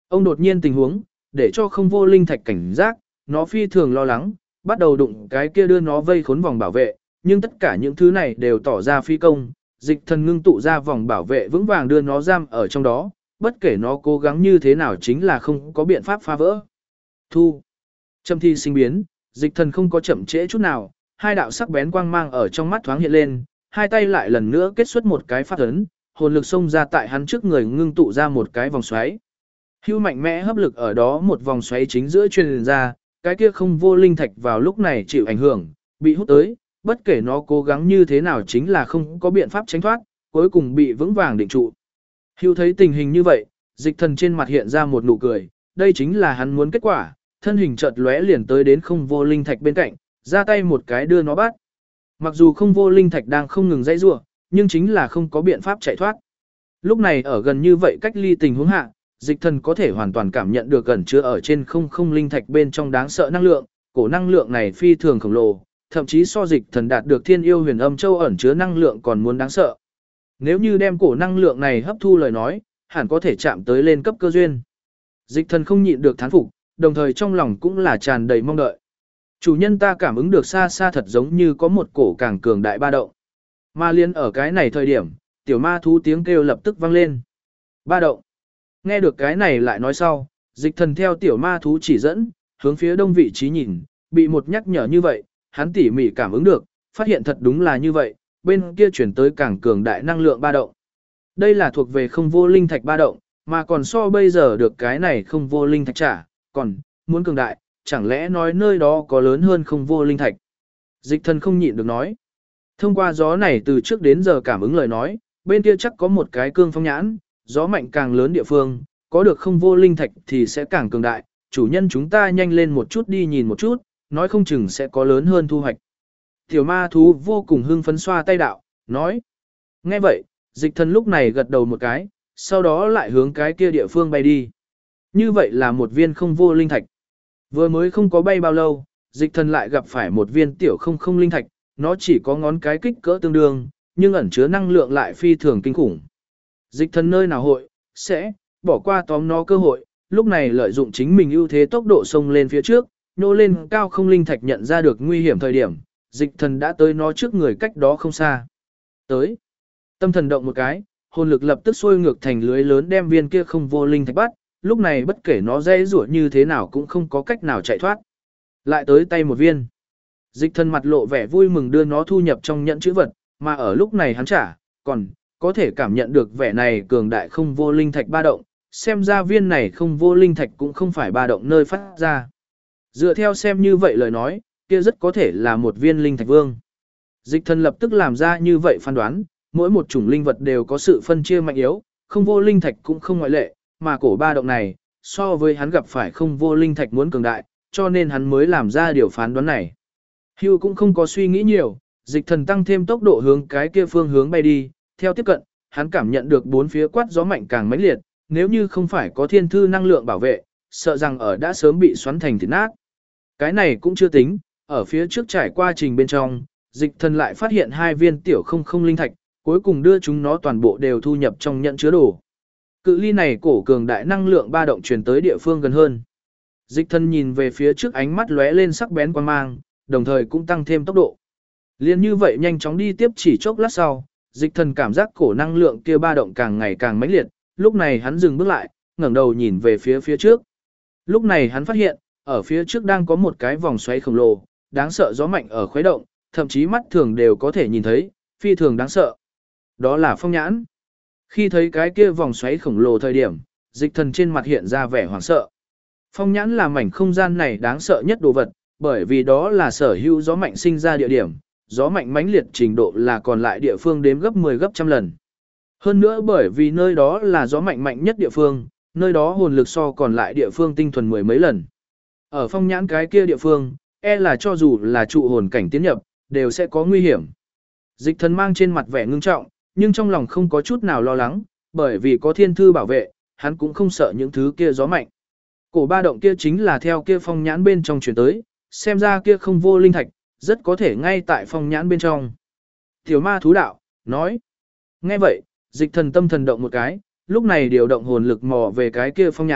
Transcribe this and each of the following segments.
Ông đột nhiên tình huống, để cho không vô linh thạch cảnh giác, nó phi thường lo lắng, bắt đầu đụng cái kia đưa nó vây khốn vòng bảo vệ, nhưng tất cả những thứ này đều tỏ ra phi công, dịch thần ngưng tụ ra vòng bảo vệ vững vàng đưa nó giam ở trong đó, bất kể nó cố gắng như thế nào chính là không có biện pháp phá vỡ. Thu. Châm thi sinh biến, dịch thần không có chậm trễ chút nào, hai đạo sắc bén quang mang ở trong mắt thoáng hiện lên, hai tay lại lần nữa kết xuất một cái phát ấn, hồn lực xông ra tại hắn trước người ngưng tụ ra một cái vòng xoáy. Hưu mạnh mẽ hấp lực ở đó một vòng xoáy chính giữa truyền ra, cái kia không vô linh thạch vào lúc này chịu ảnh hưởng, bị hút tới, bất kể nó cố gắng như thế nào chính là không có biện pháp tránh thoát, cuối cùng bị vững vàng định trụ. Hưu thấy tình hình như vậy, dịch thần trên mặt hiện ra một nụ cười, đây chính là hắn muốn kết quả, thân hình chợt lóe liền tới đến không vô linh thạch bên cạnh, ra tay một cái đưa nó bắt. Mặc dù không vô linh thạch đang không ngừng dãy rủa, nhưng chính là không có biện pháp chạy thoát. Lúc này ở gần như vậy cách ly tình huống hạ, dịch thần có thể hoàn toàn cảm nhận được ẩn chứa ở trên không không linh thạch bên trong đáng sợ năng lượng, cổ năng lượng này phi thường khổng lồ, thậm chí so dịch thần đạt được Thiên Yêu Huyền Âm Châu ẩn chứa năng lượng còn muốn đáng sợ. Nếu như đem cổ năng lượng này hấp thu lời nói, hẳn có thể chạm tới lên cấp cơ duyên. Dịch thần không nhịn được thán phục, đồng thời trong lòng cũng là tràn đầy mong đợi. Chủ nhân ta cảm ứng được xa xa thật giống như có một cổ càng cường đại ba động. Ma liên ở cái này thời điểm, tiểu ma thú tiếng kêu lập tức vang lên. Ba động. Nghe được cái này lại nói sau, dịch thần theo tiểu ma thú chỉ dẫn, hướng phía đông vị trí nhìn, bị một nhắc nhở như vậy, hắn tỉ mỉ cảm ứng được, phát hiện thật đúng là như vậy, bên kia chuyển tới càng cường đại năng lượng ba động. Đây là thuộc về không vô linh thạch ba động, mà còn so bây giờ được cái này không vô linh thạch trả, còn, muốn cường đại, chẳng lẽ nói nơi đó có lớn hơn không vô linh thạch. Dịch thần không nhịn được nói. Thông qua gió này từ trước đến giờ cảm ứng lời nói, bên kia chắc có một cái cương phong nhãn, gió mạnh càng lớn địa phương, có được không vô linh thạch thì sẽ càng cường đại, chủ nhân chúng ta nhanh lên một chút đi nhìn một chút, nói không chừng sẽ có lớn hơn thu hoạch. Tiểu ma thú vô cùng hưng phấn xoa tay đạo, nói. Nghe vậy, dịch thần lúc này gật đầu một cái, sau đó lại hướng cái kia địa phương bay đi. Như vậy là một viên không vô linh thạch. Vừa mới không có bay bao lâu, dịch thần lại gặp phải một viên tiểu không không linh thạch, nó chỉ có ngón cái kích cỡ tương đương, nhưng ẩn chứa năng lượng lại phi thường kinh khủng. Dịch thần nơi nào hội, sẽ, bỏ qua tóm nó cơ hội, lúc này lợi dụng chính mình ưu thế tốc độ xông lên phía trước, nô lên cao không linh thạch nhận ra được nguy hiểm thời điểm, dịch thần đã tới nó trước người cách đó không xa. Tới, tâm thần động một cái, hồn lực lập tức sôi ngược thành lưới lớn đem viên kia không vô linh thạch bắt, lúc này bất kể nó dây rủa như thế nào cũng không có cách nào chạy thoát. Lại tới tay một viên. Dịch thần mặt lộ vẻ vui mừng đưa nó thu nhập trong nhẫn chữ vật, mà ở lúc này hắn trả, còn có thể cảm nhận được vẻ này cường đại không vô linh thạch ba động, xem ra viên này không vô linh thạch cũng không phải ba động nơi phát ra. Dựa theo xem như vậy lời nói, kia rất có thể là một viên linh thạch vương. Dịch thần lập tức làm ra như vậy phán đoán, mỗi một chủng linh vật đều có sự phân chia mạnh yếu, không vô linh thạch cũng không ngoại lệ, mà cổ ba động này, so với hắn gặp phải không vô linh thạch muốn cường đại, cho nên hắn mới làm ra điều phán đoán này. Hugh cũng không có suy nghĩ nhiều, dịch thần tăng thêm tốc độ hướng cái kia phương hướng bay đi, theo tiếp cận, hắn cảm nhận được bốn phía quát gió mạnh càng mãnh liệt, nếu như không phải có thiên thư năng lượng bảo vệ, sợ rằng ở đã sớm bị xoắn thành thịt nát. Cái này cũng chưa tính, ở phía trước trải qua trình bên trong, dịch thần lại phát hiện hai viên tiểu không không linh thạch, cuối cùng đưa chúng nó toàn bộ đều thu nhập trong nhận chứa đồ. Cự ly này cổ cường đại năng lượng ba động truyền tới địa phương gần hơn. Dịch thần nhìn về phía trước ánh mắt lóe lên sắc bén quan mang, đồng thời cũng tăng thêm tốc độ. Liên như vậy nhanh chóng đi tiếp chỉ chốc lát sau, dịch thần cảm giác cổ năng lượng kia ba động càng ngày càng mãnh liệt, lúc này hắn dừng bước lại, ngẩng đầu nhìn về phía trước. Lúc này hắn phát hiện, ở phía trước đang có một cái vòng xoáy khổng lồ, đáng sợ gió mạnh ở khuấy động, thậm chí mắt thường đều có thể nhìn thấy, phi thường đáng sợ. Đó là phong nhãn. Khi thấy cái kia vòng xoáy khổng lồ thời điểm, dịch thần trên mặt hiện ra vẻ hoảng sợ. Phong nhãn là mảnh không gian này đáng sợ nhất đồ vật, bởi vì đó là sở hữu gió mạnh sinh ra địa điểm, gió mạnh mãnh liệt trình độ là còn lại địa phương đếm gấp 10 gấp trăm lần. Hơn nữa bởi vì nơi đó là gió mạnh mạnh nhất địa phương, nơi đó hồn lực so còn lại địa phương tinh thuần mười mấy lần. Ở phong nhãn cái kia địa phương, là cho dù là trụ hồn cảnh tiến nhập, đều sẽ có nguy hiểm. Dịch thần mang trên mặt vẻ ngưng trọng, nhưng trong lòng không có chút nào lo lắng, bởi vì có thiên thư bảo vệ, hắn cũng không sợ những thứ kia gió mạnh. Cổ ba động kia chính là theo kia phong nhãn bên trong chuyển tới, xem ra kia không vô linh thạch, rất có thể ngay tại phong nhãn bên trong. Tiểu ma thú đạo, nói. Nghe vậy, dịch thần tâm thần động một cái, lúc này điều động hồn lực mò về cái kia phong nhãn,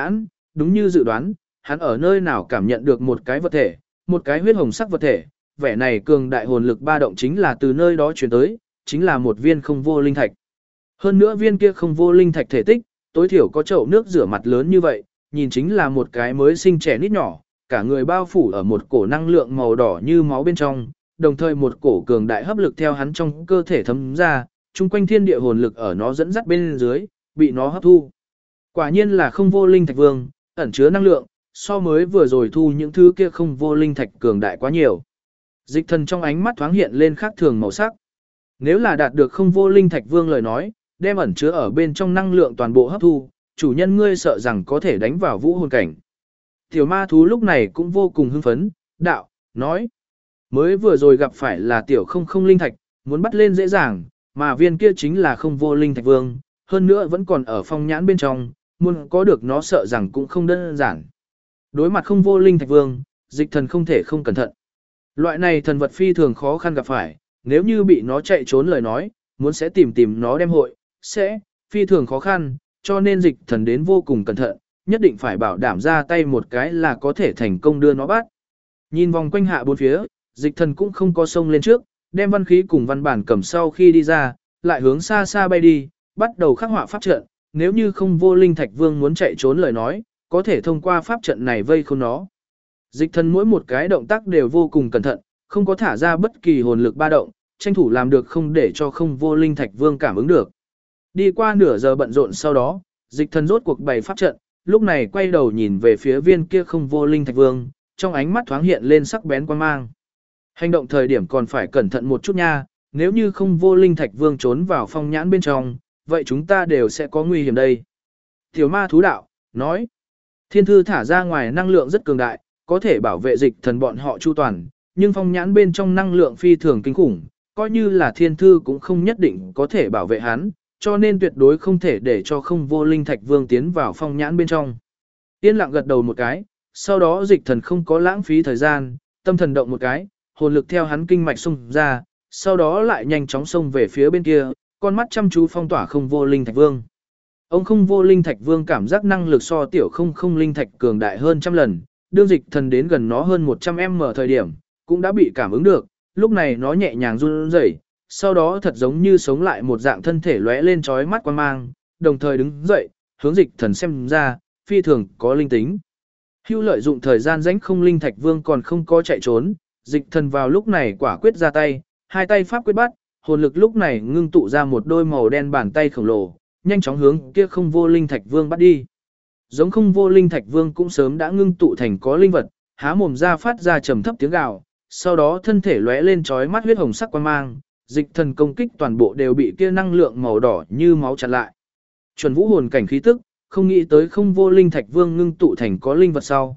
đúng như dự đoán, hắn ở nơi nào cảm nhận được một cái vật thể, một cái huyết hồng sắc vật thể, vẻ này cường đại hồn lực ba động chính là từ nơi đó truyền tới, chính là một viên không vô linh thạch. Hơn nữa viên kia không vô linh thạch thể tích, tối thiểu có chậu nước rửa mặt lớn như vậy, nhìn chính là một cái mới sinh trẻ nít nhỏ, cả người bao phủ ở một cổ năng lượng màu đỏ như máu bên trong, đồng thời một cổ cường đại hấp lực theo hắn trong cơ thể thấm ra, chung quanh thiên địa hồn lực ở nó dẫn dắt bên dưới, bị nó hấp thu. Quả nhiên là không vô linh thạch vương, ẩn chứa năng lượng, so mới vừa rồi thu những thứ kia không vô linh thạch cường đại quá nhiều. Dịch thần trong ánh mắt thoáng hiện lên khác thường màu sắc. Nếu là đạt được không vô linh thạch vương lời nói, đem ẩn chứa ở bên trong năng lượng toàn bộ hấp thu, chủ nhân ngươi sợ rằng có thể đánh vào vũ hồn cảnh. Tiểu ma thú lúc này cũng vô cùng hưng phấn, đạo, nói. Mới vừa rồi gặp phải là tiểu không không linh thạch, muốn bắt lên dễ dàng, mà viên kia chính là không vô linh thạch vương, hơn nữa vẫn còn ở phong nhãn bên trong, muốn có được nó sợ rằng cũng không đơn giản. Đối mặt không vô linh thạch vương, dịch thần không thể không cẩn thận. Loại này thần vật phi thường khó khăn gặp phải, nếu như bị nó chạy trốn lời nói, muốn sẽ tìm nó đem hội, sẽ phi thường khó khăn, cho nên dịch thần đến vô cùng cẩn thận, nhất định phải bảo đảm ra tay một cái là có thể thành công đưa nó bắt. Nhìn vòng quanh hạ bốn phía, dịch thần cũng không có sông lên trước, đem văn khí cùng văn bản cầm sau khi đi ra, lại hướng xa xa bay đi, bắt đầu khắc họa pháp trận, nếu như không vô linh thạch vương muốn chạy trốn lời nói, có thể thông qua pháp trận này vây khốn nó. Dịch thần mỗi một cái động tác đều vô cùng cẩn thận, không có thả ra bất kỳ hồn lực ba động, tranh thủ làm được không để cho không vô linh thạch vương cảm ứng được. Đi qua nửa giờ bận rộn sau đó, dịch thần rốt cuộc bày pháp trận, lúc này quay đầu nhìn về phía viên kia không vô linh thạch vương, trong ánh mắt thoáng hiện lên sắc bén quan mang. Hành động thời điểm còn phải cẩn thận một chút nha, nếu như không vô linh thạch vương trốn vào phong nhãn bên trong, vậy chúng ta đều sẽ có nguy hiểm đây. Tiểu ma thú đạo, nói, thiên thư thả ra ngoài năng lượng rất cường đại, có thể bảo vệ dịch thần bọn họ chu toàn, nhưng phong nhãn bên trong năng lượng phi thường kinh khủng, coi như là thiên thư cũng không nhất định có thể bảo vệ hắn, cho nên tuyệt đối không thể để cho không vô linh thạch vương tiến vào phong nhãn bên trong. Yên lặng gật đầu một cái, sau đó dịch thần không có lãng phí thời gian, tâm thần động một cái, hồn lực theo hắn kinh mạch xung ra, sau đó lại nhanh chóng xông về phía bên kia, con mắt chăm chú phong tỏa không vô linh thạch vương. Ông không vô linh thạch vương cảm giác năng lực so tiểu không không linh thạch cường đại hơn trăm lần, đương dịch thần đến gần nó hơn 100m thời điểm, cũng đã bị cảm ứng được, lúc này nó nhẹ nhàng run rẩy, sau đó thật giống như sống lại một dạng thân thể lóe lên chói mắt quan mang, đồng thời đứng dậy, hướng dịch thần xem ra, phi thường có linh tính. Hưu lợi dụng thời gian rãnh không linh thạch vương còn không có chạy trốn, dịch thần vào lúc này quả quyết ra tay, hai tay pháp quyết bắt, hồn lực lúc này ngưng tụ ra một đôi màu đen bàn tay khổng lồ, nhanh chóng hướng kia không vô linh thạch vương bắt đi. Giống không vô linh thạch vương cũng sớm đã ngưng tụ thành có linh vật, há mồm ra phát ra trầm thấp tiếng gào, sau đó thân thể lóe lên chói mắt huyết hồng sắc quang mang, dịch thần công kích toàn bộ đều bị kia năng lượng màu đỏ như máu chặn lại. Chuẩn vũ hồn cảnh khí tức, không nghĩ tới không vô linh thạch vương ngưng tụ thành có linh vật sau,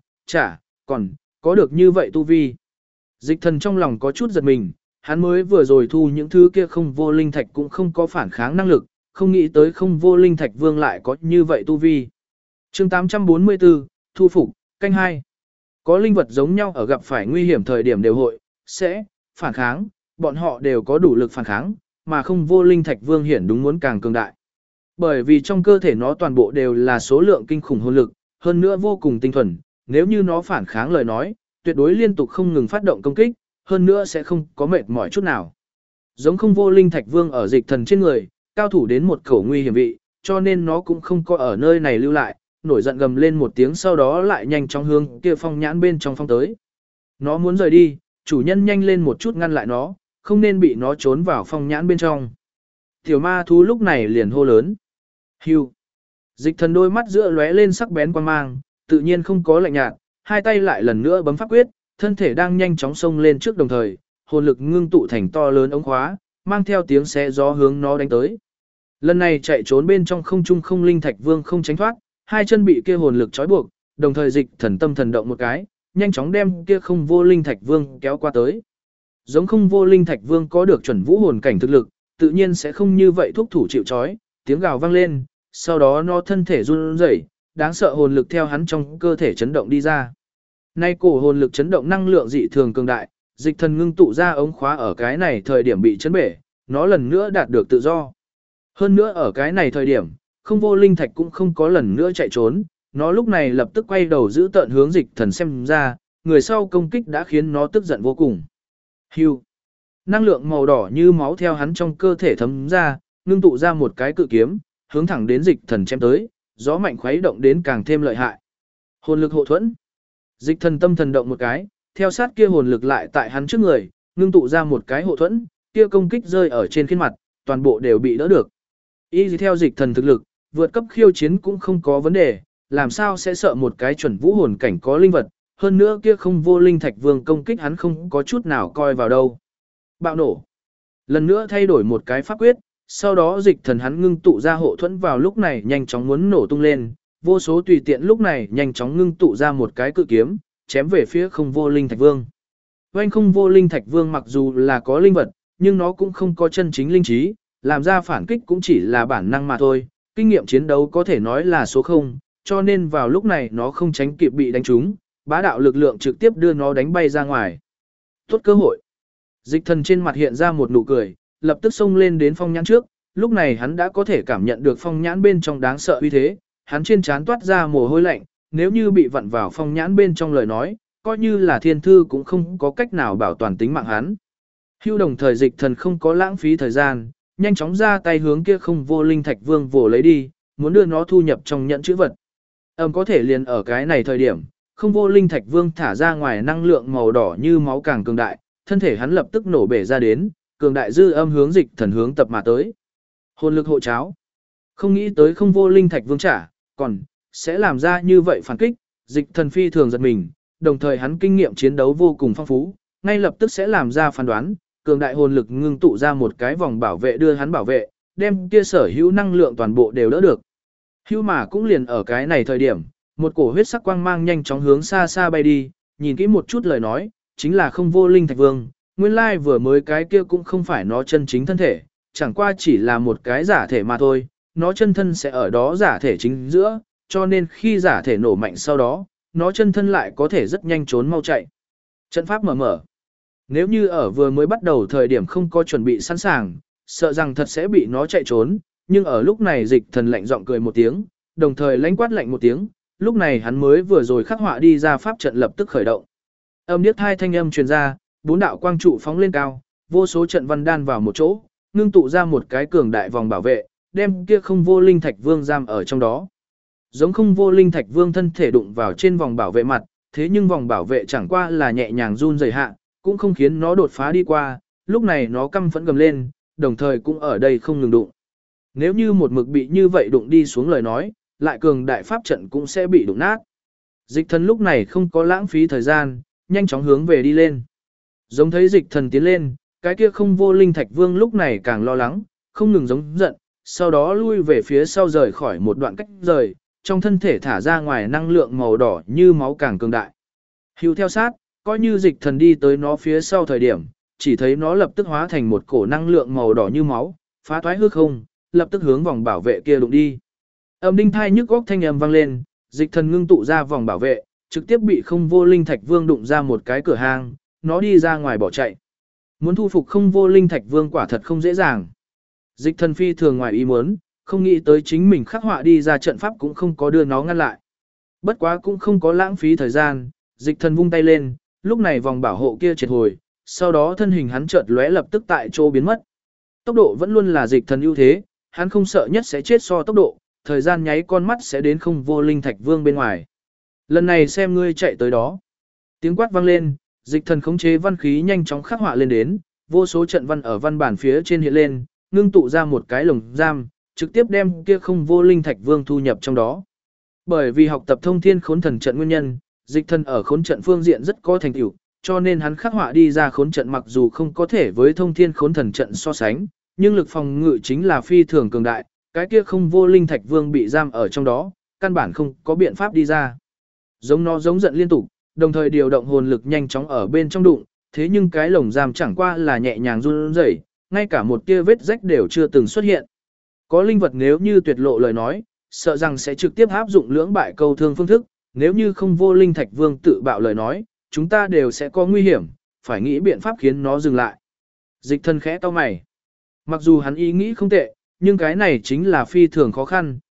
còn có được như vậy tu vi. Dịch thần trong lòng có chút giật mình, hắn mới vừa rồi thu những thứ kia không vô linh thạch cũng không có phản kháng năng lực, không nghĩ tới không vô linh thạch vương lại có như vậy tu vi. Chương 844, thu phục, canh 2. Có linh vật giống nhau ở gặp phải nguy hiểm thời điểm đều hội, sẽ, phản kháng, bọn họ đều có đủ lực phản kháng, mà không vô linh thạch vương hiển đúng muốn càng cường đại. Bởi vì trong cơ thể nó toàn bộ đều là số lượng kinh khủng hồn lực, hơn nữa vô cùng tinh thuần, nếu như nó phản kháng lời nói, tuyệt đối liên tục không ngừng phát động công kích, hơn nữa sẽ không có mệt mỏi chút nào. Giống không vô linh thạch vương ở dịch thần trên người, cao thủ đến một khẩu nguy hiểm vị, cho nên nó cũng không có ở nơi này lưu lại, nổi giận gầm lên một tiếng sau đó lại nhanh chóng hướng kia phong nhãn bên trong phong tới. Nó muốn rời đi, chủ nhân nhanh lên một chút ngăn lại nó, không nên bị nó trốn vào phong nhãn bên trong. Tiểu ma thú lúc này liền hô lớn. Hưu. Dịch thần đôi mắt giữa lóe lên sắc bén quan mang, tự nhiên không có lạnh nhạt, hai tay lại lần nữa bấm pháp quyết, thân thể đang nhanh chóng xông lên trước đồng thời, hồn lực ngưng tụ thành to lớn ống khóa, mang theo tiếng xé gió hướng nó đánh tới. Lần này chạy trốn bên trong không trung không linh thạch vương không tránh thoát, hai chân bị kia hồn lực trói buộc, đồng thời dịch thần tâm thần động một cái, nhanh chóng đem kia không vô linh thạch vương kéo qua tới. Giống không vô linh thạch vương có được chuẩn vũ hồn cảnh thực lực, tự nhiên sẽ không như vậy thúc thủ chịu trói, tiếng gào vang lên, sau đó nó thân thể run rẩy, đáng sợ hồn lực theo hắn trong cơ thể chấn động đi ra. Nay cổ hồn lực chấn động năng lượng dị thường cường đại, dịch thần ngưng tụ ra ống khóa ở cái này thời điểm bị chấn bể, nó lần nữa đạt được tự do. Hơn nữa ở cái này thời điểm, không vô linh thạch cũng không có lần nữa chạy trốn, nó lúc này lập tức quay đầu giữ tợn hướng Dịch Thần xem ra, người sau công kích đã khiến nó tức giận vô cùng. Hưu. Năng lượng màu đỏ như máu theo hắn trong cơ thể thấm ra, ngưng tụ ra một cái cự kiếm, hướng thẳng đến Dịch Thần chém tới, gió mạnh khuấy động đến càng thêm lợi hại. Hồn lực hộ thuẫn. Dịch Thần tâm thần động một cái, theo sát kia hồn lực lại tại hắn trước người, ngưng tụ ra một cái hộ thuẫn, kia công kích rơi ở trên khuôn mặt, toàn bộ đều bị đỡ được. Y theo Dịch Thần thực lực, vượt cấp khiêu chiến cũng không có vấn đề, làm sao sẽ sợ một cái chuẩn vũ hồn cảnh có linh vật, hơn nữa kia không vô linh thạch vương công kích hắn không có chút nào coi vào đâu. Bạo nổ. Lần nữa thay đổi một cái pháp quyết, sau đó Dịch Thần hắn ngưng tụ ra hộ thuẫn vào lúc này nhanh chóng muốn nổ tung lên, vô số tùy tiện lúc này nhanh chóng ngưng tụ ra một cái cự kiếm, chém về phía không vô linh thạch vương. Oanh không vô linh thạch vương mặc dù là có linh vật, nhưng nó cũng không có chân chính linh trí, làm ra phản kích cũng chỉ là bản năng mà thôi, kinh nghiệm chiến đấu có thể nói là số 0, cho nên vào lúc này nó không tránh kịp bị đánh trúng, bá đạo lực lượng trực tiếp đưa nó đánh bay ra ngoài. Tốt cơ hội. Dịch Thần trên mặt hiện ra một nụ cười, lập tức xông lên đến phong nhãn trước, lúc này hắn đã có thể cảm nhận được phong nhãn bên trong đáng sợ uy thế, hắn trên trán toát ra mồ hôi lạnh, nếu như bị vặn vào phong nhãn bên trong lời nói, coi như là thiên thư cũng không có cách nào bảo toàn tính mạng hắn. Hưu đồng thời Dịch Thần không có lãng phí thời gian, nhanh chóng ra tay hướng kia không vô linh thạch vương vồ lấy đi, muốn đưa nó thu nhập trong nhẫn chữ vật. Có thể liền ở cái này thời điểm, không vô linh thạch vương thả ra ngoài năng lượng màu đỏ như máu càng cường đại, thân thể hắn lập tức nổ bể ra đến, cường đại dư âm hướng Dịch Thần hướng tập mà tới. Hồn lực hộ cháo. Không nghĩ tới không vô linh thạch vương trả, còn sẽ làm ra như vậy phản kích, Dịch Thần phi thường giật mình, đồng thời hắn kinh nghiệm chiến đấu vô cùng phong phú, ngay lập tức sẽ làm ra phán đoán, cường đại hồn lực ngưng tụ ra một cái vòng bảo vệ đưa hắn bảo vệ, đem kia sở hữu năng lượng toàn bộ đều đỡ được. Hưu mà cũng liền ở cái này thời điểm, một cổ huyết sắc quang mang nhanh chóng hướng xa xa bay đi, nhìn kỹ một chút lời nói, chính là không vô linh thạch vương, nguyên lai vừa mới cái kia cũng không phải nó chân chính thân thể, chẳng qua chỉ là một cái giả thể mà thôi, nó chân thân sẽ ở đó giả thể chính giữa, cho nên khi giả thể nổ mạnh sau đó, nó chân thân lại có thể rất nhanh trốn mau chạy. Trận pháp mở. Nếu như ở vừa mới bắt đầu thời điểm không có chuẩn bị sẵn sàng, sợ rằng thật sẽ bị nó chạy trốn, nhưng ở lúc này Dịch Thần lạnh giọng cười một tiếng, đồng thời lãnh quát lạnh một tiếng, lúc này hắn mới vừa rồi khắc họa đi ra pháp trận lập tức khởi động. Âm điếc hai thanh âm truyền ra, 4 đạo quang trụ phóng lên cao, vô số trận văn đan vào một chỗ, ngưng tụ ra một cái cường đại vòng bảo vệ, đem kia không vô linh thạch vương giam ở trong đó. Giống không vô linh thạch vương thân thể đụng vào trên vòng bảo vệ mặt, thế nhưng vòng bảo vệ chẳng qua là nhẹ nhàng run rẩy hạ, cũng không khiến nó đột phá đi qua, lúc này nó căm phẫn gầm lên, đồng thời cũng ở đây không ngừng đụng. Nếu như một mực bị như vậy đụng đi xuống lời nói, lại cường đại pháp trận cũng sẽ bị đụng nát. Dịch Thần lúc này không có lãng phí thời gian, nhanh chóng hướng về đi lên. Giống thấy Dịch Thần tiến lên, cái kia không vô linh thạch vương lúc này càng lo lắng, không ngừng giống giận, sau đó lui về phía sau rời khỏi một đoạn cách rời, trong thân thể thả ra ngoài năng lượng màu đỏ như máu càng cường đại. Hưu theo sát, coi như Dịch Thần đi tới nó phía sau thời điểm, chỉ thấy nó lập tức hóa thành một cổ năng lượng màu đỏ như máu, phá thoái hư không, lập tức hướng vòng bảo vệ kia đụng đi. Âm đinh thai nhức góc thanh âm vang lên, Dịch Thần ngưng tụ ra vòng bảo vệ, trực tiếp bị không vô linh thạch vương đụng ra một cái cửa hang, nó đi ra ngoài bỏ chạy. Muốn thu phục không vô linh thạch vương quả thật không dễ dàng. Dịch Thần phi thường ngoài ý muốn, không nghĩ tới chính mình khắc họa đi ra trận pháp cũng không có đưa nó ngăn lại. Bất quá cũng không có lãng phí thời gian, Dịch Thần vung tay lên, lúc này vòng bảo hộ kia triệt hồi, sau đó thân hình hắn chợt lóe lập tức tại chỗ biến mất. Tốc độ vẫn luôn là Dịch Thần ưu thế, hắn không sợ nhất sẽ chết so tốc độ, thời gian nháy con mắt sẽ đến không vô linh thạch vương bên ngoài. Lần này xem ngươi chạy tới đó. Tiếng quát vang lên, Dịch Thần khống chế văn khí nhanh chóng khắc họa lên đến, vô số trận văn ở văn bản phía trên hiện lên, ngưng tụ ra một cái lồng giam, trực tiếp đem kia không vô linh thạch vương thu nhập trong đó. Bởi vì học tập thông thiên khốn thần trận nguyên nhân, Dịch Thần ở khốn trận phương diện rất có thành tựu, cho nên hắn khắc họa đi ra khốn trận mặc dù không có thể với thông thiên khốn thần trận so sánh, nhưng lực phòng ngự chính là phi thường cường đại, cái kia không vô linh thạch vương bị giam ở trong đó, căn bản không có biện pháp đi ra. Giống nó giống giận liên tục, đồng thời điều động hồn lực nhanh chóng ở bên trong đụng, thế nhưng cái lồng giam chẳng qua là nhẹ nhàng run rẩy, ngay cả một tia vết rách đều chưa từng xuất hiện. Có linh vật nếu như tuyệt lộ lời nói, sợ rằng sẽ trực tiếp áp dụng lưỡng bại câu thương phương thức, nếu như không vô linh thạch vương tự bạo lời nói, chúng ta đều sẽ có nguy hiểm, phải nghĩ biện pháp khiến nó dừng lại. Dịch Thần khẽ cau mày. Mặc dù hắn ý nghĩ không tệ, nhưng cái này chính là phi thường khó khăn,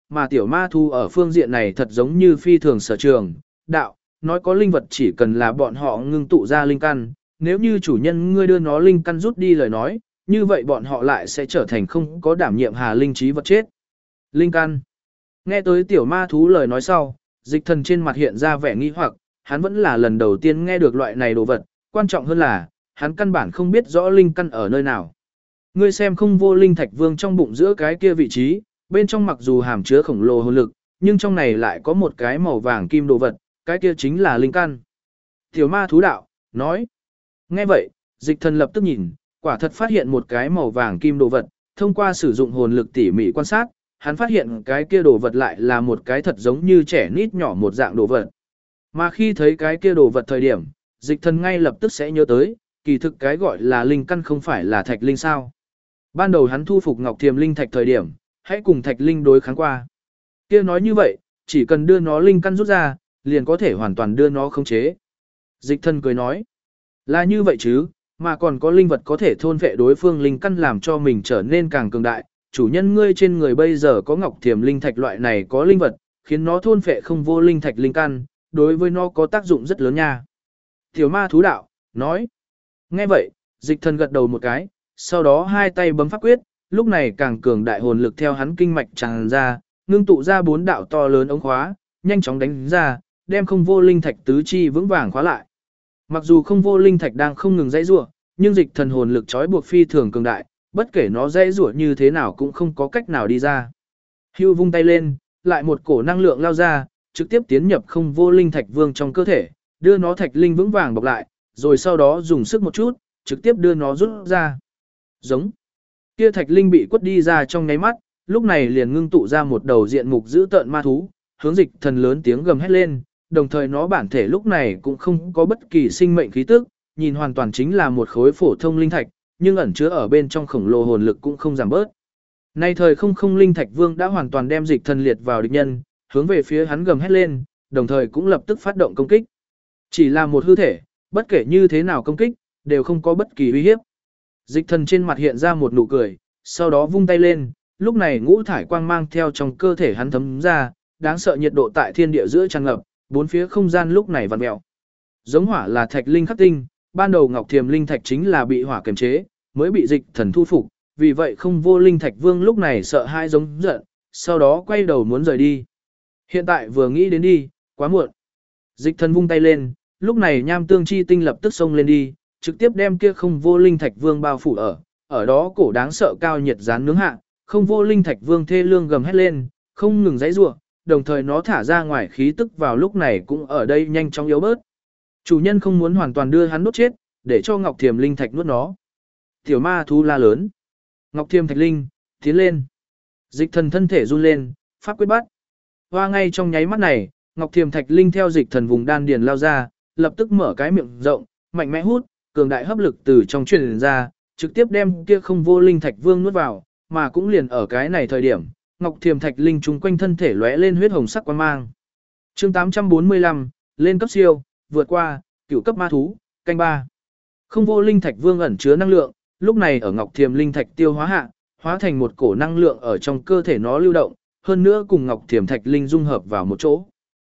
mà tiểu ma thú ở phương diện này thật giống như phi thường sở trường, đạo, nói có linh vật chỉ cần là bọn họ ngưng tụ ra linh căn, nếu như chủ nhân ngươi đưa nó linh căn rút đi lời nói, như vậy bọn họ lại sẽ trở thành không có đảm nhiệm hà linh trí vật chết. Linh căn. Nghe tới tiểu ma thú lời nói sau, Dịch Thần trên mặt hiện ra vẻ nghi hoặc, hắn vẫn là lần đầu tiên nghe được loại này đồ vật, quan trọng hơn là, hắn căn bản không biết rõ linh căn ở nơi nào. Ngươi xem không vô linh thạch vương trong bụng giữa cái kia vị trí, bên trong mặc dù hàm chứa khổng lồ hồn lực, nhưng trong này lại có một cái màu vàng kim đồ vật, cái kia chính là linh căn. Tiểu ma thú đạo, nói. Nghe vậy, Dịch Thần lập tức nhìn, quả thật phát hiện một cái màu vàng kim đồ vật, thông qua sử dụng hồn lực tỉ mỉ quan sát, hắn phát hiện cái kia đồ vật lại là một cái thật giống như trẻ nít nhỏ một dạng đồ vật. Mà khi thấy cái kia đồ vật thời điểm, Dịch Thần ngay lập tức sẽ nhớ tới, kỳ thực cái gọi là linh căn không phải là thạch linh sao. Ban đầu hắn thu phục Ngọc Thiềm linh thạch thời điểm, hãy cùng thạch linh đối kháng qua. Kia nói như vậy, chỉ cần đưa nó linh căn rút ra, liền có thể hoàn toàn đưa nó khống chế. Dịch Thần cười nói, là như vậy chứ, mà còn có linh vật có thể thôn vệ đối phương linh căn làm cho mình trở nên càng cường đại. Chủ nhân ngươi trên người bây giờ có Ngọc Thiềm linh thạch loại này có linh vật, khiến nó thôn vệ không vô linh thạch linh căn, đối với nó có tác dụng rất lớn nha. Tiểu ma thú đạo, nói. Nghe vậy, Dịch Thần gật đầu một cái, sau đó hai tay bấm pháp quyết, lúc này càng cường đại hồn lực theo hắn kinh mạch tràn ra, ngưng tụ ra 4 đạo to lớn ống khóa, nhanh chóng đánh ra, đem không vô linh thạch tứ chi vững vàng khóa lại. Mặc dù không vô linh thạch đang không ngừng dãy rủa, nhưng Dịch Thần hồn lực trói buộc phi thường cường đại, bất kể nó dãy rủa như thế nào cũng không có cách nào đi ra. Hưu vung tay lên, lại một cổ năng lượng lao ra, trực tiếp tiến nhập không vô linh thạch vương trong cơ thể, đưa nó thạch linh vững vàng bọc lại, rồi sau đó dùng sức một chút, trực tiếp đưa nó rút ra. Giống. Kia thạch linh bị quất đi ra trong nháy mắt, lúc này liền ngưng tụ ra một đầu diện mục dữ tợn ma thú, hướng Dịch Thần lớn tiếng gầm hét lên, đồng thời nó bản thể lúc này cũng không có bất kỳ sinh mệnh khí tức, nhìn hoàn toàn chính là một khối phổ thông linh thạch, nhưng ẩn chứa ở bên trong khổng lồ hồn lực cũng không giảm bớt. Nay thời không linh thạch vương đã hoàn toàn đem Dịch Thần liệt vào địch nhân, hướng về phía hắn gầm hét lên, đồng thời cũng lập tức phát động công kích. Chỉ là một hư thể, bất kể như thế nào công kích, đều không có bất kỳ uy hiếp. Dịch Thần trên mặt hiện ra một nụ cười, sau đó vung tay lên, lúc này ngũ thải quang mang theo trong cơ thể hắn thấm ra, đáng sợ nhiệt độ tại thiên địa giữa tràn ngập, bốn phía không gian lúc này vặn mèo. Giống hỏa là thạch linh khắc tinh, ban đầu Ngọc Thiềm linh thạch chính là bị hỏa kiềm chế, mới bị Dịch Thần thu phục, vì vậy không vô linh thạch vương lúc này sợ hãi giống giận, sau đó quay đầu muốn rời đi. Hiện tại vừa nghĩ đến đi, quá muộn. Dịch Thần vung tay lên, lúc này nham tương chi tinh lập tức xông lên đi, trực tiếp đem kia không vô linh thạch vương bao phủ ở đó cổ đáng sợ cao nhiệt rán nướng hạ, không vô linh thạch vương thê lương gầm hét lên, không ngừng giãy giụa, đồng thời nó thả ra ngoài khí tức vào lúc này cũng ở đây nhanh chóng yếu bớt. Chủ nhân không muốn hoàn toàn đưa hắn nuốt chết, để cho Ngọc Thiềm linh thạch nuốt nó. Tiểu ma thú la lớn. Ngọc Thiềm thạch linh, tiến lên. Dịch Thần thân thể run lên, pháp quyết bắt. Hoa ngay trong nháy mắt này, Ngọc Thiềm thạch linh theo Dịch Thần vùng đan điền lao ra, lập tức mở cái miệng rộng, mạnh mẽ hút, cường đại hấp lực từ trong truyền ra, trực tiếp đem kia không vô linh thạch vương nuốt vào, mà cũng liền ở cái này thời điểm, Ngọc Thiềm thạch linh chung quanh thân thể lóe lên huyết hồng sắc quang mang. Chương 845, lên cấp siêu, vượt qua, cửu cấp ma thú, canh 3. Không vô linh thạch vương ẩn chứa năng lượng, lúc này ở Ngọc Thiềm linh thạch tiêu hóa hạ, hóa thành một cổ năng lượng ở trong cơ thể nó lưu động, hơn nữa cùng Ngọc Thiềm thạch linh dung hợp vào một chỗ.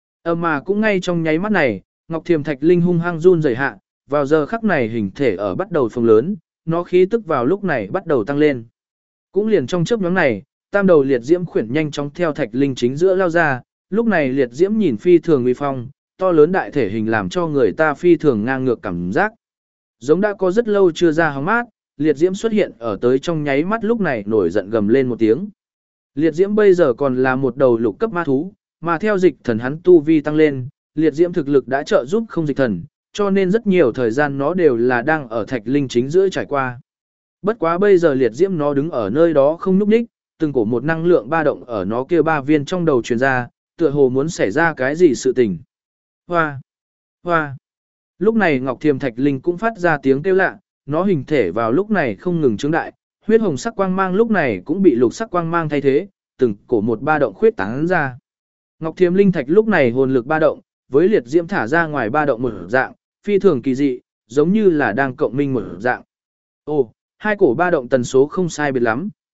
Mà cũng ngay trong nháy mắt này, Ngọc Thiềm thạch linh hung hăng run rẩy hạ, vào giờ khắc này hình thể ở bắt đầu phồng lớn, nó khí tức vào lúc này bắt đầu tăng lên. Cũng liền trong chớp nhoáng này, tam đầu liệt diễm khuyển nhanh chóng theo thạch linh chính giữa lao ra, lúc này liệt diễm nhìn phi thường uy phong, to lớn đại thể hình làm cho người ta phi thường ngang ngược cảm giác. Giống đã có rất lâu chưa ra hóng mát, liệt diễm xuất hiện ở tới trong nháy mắt lúc này nổi giận gầm lên một tiếng. Liệt diễm bây giờ còn là một đầu lục cấp ma thú, mà theo Dịch Thần hắn tu vi tăng lên, liệt diễm thực lực đã trợ giúp không Dịch Thần, cho nên rất nhiều thời gian nó đều là đang ở thạch linh chính giữa trải qua. Bất quá bây giờ liệt diễm nó đứng ở nơi đó không nhúc nhích, từng cổ một năng lượng ba động ở nó kia ba viên trong đầu truyền ra, tựa hồ muốn xảy ra cái gì sự tình. Hoa! Hoa! Lúc này Ngọc Thiềm thạch linh cũng phát ra tiếng kêu lạ, nó hình thể vào lúc này không ngừng trướng đại, huyết hồng sắc quang mang lúc này cũng bị lục sắc quang mang thay thế, từng cổ một ba động khuyết tán ra. Ngọc Thiềm linh thạch lúc này hồn lực ba động, với liệt diễm thả ra ngoài ba động một dạng, phi thường kỳ dị, giống như là đang cộng minh một dạng. Ồ, hai cổ ba động tần số không sai biệt lắm,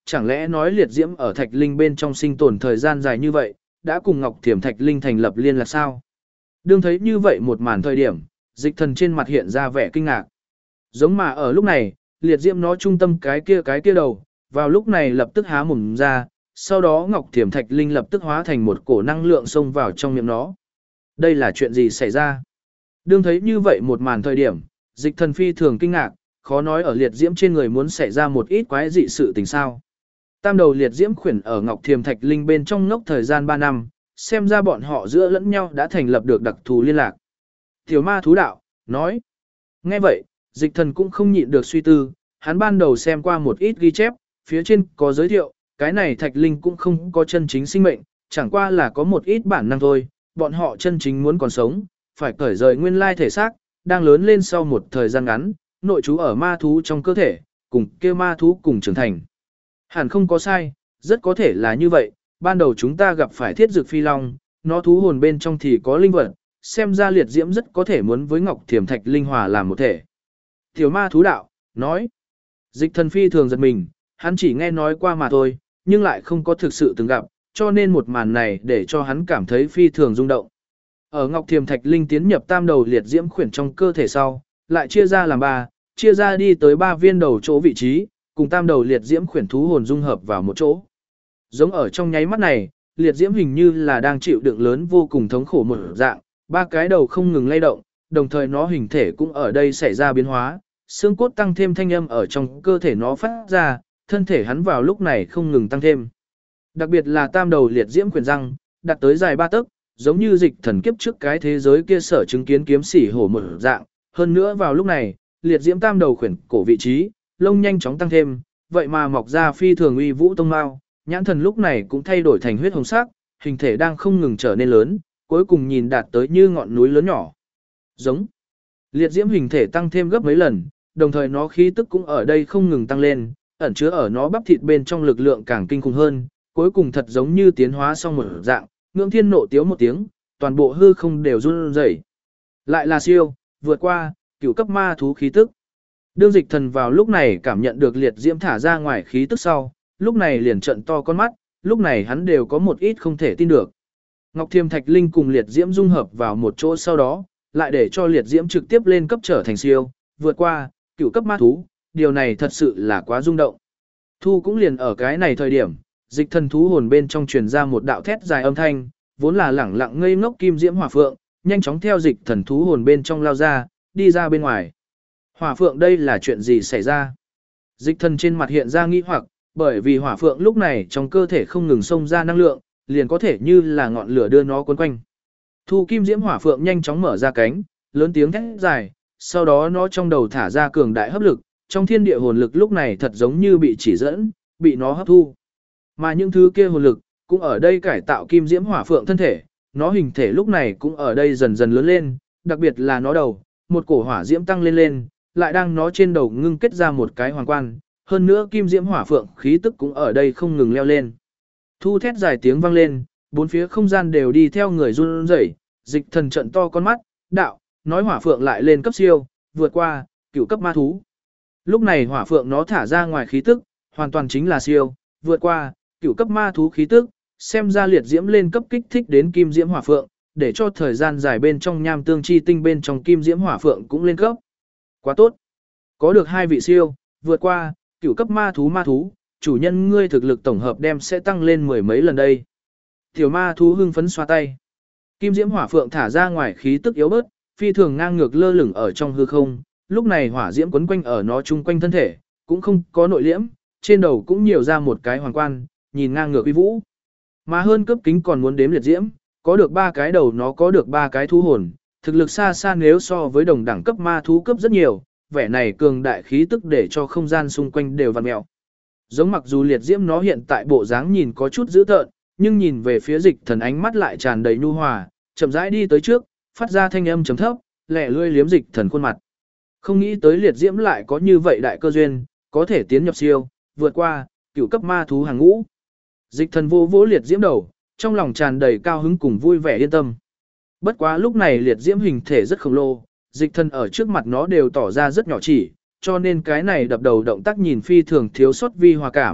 chẳng lẽ nói liệt diễm ở thạch linh bên trong sinh tồn thời gian dài như vậy, đã cùng Ngọc Thiểm Thạch Linh thành lập liên lạc sao? Đương thấy như vậy một màn thời điểm, Dịch Thần trên mặt hiện ra vẻ kinh ngạc. Giống mà ở lúc này, liệt diễm nó trung tâm cái kia đầu, vào lúc này lập tức há mồm ra, sau đó Ngọc Thiểm Thạch Linh lập tức hóa thành một cổ năng lượng xông vào trong miệng nó. Đây là chuyện gì xảy ra? Đương thấy như vậy một màn thời điểm, Dịch Thần phi thường kinh ngạc, khó nói ở liệt diễm trên người muốn xảy ra một ít quái dị sự tình sao. Tam đầu liệt diễm khuyển ở Ngọc Thiềm Thạch Linh bên trong ngốc thời gian 3 năm, xem ra bọn họ giữa lẫn nhau đã thành lập được đặc thù liên lạc. Tiểu ma thú đạo, nói. Nghe vậy, Dịch Thần cũng không nhịn được suy tư, hắn ban đầu xem qua một ít ghi chép, phía trên có giới thiệu, cái này Thạch Linh cũng không có chân chính sinh mệnh, chẳng qua là có một ít bản năng thôi, bọn họ chân chính muốn còn sống, phải cởi rời nguyên lai thể xác, đang lớn lên sau một thời gian ngắn, nội trú ở ma thú trong cơ thể, cùng kêu ma thú cùng trưởng thành. Hẳn không có sai, rất có thể là như vậy, ban đầu chúng ta gặp phải thiết dược phi long, nó thú hồn bên trong thì có linh vật, xem ra liệt diễm rất có thể muốn với Ngọc Thiểm Thạch Linh hòa làm một thể. Tiểu ma thú đạo, nói, Dịch Thần phi thường giật mình, hắn chỉ nghe nói qua mà thôi, nhưng lại không có thực sự từng gặp, cho nên một màn này để cho hắn cảm thấy phi thường rung động. Ở Ngọc Thiềm Thạch Linh tiến nhập tam đầu liệt diễm khuyển trong cơ thể sau, lại chia ra làm 3, chia ra đi tới 3 viên đầu chỗ vị trí, cùng tam đầu liệt diễm khuyển thú hồn dung hợp vào một chỗ. Giống ở trong nháy mắt này, liệt diễm hình như là đang chịu đựng lớn vô cùng thống khổ một dạng, 3 cái đầu không ngừng lay động, đồng thời nó hình thể cũng ở đây xảy ra biến hóa, xương cốt tăng thêm thanh âm ở trong cơ thể nó phát ra, thân thể hắn vào lúc này không ngừng tăng thêm. Đặc biệt là tam đầu liệt diễm khuyển răng, đạt tới dài 3 tấc, giống như Dịch Thần kiếp trước cái thế giới kia sở chứng kiến kiếm sỉ hổ một dạng, hơn nữa vào lúc này, liệt diễm tam đầu khuyển cổ vị trí, lông nhanh chóng tăng thêm, vậy mà mọc ra phi thường uy vũ tông mao, nhãn thần lúc này cũng thay đổi thành huyết hồng sắc, hình thể đang không ngừng trở nên lớn, cuối cùng nhìn đạt tới như ngọn núi lớn nhỏ. Giống. Liệt diễm hình thể tăng thêm gấp mấy lần, đồng thời nó khí tức cũng ở đây không ngừng tăng lên, ẩn chứa ở nó bắp thịt bên trong lực lượng càng kinh khủng hơn, cuối cùng thật giống như tiến hóa xong một dạng, ngưỡng thiên nộ tiếu một tiếng, toàn bộ hư không đều run rẩy. Lại là siêu, vượt qua, cửu cấp ma thú khí tức. Đương Dịch Thần vào lúc này cảm nhận được liệt diễm thả ra ngoài khí tức sau, lúc này liền trợn to con mắt, lúc này hắn đều có một ít không thể tin được. Ngọc Thiềm Thạch Linh cùng liệt diễm dung hợp vào một chỗ sau đó, lại để cho liệt diễm trực tiếp lên cấp trở thành siêu, vượt qua, cửu cấp ma thú, điều này thật sự là quá rung động. Thu cũng liền ở cái này thời điểm, Dịch Thần thú hồn bên trong truyền ra một đạo thét dài âm thanh, vốn là lẳng lặng ngây ngốc kim diễm hỏa phượng, nhanh chóng theo Dịch Thần thú hồn bên trong lao ra, đi ra bên ngoài. Hỏa phượng đây là chuyện gì xảy ra? Dịch Thần trên mặt hiện ra nghi hoặc, bởi vì hỏa phượng lúc này trong cơ thể không ngừng xông ra năng lượng, liền có thể như là ngọn lửa đưa nó quấn quanh. Thu kim diễm hỏa phượng nhanh chóng mở ra cánh, lớn tiếng thét dài, sau đó nó trong đầu thả ra cường đại hấp lực, trong thiên địa hồn lực lúc này thật giống như bị chỉ dẫn, bị nó hấp thu. Mà những thứ kia hồn lực cũng ở đây cải tạo kim diễm hỏa phượng thân thể, nó hình thể lúc này cũng ở đây dần dần lớn lên, đặc biệt là nó đầu, một cổ hỏa diễm tăng lên lên, lại đang nó trên đầu ngưng kết ra một cái hoàng quan, hơn nữa kim diễm hỏa phượng khí tức cũng ở đây không ngừng leo lên. Thu thét dài tiếng vang lên, bốn phía không gian đều đi theo người run rẩy, Dịch Thần trận to con mắt, đạo, nói hỏa phượng lại lên cấp siêu, vượt qua, cửu cấp ma thú. Lúc này hỏa phượng nó thả ra ngoài khí tức, hoàn toàn chính là siêu, vượt qua, cửu cấp ma thú khí tức, xem ra liệt diễm lên cấp kích thích đến kim diễm hỏa phượng, để cho thời gian dài bên trong nham tương chi tinh bên trong kim diễm hỏa phượng cũng lên cấp. Quá tốt. Có được 2 vị siêu, vượt qua, cửu cấp ma thú, chủ nhân ngươi thực lực tổng hợp đem sẽ tăng lên 10 mấy lần đây. Tiểu ma thú hưng phấn xoa tay. Kim diễm hỏa phượng thả ra ngoài khí tức yếu bớt, phi thường ngang ngược lơ lửng ở trong hư không, lúc này hỏa diễm quấn quanh ở nó chung quanh thân thể, cũng không có nội liễm, trên đầu cũng nhiều ra một cái hoàng quan, nhìn ngang ngược uy vũ. Mà hơn cấp kính còn muốn đếm liệt diễm, có được 3 cái đầu nó có được 3 cái thú hồn, thực lực xa xa nếu so với đồng đẳng cấp ma thú cấp rất nhiều, vẻ này cường đại khí tức để cho không gian xung quanh đều vặn mèo. Giống mặc dù liệt diễm nó hiện tại bộ dáng nhìn có chút dữ tợn, nhưng nhìn về phía Dịch Thần ánh mắt lại tràn đầy nhu hòa, chậm rãi đi tới trước, phát ra thanh âm trầm thấp, lẻ lươi liếm Dịch Thần khuôn mặt. Không nghĩ tới liệt diễm lại có như vậy đại cơ duyên, có thể tiến nhập siêu, vượt qua, cửu cấp ma thú hàng ngũ. Dịch Thần vô vỗ liệt diễm đầu, trong lòng tràn đầy cao hứng cùng vui vẻ yên tâm. Bất quá lúc này liệt diễm hình thể rất khổng lồ, Dịch Thần ở trước mặt nó đều tỏ ra rất nhỏ chỉ, cho nên cái này đập đầu động tác nhìn phi thường thiếu sót vi hòa cảm,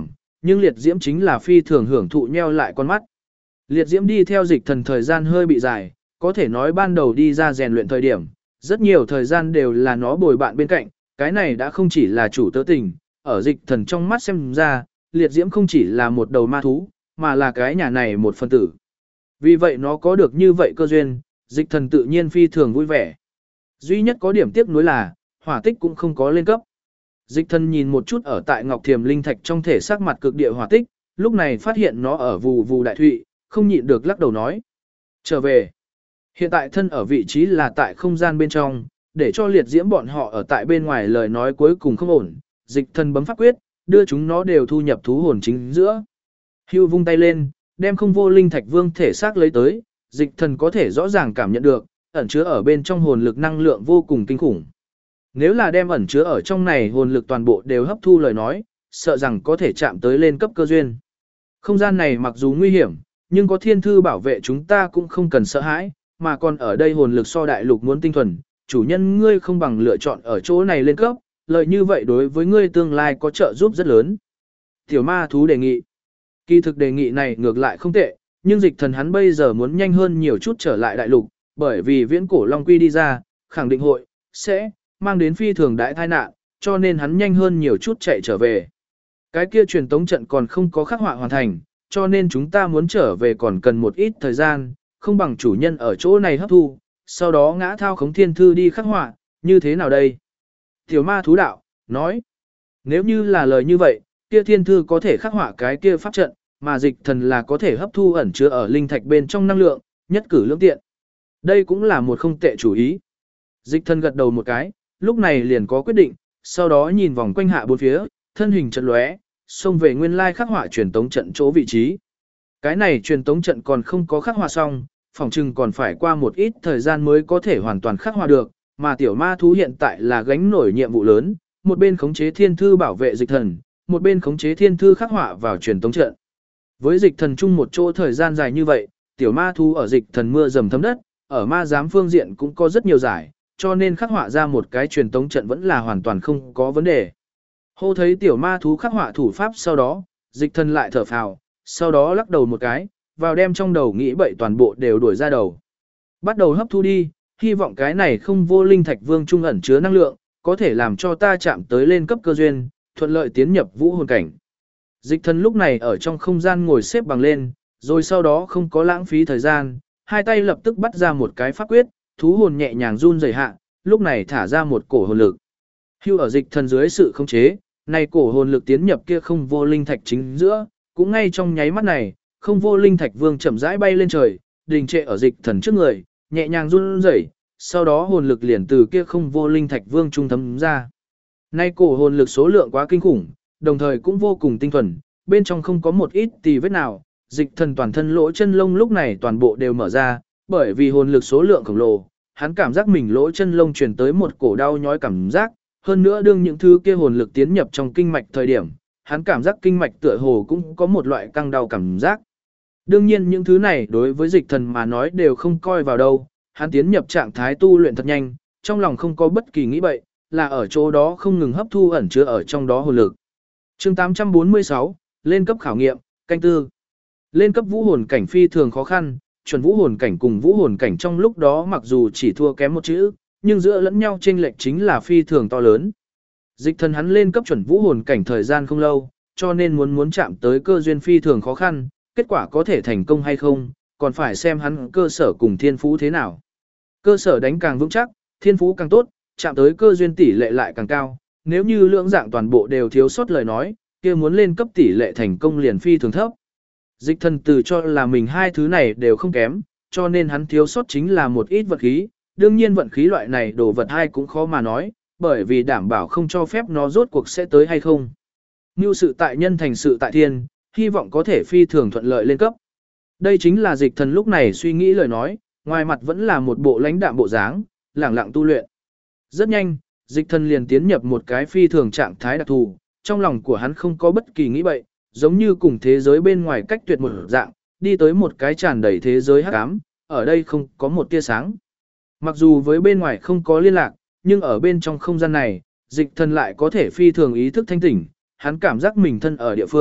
Nhưng liệt diễm chính là phi thường hưởng thụ nheo lại con mắt. Liệt diễm đi theo dịch thần thời gian hơi bị dài, có thể nói ban đầu đi ra rèn luyện thời điểm, rất nhiều thời gian đều là nó bồi bạn bên cạnh, cái này đã không chỉ là chủ tớ tình, ở dịch thần trong mắt xem ra, liệt diễm không chỉ là một đầu ma thú, mà là cái nhà này một phần tử. Vì vậy nó có được như vậy cơ duyên, dịch thần tự nhiên phi thường vui vẻ. Duy nhất có điểm tiếc nuối là, hỏa tích cũng không có lên cấp. Dịch thần nhìn một chút ở tại Ngọc Thiềm Linh Thạch trong thể xác mặt cực địa hỏa tích, lúc này phát hiện nó ở vù vù đại thụy, không nhịn được lắc đầu nói. Trở về. Hiện tại thân ở vị trí là tại không gian bên trong, để cho liệt diễm bọn họ ở tại bên ngoài lời nói cuối cùng không ổn. Dịch thần bấm pháp quyết, đưa chúng nó đều thu nhập thú hồn chính giữa. Hưu vung tay lên, đem không vô linh thạch vương thể xác lấy tới, dịch thần có thể rõ ràng cảm nhận được, ẩn chứa ở bên trong hồn lực năng lượng vô cùng kinh khủng. Nếu là đem ẩn chứa ở trong này hồn lực toàn bộ đều hấp thu lời nói, sợ rằng có thể chạm tới lên cấp cơ duyên. Không gian này mặc dù nguy hiểm, nhưng có thiên thư bảo vệ chúng ta cũng không cần sợ hãi, mà còn ở đây hồn lực so đại lục muốn tinh thuần, chủ nhân ngươi không bằng lựa chọn ở chỗ này lên cấp, lợi như vậy đối với ngươi tương lai có trợ giúp rất lớn. Tiểu ma thú đề nghị. Kỳ thực đề nghị này ngược lại không tệ, nhưng dịch thần hắn bây giờ muốn nhanh hơn nhiều chút trở lại đại lục, bởi vì viễn cổ Long Quy đi ra, khẳng định hội, sẽ, mang đến phi thường đại tai nạn, cho nên hắn nhanh hơn nhiều chút chạy trở về. Cái kia truyền tống trận còn không có khắc họa hoàn thành, cho nên chúng ta muốn trở về còn cần một ít thời gian, không bằng chủ nhân ở chỗ này hấp thu, sau đó ngã thao khống thiên thư đi khắc họa, như thế nào đây? Tiểu ma thú đạo, nói, nếu như là lời như vậy, kia thiên thư có thể khắc họa cái kia pháp trận, mà dịch thần là có thể hấp thu ẩn chứa ở linh thạch bên trong năng lượng, nhất cử lưỡng tiện. Đây cũng là một không tệ chủ ý. Dịch thần gật đầu một cái, lúc này liền có quyết định, sau đó nhìn vòng quanh hạ bốn phía, thân hình chợt lóe, xông về nguyên lai khắc họa truyền tống trận chỗ vị trí. Cái này truyền tống trận còn không có khắc họa xong, phòng trừng còn phải qua một ít thời gian mới có thể hoàn toàn khắc họa được, mà tiểu ma thú hiện tại là gánh nổi nhiệm vụ lớn, một bên khống chế thiên thư bảo vệ dịch thần, một bên khống chế thiên thư khắc họa vào truyền tống trận. Với dịch thần chung một chỗ thời gian dài như vậy, tiểu ma thú ở dịch thần mưa dầm thấm đất, ở ma giám phương diện cũng có rất nhiều giải, cho nên khắc họa ra một cái truyền tống trận vẫn là hoàn toàn không có vấn đề. Hô thấy tiểu ma thú khắc họa thủ pháp sau đó, dịch thần lại thở phào, sau đó lắc đầu một cái, vào đem trong đầu nghĩ bậy toàn bộ đều đuổi ra đầu. Bắt đầu hấp thu đi, hy vọng cái này không vô linh thạch vương trung ẩn chứa năng lượng, có thể làm cho ta chạm tới lên cấp cơ duyên, thuận lợi tiến nhập vũ hồn cảnh. Dịch thần lúc này ở trong không gian ngồi xếp bằng lên, rồi sau đó không có lãng phí thời gian, hai tay lập tức bắt ra một cái pháp quyết, thú hồn nhẹ nhàng run rẩy hạ, lúc này thả ra một cổ hồn lực. Hưu ở dịch thần dưới sự khống chế, này cổ hồn lực tiến nhập kia không vô linh thạch chính giữa, cũng ngay trong nháy mắt này, không vô linh thạch vương chậm rãi bay lên trời, đình trệ ở dịch thần trước người, nhẹ nhàng run rẩy, sau đó hồn lực liền từ kia không vô linh thạch vương trung thấm ra. Nay cổ hồn lực số lượng quá kinh khủng, đồng thời cũng vô cùng tinh thuần, bên trong không có một ít tì vết nào, dịch thần toàn thân lỗ chân lông lúc này toàn bộ đều mở ra, bởi vì hồn lực số lượng khổng lồ, hắn cảm giác mình lỗ chân lông truyền tới một cổ đau nhói cảm giác, hơn nữa đương những thứ kia hồn lực tiến nhập trong kinh mạch thời điểm, hắn cảm giác kinh mạch tựa hồ cũng có một loại căng đau cảm giác. Đương nhiên những thứ này đối với dịch thần mà nói đều không coi vào đâu, hắn tiến nhập trạng thái tu luyện thật nhanh, trong lòng không có bất kỳ nghĩ bậy, là ở chỗ đó không ngừng hấp thu ẩn chứa ở trong đó hồn lực. Chương 846, lên cấp khảo nghiệm, canh tư. Lên cấp vũ hồn cảnh phi thường khó khăn, chuẩn vũ hồn cảnh cùng vũ hồn cảnh trong lúc đó mặc dù chỉ thua kém một chữ, nhưng giữa lẫn nhau chênh lệch chính là phi thường to lớn. Dịch thần hắn lên cấp chuẩn vũ hồn cảnh thời gian không lâu, cho nên muốn chạm tới cơ duyên phi thường khó khăn, kết quả có thể thành công hay không, còn phải xem hắn cơ sở cùng thiên phú thế nào. Cơ sở đánh càng vững chắc, thiên phú càng tốt, chạm tới cơ duyên tỷ lệ lại càng cao, nếu như lượng dạng toàn bộ đều thiếu sót lời nói, kia muốn lên cấp tỷ lệ thành công liền phi thường thấp. Dịch thần từ cho là mình hai thứ này đều không kém, cho nên hắn thiếu sót chính là một ít vật khí, đương nhiên vận khí loại này đồ vật hai cũng khó mà nói, bởi vì đảm bảo không cho phép nó rốt cuộc sẽ tới hay không. Mưu sự tại nhân thành sự tại thiên, hy vọng có thể phi thường thuận lợi lên cấp. Đây chính là dịch thần lúc này suy nghĩ lời nói, ngoài mặt vẫn là một bộ lãnh đạm bộ dáng, lẳng lặng tu luyện. Rất nhanh, dịch thần liền tiến nhập một cái phi thường trạng thái đặc thù, trong lòng của hắn không có bất kỳ nghĩ bậy, giống như cùng thế giới bên ngoài cách tuyệt một dạng, đi tới một cái tràn đầy thế giới hắc ám, ở đây không có một tia sáng. Mặc dù với bên ngoài không có liên lạc, nhưng ở bên trong không gian này, dịch thần lại có thể phi thường ý thức thanh tỉnh, hắn cảm giác mình thân ở địa phương,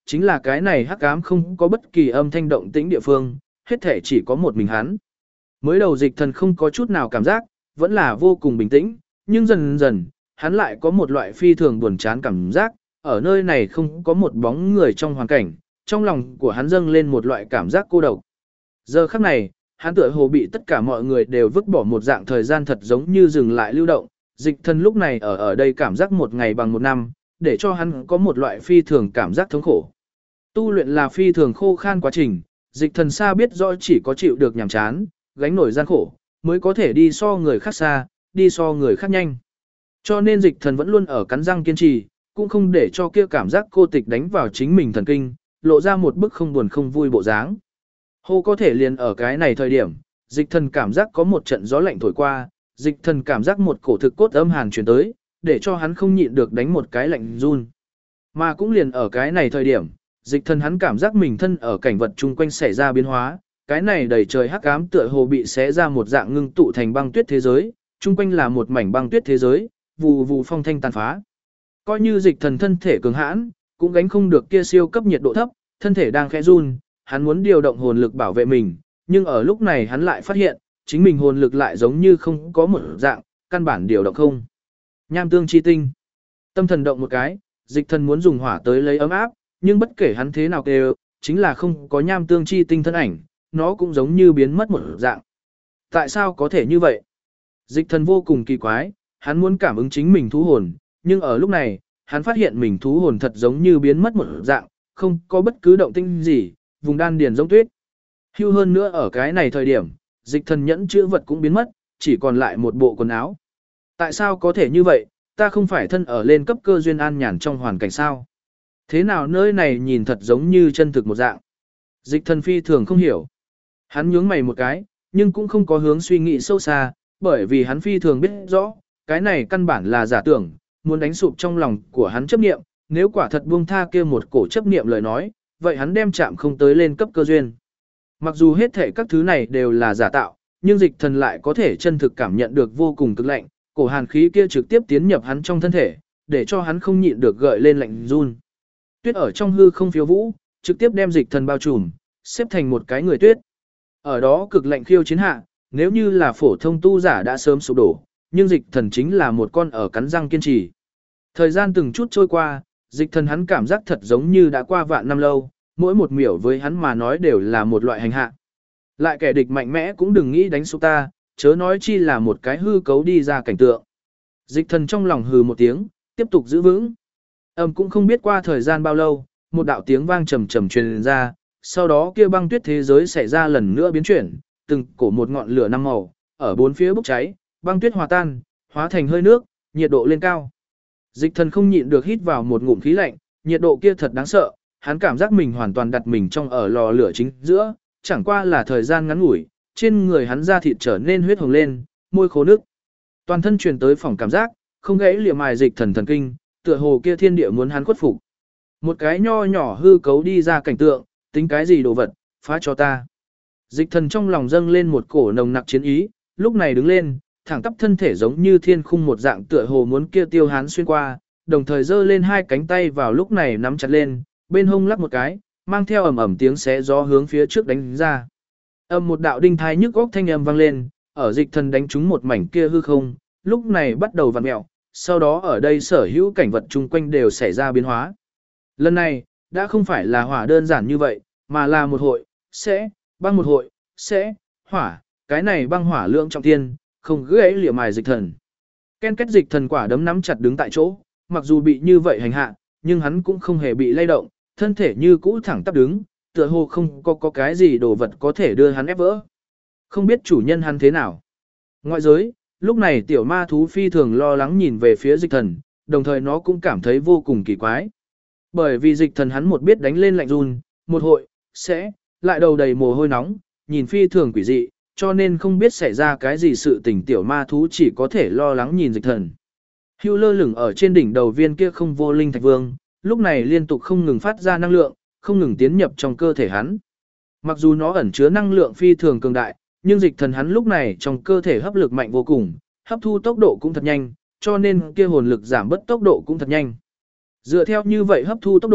chính là cái này hắc ám không có bất kỳ âm thanh động tĩnh địa phương, hết thể chỉ có một mình hắn. Mới đầu Dịch Thần không có chút nào cảm giác, vẫn là vô cùng bình tĩnh, nhưng dần dần, hắn lại có một loại phi thường buồn chán cảm giác, ở nơi này không có một bóng người trong hoàn cảnh, trong lòng của hắn dâng lên một loại cảm giác cô độc. Giờ khắc này, hắn tựa hồ bị tất cả mọi người đều vứt bỏ một dạng thời gian thật giống như dừng lại lưu động, Dịch Thần lúc này ở đây cảm giác một ngày bằng một năm, để cho hắn có một loại phi thường cảm giác thống khổ. Tu luyện là phi thường khô khan quá trình, Dịch Thần xa biết rõ chỉ có chịu được nhàm chán, gánh nổi gian khổ, mới có thể đi so người khác xa, đi so người khác nhanh. Cho nên Dịch Thần vẫn luôn ở cắn răng kiên trì, cũng không để cho kia cảm giác cô tịch đánh vào chính mình thần kinh, lộ ra một bức không buồn không vui bộ dáng. Hô có thể liền ở cái này thời điểm, Dịch Thần cảm giác có một trận gió lạnh thổi qua, Dịch Thần cảm giác một cổ thực cốt âm hàn truyền tới, để cho hắn không nhịn được đánh một cái lạnh run. Mà cũng liền ở cái này thời điểm, Dịch Thần hắn cảm giác mình thân ở cảnh vật chung quanh xảy ra biến hóa, cái này đầy trời hắc ám tựa hồ bị xé ra một dạng ngưng tụ thành băng tuyết thế giới, chung quanh là một mảnh băng tuyết thế giới, vù vù phong thanh tàn phá. Coi như Dịch Thần thân thể cường hãn, cũng gánh không được kia siêu cấp nhiệt độ thấp, thân thể đang khẽ run, hắn muốn điều động hồn lực bảo vệ mình, nhưng ở lúc này hắn lại phát hiện, chính mình hồn lực lại giống như không có một dạng, căn bản điều động không. Nham tương chi tinh. Tâm thần động một cái, Dịch Thần muốn dùng hỏa tới lấy ấm áp, nhưng bất kể hắn thế nào kêu, chính là không có nham tương chi tinh thân ảnh, nó cũng giống như biến mất một dạng. Tại sao có thể như vậy? Dịch Thần vô cùng kỳ quái, hắn muốn cảm ứng chính mình thú hồn, nhưng ở lúc này, hắn phát hiện mình thú hồn thật giống như biến mất một dạng, không có bất cứ động tĩnh gì, vùng đan điền giống tuyết. Hưu hơn nữa ở cái này thời điểm, Dịch Thần nhẫn chữ vật cũng biến mất, chỉ còn lại một bộ quần áo. Tại sao có thể như vậy, ta không phải thân ở lên cấp cơ duyên an nhàn trong hoàn cảnh sao? Thế nào nơi này nhìn thật giống như chân thực một dạng? Dịch Thần phi thường không hiểu. Hắn nhướng mày một cái, nhưng cũng không có hướng suy nghĩ sâu xa, bởi vì hắn phi thường biết rõ, cái này căn bản là giả tưởng, muốn đánh sụp trong lòng của hắn chấp niệm, nếu quả thật buông tha kia một cổ chấp niệm lời nói, vậy hắn đem chạm không tới lên cấp cơ duyên. Mặc dù hết thể các thứ này đều là giả tạo, nhưng Dịch Thần lại có thể chân thực cảm nhận được vô cùng cực lạnh, cổ hàn khí kia trực tiếp tiến nhập hắn trong thân thể, để cho hắn không nhịn được gợi lên lạnh run. Tuyết ở trong hư không phiêu vũ, trực tiếp đem Dịch Thần bao trùm, xếp thành một cái người tuyết. Ở đó cực lạnh khiêu chiến hạ, nếu như là phổ thông tu giả đã sớm sụp đổ, nhưng Dịch Thần chính là một con ở cắn răng kiên trì. Thời gian từng chút trôi qua, Dịch Thần hắn cảm giác thật giống như đã qua vạn năm lâu, mỗi một miểu với hắn mà nói đều là một loại hành hạ. Lại kẻ địch mạnh mẽ cũng đừng nghĩ đánh xuống ta, chớ nói chi là một cái hư cấu đi ra cảnh tượng. Dịch Thần trong lòng hừ một tiếng, tiếp tục giữ vững. Cũng không biết qua thời gian bao lâu, một đạo tiếng vang trầm trầm truyền ra, sau đó kia băng tuyết thế giới xảy ra lần nữa biến chuyển, từng cổ một ngọn lửa năm màu, ở bốn phía bốc cháy, băng tuyết hòa tan, hóa thành hơi nước, nhiệt độ lên cao. Dịch Thần không nhịn được hít vào một ngụm khí lạnh, nhiệt độ kia thật đáng sợ, hắn cảm giác mình hoàn toàn đặt mình trong ở lò lửa chính giữa, chẳng qua là thời gian ngắn ngủi, trên người hắn da thịt trở nên huyết hồng lên, môi khô nước. Toàn thân truyền tới phòng cảm giác, không gãy liệm mài Dịch Thần thần kinh, tựa hồ kia thiên địa muốn hắn khuất phục. Một cái nho nhỏ hư cấu đi ra cảnh tượng, tính cái gì đồ vật, phá cho ta. Dịch Thần trong lòng dâng lên một cổ nồng nặc chiến ý, lúc này đứng lên, thẳng tắp thân thể giống như thiên khung một dạng tựa hồ muốn kia tiêu hắn xuyên qua, đồng thời giơ lên hai cánh tay vào lúc này nắm chặt lên, bên hông lắc một cái, mang theo ầm ầm tiếng xé gió hướng phía trước đánh ra. Một đạo đinh thai nhức góc thanh âm vang lên, ở Dịch Thần đánh trúng một mảnh kia hư không, lúc này bắt đầu vặn mèo, sau đó ở đây sở hữu cảnh vật chung quanh đều xảy ra biến hóa. Lần này, đã không phải là hỏa đơn giản như vậy, mà là một hội, sẽ, băng một hội, sẽ, hỏa, cái này băng hỏa lượng trọng thiên, không gãy liệm mài Dịch Thần. Ken kết Dịch Thần quả đấm nắm chặt đứng tại chỗ, mặc dù bị như vậy hành hạ, nhưng hắn cũng không hề bị lay động, thân thể như cũ thẳng tắp đứng, tựa hồ không có cái gì đồ vật có thể đưa hắn ép vỡ. Không biết chủ nhân hắn thế nào. Ngoại giới, lúc này tiểu ma thú phi thường lo lắng nhìn về phía Dịch Thần, đồng thời nó cũng cảm thấy vô cùng kỳ quái. Bởi vì Dịch Thần hắn một biết đánh lên lạnh run, một hội, sẽ, lại đầu đầy mồ hôi nóng, nhìn phi thường quỷ dị, cho nên không biết xảy ra cái gì sự tình tiểu ma thú chỉ có thể lo lắng nhìn Dịch Thần. Hưu lơ lửng ở trên đỉnh đầu viên kia không vô linh thạch vương, lúc này liên tục không ngừng phát ra năng lượng, không ngừng tiến nhập trong cơ thể hắn. Mặc dù nó ẩn chứa năng lượng phi thường cường đại, nhưng Dịch Thần hắn lúc này trong cơ thể hấp lực mạnh vô cùng, hấp thu tốc độ cũng thật nhanh, cho nên kia hồn lực giảm bớt tốc độ cũng thật nhanh. Dựa theo như vậy hấp thu tốc độ,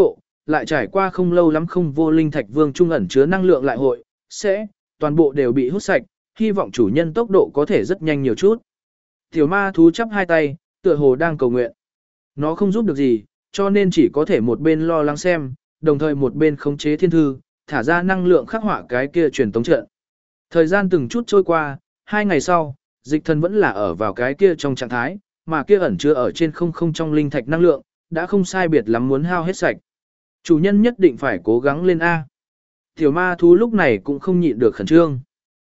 lại trải qua không lâu lắm không vô linh thạch vương trung ẩn chứa năng lượng lại hội, sẽ, toàn bộ đều bị hút sạch, hy vọng chủ nhân tốc độ có thể rất nhanh nhiều chút. Tiểu ma thú chắp hai tay, tựa hồ đang cầu nguyện. Nó không giúp được gì, cho nên chỉ có thể một bên lo lắng xem, đồng thời một bên khống chế thiên thư, thả ra năng lượng khắc họa cái kia truyền tống trận. Thời gian từng chút trôi qua, 2 ngày sau, dịch thần vẫn là ở vào cái kia trong trạng thái, mà kia ẩn chứa ở trên không trong linh thạch năng lượng, đã không sai biệt lắm muốn hao hết sạch. Chủ nhân nhất định phải cố gắng lên A. Tiểu ma thú lúc này cũng không nhịn được khẩn trương.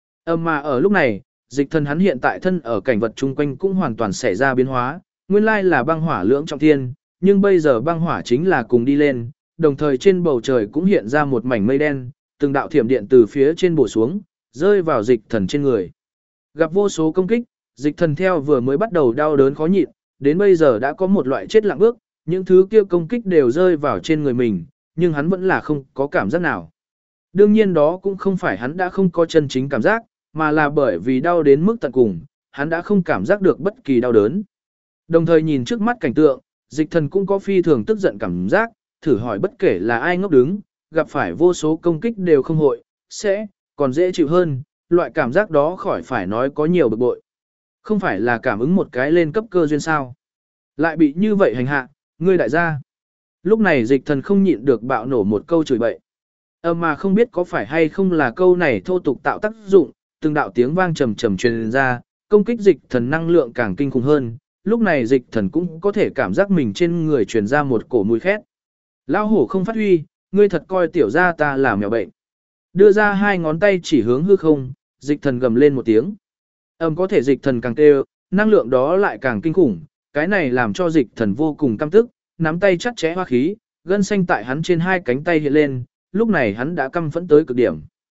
Mà ở lúc này, dịch thần hắn hiện tại thân ở cảnh vật chung quanh cũng hoàn toàn xảy ra biến hóa, nguyên lai là băng hỏa lưỡng trọng thiên, nhưng bây giờ băng hỏa chính là cùng đi lên, đồng thời trên bầu trời cũng hiện ra một mảnh mây đen, từng đạo thiểm điện từ phía trên bổ xuống, rơi vào dịch thần trên người. Gặp vô số công kích, dịch thần theo vừa mới bắt đầu đau đớn khó nhịn, đến bây giờ đã có một loại chết lặng bước, những thứ kia công kích đều rơi vào trên người mình, nhưng hắn vẫn là không có cảm giác nào. Đương nhiên đó cũng không phải hắn đã không có chân chính cảm giác, mà là bởi vì đau đến mức tận cùng, hắn đã không cảm giác được bất kỳ đau đớn. Đồng thời nhìn trước mắt cảnh tượng, dịch thần cũng có phi thường tức giận cảm giác, thử hỏi bất kể là ai ngốc đứng, gặp phải vô số công kích đều không hội, sẽ, còn dễ chịu hơn, loại cảm giác đó khỏi phải nói có nhiều bực bội. Không phải là cảm ứng một cái lên cấp cơ duyên sao. Lại bị như vậy hành hạ, ngươi đại gia. Lúc này dịch thần không nhịn được bạo nổ một câu chửi bậy. Mà không biết có phải hay không là câu này thô tục tạo tác dụng, từng đạo tiếng vang trầm trầm truyền ra, công kích dịch thần năng lượng càng kinh khủng hơn. Lúc này dịch thần cũng có thể cảm giác mình trên người truyền ra một cổ mùi khét. Lão hổ không phát huy, ngươi thật coi tiểu gia ta là mèo bệnh. Đưa ra 2 ngón tay chỉ hướng hư không, dịch thần gầm lên một tiếng. Có thể dịch thần càng kêu, năng lượng đó lại càng kinh khủng, cái này làm cho dịch thần vô cùng căm tức, nắm tay chắt chẽ hoa khí, gân xanh tại hắn trên 2 cánh tay hiện lên, lúc này hắn đã căm phẫn tới cực điểm.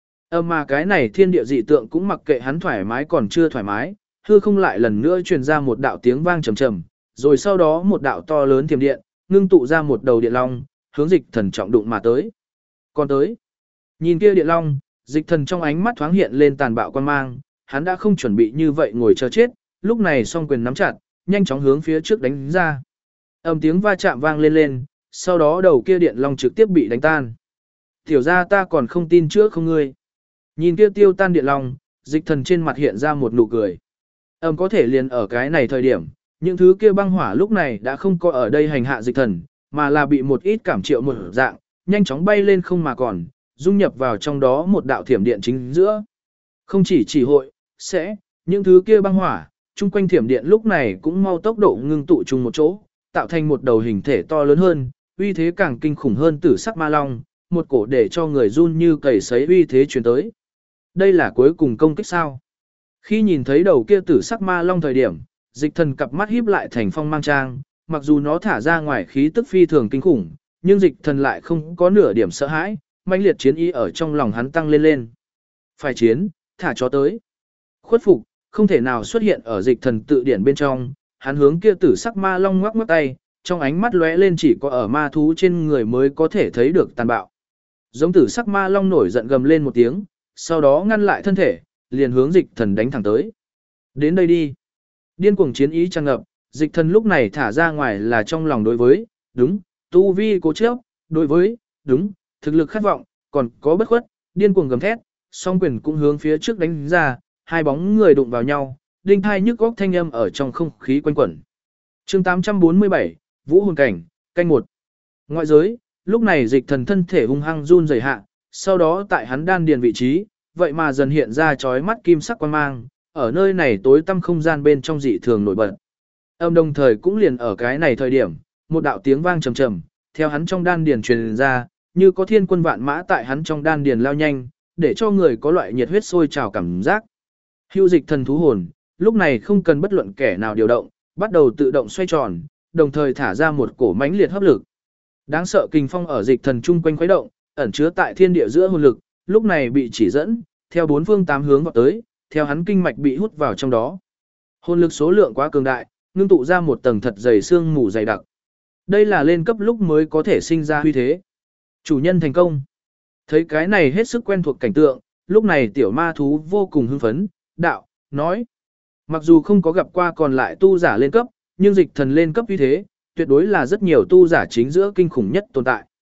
Mà cái này thiên địa dị tượng cũng mặc kệ hắn thoải mái còn chưa thoải mái, hư không lại lần nữa truyền ra một đạo tiếng vang trầm trầm, rồi sau đó một đạo to lớn thiểm điện, ngưng tụ ra một đầu điện long, hướng dịch thần trọng đụng mà tới. Còn tới, nhìn kia điện long, dịch thần trong ánh mắt thoáng hiện lên tàn bạo quan mang, hắn đã không chuẩn bị như vậy ngồi chờ chết, lúc này song quyền nắm chặt, nhanh chóng hướng phía trước đánh ra. Tiếng va chạm vang lên lên, sau đó đầu kia điện long trực tiếp bị đánh tan. Tiểu ra ta còn không tin trước không ngươi. Nhìn kia tiêu tan điện long, dịch thần trên mặt hiện ra một nụ cười. Có thể liền ở cái này thời điểm, những thứ kia băng hỏa lúc này đã không có ở đây hành hạ dịch thần, mà là bị một ít cảm triệu một dạng, nhanh chóng bay lên không mà còn, dung nhập vào trong đó một đạo thiểm điện chính giữa. Không chỉ hội, sẽ, những thứ kia băng hỏa, chung quanh thiểm điện lúc này cũng mau tốc độ ngưng tụ chung một chỗ, tạo thành một đầu hình thể to lớn hơn, uy thế càng kinh khủng hơn tử sắc ma long, một cổ để cho người run như cầy sấy uy thế truyền tới. Đây là cuối cùng công kích sao? Khi nhìn thấy đầu kia tử sắc ma long thời điểm, dịch thần cặp mắt híp lại thành phong mang trang, mặc dù nó thả ra ngoài khí tức phi thường kinh khủng, nhưng dịch thần lại không có nửa điểm sợ hãi, mãnh liệt chiến ý ở trong lòng hắn tăng lên lên. Phải chiến, thả chó tới. Khuất phục, không thể nào xuất hiện ở dịch thần tự điển bên trong, hắn hướng kia tử sắc ma long ngoắc ngoắc tay, trong ánh mắt lóe lên chỉ có ở ma thú trên người mới có thể thấy được tàn bạo. Giống tử sắc ma long nổi giận gầm lên một tiếng, sau đó ngăn lại thân thể, liền hướng dịch thần đánh thẳng tới. Đến đây đi. Điên cuồng chiến ý tràn ngập, dịch thần lúc này thả ra ngoài là trong lòng đối với, đúng, tu vi cố chấp, đối với, đúng, thực lực khát vọng, còn có bất khuất, điên cuồng gầm thét, song quyền cũng hướng phía trước đánh ra, 2 bóng người đụng vào nhau, đinh thai nhức góc thanh âm ở trong không khí quanh quẩn. Chương 847, Vũ hồn cảnh, canh 1. Ngoại giới, lúc này dịch thần thân thể hung hăng run rẩy hạ, sau đó tại hắn đan điền vị trí, vậy mà dần hiện ra chói mắt kim sắc quang mang, ở nơi này tối tăm không gian bên trong dị thường nổi bật. Đồng thời cũng liền ở cái này thời điểm, một đạo tiếng vang trầm trầm, theo hắn trong đan điền truyền ra, như có thiên quân vạn mã tại hắn trong đan điền lao nhanh, để cho người có loại nhiệt huyết sôi trào cảm giác. Hưu dịch thần thú hồn, lúc này không cần bất luận kẻ nào điều động, bắt đầu tự động xoay tròn, đồng thời thả ra một cổ mãnh liệt hấp lực. Đáng sợ kình phong ở dịch thần chung quanh khuấy động, ẩn chứa tại thiên địa giữa hồn lực, lúc này bị chỉ dẫn, theo 4 phương 8 hướng vọt tới, theo hắn kinh mạch bị hút vào trong đó. Hồn lực số lượng quá cường đại, ngưng tụ ra một tầng thật dày xương mù dày đặc. Đây là lên cấp lúc mới có thể sinh ra huy thế. Chủ nhân thành công. Thấy cái này hết sức quen thuộc cảnh tượng, lúc này tiểu ma thú vô cùng hưng phấn, đạo, nói. Mặc dù không có gặp qua còn lại tu giả lên cấp, nhưng dịch thần lên cấp huy thế, tuyệt đối là rất nhiều tu giả chính giữa kinh khủng nhất tồn tại.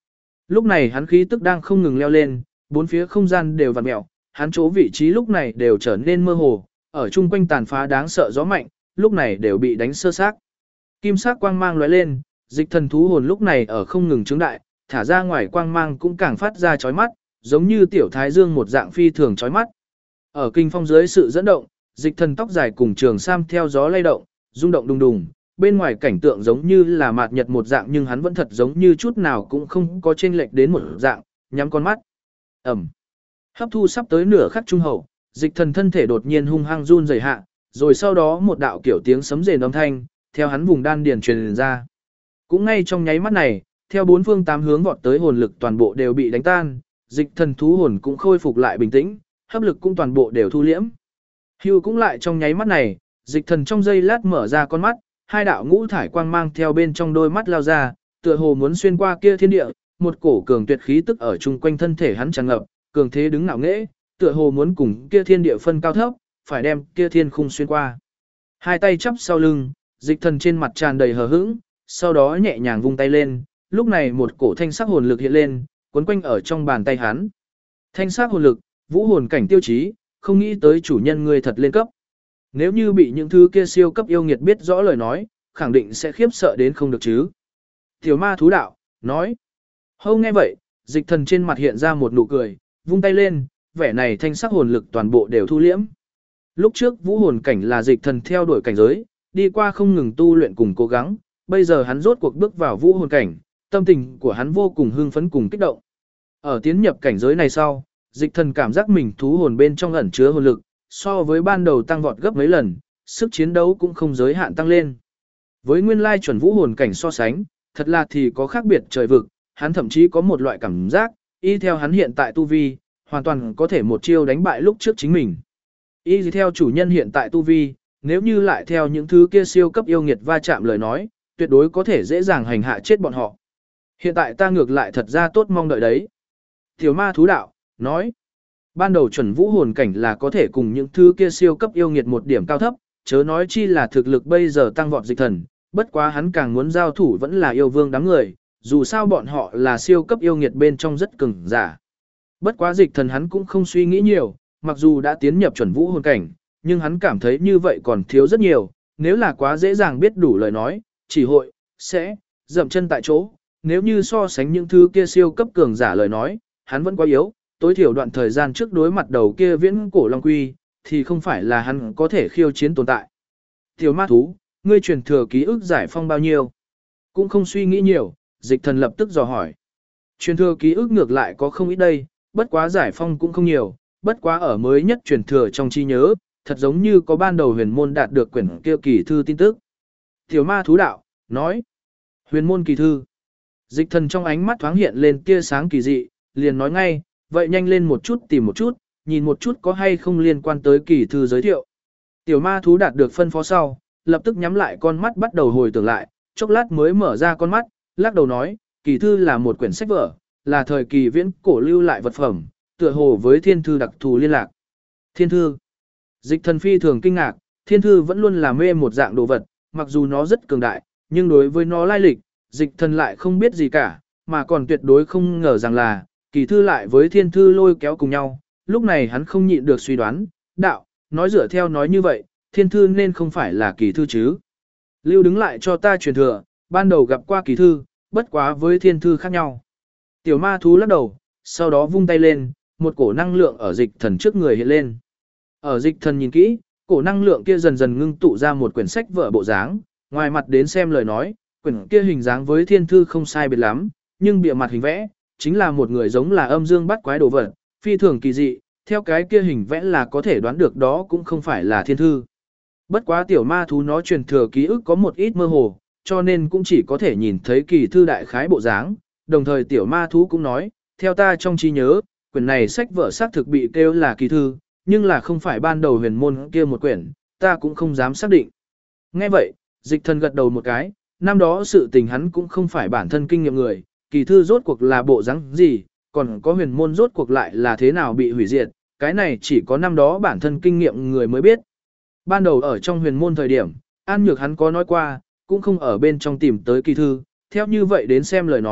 Lúc này hắn khí tức đang không ngừng leo lên, bốn phía không gian đều vặn mèo, hắn chỗ vị trí lúc này đều trở nên mơ hồ, ở chung quanh tàn phá đáng sợ gió mạnh, lúc này đều bị đánh sơ xác. Kim sắc quang mang lóe lên, dịch thần thú hồn lúc này ở không ngừng trướng đại, thả ra ngoài quang mang cũng càng phát ra chói mắt, giống như tiểu thái dương một dạng phi thường chói mắt. Ở kinh phong dưới sự dẫn động, dịch thần tóc dài cùng trường sam theo gió lay động, rung động đùng đùng, bên ngoài cảnh tượng giống như là mạt nhật một dạng nhưng hắn vẫn thật giống như chút nào cũng không có chênh lệch đến một dạng, nhắm con mắt. Ẩm. Hấp thu sắp tới nửa khắc trung hậu, dịch thần thân thể đột nhiên hung hăng run rẩy hạ, rồi sau đó một đạo kiểu tiếng sấm rền âm thanh, theo hắn vùng đan điền truyền ra. Cũng ngay trong nháy mắt này, theo bốn phương tám hướng vọt tới hồn lực toàn bộ đều bị đánh tan, dịch thần thú hồn cũng khôi phục lại bình tĩnh, hấp lực cũng toàn bộ đều thu liễm. Hưu cũng lại trong nháy mắt này, dịch thần trong giây lát mở ra con mắt, hai đạo ngũ thải quang mang theo bên trong đôi mắt lao ra, tựa hồ muốn xuyên qua kia thiên địa, một cổ cường tuyệt khí tức ở chung quanh thân thể hắn tràn ngập, cường thế đứng ngạo nghễ, tựa hồ muốn cùng kia thiên địa phân cao thấp, phải đem kia thiên khung xuyên qua. Hai tay chắp sau lưng, dịch thần trên mặt tràn đầy hờ hững, sau đó nhẹ nhàng vung tay lên, lúc này một cổ thanh sắc hồn lực hiện lên, quấn quanh ở trong bàn tay hắn. Thanh sắc hồn lực, vũ hồn cảnh tiêu chí, không nghĩ tới chủ nhân ngươi thật lên cấp. Nếu như bị những thứ kia siêu cấp yêu nghiệt biết rõ lời nói, khẳng định sẽ khiếp sợ đến không được chứ. Tiểu ma thú đạo, nói. Hâu nghe vậy, dịch thần trên mặt hiện ra một nụ cười, vung tay lên, vẻ này thanh sắc hồn lực toàn bộ đều thu liễm. Lúc trước vũ hồn cảnh là dịch thần theo đuổi cảnh giới, đi qua không ngừng tu luyện cùng cố gắng, bây giờ hắn rốt cuộc bước vào vũ hồn cảnh, tâm tình của hắn vô cùng hưng phấn cùng kích động. Ở tiến nhập cảnh giới này sau, dịch thần cảm giác mình thú hồn bên trong ẩn chứa hồn lực, so với ban đầu tăng vọt gấp mấy lần, sức chiến đấu cũng không giới hạn tăng lên. Với nguyên lai chuẩn vũ hồn cảnh so sánh, thật là thì có khác biệt trời vực, hắn thậm chí có một loại cảm giác, y theo hắn hiện tại tu vi, hoàn toàn có thể một chiêu đánh bại lúc trước chính mình. Y theo chủ nhân hiện tại tu vi, nếu như lại theo những thứ kia siêu cấp yêu nghiệt va chạm lời nói, tuyệt đối có thể dễ dàng hành hạ chết bọn họ. Hiện tại ta ngược lại thật ra tốt mong đợi đấy. Tiểu ma thú đạo, nói. Ban đầu chuẩn vũ hồn cảnh là có thể cùng những thứ kia siêu cấp yêu nghiệt một điểm cao thấp, chớ nói chi là thực lực bây giờ tăng vọt dịch thần, bất quá hắn càng muốn giao thủ vẫn là yêu vương đám người, dù sao bọn họ là siêu cấp yêu nghiệt bên trong rất cứng giả. Bất quá dịch thần hắn cũng không suy nghĩ nhiều, mặc dù đã tiến nhập chuẩn vũ hồn cảnh, nhưng hắn cảm thấy như vậy còn thiếu rất nhiều, nếu là quá dễ dàng biết đủ lời nói, chỉ hội, sẽ, dậm chân tại chỗ, nếu như so sánh những thứ kia siêu cấp cường giả lời nói, hắn vẫn quá yếu, tối thiểu đoạn thời gian trước đối mặt đầu kia viễn cổ long quy, thì không phải là hắn có thể khiêu chiến tồn tại. Tiểu ma thú, ngươi truyền thừa ký ức giải phong bao nhiêu? Cũng không suy nghĩ nhiều, dịch thần lập tức dò hỏi. Truyền thừa ký ức ngược lại có không ít đây, bất quá giải phong cũng không nhiều, bất quá ở mới nhất truyền thừa trong trí nhớ, thật giống như có ban đầu huyền môn đạt được quyển kia kỳ thư tin tức. Tiểu ma thú đạo, nói. Huyền môn kỳ thư. Dịch thần trong ánh mắt thoáng hiện lên tia sáng kỳ dị, liền nói ngay, vậy nhanh lên một chút tìm một chút, nhìn một chút có hay không liên quan tới kỳ thư giới thiệu. Tiểu ma thú đạt được phân phó sau, lập tức nhắm lại con mắt bắt đầu hồi tưởng lại, chốc lát mới mở ra con mắt, lắc đầu nói, kỳ thư là một quyển sách vở, là thời kỳ viễn cổ lưu lại vật phẩm, tựa hồ với thiên thư đặc thù liên lạc. Thiên thư. Dịch thần phi thường kinh ngạc, thiên thư vẫn luôn là mê một dạng đồ vật, mặc dù nó rất cường đại, nhưng đối với nó lai lịch, dịch thần lại không biết gì cả, mà còn tuyệt đối không ngờ rằng là, kỳ thư lại với thiên thư lôi kéo cùng nhau. Lúc này hắn không nhịn được suy đoán, đạo, nói dựa theo nói như vậy, thiên thư nên không phải là kỳ thư chứ. Lưu đứng lại cho ta truyền thừa, ban đầu gặp qua kỳ thư, bất quá với thiên thư khác nhau. Tiểu ma thú lắc đầu, sau đó vung tay lên, một cổ năng lượng ở dịch thần trước người hiện lên. Ở dịch thần nhìn kỹ, cổ năng lượng kia dần dần ngưng tụ ra một quyển sách vở bộ dáng, ngoài mặt đến xem lời nói, quyển kia hình dáng với thiên thư không sai biệt lắm, nhưng bìa mặt hình vẽ, chính là một người giống là âm dương bắt quái đồ vật, phi thường kỳ dị, theo cái kia hình vẽ là có thể đoán được đó cũng không phải là thiên thư. Bất quá tiểu ma thú nó truyền thừa ký ức có một ít mơ hồ, cho nên cũng chỉ có thể nhìn thấy kỳ thư đại khái bộ dáng, đồng thời tiểu ma thú cũng nói, theo ta trong trí nhớ, quyển này sách vở xác thực bị kêu là kỳ thư, nhưng là không phải ban đầu huyền môn kia một quyển, ta cũng không dám xác định. Nghe vậy, dịch thần gật đầu một cái, năm đó sự tình hắn cũng không phải bản thân kinh nghiệm người, kỳ thư rốt cuộc là bộ dáng gì, còn có huyền môn rốt cuộc lại là thế nào bị hủy diệt, cái này chỉ có năm đó bản thân kinh nghiệm người mới biết. Ban đầu ở trong huyền môn thời điểm, An Nhược hắn có nói qua, cũng không ở bên trong tìm tới kỳ thư, theo như vậy đến xem lời nói,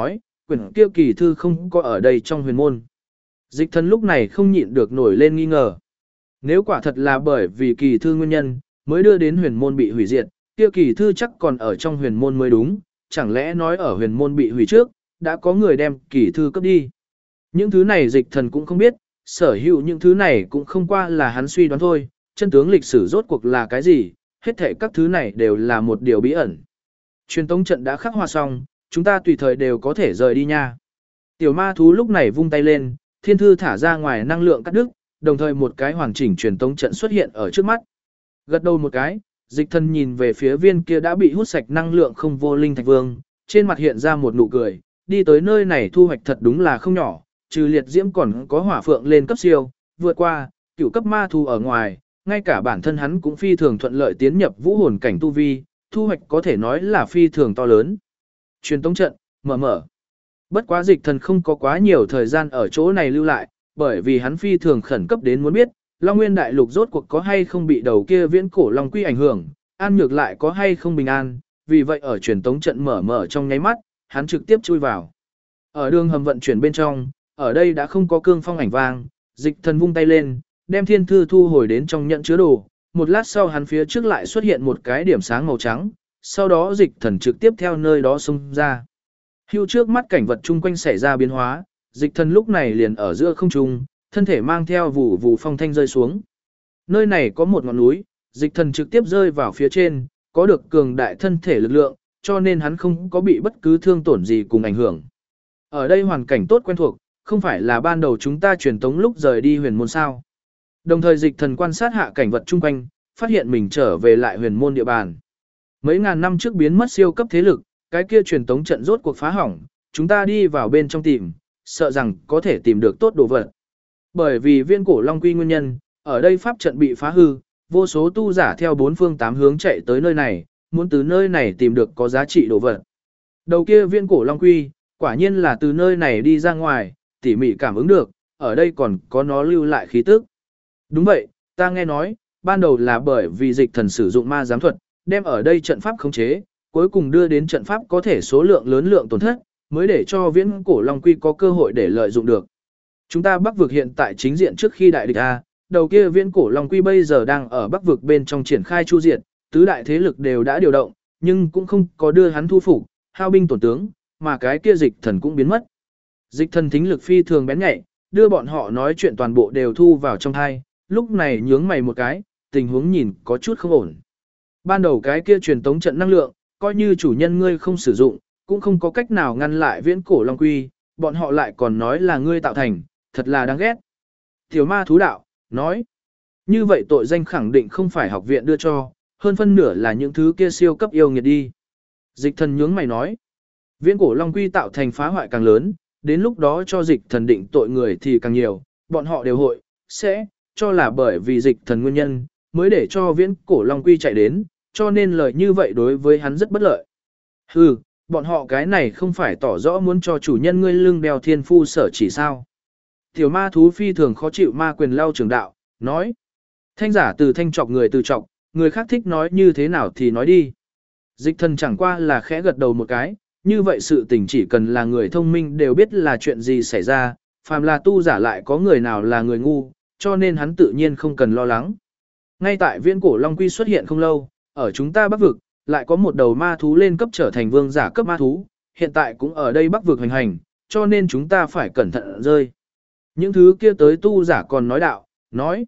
quyển kia kỳ thư không có ở đây trong huyền môn. Dịch thần lúc này không nhịn được nổi lên nghi ngờ. Nếu quả thật là bởi vì kỳ thư nguyên nhân, mới đưa đến huyền môn bị hủy diệt, kia kỳ thư chắc còn ở trong huyền môn mới đúng, chẳng lẽ nói ở huyền môn bị hủy trước, đã có người đem kỳ thư cấp đi. Những thứ này dịch thần cũng không biết, sở hữu những thứ này cũng không qua là hắn suy đoán thôi, chân tướng lịch sử rốt cuộc là cái gì, hết thảy các thứ này đều là một điều bí ẩn. Truyền tống trận đã khắc họa xong, chúng ta tùy thời đều có thể rời đi nha. Tiểu ma thú lúc này vung tay lên, thiên thư thả ra ngoài năng lượng cắt đứt, đồng thời một cái hoàn chỉnh truyền tống trận xuất hiện ở trước mắt. Gật đầu một cái, dịch thần nhìn về phía viên kia đã bị hút sạch năng lượng không vô linh thạch vương, trên mặt hiện ra một nụ cười, đi tới nơi này thu hoạch thật đúng là không nhỏ, trừ liệt diễm còn có hỏa phượng lên cấp siêu, vượt qua, cửu cấp ma thú ở ngoài, ngay cả bản thân hắn cũng phi thường thuận lợi tiến nhập vũ hồn cảnh tu vi, thu hoạch có thể nói là phi thường to lớn. Truyền tống trận, mở. Bất quá dịch thần không có quá nhiều thời gian ở chỗ này lưu lại, bởi vì hắn phi thường khẩn cấp đến muốn biết, Long Nguyên Đại Lục rốt cuộc có hay không bị đầu kia viễn cổ Long Quy ảnh hưởng, An Nhược lại có hay không bình an, vì vậy ở truyền tống trận mở trong nháy mắt, hắn trực tiếp chui vào. Ở đường hầm vận chuyển bên trong, ở đây đã không có cương phong ảnh vang, dịch thần vung tay lên, đem thiên thư thu hồi đến trong nhận chứa đồ, một lát sau hắn phía trước lại xuất hiện một cái điểm sáng màu trắng, sau đó dịch thần trực tiếp theo nơi đó xông ra. Hưu trước mắt cảnh vật chung quanh xảy ra biến hóa, dịch thần lúc này liền ở giữa không trung, thân thể mang theo vụ phong thanh rơi xuống. Nơi này có một ngọn núi, dịch thần trực tiếp rơi vào phía trên, có được cường đại thân thể lực lượng, cho nên hắn không có bị bất cứ thương tổn gì cùng ảnh hưởng. Ở đây hoàn cảnh tốt quen thuộc, không phải là ban đầu chúng ta truyền tống lúc rời đi huyền môn sao. Đồng thời dịch thần quan sát hạ cảnh vật chung quanh, phát hiện mình trở về lại huyền môn địa bàn. Mấy ngàn năm trước biến mất siêu cấp thế lực, cái kia truyền tống trận rốt cuộc phá hỏng, chúng ta đi vào bên trong tìm, sợ rằng có thể tìm được tốt đồ vật. Bởi vì viên cổ Long Quy nguyên nhân, ở đây pháp trận bị phá hư, vô số tu giả theo bốn phương tám hướng chạy tới nơi này, muốn từ nơi này tìm được có giá trị đồ vật. Đầu kia viên cổ Long Quy, quả nhiên là từ nơi này đi ra ngoài, tỉ mỉ cảm ứng được, ở đây còn có nó lưu lại khí tức. Đúng vậy, ta nghe nói, ban đầu là bởi vì dịch thần sử dụng ma giám thuật, đem ở đây trận pháp khống chế, cuối cùng đưa đến trận pháp có thể số lượng lớn lượng tổn thất, mới để cho viễn cổ Long Quy có cơ hội để lợi dụng được. Chúng ta Bắc vực hiện tại chính diện trước khi đại địch A, đầu kia viễn cổ Long Quy bây giờ đang ở Bắc vực bên trong triển khai chu diệt, tứ đại thế lực đều đã điều động, nhưng cũng không có đưa hắn thu phục, hao binh tổn tướng, mà cái kia dịch thần cũng biến mất. Dịch thần thính lực phi thường bén nhạy, đưa bọn họ nói chuyện toàn bộ đều thu vào trong thai, lúc này nhướng mày một cái, tình huống nhìn có chút không ổn. Ban đầu cái kia truyền tống trận năng lượng, coi như chủ nhân ngươi không sử dụng, cũng không có cách nào ngăn lại viễn cổ Long Quy, bọn họ lại còn nói là ngươi tạo thành, thật là đáng ghét. Tiểu ma thú đạo, nói, như vậy tội danh khẳng định không phải học viện đưa cho, hơn phân nửa là những thứ kia siêu cấp yêu nghiệt đi. Dịch thần nhướng mày nói, viễn cổ Long Quy tạo thành phá hoại càng lớn, đến lúc đó cho dịch thần định tội người thì càng nhiều, bọn họ đều hội, sẽ, cho là bởi vì dịch thần nguyên nhân, mới để cho viễn cổ Long Quy chạy đến, cho nên lời như vậy đối với hắn rất bất lợi. Hừ, bọn họ cái này không phải tỏ rõ muốn cho chủ nhân ngươi lưng đeo thiên phu sở chỉ sao. Tiểu ma thú phi thường khó chịu ma quyền lao trường đạo, nói. Thanh giả từ thanh trọc người từ trọc, người khác thích nói như thế nào thì nói đi. Dịch thần chẳng qua là khẽ gật đầu một cái, như vậy sự tình chỉ cần là người thông minh đều biết là chuyện gì xảy ra, phàm là tu giả lại có người nào là người ngu, cho nên hắn tự nhiên không cần lo lắng. Ngay tại viễn cổ Long Quy xuất hiện không lâu, ở chúng ta Bắc vực, lại có một đầu ma thú lên cấp trở thành vương giả cấp ma thú, hiện tại cũng ở đây Bắc vực hành hành, cho nên chúng ta phải cẩn thận rơi. Những thứ kia tới tu giả còn nói đạo, nói,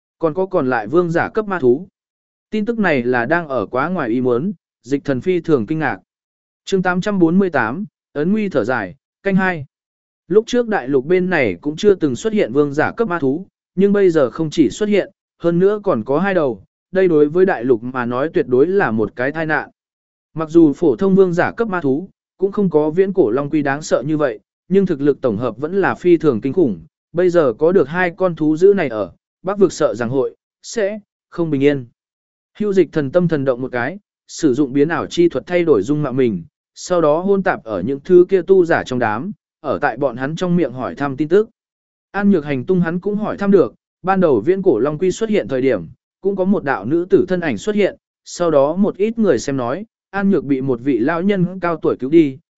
còn lại vương giả cấp ma thú. Tin tức này là đang ở quá ngoài ý muốn, dịch thần phi thường kinh ngạc. Chương 848, ấn nguy thở dài, canh 2. Lúc trước đại lục bên này cũng chưa từng xuất hiện vương giả cấp ma thú, nhưng bây giờ không chỉ xuất hiện, hơn nữa còn có hai đầu, đây đối với đại lục mà nói tuyệt đối là một cái tai nạn. Mặc dù phổ thông vương giả cấp ma thú, cũng không có viễn cổ Long Quy đáng sợ như vậy, nhưng thực lực tổng hợp vẫn là phi thường kinh khủng. Bây giờ có được hai con thú dữ này ở, Bắc vực sợ rằng hội, sẽ, không bình yên. Hưu dịch thần tâm thần động một cái, sử dụng biến ảo chi thuật thay đổi dung mạo mình, sau đó hôn tạp ở những thứ kia tu giả trong đám, ở tại bọn hắn trong miệng hỏi thăm tin tức. An Nhược hành tung hắn cũng hỏi thăm được, ban đầu viễn cổ Long Quy xuất hiện thời điểm, cũng có một đạo nữ tử thân ảnh xuất hiện, sau đó một ít người xem nói, An Nhược bị một vị lão nhân cao tuổi cứu đi,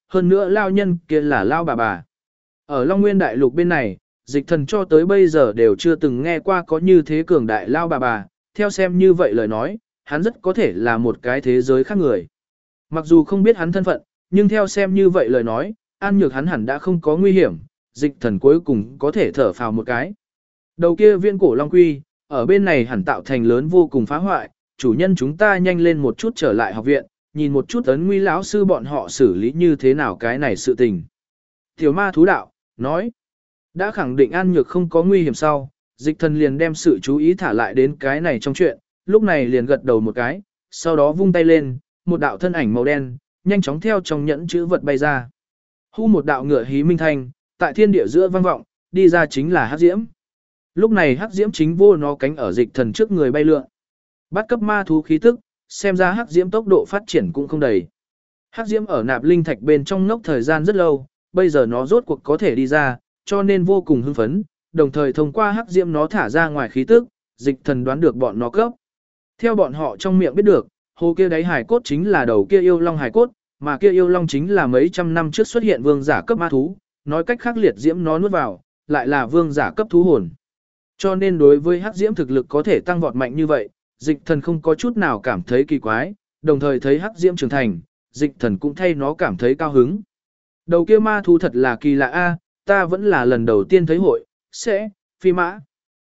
hơn nữa lao nhân kia là lao bà bà. Ở Long Nguyên Đại Lục bên này, dịch thần cho tới bây giờ đều chưa từng nghe qua có như thế cường đại lao bà bà, theo xem như vậy lời nói, hắn rất có thể là một cái thế giới khác người. Mặc dù không biết hắn thân phận, nhưng theo xem như vậy lời nói, An Nhược hắn hẳn đã không có nguy hiểm, dịch thần cuối cùng có thể thở phào một cái. Đầu kia viên cổ Long Quy, ở bên này hẳn tạo thành lớn vô cùng phá hoại, chủ nhân chúng ta nhanh lên một chút trở lại học viện, nhìn một chút Ấn Nguy lão sư bọn họ xử lý như thế nào cái này sự tình. Tiểu ma thú đạo, nói, đã khẳng định An Nhược không có nguy hiểm sau, dịch thần liền đem sự chú ý thả lại đến cái này trong chuyện, lúc này liền gật đầu một cái, sau đó vung tay lên, một đạo thân ảnh màu đen, nhanh chóng theo trong nhẫn chữ vật bay ra. Hu một đạo ngựa hí minh thanh, tại thiên địa giữa vang vọng, đi ra chính là Hắc Diễm. Lúc này Hắc Diễm chính vô nó cánh ở dịch thần trước người bay lượn. Bắt cấp ma thú khí tức, xem ra Hắc Diễm tốc độ phát triển cũng không đầy. Hắc Diễm ở nạp linh thạch bên trong ngốc thời gian rất lâu, bây giờ nó rốt cuộc có thể đi ra, cho nên vô cùng hưng phấn, đồng thời thông qua Hắc Diễm nó thả ra ngoài khí tức, dịch thần đoán được bọn nó cấp. Theo bọn họ trong miệng biết được, hồ kia đáy hải cốt chính là đầu kia yêu long hải cốt, mà kia yêu long chính là mấy trăm năm trước xuất hiện vương giả cấp ma thú, nói cách khác liệt diễm nó nuốt vào, lại là vương giả cấp thú hồn. Cho nên đối với Hắc Diễm thực lực có thể tăng vọt mạnh như vậy, dịch thần không có chút nào cảm thấy kỳ quái, đồng thời thấy Hắc Diễm trưởng thành, dịch thần cũng thay nó cảm thấy cao hứng. Đầu kia ma thú thật là kỳ lạ a, ta vẫn là lần đầu tiên thấy hội, sẽ, phi mã.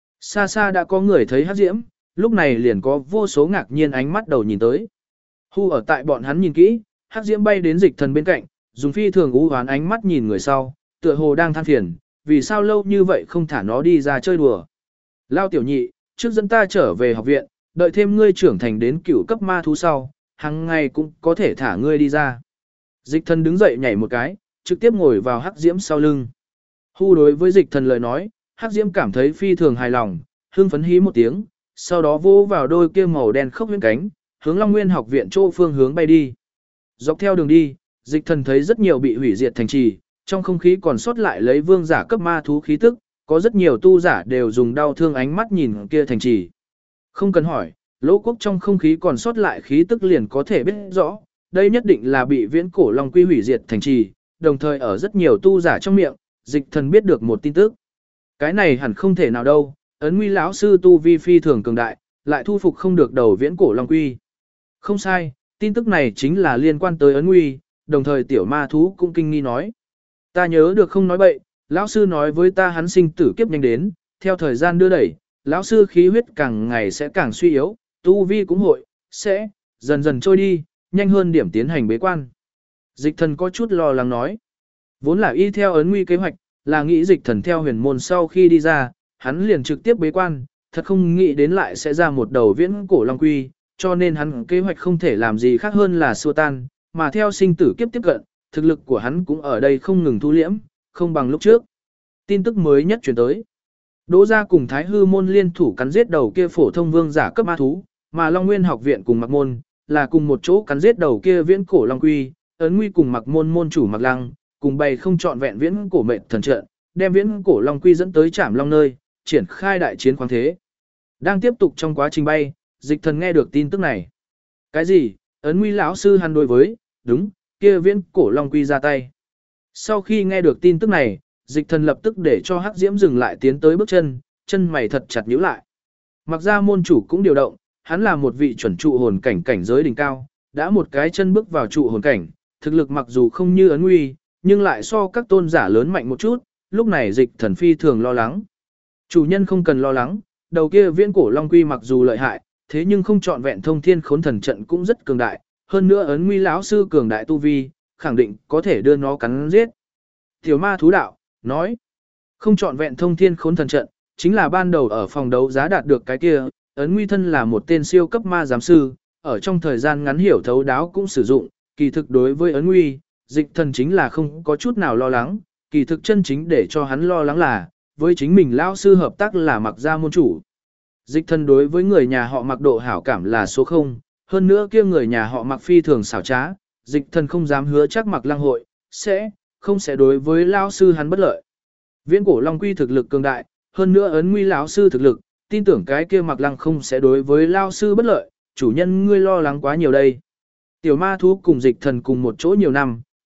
Xa xa đã có người thấy Hắc Diễm, lúc này liền có vô số ngạc nhiên ánh mắt đầu nhìn tới. Hu ở tại bọn hắn nhìn kỹ, Hắc Diễm bay đến dịch thần bên cạnh, dùng phi thường u hoán ánh mắt nhìn người sau, tựa hồ đang than phiền, vì sao lâu như vậy không thả nó đi ra chơi đùa. Lao tiểu nhị, trước dẫn ta trở về học viện, đợi thêm ngươi trưởng thành đến cửu cấp ma thú sau, hàng ngày cũng có thể thả ngươi đi ra. Dịch thần đứng dậy nhảy một cái, trực tiếp ngồi vào Hắc Diễm sau lưng. Hu đối với dịch thần lời nói, Hắc Diễm cảm thấy phi thường hài lòng, hưng phấn hí một tiếng, sau đó vô vào đôi kia màu đen khốc huyễn cánh, hướng Long Nguyên học viện chỗ phương hướng bay đi. Dọc theo đường đi, dịch thần thấy rất nhiều bị hủy diệt thành trì, trong không khí còn sót lại lấy vương giả cấp ma thú khí tức, có rất nhiều tu giả đều dùng đau thương ánh mắt nhìn kia thành trì. Không cần hỏi, Lỗ Quốc trong không khí còn sót lại khí tức liền có thể biết rõ, đây nhất định là bị viễn cổ Long Quy hủy diệt thành trì, đồng thời ở rất nhiều tu giả trong miệng, dịch thần biết được một tin tức. Cái này hẳn không thể nào đâu, Ấn Nguy lão sư tu vi phi thường cường đại, lại thu phục không được đầu viễn cổ Long Quy. Không sai, tin tức này chính là liên quan tới Ấn Nguy, đồng thời tiểu ma thú cũng kinh nghi nói. Ta nhớ được không nói bậy, lão sư nói với ta hắn sinh tử kiếp nhanh đến, theo thời gian đưa đẩy, lão sư khí huyết càng ngày sẽ càng suy yếu, tu vi cũng hội, sẽ, dần dần trôi đi, nhanh hơn điểm tiến hành bế quan. Dịch thần có chút lo lắng nói. Vốn là y theo Ấn Nguy kế hoạch, là nghĩ dịch thần theo huyền môn sau khi đi ra, hắn liền trực tiếp bế quan, thật không nghĩ đến lại sẽ ra một đầu viễn cổ Long Quy, cho nên hắn kế hoạch không thể làm gì khác hơn là xua tan, mà theo sinh tử kiếp tiếp cận, thực lực của hắn cũng ở đây không ngừng thu liễm, không bằng lúc trước. Tin tức mới nhất truyền tới. Đỗ gia cùng Thái Hư môn liên thủ cắn giết đầu kia phổ thông vương giả cấp ma thú, mà Long Nguyên học viện cùng Mặc môn là cùng một chỗ cắn giết đầu kia viễn cổ Long Quy, Ấn Nguy cùng Mặc môn môn chủ Mặc Lăng, cùng bày không chọn vẹn viễn cổ mệnh thần trận, đem viễn cổ Long Quy dẫn tới Trảm Long nơi, triển khai đại chiến khoáng thế. Đang tiếp tục trong quá trình bay, dịch thần nghe được tin tức này. Cái gì? Ấn Nguy lão sư hắn đối với, đúng, kia viễn cổ Long Quy ra tay. Sau khi nghe được tin tức này, dịch thần lập tức để cho Hắc Diễm dừng lại tiến tới bước chân, chân mày thật chặt nhíu lại. Mặc ra môn chủ cũng điều động, hắn là một vị chuẩn trụ hồn cảnh cảnh giới đỉnh cao, đã một cái chân bước vào trụ hồn cảnh, thực lực mặc dù không như Ấn Nguy, nhưng lại so các tôn giả lớn mạnh một chút, lúc này dịch thần phi thường lo lắng. Chủ nhân không cần lo lắng, đầu kia viễn cổ Long Quy mặc dù lợi hại, thế nhưng không chọn vẹn thông thiên khốn thần trận cũng rất cường đại, hơn nữa Ấn Nguy lão sư cường đại tu vi, khẳng định có thể đưa nó cắn giết. Tiểu ma thú đạo, nói, không chọn vẹn thông thiên khốn thần trận, chính là ban đầu ở phòng đấu giá đạt được cái kia, Ấn Nguy thân là một tên siêu cấp ma giám sư, ở trong thời gian ngắn hiểu thấu đáo cũng sử dụng, kỳ thực đối với Ấn Nguy, dịch thần chính là không có chút nào lo lắng, kỳ thực chân chính để cho hắn lo lắng là, với chính mình lão sư hợp tác là Mặc gia môn chủ. Dịch thần đối với người nhà họ Mặc độ hảo cảm là số 0, hơn nữa kia người nhà họ Mặc phi thường xảo trá, dịch thần không dám hứa chắc Mặc Lăng hội, không sẽ đối với lão sư hắn bất lợi. Viễn cổ Long Quy thực lực cường đại, hơn nữa Ấn Nguy lão sư thực lực, tin tưởng cái kia Mặc Lăng không sẽ đối với lão sư bất lợi, chủ nhân ngươi lo lắng quá nhiều đây. Tiểu ma thú cùng dịch thần cùng một chỗ nhiều năm,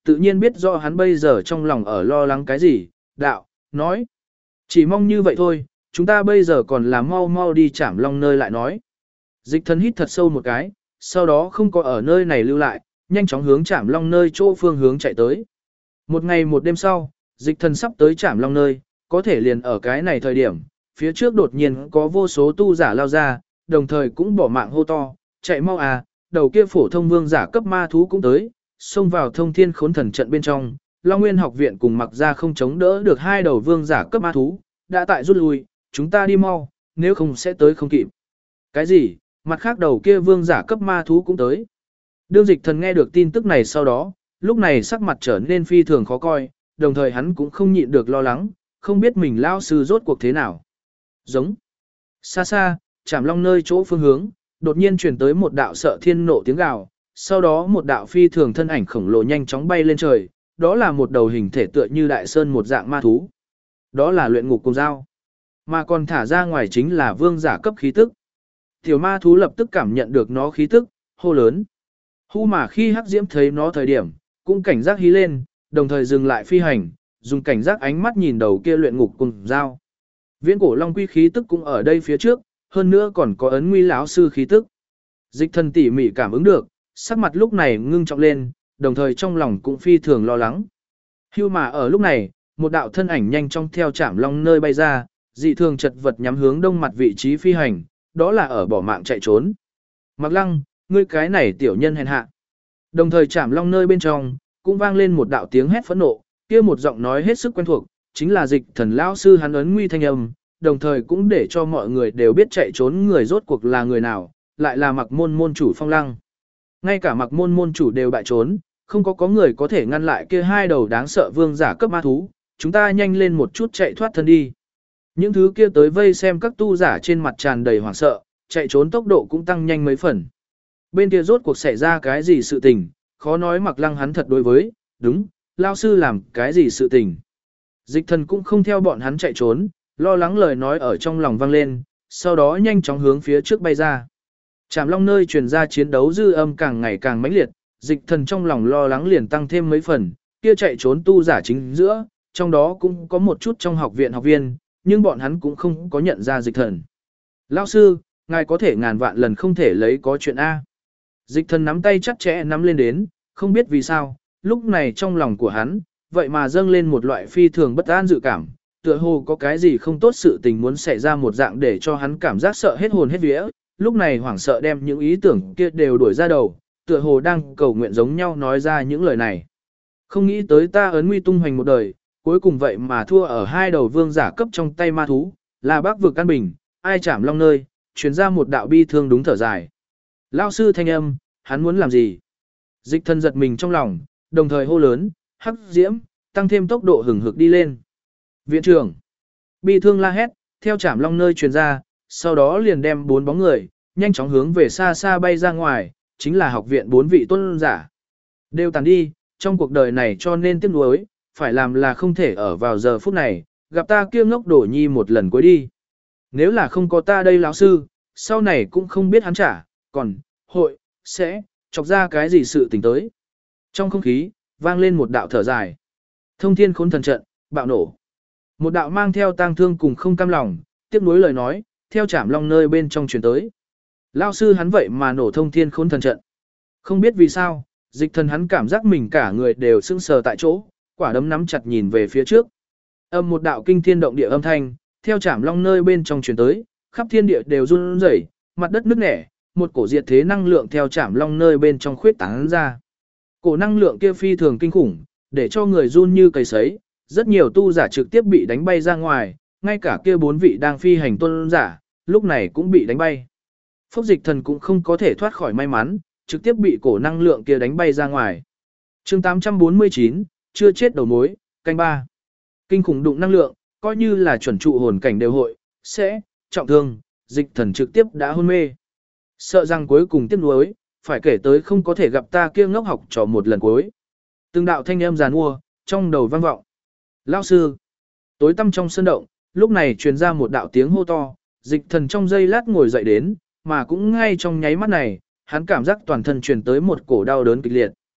tự nhiên biết rõ hắn bây giờ trong lòng ở lo lắng cái gì, đạo, nói. Chỉ mong như vậy thôi, chúng ta bây giờ còn là mau mau đi Trảm Long nơi lại nói. Dịch thần hít thật sâu một cái, sau đó không có ở nơi này lưu lại, nhanh chóng hướng Trảm Long nơi chỗ phương hướng chạy tới. Một ngày một đêm sau, dịch thần sắp tới Trảm Long nơi, có thể liền ở cái này thời điểm, phía trước đột nhiên có vô số tu giả lao ra, đồng thời cũng bỏ mạng hô to, chạy mau à, đầu kia phổ thông vương giả cấp ma thú cũng tới, xông vào thông thiên khốn thần trận bên trong, Long Nguyên học viện cùng mặc ra không chống đỡ được hai đầu vương giả cấp ma thú, đã tại rút lui, chúng ta đi mau, nếu không sẽ tới không kịp. Cái gì, mặt khác đầu kia vương giả cấp ma thú cũng tới. Đương dịch thần nghe được tin tức này sau đó, lúc này sắc mặt trở nên phi thường khó coi, đồng thời hắn cũng không nhịn được lo lắng, không biết mình lao sư rốt cuộc thế nào. Giống. Xa xa, Trảm Long nơi chỗ phương hướng, đột nhiên truyền tới một đạo sợ thiên nộ tiếng gào, sau đó một đạo phi thường thân ảnh khổng lồ nhanh chóng bay lên trời, đó là một đầu hình thể tựa như đại sơn một dạng ma thú. Đó là luyện ngục cùng dao. Mà còn thả ra ngoài chính là vương giả cấp khí tức. Tiểu ma thú lập tức cảm nhận được nó khí tức, hô lớn. Hu mà khi Hắc Diễm thấy nó thời điểm, cũng cảnh giác hí lên, đồng thời dừng lại phi hành, dùng cảnh giác ánh mắt nhìn đầu kia luyện ngục cùng dao. Viễn cổ long quy khí tức cũng ở đây phía trước, hơn nữa còn có ấn nguy lão sư khí tức. Dịch thần tỉ mỉ cảm ứng được, sắc mặt lúc này ngưng trọng lên, đồng thời trong lòng cũng phi thường lo lắng. Hưu mà ở lúc này, một đạo thân ảnh nhanh chóng theo Trảm Long nơi bay ra, dị thường chật vật nhắm hướng đông mặt vị trí phi hành, đó là ở bỏ mạng chạy trốn. Mạc Lăng, ngươi cái này tiểu nhân hèn hạ. Đồng thời Trảm Long nơi bên trong, cũng vang lên một đạo tiếng hét phẫn nộ, kia một giọng nói hết sức quen thuộc, chính là dịch thần lão sư hắn ấn nguy thanh âm, đồng thời cũng để cho mọi người đều biết chạy trốn người rốt cuộc là người nào, lại là Mặc Môn môn chủ Phong Lăng. Ngay cả Mặc Môn môn chủ đều bại trốn, không có người có thể ngăn lại kia hai đầu đáng sợ vương giả cấp ma thú, chúng ta nhanh lên một chút chạy thoát thân đi. Những thứ kia tới vây xem các tu giả trên mặt tràn đầy hoảng sợ, chạy trốn tốc độ cũng tăng nhanh mấy phần. Bên kia rốt cuộc xảy ra cái gì sự tình, khó nói Mặc Lăng hắn thật đối với, đúng, lao sư làm cái gì sự tình. Dịch thần cũng không theo bọn hắn chạy trốn, lo lắng lời nói ở trong lòng vang lên, sau đó nhanh chóng hướng phía trước bay ra. Trảm Long nơi truyền ra chiến đấu dư âm càng ngày càng mãnh liệt, dịch thần trong lòng lo lắng liền tăng thêm mấy phần, kia chạy trốn tu giả chính giữa, trong đó cũng có một chút trong học viện học viên, nhưng bọn hắn cũng không có nhận ra dịch thần. Lão sư, ngài có thể ngàn vạn lần không thể lấy có chuyện A. Dịch thần nắm tay chặt chẽ nắm lên đến, không biết vì sao, lúc này trong lòng của hắn, vậy mà dâng lên một loại phi thường bất an dự cảm, tựa hồ có cái gì không tốt sự tình muốn xảy ra một dạng để cho hắn cảm giác sợ hết hồn hết vía, lúc này hoảng sợ đem những ý tưởng kia đều đuổi ra đầu, tựa hồ đang cầu nguyện giống nhau nói ra những lời này. Không nghĩ tới ta ấn nguy tung hoành một đời, cuối cùng vậy mà thua ở hai đầu vương giả cấp trong tay ma thú, là Bắc vực An Bình, ai Trảm Long nơi, truyền ra một đạo bi thương đúng thở dài. Lão sư thanh âm, hắn muốn làm gì? Dịch thần giật mình trong lòng, đồng thời hô lớn, Hắc Diễm, tăng thêm tốc độ hừng hực đi lên. Viện trưởng, bi thương la hét, theo Trảm Long nơi truyền ra, sau đó liền đem 4 bóng người, nhanh chóng hướng về xa xa bay ra ngoài, chính là học viện 4 vị tôn giả. Đều tàn đi, trong cuộc đời này cho nên tiếc nuối, phải làm là không thể ở vào giờ phút này, gặp ta kia ngốc đổ nhi một lần cuối đi. Nếu là không có ta đây lão sư, sau này cũng không biết hắn trả, còn, hội, sẽ, chọc ra cái gì sự tình tới. Trong không khí, vang lên một đạo thở dài. Thông thiên khốn thần trận, bạo nổ. Một đạo mang theo tang thương cùng không cam lòng, tiếp nối lời nói, theo Trảm Long nơi bên trong truyền tới. Lão sư hắn vậy mà nổ thông thiên khốn thần trận. Không biết vì sao, dịch thần hắn cảm giác mình cả người đều sững sờ tại chỗ, quả đấm nắm chặt nhìn về phía trước. Âm một đạo kinh thiên động địa âm thanh, theo Trảm Long nơi bên trong truyền tới, khắp thiên địa đều run rẩy, mặt đất nứt nẻ, một cổ diệt thế năng lượng theo Trảm Long nơi bên trong khuyết tán ra. Cổ năng lượng kia phi thường kinh khủng, để cho người run như cầy sấy, rất nhiều tu giả trực tiếp bị đánh bay ra ngoài, ngay cả kia 4 vị đang phi hành tôn giả, lúc này cũng bị đánh bay. Phốc dịch thần cũng không có thể thoát khỏi may mắn, trực tiếp bị cổ năng lượng kia đánh bay ra ngoài. Chương 849, chưa chết đầu mối, canh 3. Kinh khủng đụng năng lượng, coi như là chuẩn trụ hồn cảnh đều hội, sẽ, trọng thương, dịch thần trực tiếp đã hôn mê. Sợ rằng cuối cùng tiếc nuối, phải kể tới không có thể gặp ta kia ngốc học trò một lần cuối. Từng đạo thanh âm giàn mua, trong đầu vang vọng. Lão sư, tối tăm trong sân động, lúc này truyền ra một đạo tiếng hô to, dịch thần trong giây lát ngồi dậy đến, mà cũng ngay trong nháy mắt này, hắn cảm giác toàn thân truyền tới một cổ đau đớn kịch liệt.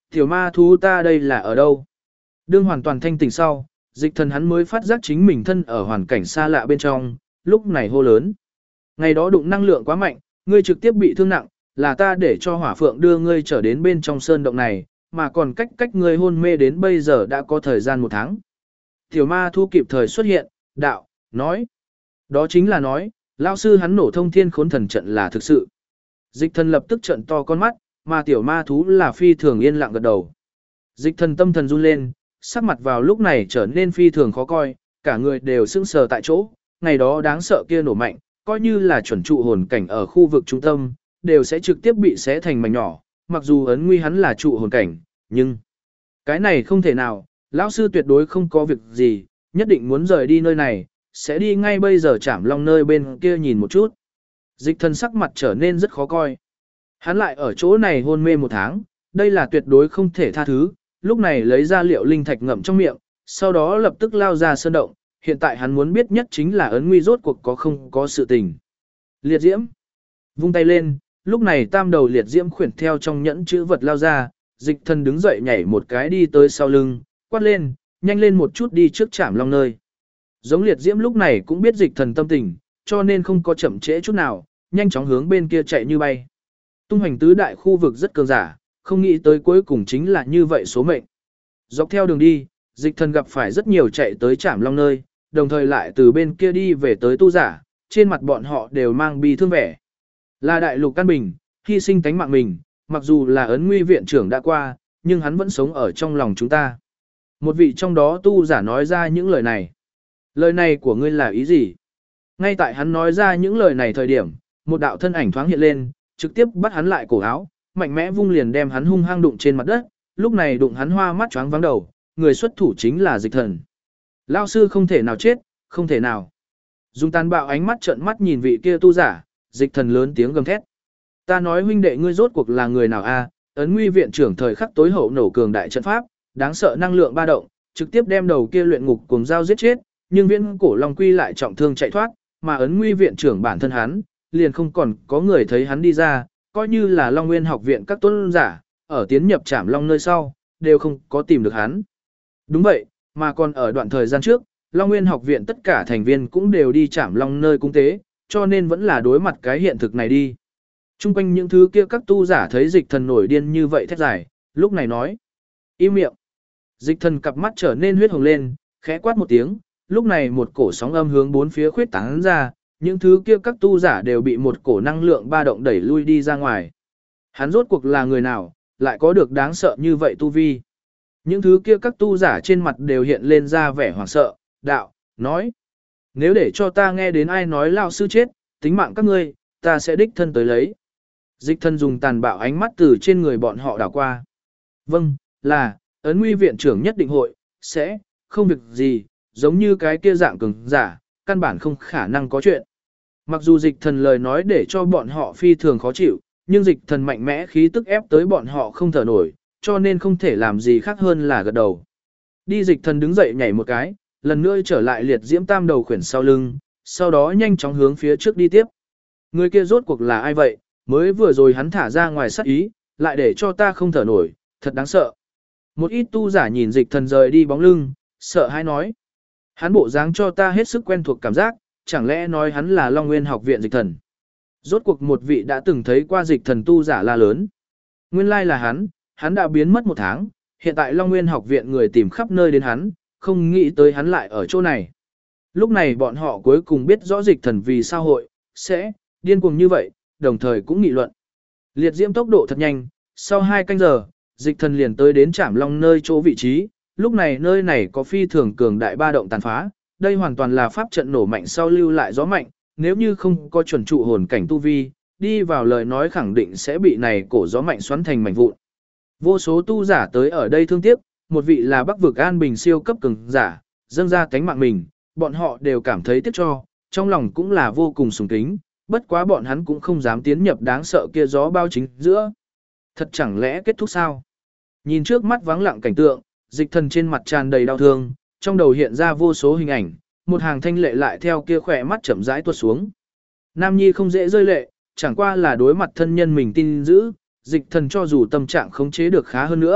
Tiểu ma thú ta đây là ở đâu? Đương hoàn toàn thanh tỉnh sau, dịch thần hắn mới phát giác chính mình thân ở hoàn cảnh xa lạ bên trong, lúc này hô lớn. Ngày đó đụng năng lượng quá mạnh, ngươi trực tiếp bị thương nặng, là ta để cho hỏa phượng đưa ngươi trở đến bên trong sơn động này, mà còn cách ngươi hôn mê đến bây giờ đã có thời gian 1 tháng. Tiểu ma thu kịp thời xuất hiện, đạo, nói. Đó chính là nói, lão sư hắn nổ thông thiên khốn thần trận là thực sự. Dịch thần lập tức trợn to con mắt, mà tiểu ma thú là phi thường yên lặng gật đầu. Dịch thần tâm thần run lên, sắc mặt vào lúc này trở nên phi thường khó coi, cả người đều sững sờ tại chỗ, ngày đó đáng sợ kia nổ mạnh, coi như là chuẩn trụ hồn cảnh ở khu vực trung tâm, đều sẽ trực tiếp bị xé thành mảnh nhỏ, mặc dù ấn nguy hắn là trụ hồn cảnh, nhưng cái này không thể nào, lão sư tuyệt đối không có việc gì, nhất định muốn rời đi nơi này, sẽ đi ngay bây giờ Trảm Long nơi bên kia nhìn một chút. Dịch thần sắc mặt trở nên rất khó coi. Hắn lại ở chỗ này hôn mê 1 tháng, đây là tuyệt đối không thể tha thứ, lúc này lấy ra liệu linh thạch ngậm trong miệng, sau đó lập tức lao ra sơn động, hiện tại hắn muốn biết nhất chính là ấn nguy rốt cuộc có không có sự tình. Liệt diễm, vung tay lên, lúc này tam đầu liệt diễm khuyển theo trong nhẫn chữ vật lao ra, dịch thần đứng dậy nhảy một cái đi tới sau lưng, quát lên, nhanh lên một chút đi trước Trảm Long nơi. Giống liệt diễm lúc này cũng biết dịch thần tâm tình, cho nên không có chậm trễ chút nào, nhanh chóng hướng bên kia chạy như bay. Tung hoành tứ đại khu vực rất cường giả, không nghĩ tới cuối cùng chính là như vậy số mệnh. Dọc theo đường đi, dịch thần gặp phải rất nhiều chạy tới Trảm Long nơi, đồng thời lại từ bên kia đi về tới tu giả, trên mặt bọn họ đều mang bi thương vẻ. Là đại lục căn bình, hy sinh tánh mạng mình, mặc dù là ấn nguy viện trưởng đã qua, nhưng hắn vẫn sống ở trong lòng chúng ta. Một vị trong đó tu giả nói ra những lời này. Lời này của ngươi là ý gì? Ngay tại hắn nói ra những lời này thời điểm, một đạo thân ảnh thoáng hiện lên, trực tiếp bắt hắn lại cổ áo, mạnh mẽ vung liền đem hắn hung hăng đụng trên mặt đất, lúc này đụng hắn hoa mắt choáng váng đầu, người xuất thủ chính là dịch thần. Lão sư không thể nào chết, không thể nào. Dùng tàn bạo ánh mắt trợn mắt nhìn vị kia tu giả, dịch thần lớn tiếng gầm thét. Ta nói huynh đệ ngươi rốt cuộc là người nào a? Ấn nguy viện trưởng thời khắc tối hậu nổ cường đại trận pháp, đáng sợ năng lượng ba động, trực tiếp đem đầu kia luyện ngục cuồng dao giết chết, nhưng viễn cổ long quy lại trọng thương chạy thoát, mà ấn nguy viện trưởng bản thân hắn, liền không còn có người thấy hắn đi ra, coi như là Long Nguyên học viện các tôn giả, ở tiến nhập Trảm Long nơi sau, đều không có tìm được hắn. Đúng vậy, mà còn ở đoạn thời gian trước, Long Nguyên học viện tất cả thành viên cũng đều đi Trảm Long nơi cung tế, cho nên vẫn là đối mặt cái hiện thực này đi. Trung quanh những thứ kia các tu giả thấy dịch thần nổi điên như vậy thét dài, lúc này nói. Im miệng. Dịch thần cặp mắt trở nên huyết hồng lên, khẽ quát một tiếng, lúc này một cổ sóng âm hướng bốn phía khuyết tán ra, những thứ kia các tu giả đều bị một cổ năng lượng ba động đẩy lui đi ra ngoài. Hắn rốt cuộc là người nào, lại có được đáng sợ như vậy tu vi. Những thứ kia các tu giả trên mặt đều hiện lên ra vẻ hoảng sợ, đạo, nói. Nếu để cho ta nghe đến ai nói lao sư chết, tính mạng các ngươi, ta sẽ đích thân tới lấy. Dịch thân dùng tàn bạo ánh mắt từ trên người bọn họ đảo qua. Vâng, là, ấn nguy viện trưởng nhất định hội, sẽ, không việc gì, giống như cái kia dạng cường giả, căn bản không khả năng có chuyện. Mặc dù dịch thần lời nói để cho bọn họ phi thường khó chịu, nhưng dịch thần mạnh mẽ khí tức ép tới bọn họ không thở nổi, cho nên không thể làm gì khác hơn là gật đầu. Đi dịch thần đứng dậy nhảy một cái, lần nữa trở lại liệt diễm tam đầu khuyển sau lưng, sau đó nhanh chóng hướng phía trước đi tiếp. Người kia rốt cuộc là ai vậy, mới vừa rồi hắn thả ra ngoài sát ý, lại để cho ta không thở nổi, thật đáng sợ. Một ít tu giả nhìn dịch thần rời đi bóng lưng, sợ hãi nói. Hắn bộ dáng cho ta hết sức quen thuộc cảm giác, chẳng lẽ nói hắn là Long Nguyên học viện dịch thần. Rốt cuộc một vị đã từng thấy qua dịch thần tu giả la lớn. Nguyên lai là hắn đã biến mất 1 tháng, hiện tại Long Nguyên học viện người tìm khắp nơi đến hắn, không nghĩ tới hắn lại ở chỗ này. Lúc này bọn họ cuối cùng biết rõ dịch thần vì sao hội, sẽ, điên cuồng như vậy, đồng thời cũng nghị luận. Liệt diễm tốc độ thật nhanh, sau 2 canh giờ, dịch thần liền tới đến Trảm Long nơi chỗ vị trí, lúc này nơi này có phi thường cường đại ba động tàn phá, đây hoàn toàn là pháp trận nổ mạnh sau lưu lại gió mạnh, nếu như không có chuẩn trụ hồn cảnh tu vi, đi vào lời nói khẳng định sẽ bị này cổ gió mạnh xoắn thành mảnh vụn. Vô số tu giả tới ở đây thương tiếc, một vị là Bắc vực An Bình siêu cấp cường giả, dâng ra cánh mạng mình, bọn họ đều cảm thấy tiếc cho, trong lòng cũng là vô cùng sùng kính, bất quá bọn hắn cũng không dám tiến nhập đáng sợ kia gió bao chính giữa. Thật chẳng lẽ kết thúc sao? Nhìn trước mắt vắng lặng cảnh tượng, dịch thần trên mặt tràn đầy đau thương, trong đầu hiện ra vô số hình ảnh, một hàng thanh lệ lại theo kia khỏe mắt chậm rãi tuột xuống. Nam Nhi không dễ rơi lệ, chẳng qua là đối mặt thân nhân mình tin giữ, dịch thần cho dù tâm trạng khống chế được khá hơn nữa,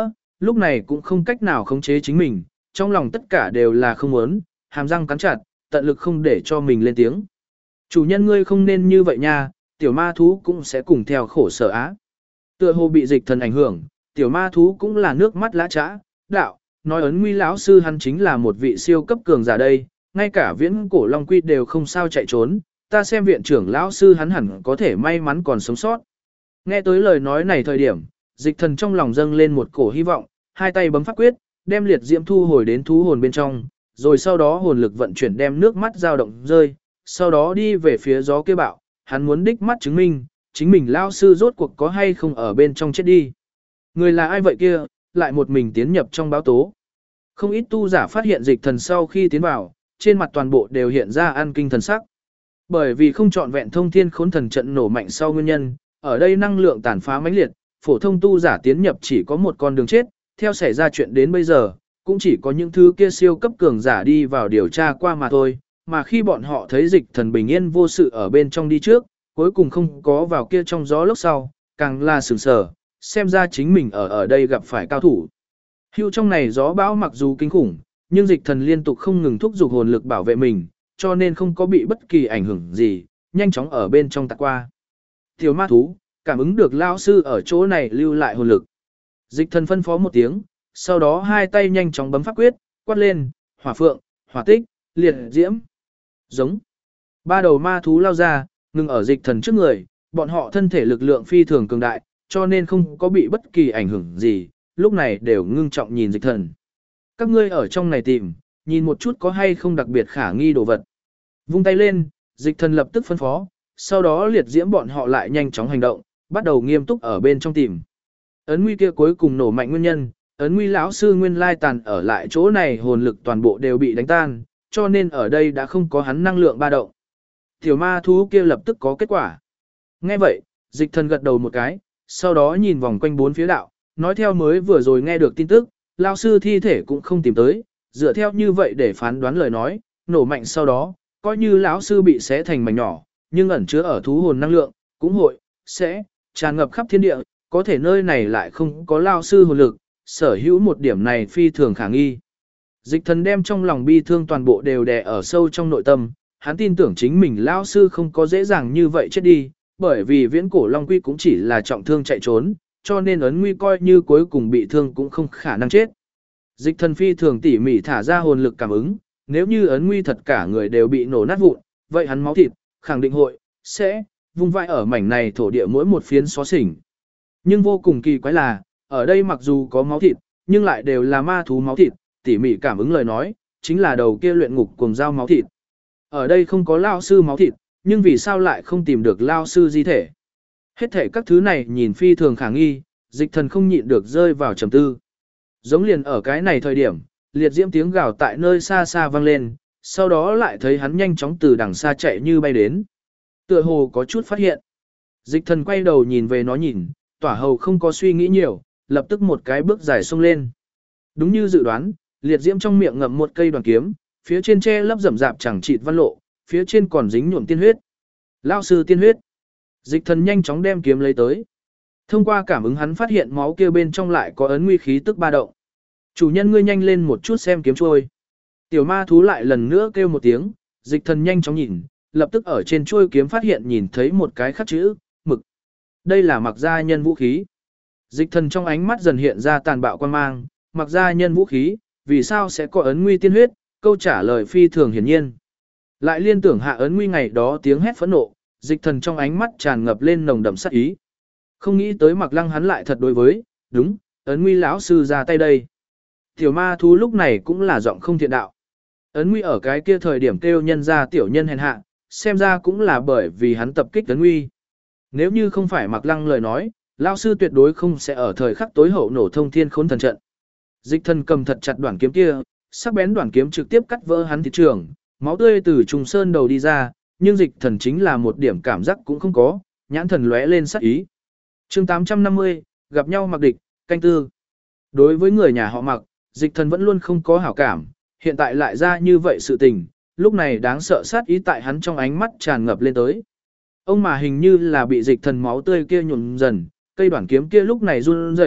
lúc này cũng không cách nào khống chế chính mình, trong lòng tất cả đều là không muốn, hàm răng cắn chặt, tận lực không để cho mình lên tiếng. Chủ nhân ngươi không nên như vậy nha, tiểu ma thú cũng sẽ cùng theo khổ sở á. Tựa hồ bị dịch thần ảnh hưởng, tiểu ma thú cũng là nước mắt lã trã, đạo, nói ấn nguy lão sư hắn chính là một vị siêu cấp cường giả đây, ngay cả viễn cổ long quy đều không sao chạy trốn, ta xem viện trưởng lão sư hắn hẳn có thể may mắn còn sống sót. Nghe tới lời nói này thời điểm, dịch thần trong lòng dâng lên một cổ hy vọng, hai tay bấm pháp quyết, đem liệt diễm thu hồi đến thú hồn bên trong, rồi sau đó hồn lực vận chuyển đem nước mắt dao động rơi, sau đó đi về phía gió kia bạo, hắn muốn đích mắt chứng minh, chính mình lão sư rốt cuộc có hay không ở bên trong chết đi. Người là ai vậy kia, lại một mình tiến nhập trong báo tố. Không ít tu giả phát hiện dịch thần sau khi tiến vào, trên mặt toàn bộ đều hiện ra an kinh thần sắc. Bởi vì không trọn vẹn thông thiên khốn thần trận nổ mạnh sau nguyên nhân, ở đây năng lượng tàn phá mãnh liệt, phổ thông tu giả tiến nhập chỉ có một con đường chết, theo xảy ra chuyện đến bây giờ, cũng chỉ có những thứ kia siêu cấp cường giả đi vào điều tra qua mà thôi, mà khi bọn họ thấy dịch thần bình yên vô sự ở bên trong đi trước, cuối cùng không có vào kia trong gió lốc sau, càng là sửng sở, xem ra chính mình ở đây gặp phải cao thủ. Hưu trong này gió bão mặc dù kinh khủng, nhưng dịch thần liên tục không ngừng thúc giục hồn lực bảo vệ mình, cho nên không có bị bất kỳ ảnh hưởng gì, nhanh chóng ở bên trong tạt qua. Tiểu ma thú, cảm ứng được lao sư ở chỗ này lưu lại hồn lực. Dịch thần phân phó một tiếng, sau đó hai tay nhanh chóng bấm pháp quyết, quát lên, hỏa phượng, hỏa tích, liệt diễm, giống. Ba đầu ma thú lao ra, ngừng ở dịch thần trước người, bọn họ thân thể lực lượng phi thường cường đại, cho nên không có bị bất kỳ ảnh hưởng gì, lúc này đều ngưng trọng nhìn dịch thần. Các ngươi ở trong này tìm, nhìn một chút có hay không đặc biệt khả nghi đồ vật. Vung tay lên, dịch thần lập tức phân phó, sau đó liệt diễm bọn họ lại nhanh chóng hành động, bắt đầu nghiêm túc ở bên trong tìm. Ấn nguy kia cuối cùng nổ mạnh nguyên nhân, ấn nguy lão sư nguyên lai tàn ở lại chỗ này hồn lực toàn bộ đều bị đánh tan, cho nên ở đây đã không có hắn năng lượng ba động. Tiểu ma thú kia lập tức có kết quả. Nghe vậy, dịch thần gật đầu một cái, sau đó nhìn vòng quanh bốn phía đạo, nói theo mới vừa rồi nghe được tin tức, lão sư thi thể cũng không tìm tới, dựa theo như vậy để phán đoán lời nói, nổ mạnh sau đó, coi như lão sư bị xé thành mảnh nhỏ, nhưng ẩn chứa ở thú hồn năng lượng, cũng sẽ tràn ngập khắp thiên địa, có thể nơi này lại không có lão sư hồn lực, sở hữu một điểm này phi thường khả nghi. Dịch thần đem trong lòng bi thương toàn bộ đều đè ở sâu trong nội tâm, hắn tin tưởng chính mình lão sư không có dễ dàng như vậy chết đi, bởi vì viễn cổ long quy cũng chỉ là trọng thương chạy trốn, cho nên ấn nguy coi như cuối cùng bị thương cũng không khả năng chết. Dịch thần phi thường tỉ mỉ thả ra hồn lực cảm ứng, nếu như ấn nguy thật cả người đều bị nổ nát vụn, vậy hắn máu thịt, khẳng định sẽ vung vãi ở mảnh này thổ địa mỗi một phiến xó xỉnh. Nhưng vô cùng kỳ quái là, ở đây mặc dù có máu thịt, nhưng lại đều là ma thú máu thịt, tỉ mỉ cảm ứng lời nói, chính là đầu kia luyện ngục cuồng dao máu thịt. Ở đây không có lao sư máu thịt, nhưng vì sao lại không tìm được lao sư di thể? Hết thể các thứ này nhìn phi thường khả nghi, dịch thần không nhịn được rơi vào trầm tư. Giống liền ở cái này thời điểm, liệt diễm tiếng gào tại nơi xa xa vang lên, sau đó lại thấy hắn nhanh chóng từ đằng xa chạy như bay đến. Tựa hồ có chút phát hiện. Dịch thần quay đầu nhìn về nó nhìn, tỏa hầu không có suy nghĩ nhiều, lập tức một cái bước dài xông lên. Đúng như dự đoán, liệt diễm trong miệng ngậm một cây đoàn kiếm, phía trên che lấp rậm rạp chẳng chịt văn lộ, phía trên còn dính nhuộm tiên huyết. Lao sư tiên huyết. Dịch thần nhanh chóng đem kiếm lấy tới. Thông qua cảm ứng hắn phát hiện máu kia bên trong lại có ấn nguy khí tức ba động. Chủ nhân ngươi nhanh lên một chút xem kiếm trôi. Tiểu ma thú lại lần nữa kêu một tiếng, dịch thần nhanh chóng nhìn, lập tức ở trên chuôi kiếm phát hiện nhìn thấy một cái khắc chữ, mực. Đây là mặc gia nhân vũ khí. Dịch thần trong ánh mắt dần hiện ra tàn bạo quan mang, mặc gia nhân vũ khí, vì sao sẽ có ấn nguy tiên huyết, câu trả lời phi thường hiển nhiên. Lại liên tưởng hạ ấn nguy ngày đó tiếng hét phẫn nộ, dịch thần trong ánh mắt tràn ngập lên nồng đậm sát ý. Không nghĩ tới mặc lăng hắn lại thật đối với, đúng, ấn nguy lão sư ra tay đây. Tiểu ma thú lúc này cũng là giọng không thiện đạo. Ấn nguy ở cái kia thời điểm kêu nhân ra tiểu nhân hèn hạ, xem ra cũng là bởi vì hắn tập kích ấn nguy. Nếu như không phải mặc lăng lời nói, lão sư tuyệt đối không sẽ ở thời khắc tối hậu nổ thông thiên khốn thần trận. Dịch thần cầm thật chặt đoạn kiếm kia, sắc bén đoạn kiếm trực tiếp cắt vỡ hắn thịt trường, máu tươi từ trùng sơn đầu đi ra, nhưng dịch thần chính là một điểm cảm giác cũng không có, nhãn thần lóe lên sát ý. Chương 850, gặp nhau mặc địch, canh tư. Đối với người nhà họ mặc, dịch thần vẫn luôn không có hảo cảm, hiện tại lại ra như vậy sự tình, lúc này đáng sợ sát ý tại hắn trong ánh mắt tràn ngập lên tới. Ông mà hình như là bị dịch thần máu tươi kia nhuộm dần, cây đoạn kiếm kia lúc này run rẩy,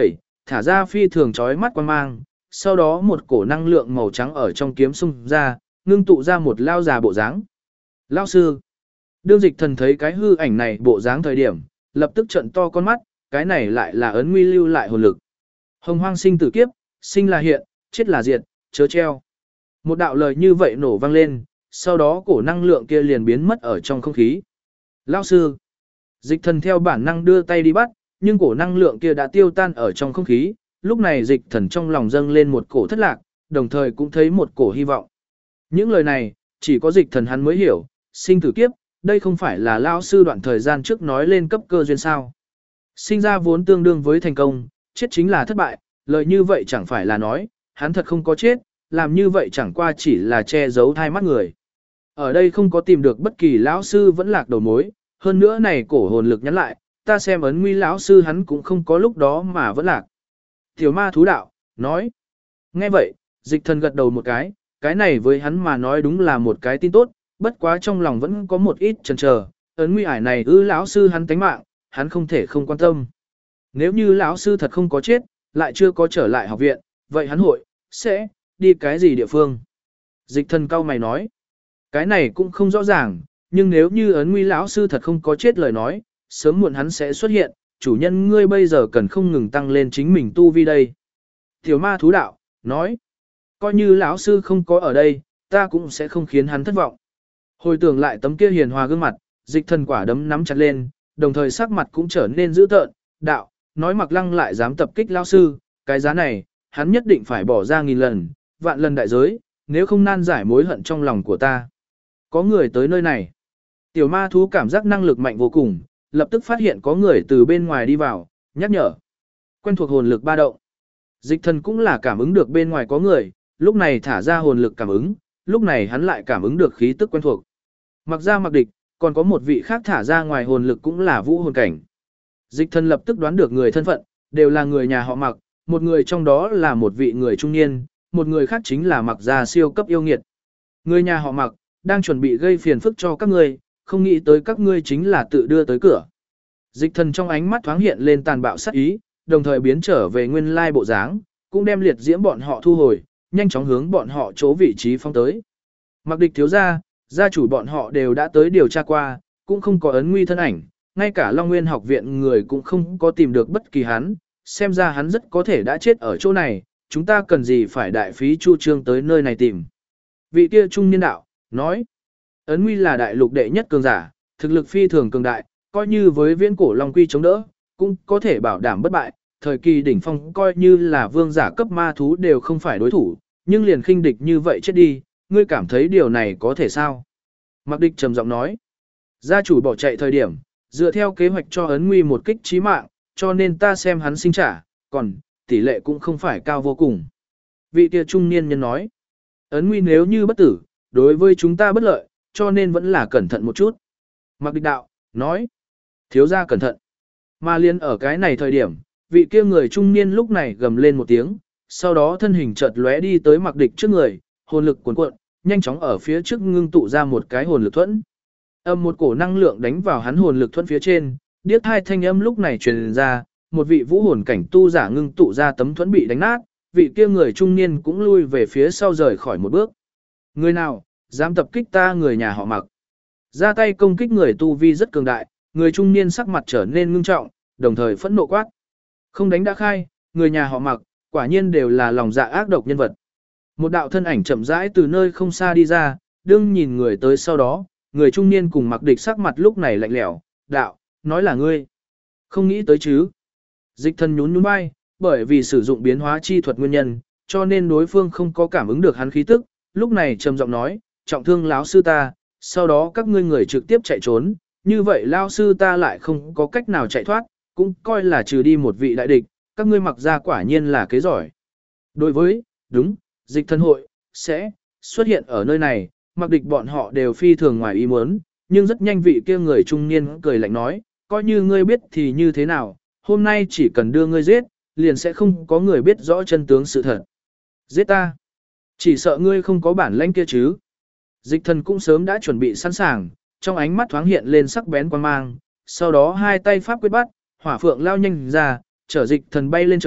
thả ra phi thường chói mắt quang mang, sau đó một cổ năng lượng màu trắng ở trong kiếm xung ra, ngưng tụ ra một lao già bộ dáng. Lao sư. Đương Dịch Thần thấy cái hư ảnh này bộ dáng thời điểm, lập tức trợn to con mắt, cái này lại là ấn nguy lưu lại hồn lực. Hồng hoang sinh tử kiếp, sinh là hiện, chết là diệt, chớ treo. Một đạo lời như vậy nổ vang lên, sau đó cổ năng lượng kia liền biến mất ở trong không khí. Lao sư. Dịch Thần theo bản năng đưa tay đi bắt, nhưng cổ năng lượng kia đã tiêu tan ở trong không khí, lúc này Dịch Thần trong lòng dâng lên một cổ thất lạc, đồng thời cũng thấy một cổ hy vọng. Những lời này, chỉ có Dịch Thần hắn mới hiểu, sinh tử kiếp, đây không phải là Lao sư đoạn thời gian trước nói lên cấp cơ duyên sao. Sinh ra vốn tương đương với thành công, chết chính là thất bại, lời như vậy chẳng phải là nói, hắn thật không có chết, làm như vậy chẳng qua chỉ là che giấu thai mắt người. Ở đây không có tìm được bất kỳ lão sư vẫn lạc đầu mối, hơn nữa này cổ hồn lực nhắn lại, ta xem ấn nguy lão sư hắn cũng không có lúc đó mà vẫn lạc. Tiểu ma thú đạo, nói. Nghe vậy, Dịch Thần gật đầu một cái này với hắn mà nói đúng là một cái tin tốt, bất quá trong lòng vẫn có một ít chần chờ, ấn nguy ải này lão sư hắn tánh mạng, hắn không thể không quan tâm. Nếu như lão sư thật không có chết, lại chưa có trở lại học viện, vậy hắn sẽ đi cái gì địa phương? Dịch Thần cau mày nói, cái này cũng không rõ ràng, nhưng nếu như ấn nguy lão sư thật không có chết lời nói, sớm muộn hắn sẽ xuất hiện, chủ nhân ngươi bây giờ cần không ngừng tăng lên chính mình tu vi đây. Tiểu ma thú đạo, nói, coi như lão sư không có ở đây, ta cũng sẽ không khiến hắn thất vọng. Hồi tưởng lại tấm kia hiền hòa gương mặt, Dịch Thần quả đấm nắm chặt lên, đồng thời sắc mặt cũng trở nên dữ tợn, đạo, nói Mặc Lăng lại dám tập kích lão sư, cái giá này, hắn nhất định phải bỏ ra 1000 lần, vạn lần đại giới, nếu không nan giải mối hận trong lòng của ta. Có người tới nơi này. Tiểu ma thú cảm giác năng lực mạnh vô cùng, lập tức phát hiện có người từ bên ngoài đi vào, nhắc nhở. Quen thuộc hồn lực ba động. Dịch Thần cũng là cảm ứng được bên ngoài có người, lúc này thả ra hồn lực cảm ứng, lúc này hắn lại cảm ứng được khí tức quen thuộc. Mặc ra mặc địch, còn có một vị khác thả ra ngoài hồn lực cũng là vũ hồn cảnh. Dịch Thần lập tức đoán được người thân phận, đều là người nhà họ Mặc, một người trong đó là một vị người trung niên, một người khác chính là Mặc gia siêu cấp yêu nghiệt. Người nhà họ Mặc, đang chuẩn bị gây phiền phức cho các ngươi, không nghĩ tới các ngươi chính là tự đưa tới cửa. Dịch Thần trong ánh mắt thoáng hiện lên tàn bạo sát ý, đồng thời biến trở về nguyên lai bộ dáng, cũng đem liệt diễm bọn họ thu hồi, nhanh chóng hướng bọn họ chỗ vị trí phong tới. Mặc địch thiếu gia, gia chủ bọn họ đều đã tới điều tra qua, cũng không có ấn nguy thân ảnh, ngay cả Long Nguyên học viện người cũng không có tìm được bất kỳ hắn, xem ra hắn rất có thể đã chết ở chỗ này, chúng ta cần gì phải đại phí chu trương tới nơi này tìm. Vị kia trung niên đạo, nói, ấn nguy là đại lục đệ nhất cường giả, thực lực phi thường cường đại, coi như với viễn cổ Long Quy chống đỡ, cũng có thể bảo đảm bất bại, thời kỳ đỉnh phong coi như là vương giả cấp ma thú đều không phải đối thủ, nhưng liền khinh địch như vậy chết đi, ngươi cảm thấy điều này có thể sao? Mặc địch trầm giọng nói, gia chủ bỏ chạy thời điểm, dựa theo kế hoạch cho ấn nguy một kích chí mạng, cho nên ta xem hắn sinh trả, còn tỷ lệ cũng không phải cao vô cùng. Vị kia trung niên nhân nói, ấn nguy nếu như bất tử, đối với chúng ta bất lợi, cho nên vẫn là cẩn thận một chút. Mặc địch đạo, nói, thiếu gia cẩn thận. Mà liên ở cái này thời điểm, vị kia người trung niên lúc này gầm lên một tiếng, sau đó thân hình chợt lóe đi tới mặc địch trước người, hồn lực cuồn cuộn, nhanh chóng ở phía trước ngưng tụ ra một cái hồn lực thuẫn. Âm một cổ năng lượng đánh vào hắn hồn lực thuẫn phía trên, điếc hai thanh âm lúc này truyền ra, một vị vũ hồn cảnh tu giả ngưng tụ ra tấm thuẫn bị đánh nát, vị kia người trung niên cũng lui về phía sau rời khỏi một bước. Người nào dám tập kích ta người nhà họ Mặc? Ra tay công kích người tu vi rất cường đại, người trung niên sắc mặt trở nên ngưng trọng, đồng thời phẫn nộ quát. Không đánh đã khai, người nhà họ Mặc, quả nhiên đều là lòng dạ ác độc nhân vật. Một đạo thân ảnh chậm rãi từ nơi không xa đi ra, đương nhìn người tới sau đó, người trung niên cùng Mặc địch sắc mặt lúc này lạnh lẽo, đạo, nói là ngươi. Không nghĩ tới chứ. Dịch Thần nhún nhún vai, bởi vì sử dụng biến hóa chi thuật nguyên nhân, cho nên đối phương không có cảm ứng được hắn khí tức, lúc này trầm giọng nói, trọng thương lão sư ta, sau đó các ngươi người trực tiếp chạy trốn, như vậy lão sư ta lại không có cách nào chạy thoát, cũng coi là trừ đi một vị đại địch, các ngươi Mặc ra quả nhiên là kế giỏi. Đối với, đúng, Dịch Thần hội, sẽ xuất hiện ở nơi này, Mặc địch bọn họ đều phi thường ngoài ý muốn, nhưng rất nhanh vị kia người trung niên cười lạnh nói, coi như ngươi biết thì như thế nào, hôm nay chỉ cần đưa ngươi giết, liền sẽ không có người biết rõ chân tướng sự thật. Giết ta? Chỉ sợ ngươi không có bản lĩnh kia chứ. Dịch Thần cũng sớm đã chuẩn bị sẵn sàng, trong ánh mắt thoáng hiện lên sắc bén quan mang, sau đó hai tay pháp quyết bắt, hỏa phượng lao nhanh ra, chở Dịch Thần bay lên trời,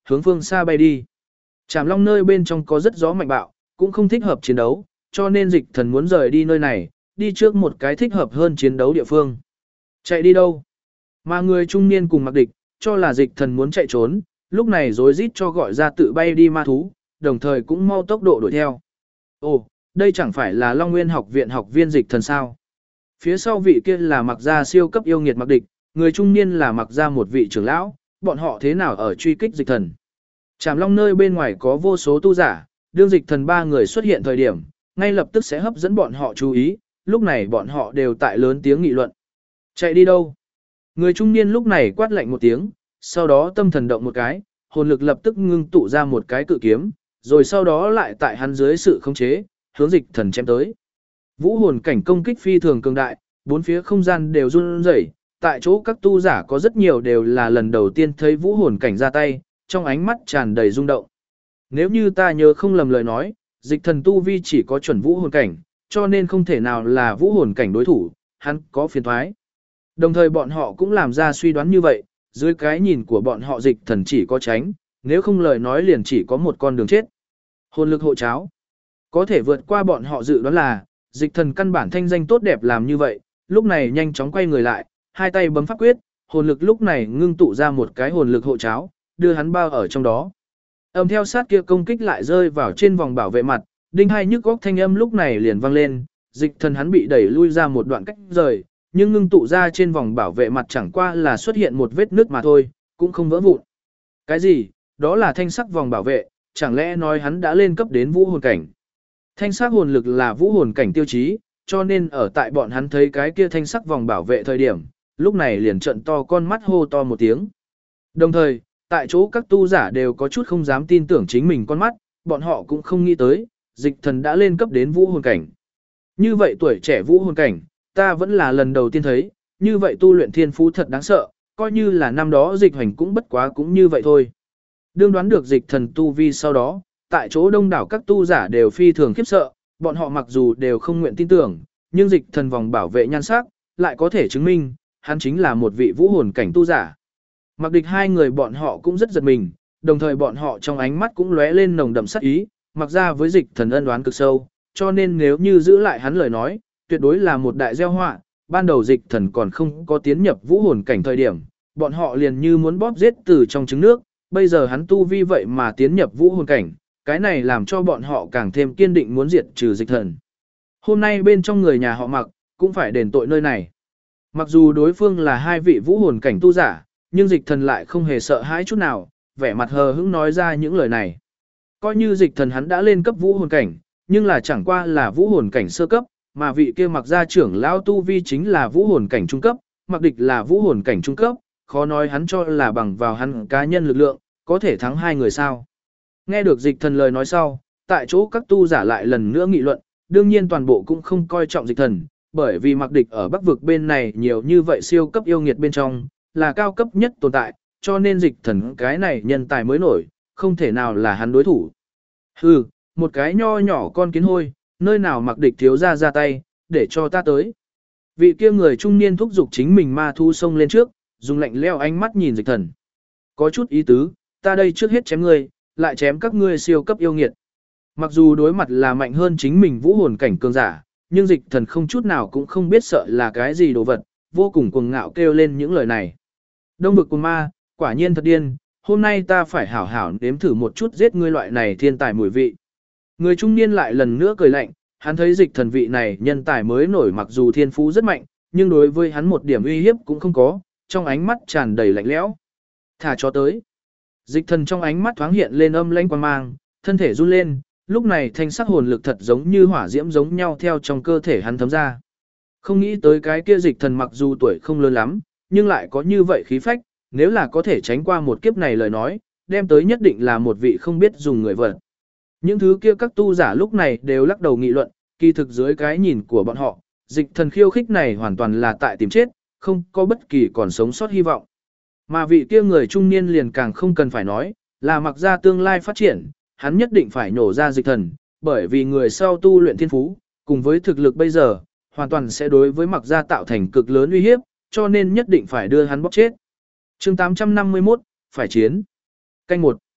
hướng phương xa bay đi. Trảm Long nơi bên trong có rất gió mạnh bạo, cũng không thích hợp chiến đấu, cho nên Dịch Thần muốn rời đi nơi này, đi trước một cái thích hợp hơn chiến đấu địa phương. Chạy đi đâu? Mà người trung niên cùng Mặc Địch, cho là Dịch Thần muốn chạy trốn, lúc này rối rít cho gọi ra tự bay đi ma thú, đồng thời cũng mau tốc độ đuổi theo. Ồ, đây chẳng phải là Long Nguyên học viện học viên Dịch Thần sao? Phía sau vị kia là Mặc gia siêu cấp yêu nghiệt Mặc Địch, người trung niên là Mặc gia một vị trưởng lão, bọn họ thế nào ở truy kích Dịch Thần? Trảm Long nơi bên ngoài có vô số tu giả, đương Dịch Thần ba người xuất hiện thời điểm, ngay lập tức sẽ hấp dẫn bọn họ chú ý, lúc này bọn họ đều tại lớn tiếng nghị luận. Chạy đi đâu? Người trung niên lúc này quát lạnh một tiếng, sau đó tâm thần động một cái, hồn lực lập tức ngưng tụ ra một cái cự kiếm, rồi sau đó lại tại hắn dưới sự khống chế, hướng Dịch Thần chém tới. Vũ hồn cảnh công kích phi thường cường đại, bốn phía không gian đều run rẩy, tại chỗ các tu giả có rất nhiều đều là lần đầu tiên thấy vũ hồn cảnh ra tay, trong ánh mắt tràn đầy rung động. Nếu như ta nhớ không lầm lời nói, Dịch Thần tu vi chỉ có chuẩn vũ hồn cảnh, cho nên không thể nào là vũ hồn cảnh đối thủ, hắn có phiền toái. Đồng thời bọn họ cũng làm ra suy đoán như vậy, dưới cái nhìn của bọn họ Dịch Thần chỉ có tránh, nếu không lời nói liền chỉ có một con đường chết. Hồn lực hộ cháo. Có thể vượt qua bọn họ dự đoán là, Dịch Thần căn bản thanh danh tốt đẹp làm như vậy, lúc này nhanh chóng quay người lại, hai tay bấm pháp quyết, hồn lực lúc này ngưng tụ ra một cái hồn lực hộ cháo, đưa hắn bao ở trong đó. Âm theo sát kia công kích lại rơi vào trên vòng bảo vệ mặt, đinh hai nhức góc thanh âm lúc này liền vang lên, Dịch Thần hắn bị đẩy lui ra một đoạn cách rời, nhưng ngưng tụ ra trên vòng bảo vệ mặt chẳng qua là xuất hiện một vết nứt mà thôi, cũng không vỡ vụn. Cái gì? Đó là thanh sắc vòng bảo vệ, chẳng lẽ nói hắn đã lên cấp đến vũ hồn cảnh? Thanh sắc hồn lực là vũ hồn cảnh tiêu chí, cho nên ở tại bọn hắn thấy cái kia thanh sắc vòng bảo vệ thời điểm, lúc này liền trợn to con mắt hô to một tiếng. Đồng thời, tại chỗ các tu giả đều có chút không dám tin tưởng chính mình con mắt, bọn họ cũng không nghĩ tới, Dịch Thần đã lên cấp đến vũ hồn cảnh. Như vậy tuổi trẻ vũ hồn cảnh, ta vẫn là lần đầu tiên thấy, như vậy tu luyện thiên phú thật đáng sợ, coi như là năm đó Dịch Hoành cũng bất quá cũng như vậy thôi. Đương đoán được Dịch Thần tu vi sau đó, tại chỗ đông đảo các tu giả đều phi thường khiếp sợ, bọn họ mặc dù đều không nguyện tin tưởng, nhưng Dịch Thần vòng bảo vệ nhan sắc lại có thể chứng minh, hắn chính là một vị vũ hồn cảnh tu giả. Mặc Địch hai người bọn họ cũng rất giật mình, đồng thời bọn họ trong ánh mắt cũng lóe lên nồng đậm sát ý, mặc ra với Dịch Thần ân oán cực sâu, cho nên nếu như giữ lại hắn lời nói, tuyệt đối là một đại gieo họa. Ban đầu Dịch Thần còn không có tiến nhập vũ hồn cảnh thời điểm, bọn họ liền như muốn bóp giết từ trong trứng nước, bây giờ hắn tu vi vậy mà tiến nhập vũ hồn cảnh, cái này làm cho bọn họ càng thêm kiên định muốn diệt trừ Dịch Thần. Hôm nay bên trong người nhà họ Mặc cũng phải đền tội nơi này. Mặc dù đối phương là hai vị vũ hồn cảnh tu giả, nhưng Dịch Thần lại không hề sợ hãi chút nào, vẻ mặt hờ hững nói ra những lời này. Coi như Dịch Thần hắn đã lên cấp vũ hồn cảnh, nhưng là chẳng qua là vũ hồn cảnh sơ cấp, mà vị kia Mặc gia trưởng lão tu vi chính là vũ hồn cảnh trung cấp, Mặc Địch là vũ hồn cảnh trung cấp, khó nói hắn cho là bằng vào hắn cá nhân lực lượng, có thể thắng hai người sao. Nghe được Dịch Thần lời nói sau, tại chỗ các tu giả lại lần nữa nghị luận, đương nhiên toàn bộ cũng không coi trọng Dịch Thần, bởi vì Mặc Địch ở Bắc vực bên này nhiều như vậy siêu cấp yêu nghiệt bên trong, là cao cấp nhất tồn tại, cho nên Dịch Thần cái này nhân tài mới nổi, không thể nào là hắn đối thủ. Hừ, một cái nho nhỏ con kiến hôi, nơi nào Mặc Địch thiếu ra tay, để cho ta tới. Vị kia người trung niên thúc giục chính mình ma thu xông lên trước, dùng lạnh leo ánh mắt nhìn Dịch Thần. Có chút ý tứ, ta đây trước hết chém ngươi, lại chém các ngươi siêu cấp yêu nghiệt. Mặc dù đối mặt là mạnh hơn chính mình vũ hồn cảnh cường giả, nhưng Dịch Thần không chút nào cũng không biết sợ là cái gì đồ vật, vô cùng cuồng ngạo kêu lên những lời này. Đông vực cùng ma, quả nhiên thật điên, hôm nay ta phải hảo hảo nếm thử một chút giết ngươi loại này thiên tài mùi vị. Người trung niên lại lần nữa cười lạnh, hắn thấy Dịch Thần vị này nhân tài mới nổi mặc dù thiên phú rất mạnh, nhưng đối với hắn một điểm uy hiếp cũng không có, trong ánh mắt tràn đầy lạnh lẽo. Thả cho tới. Dịch Thần trong ánh mắt thoáng hiện lên âm lãnh quang mang, thân thể run lên, lúc này thanh sắc hồn lực thật giống như hỏa diễm giống nhau theo trong cơ thể hắn thấm ra. Không nghĩ tới cái kia Dịch Thần mặc dù tuổi không lớn lắm, nhưng lại có như vậy khí phách, nếu là có thể tránh qua một kiếp này lời nói, đem tới nhất định là một vị không biết dùng người vật. Những thứ kia các tu giả lúc này đều lắc đầu nghị luận, kỳ thực dưới cái nhìn của bọn họ, Dịch Thần khiêu khích này hoàn toàn là tại tìm chết, không có bất kỳ còn sống sót hy vọng. Mà vị kia người trung niên liền càng không cần phải nói, là Mặc ra tương lai phát triển, hắn nhất định phải nổ ra Dịch Thần, bởi vì người sau tu luyện thiên phú, cùng với thực lực bây giờ, hoàn toàn sẽ đối với Mặc ra tạo thành cực lớn uy hiếp, cho nên nhất định phải đưa hắn bóc chết. Chương 851, phải chiến. Canh 1.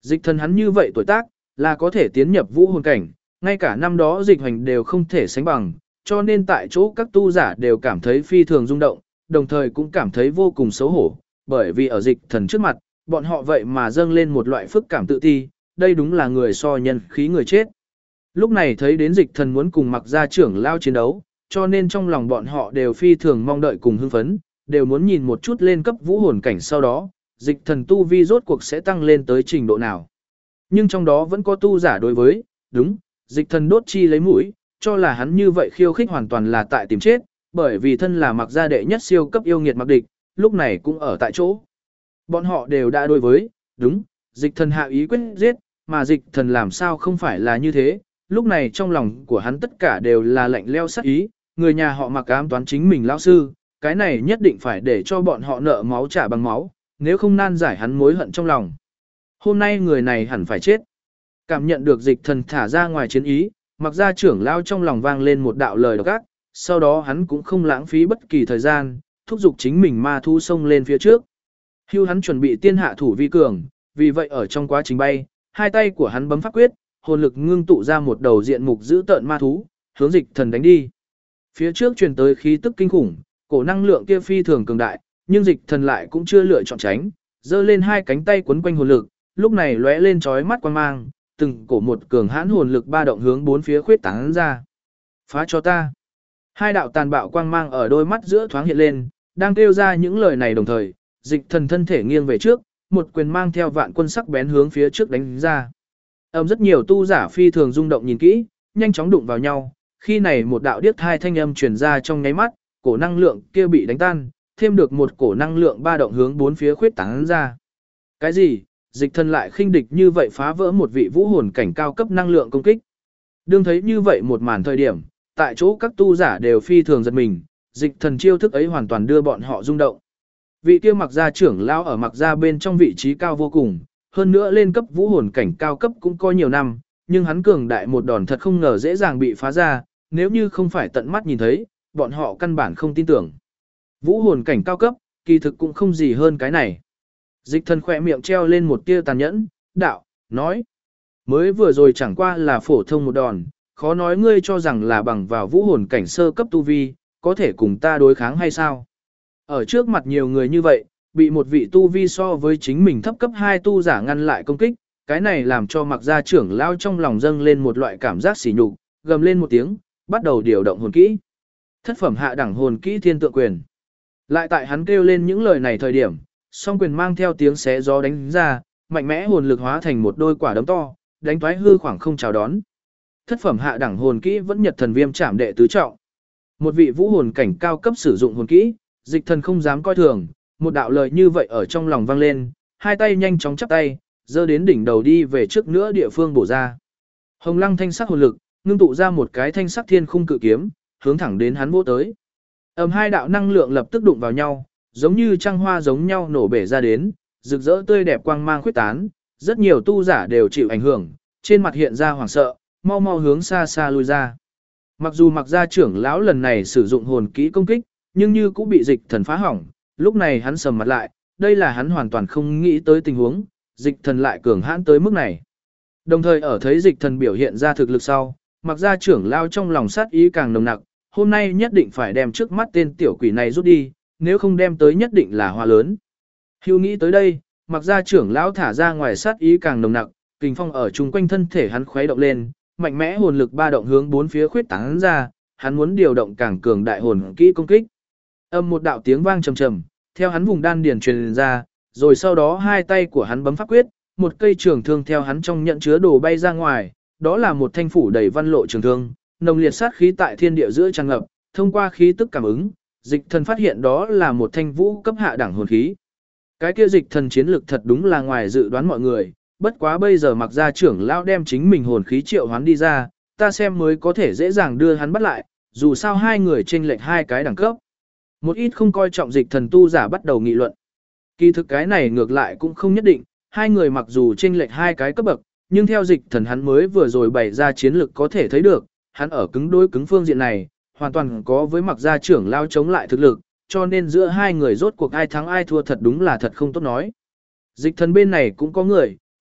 Dịch thần hắn như vậy tuổi tác, là có thể tiến nhập vũ hồn cảnh, ngay cả năm đó dịch hoành đều không thể sánh bằng, cho nên tại chỗ các tu giả đều cảm thấy phi thường rung động, đồng thời cũng cảm thấy vô cùng xấu hổ, bởi vì ở dịch thần trước mặt, bọn họ vậy mà dâng lên một loại phức cảm tự ti, đây đúng là người so nhân khí người chết. Lúc này thấy đến dịch thần muốn cùng Mặc gia trưởng lao chiến đấu, cho nên trong lòng bọn họ đều phi thường mong đợi cùng hưng phấn, đều muốn nhìn một chút lên cấp vũ hồn cảnh sau đó, dịch thần tu vi rốt cuộc sẽ tăng lên tới trình độ nào. Nhưng trong đó vẫn có tu giả đối với, đúng, dịch thần đốt chi lấy mũi, cho là hắn như vậy khiêu khích hoàn toàn là tại tìm chết, bởi vì thân là Mặc gia đệ nhất siêu cấp yêu nghiệt Mặc Địch, lúc này cũng ở tại chỗ. Bọn họ đều đã đối với, đúng, dịch thần hạ ý quyết giết, mà dịch thần làm sao không phải là như thế, lúc này trong lòng của hắn tất cả đều là lạnh leo sát ý, người nhà họ Mặc ám toán chính mình lão sư, cái này nhất định phải để cho bọn họ nợ máu trả bằng máu, nếu không nan giải hắn mối hận trong lòng. Hôm nay người này hẳn phải chết. Cảm nhận được dịch thần thả ra ngoài chiến ý, Mặc gia trưởng lao trong lòng vang lên một đạo lời độc ác, sau đó hắn cũng không lãng phí bất kỳ thời gian, thúc giục chính mình ma thu xông lên phía trước. Hưu hắn chuẩn bị tiên hạ thủ vi cường, vì vậy ở trong quá trình bay, hai tay của hắn bấm pháp quyết, hồn lực ngưng tụ ra một đầu diện mục giữ tợn ma thú, hướng dịch thần đánh đi. Phía trước truyền tới khí tức kinh khủng, cổ năng lượng kia phi thường cường đại, nhưng dịch thần lại cũng chưa lựa chọn tránh, giơ lên hai cánh tay quấn quanh hồn lực, lúc này lóe lên chói mắt quang mang, từng cổ một cường hãn hồn lực ba động hướng bốn phía khuyết tán ra. Phá cho ta. Hai đạo tàn bạo quang mang ở đôi mắt giữa thoáng hiện lên, đang kêu ra những lời này đồng thời, dịch thần thân thể nghiêng về trước, một quyền mang theo vạn quân sắc bén hướng phía trước đánh ra. Rất nhiều tu giả phi thường rung động nhìn kỹ, nhanh chóng đụng vào nhau, khi này một đạo điếc thai thanh âm truyền ra trong nháy mắt, cổ năng lượng kia bị đánh tan, thêm được một cổ năng lượng ba động hướng bốn phía khuyết tán ra. Cái gì? Dịch thần lại khinh địch như vậy phá vỡ một vị vũ hồn cảnh cao cấp năng lượng công kích. Đương thấy như vậy một màn thời điểm, tại chỗ các tu giả đều phi thường giật mình, dịch thần chiêu thức ấy hoàn toàn đưa bọn họ rung động. Vị kia Mặc gia trưởng lão ở Mặc gia bên trong vị trí cao vô cùng, hơn nữa lên cấp vũ hồn cảnh cao cấp cũng có nhiều năm, nhưng hắn cường đại một đòn thật không ngờ dễ dàng bị phá ra, nếu như không phải tận mắt nhìn thấy, bọn họ căn bản không tin tưởng. Vũ hồn cảnh cao cấp, kỳ thực cũng không gì hơn cái này. Dịch thần khỏe miệng treo lên một tia tàn nhẫn, đạo, nói. Mới vừa rồi chẳng qua là phổ thông một đòn, khó nói ngươi cho rằng là bằng vào vũ hồn cảnh sơ cấp tu vi, có thể cùng ta đối kháng hay sao? Ở trước mặt nhiều người như vậy, bị một vị tu vi so với chính mình thấp cấp 2 tu giả ngăn lại công kích, cái này làm cho Mặc gia trưởng lao trong lòng dâng lên một loại cảm giác sỉ nhục, gầm lên một tiếng, bắt đầu điều động hồn kỹ. Thất phẩm hạ đẳng hồn kỹ thiên tượng quyền. Lại tại hắn kêu lên những lời này thời điểm, song quyền mang theo tiếng xé gió đánh ra, mạnh mẽ hồn lực hóa thành một đôi quả đấm to, đánh toái hư khoảng không chào đón. Thất phẩm hạ đẳng hồn kỹ vẫn nhật thần viêm trảm đệ tứ trọng. Một vị vũ hồn cảnh cao cấp sử dụng hồn kỹ, dịch thần không dám coi thường, một đạo lời như vậy ở trong lòng vang lên, hai tay nhanh chóng chắp tay, giơ đến đỉnh đầu đi về trước nữa địa phương bổ ra. Hồng lăng thanh sắc hồn lực, ngưng tụ ra một cái thanh sắc thiên khung cự kiếm, hướng thẳng đến hắn vỗ tới. Hai đạo năng lượng lập tức đụng vào nhau, giống như trăng hoa giống nhau nổ bể ra đến, rực rỡ tươi đẹp quang mang khuyết tán, rất nhiều tu giả đều chịu ảnh hưởng, trên mặt hiện ra hoảng sợ, mau mau hướng xa xa lui ra. Mặc dù Mặc gia trưởng lão lần này sử dụng hồn kỹ công kích, nhưng như cũng bị dịch thần phá hỏng, lúc này hắn sầm mặt lại, đây là hắn hoàn toàn không nghĩ tới tình huống, dịch thần lại cường hãn tới mức này. Đồng thời ở thấy dịch thần biểu hiện ra thực lực sau, Mặc gia trưởng lão trong lòng sát ý càng nồng nặc, hôm nay nhất định phải đem trước mắt tên tiểu quỷ này rút đi, nếu không đem tới nhất định là hoa lớn. Hưu nghĩ tới đây, Mặc gia trưởng lão thả ra ngoài sát ý càng nồng nặc, kình phong ở chung quanh thân thể hắn khuấy động lên, mạnh mẽ hồn lực ba động hướng bốn phía khuyết tán ra, hắn muốn điều động càng cường đại hồn kỹ công kích. Một đạo tiếng vang trầm trầm, theo hắn vùng đan điền truyền ra, rồi sau đó hai tay của hắn bấm pháp quyết, một cây trường thương theo hắn trong nhận chứa đồ bay ra ngoài, đó là một thanh phủ đầy văn lộ trường thương, nồng liệt sát khí tại thiên địa giữa tràn ngập, thông qua khí tức cảm ứng, dịch thần phát hiện đó là một thanh vũ cấp hạ đẳng hồn khí. Cái kia dịch thần chiến lực thật đúng là ngoài dự đoán mọi người, bất quá bây giờ Mặc gia trưởng lão đem chính mình hồn khí triệu hoán đi ra, ta xem mới có thể dễ dàng đưa hắn bắt lại, dù sao hai người chênh lệch hai cái đẳng cấp. Một ít không coi trọng dịch thần tu giả bắt đầu nghị luận. Kỳ thực cái này ngược lại cũng không nhất định, hai người mặc dù chênh lệch hai cái cấp bậc, nhưng theo dịch thần hắn mới vừa rồi bày ra chiến lực có thể thấy được, hắn ở cứng đối cứng phương diện này, hoàn toàn có với Mặc gia trưởng lao chống lại thực lực, cho nên giữa hai người rốt cuộc ai thắng ai thua thật đúng là thật không tốt nói. Dịch thần bên này cũng có người,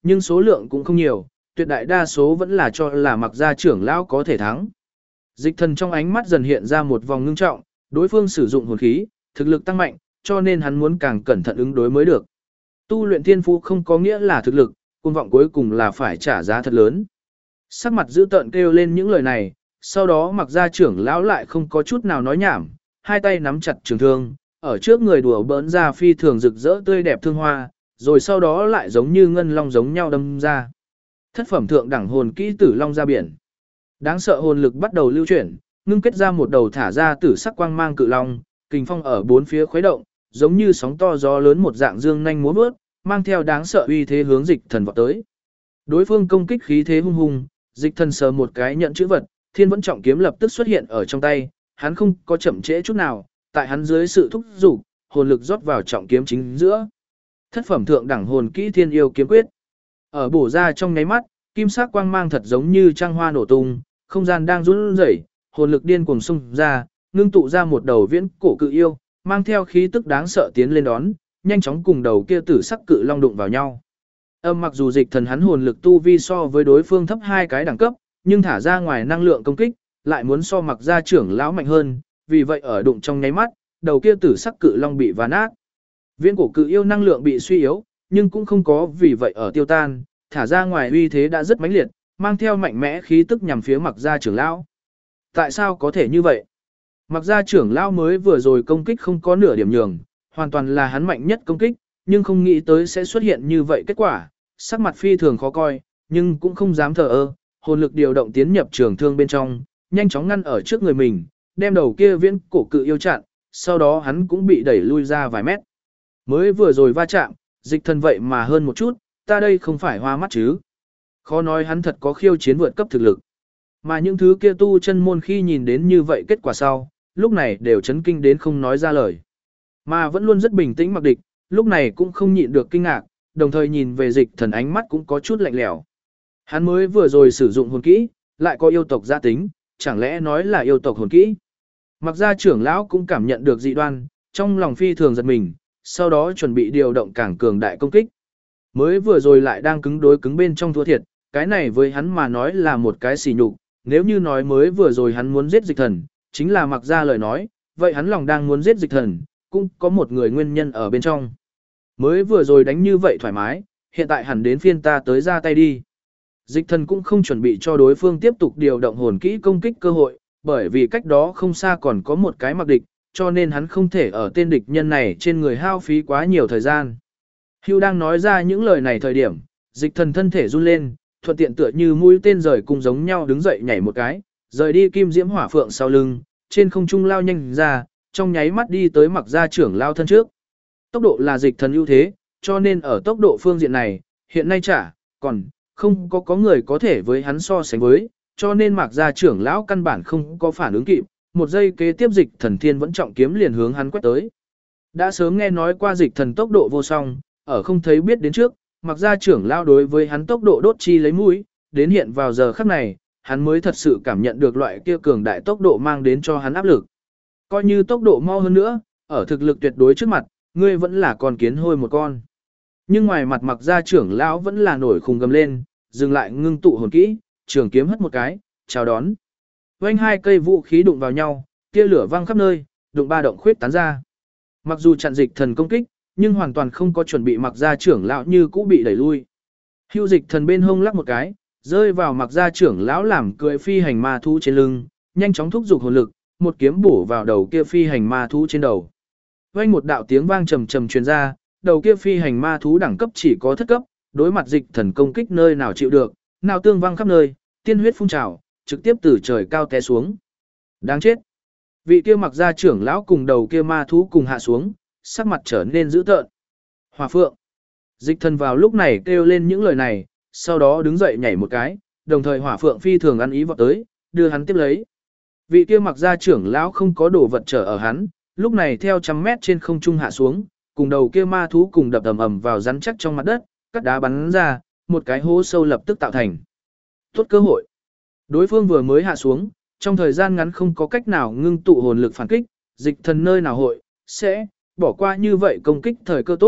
nhưng số lượng cũng không nhiều, tuyệt đại đa số vẫn là cho là Mặc gia trưởng lão có thể thắng. Dịch thần trong ánh mắt dần hiện ra một vòng ngưng trọng, đối phương sử dụng hồn khí, thực lực tăng mạnh, cho nên hắn muốn càng cẩn thận ứng đối mới được. Tu luyện thiên phú không có nghĩa là thực lực, cuồng vọng cuối cùng là phải trả giá thật lớn. Sắc mặt dữ tợn kêu lên những lời này, sau đó Mặc gia trưởng lão lại không có chút nào nói nhảm, hai tay nắm chặt trường thương, ở trước người đùa bỡn ra phi thường rực rỡ tươi đẹp thương hoa, rồi sau đó lại giống như ngân long giống nhau đâm ra. Thất phẩm thượng đẳng hồn kỹ tử long ra biển. Đáng sợ hồn lực bắt đầu lưu chuyển, ngưng kết ra một đầu thả ra tử sắc quang mang cự long, kình phong ở bốn phía khuấy động, giống như sóng to gió lớn một dạng dương nhanh múa vớt, mang theo đáng sợ uy thế hướng Dịch Thần vọt tới. Đối phương công kích khí thế hung hùng, Dịch Thần sờ một cái nhận chữ vật, Thiên Vẫn Trọng kiếm lập tức xuất hiện ở trong tay, hắn không có chậm trễ chút nào, tại hắn dưới sự thúc giục, hồn lực rót vào trọng kiếm chính giữa. Thất phẩm thượng đẳng hồn kỹ Thiên Yêu kiếm quyết. Ở bổ ra trong nháy mắt, kim sắc quang mang thật giống như trăng hoa nổ tung, không gian đang run rẩy, hồn lực điên cuồng xung ra, ngưng tụ ra một đầu viễn cổ cự yêu, mang theo khí tức đáng sợ tiến lên đón, nhanh chóng cùng đầu kia tử sắc cự long đụng vào nhau. Mặc dù Dịch Thần hắn hồn lực tu vi so với đối phương thấp hai cái đẳng cấp, nhưng thả ra ngoài năng lượng công kích, lại muốn so Mặc gia trưởng lão mạnh hơn, vì vậy ở đụng trong nháy mắt, đầu kia tử sắc cự long bị ván nát. Viễn cổ cự yêu năng lượng bị suy yếu, nhưng cũng không có vì vậy ở tiêu tan, thả ra ngoài uy thế đã rất mãnh liệt, mang theo mạnh mẽ khí tức nhằm phía Mặc gia trưởng lão. Tại sao có thể như vậy? Mặc gia trưởng lão mới vừa rồi công kích không có nửa điểm nhường, hoàn toàn là hắn mạnh nhất công kích, nhưng không nghĩ tới sẽ xuất hiện như vậy kết quả, sắc mặt phi thường khó coi, nhưng cũng không dám thờ ơ, hồn lực điều động tiến nhập trường thương bên trong, nhanh chóng ngăn ở trước người mình, đem đầu kia viễn cổ cự yêu chặn, sau đó hắn cũng bị đẩy lui ra vài mét. Mới vừa rồi va chạm, Dịch Thần vậy mà hơn một chút, ta đây không phải hoa mắt chứ. Khó nói hắn thật có khiêu chiến vượt cấp thực lực. Mà những thứ kia tu chân môn khi nhìn đến như vậy kết quả sau, lúc này đều chấn kinh đến không nói ra lời. Mà vẫn luôn rất bình tĩnh Mặc Địch, lúc này cũng không nhịn được kinh ngạc, đồng thời nhìn về Dịch Thần ánh mắt cũng có chút lạnh lẽo. Hắn mới vừa rồi sử dụng hồn kỹ, lại có yêu tộc gia tính, chẳng lẽ nói là yêu tộc hồn kỹ. Mặc gia trưởng lão cũng cảm nhận được dị đoan, trong lòng phi thường giật mình, sau đó chuẩn bị điều động càng cường đại công kích. Mới vừa rồi lại đang cứng đối cứng bên trong thua thiệt, cái này với hắn mà nói là một cái sỉ nhục, nếu như nói mới vừa rồi hắn muốn giết Dịch Thần, chính là Mặc gia lời nói, vậy hắn lòng đang muốn giết Dịch Thần, cũng có một người nguyên nhân ở bên trong. Mới vừa rồi đánh như vậy thoải mái, hiện tại hẳn đến phiên ta tới ra tay đi. Dịch Thần cũng không chuẩn bị cho đối phương tiếp tục điều động hồn kỹ công kích cơ hội, bởi vì cách đó không xa còn có một cái Mặc Địch, cho nên hắn không thể ở tên địch nhân này trên người hao phí quá nhiều thời gian. Hưu đang nói ra những lời này thời điểm, Dịch Thần thân thể run lên, thuận tiện tựa như mũi tên rời cùng giống nhau đứng dậy nhảy một cái, rời đi kim diễm hỏa phượng sau lưng, trên không trung lao nhanh ra, trong nháy mắt đi tới Mặc gia trưởng lao thân trước. Tốc độ là Dịch Thần ưu thế, cho nên ở tốc độ phương diện này, hiện nay còn không có người có thể với hắn so sánh với, cho nên Mặc gia trưởng lão căn bản không có phản ứng kịp, một giây kế tiếp Dịch Thần Thiên Vẫn Trọng kiếm liền hướng hắn quét tới. Đã sớm nghe nói qua Dịch Thần tốc độ vô song, ở không thấy biết đến trước, Mặc gia trưởng lão đối với hắn tốc độ đốt chi lấy mũi, đến hiện vào giờ khắc này, hắn mới thật sự cảm nhận được loại kia cường đại tốc độ mang đến cho hắn áp lực. Coi như tốc độ mau hơn nữa, ở thực lực tuyệt đối trước mặt, ngươi vẫn là con kiến hôi một con. Nhưng ngoài mặt Mặc gia trưởng lão vẫn là nổi khùng gầm lên, dừng lại ngưng tụ hồn kỹ, trường kiếm hất một cái, chào đón. Vành hai cây vũ khí đụng vào nhau, tia lửa văng khắp nơi, đụng ba động khuyết tán ra. Mặc dù chặn Dịch Thần công kích, nhưng hoàn toàn không có chuẩn bị Mặc gia trưởng lão như cũ bị đẩy lui. Hưu Dịch Thần bên hông lắc một cái, rơi vào Mặc gia trưởng lão làm cười phi hành ma thú trên lưng, nhanh chóng thúc giục hồn lực, một kiếm bổ vào đầu kia phi hành ma thú trên đầu. Vang một đạo tiếng vang trầm trầm truyền ra, đầu kia phi hành ma thú đẳng cấp chỉ có thất cấp, đối mặt Dịch Thần công kích nơi nào chịu được, nào tương vang khắp nơi, tiên huyết phun trào, trực tiếp từ trời cao té xuống. Đáng chết. Vị kia Mặc gia trưởng lão cùng đầu kia ma thú cùng hạ xuống, sắc mặt trở nên dữ tợn. Hỏa Phượng. Dịch Thần vào lúc này kêu lên những lời này, sau đó đứng dậy nhảy một cái, đồng thời Hỏa Phượng phi thường ăn ý vọt tới, đưa hắn tiếp lấy. Vị kia Mặc gia trưởng lão không có đồ vật trở ở hắn, lúc này theo trăm mét trên không trung hạ xuống, cùng đầu kia ma thú cùng đập ầm ầm vào rắn chắc trong mặt đất, cắt đá bắn ra, một cái hố sâu lập tức tạo thành. Tốt cơ hội. Đối phương vừa mới hạ xuống, trong thời gian ngắn không có cách nào ngưng tụ hồn lực phản kích, Dịch Thần nơi nào hội sẽ bỏ qua như vậy công kích thời cơ tốt,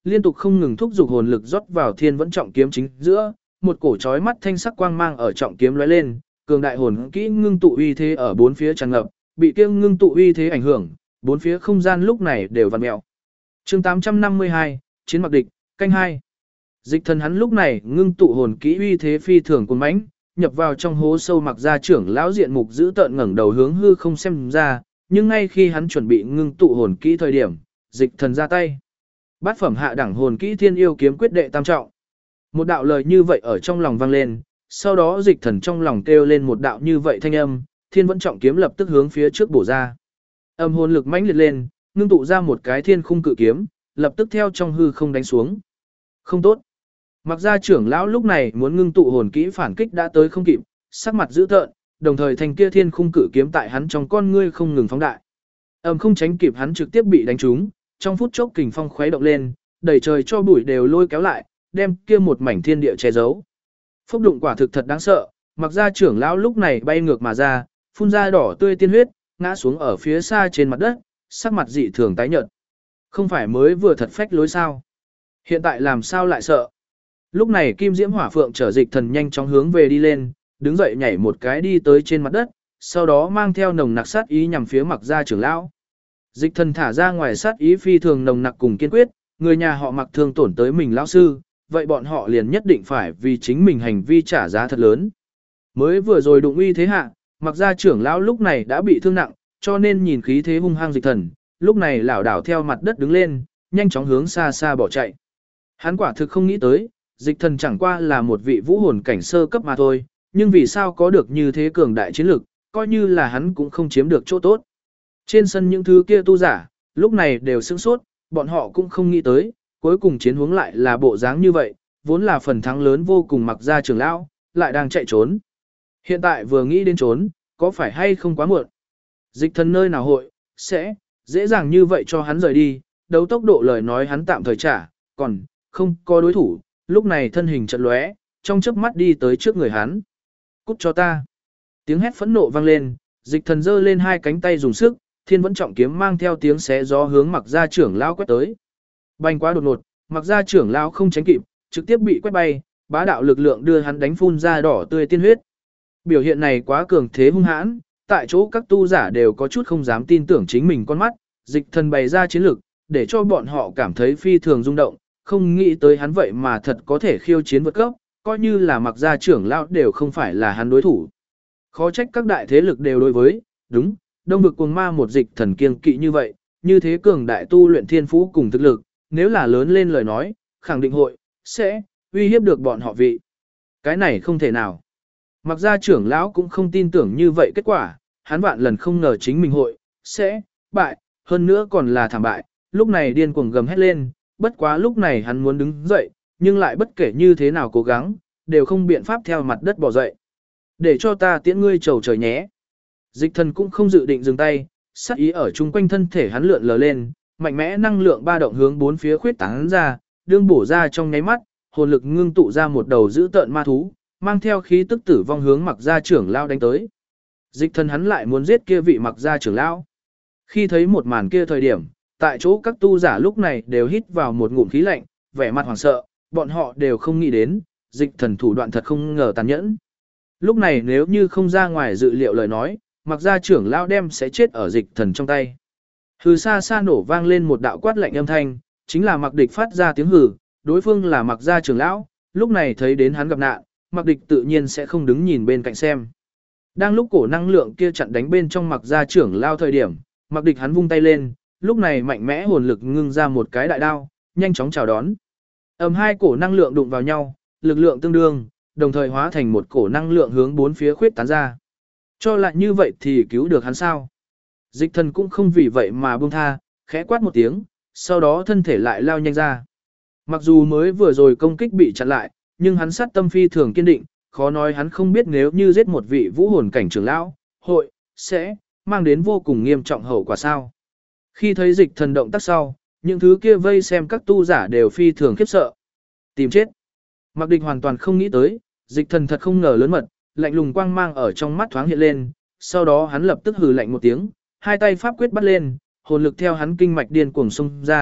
liên tục không ngừng thúc giục hồn lực rót vào thiên vẫn trọng kiếm chính giữa, một cổ chói mắt thanh sắc quang mang ở trọng kiếm lóe lên, cường đại hồn kỹ ngưng tụ uy thế ở bốn phía tràn ngập, bị kia ngưng tụ uy thế ảnh hưởng, bốn phía không gian lúc này đều vặn mèo. Chương 852, chiến mặc địch, canh 2. Dịch thần hắn lúc này ngưng tụ hồn kỹ uy thế phi thường cuồng mãnh, nhập vào trong hố sâu mặc ra trưởng lão diện mục giữ tợn ngẩng đầu hướng hư không xem ra, nhưng ngay khi hắn chuẩn bị ngưng tụ hồn kỹ thời điểm, dịch thần ra tay. Bát phẩm hạ đẳng hồn kỹ thiên yêu kiếm quyết đệ tam trọng. Một đạo lời như vậy ở trong lòng vang lên, sau đó dịch thần trong lòng kêu lên một đạo như vậy thanh âm, thiên vẫn trọng kiếm lập tức hướng phía trước bổ ra. Âm hồn lực mãnh liệt lên, ngưng tụ ra một cái thiên khung cự kiếm, lập tức theo trong hư không đánh xuống. Không tốt. Mặc ra trưởng lão lúc này muốn ngưng tụ hồn kỹ phản kích đã tới không kịp, sắc mặt dữ tợn, đồng thời thành kia thiên khung cự kiếm tại hắn trong con ngươi không ngừng phóng đại. Không tránh kịp hắn trực tiếp bị đánh trúng, trong phút chốc kình phong khuấy động lên, đầy trời cho bụi đều lôi kéo lại, đem kia một mảnh thiên địa che giấu. Phốc đụng quả thực thật đáng sợ, mặc ra trưởng lão lúc này bay ngược mà ra, phun ra đỏ tươi tiên huyết, ngã xuống ở phía xa trên mặt đất, sắc mặt dị thường tái nhợt. Không phải mới vừa thật phách lối sao? Hiện tại làm sao lại sợ? Lúc này Kim Diễm Hỏa Phượng trở dịch thần nhanh chóng hướng về đi lên, đứng dậy nhảy một cái đi tới trên mặt đất, sau đó mang theo nồng nặc sát ý nhằm phía mặc ra trưởng lão. Dịch thần thả ra ngoài sát ý phi thường nồng nặc cùng kiên quyết, người nhà họ mặc thương tổn tới mình lão sư, vậy bọn họ liền nhất định phải vì chính mình hành vi trả giá thật lớn. Mới vừa rồi đụng uy thế hạ, mặc ra trưởng lão lúc này đã bị thương nặng, cho nên nhìn khí thế hung hăng dịch thần, lúc này lảo đảo theo mặt đất đứng lên, nhanh chóng hướng xa xa bỏ chạy. Hắn quả thực không nghĩ tới, dịch thần chẳng qua là một vị vũ hồn cảnh sơ cấp mà thôi, nhưng vì sao có được như thế cường đại chiến lực, coi như là hắn cũng không chiếm được chỗ tốt. Trên sân những thứ kia tu giả, lúc này đều sửng sốt, bọn họ cũng không nghĩ tới, cuối cùng chiến hướng lại là bộ dáng như vậy, vốn là phần thắng lớn vô cùng mặc ra trưởng lão, lại đang chạy trốn. Hiện tại vừa nghĩ đến trốn, có phải hay không quá muộn? Dịch thần nơi nào hội, sẽ, dễ dàng như vậy cho hắn rời đi, đấu tốc độ lời nói hắn tạm thời trả, còn, không có đối thủ, lúc này thân hình chợt lóe, trong chớp mắt đi tới trước người hắn. Cút cho ta. Tiếng hét phẫn nộ vang lên, dịch thần giơ lên hai cánh tay dùng sức, thiên vẫn trọng kiếm mang theo tiếng xé gió hướng mặc ra trưởng lão quét tới. Bành quá đột ngột, mặc ra trưởng lão không tránh kịp, trực tiếp bị quét bay, bá đạo lực lượng đưa hắn đánh phun ra đỏ tươi tiên huyết. Biểu hiện này quá cường thế hung hãn, tại chỗ các tu giả đều có chút không dám tin tưởng chính mình con mắt, dịch thần bày ra chiến lực, để cho bọn họ cảm thấy phi thường rung động, không nghĩ tới hắn vậy mà thật có thể khiêu chiến vượt cấp, coi như là mặc gia trưởng lão đều không phải là hắn đối thủ. Khó trách các đại thế lực đều đối với, đúng, đông vực cuồng ma một dịch thần kiêng kỵ như vậy, như thế cường đại tu luyện thiên phú cùng thực lực, nếu là lớn lên lời nói, khẳng định hội, sẽ, uy hiếp được bọn họ vị. Cái này không thể nào. Mặc gia trưởng lão cũng không tin tưởng như vậy kết quả, hắn vạn lần không ngờ chính mình hội, sẽ, bại, hơn nữa còn là thảm bại, lúc này điên cuồng gầm hét lên, bất quá lúc này hắn muốn đứng dậy, nhưng lại bất kể như thế nào cố gắng, đều không biện pháp theo mặt đất bỏ dậy. Để cho ta tiễn ngươi trầu trời nhé. Dịch thần cũng không dự định dừng tay, sát ý ở chung quanh thân thể hắn lượn lờ lên, mạnh mẽ năng lượng ba động hướng bốn phía khuyết tán ra, đương bổ ra trong nháy mắt, hồn lực ngưng tụ ra một đầu dữ tợn ma thú, mang theo khí tức tử vong hướng mặc gia trưởng lao đánh tới. Dịch thần hắn lại muốn giết kia vị mặc gia trưởng lao. Khi thấy một màn kia thời điểm, tại chỗ các tu giả lúc này đều hít vào một ngụm khí lạnh, vẻ mặt hoảng sợ, bọn họ đều không nghĩ đến, dịch thần thủ đoạn thật không ngờ tàn nhẫn. Lúc này nếu như không ra ngoài dự liệu lời nói, mặc gia trưởng lao đem sẽ chết ở dịch thần trong tay. Hừ xa xa nổ vang lên một đạo quát lạnh âm thanh, chính là mặc địch phát ra tiếng hừ, đối phương là mặc gia trưởng lão, lúc này thấy đến hắn gặp nạn, mặc địch tự nhiên sẽ không đứng nhìn bên cạnh xem. Đang lúc cổ năng lượng kia chặn đánh bên trong mặc gia trưởng lao thời điểm, mặc địch hắn vung tay lên, lúc này mạnh mẽ hồn lực ngưng ra một cái đại đao, nhanh chóng chào đón. Hai cổ năng lượng đụng vào nhau, lực lượng tương đương, đồng thời hóa thành một cổ năng lượng hướng bốn phía khuyết tán ra. Cho lại như vậy thì cứu được hắn sao? Dịch thần cũng không vì vậy mà buông tha, khẽ quát một tiếng, sau đó thân thể lại lao nhanh ra. Mặc dù mới vừa rồi công kích bị chặn lại, nhưng hắn sát tâm phi thường kiên định, khó nói hắn không biết nếu như giết một vị vũ hồn cảnh trưởng lão, hội, sẽ, mang đến vô cùng nghiêm trọng hậu quả sao. Khi thấy dịch thần động tác sau, những thứ kia vây xem các tu giả đều phi thường khiếp sợ. Tìm chết. Mặc địch hoàn toàn không nghĩ tới, dịch thần thật không ngờ lớn mật, lạnh lùng quang mang ở trong mắt thoáng hiện lên, sau đó hắn lập tức hừ lạnh một tiếng, hai tay pháp quyết bắt lên, hồn lực theo hắn kinh mạch điên cuồng xông ra,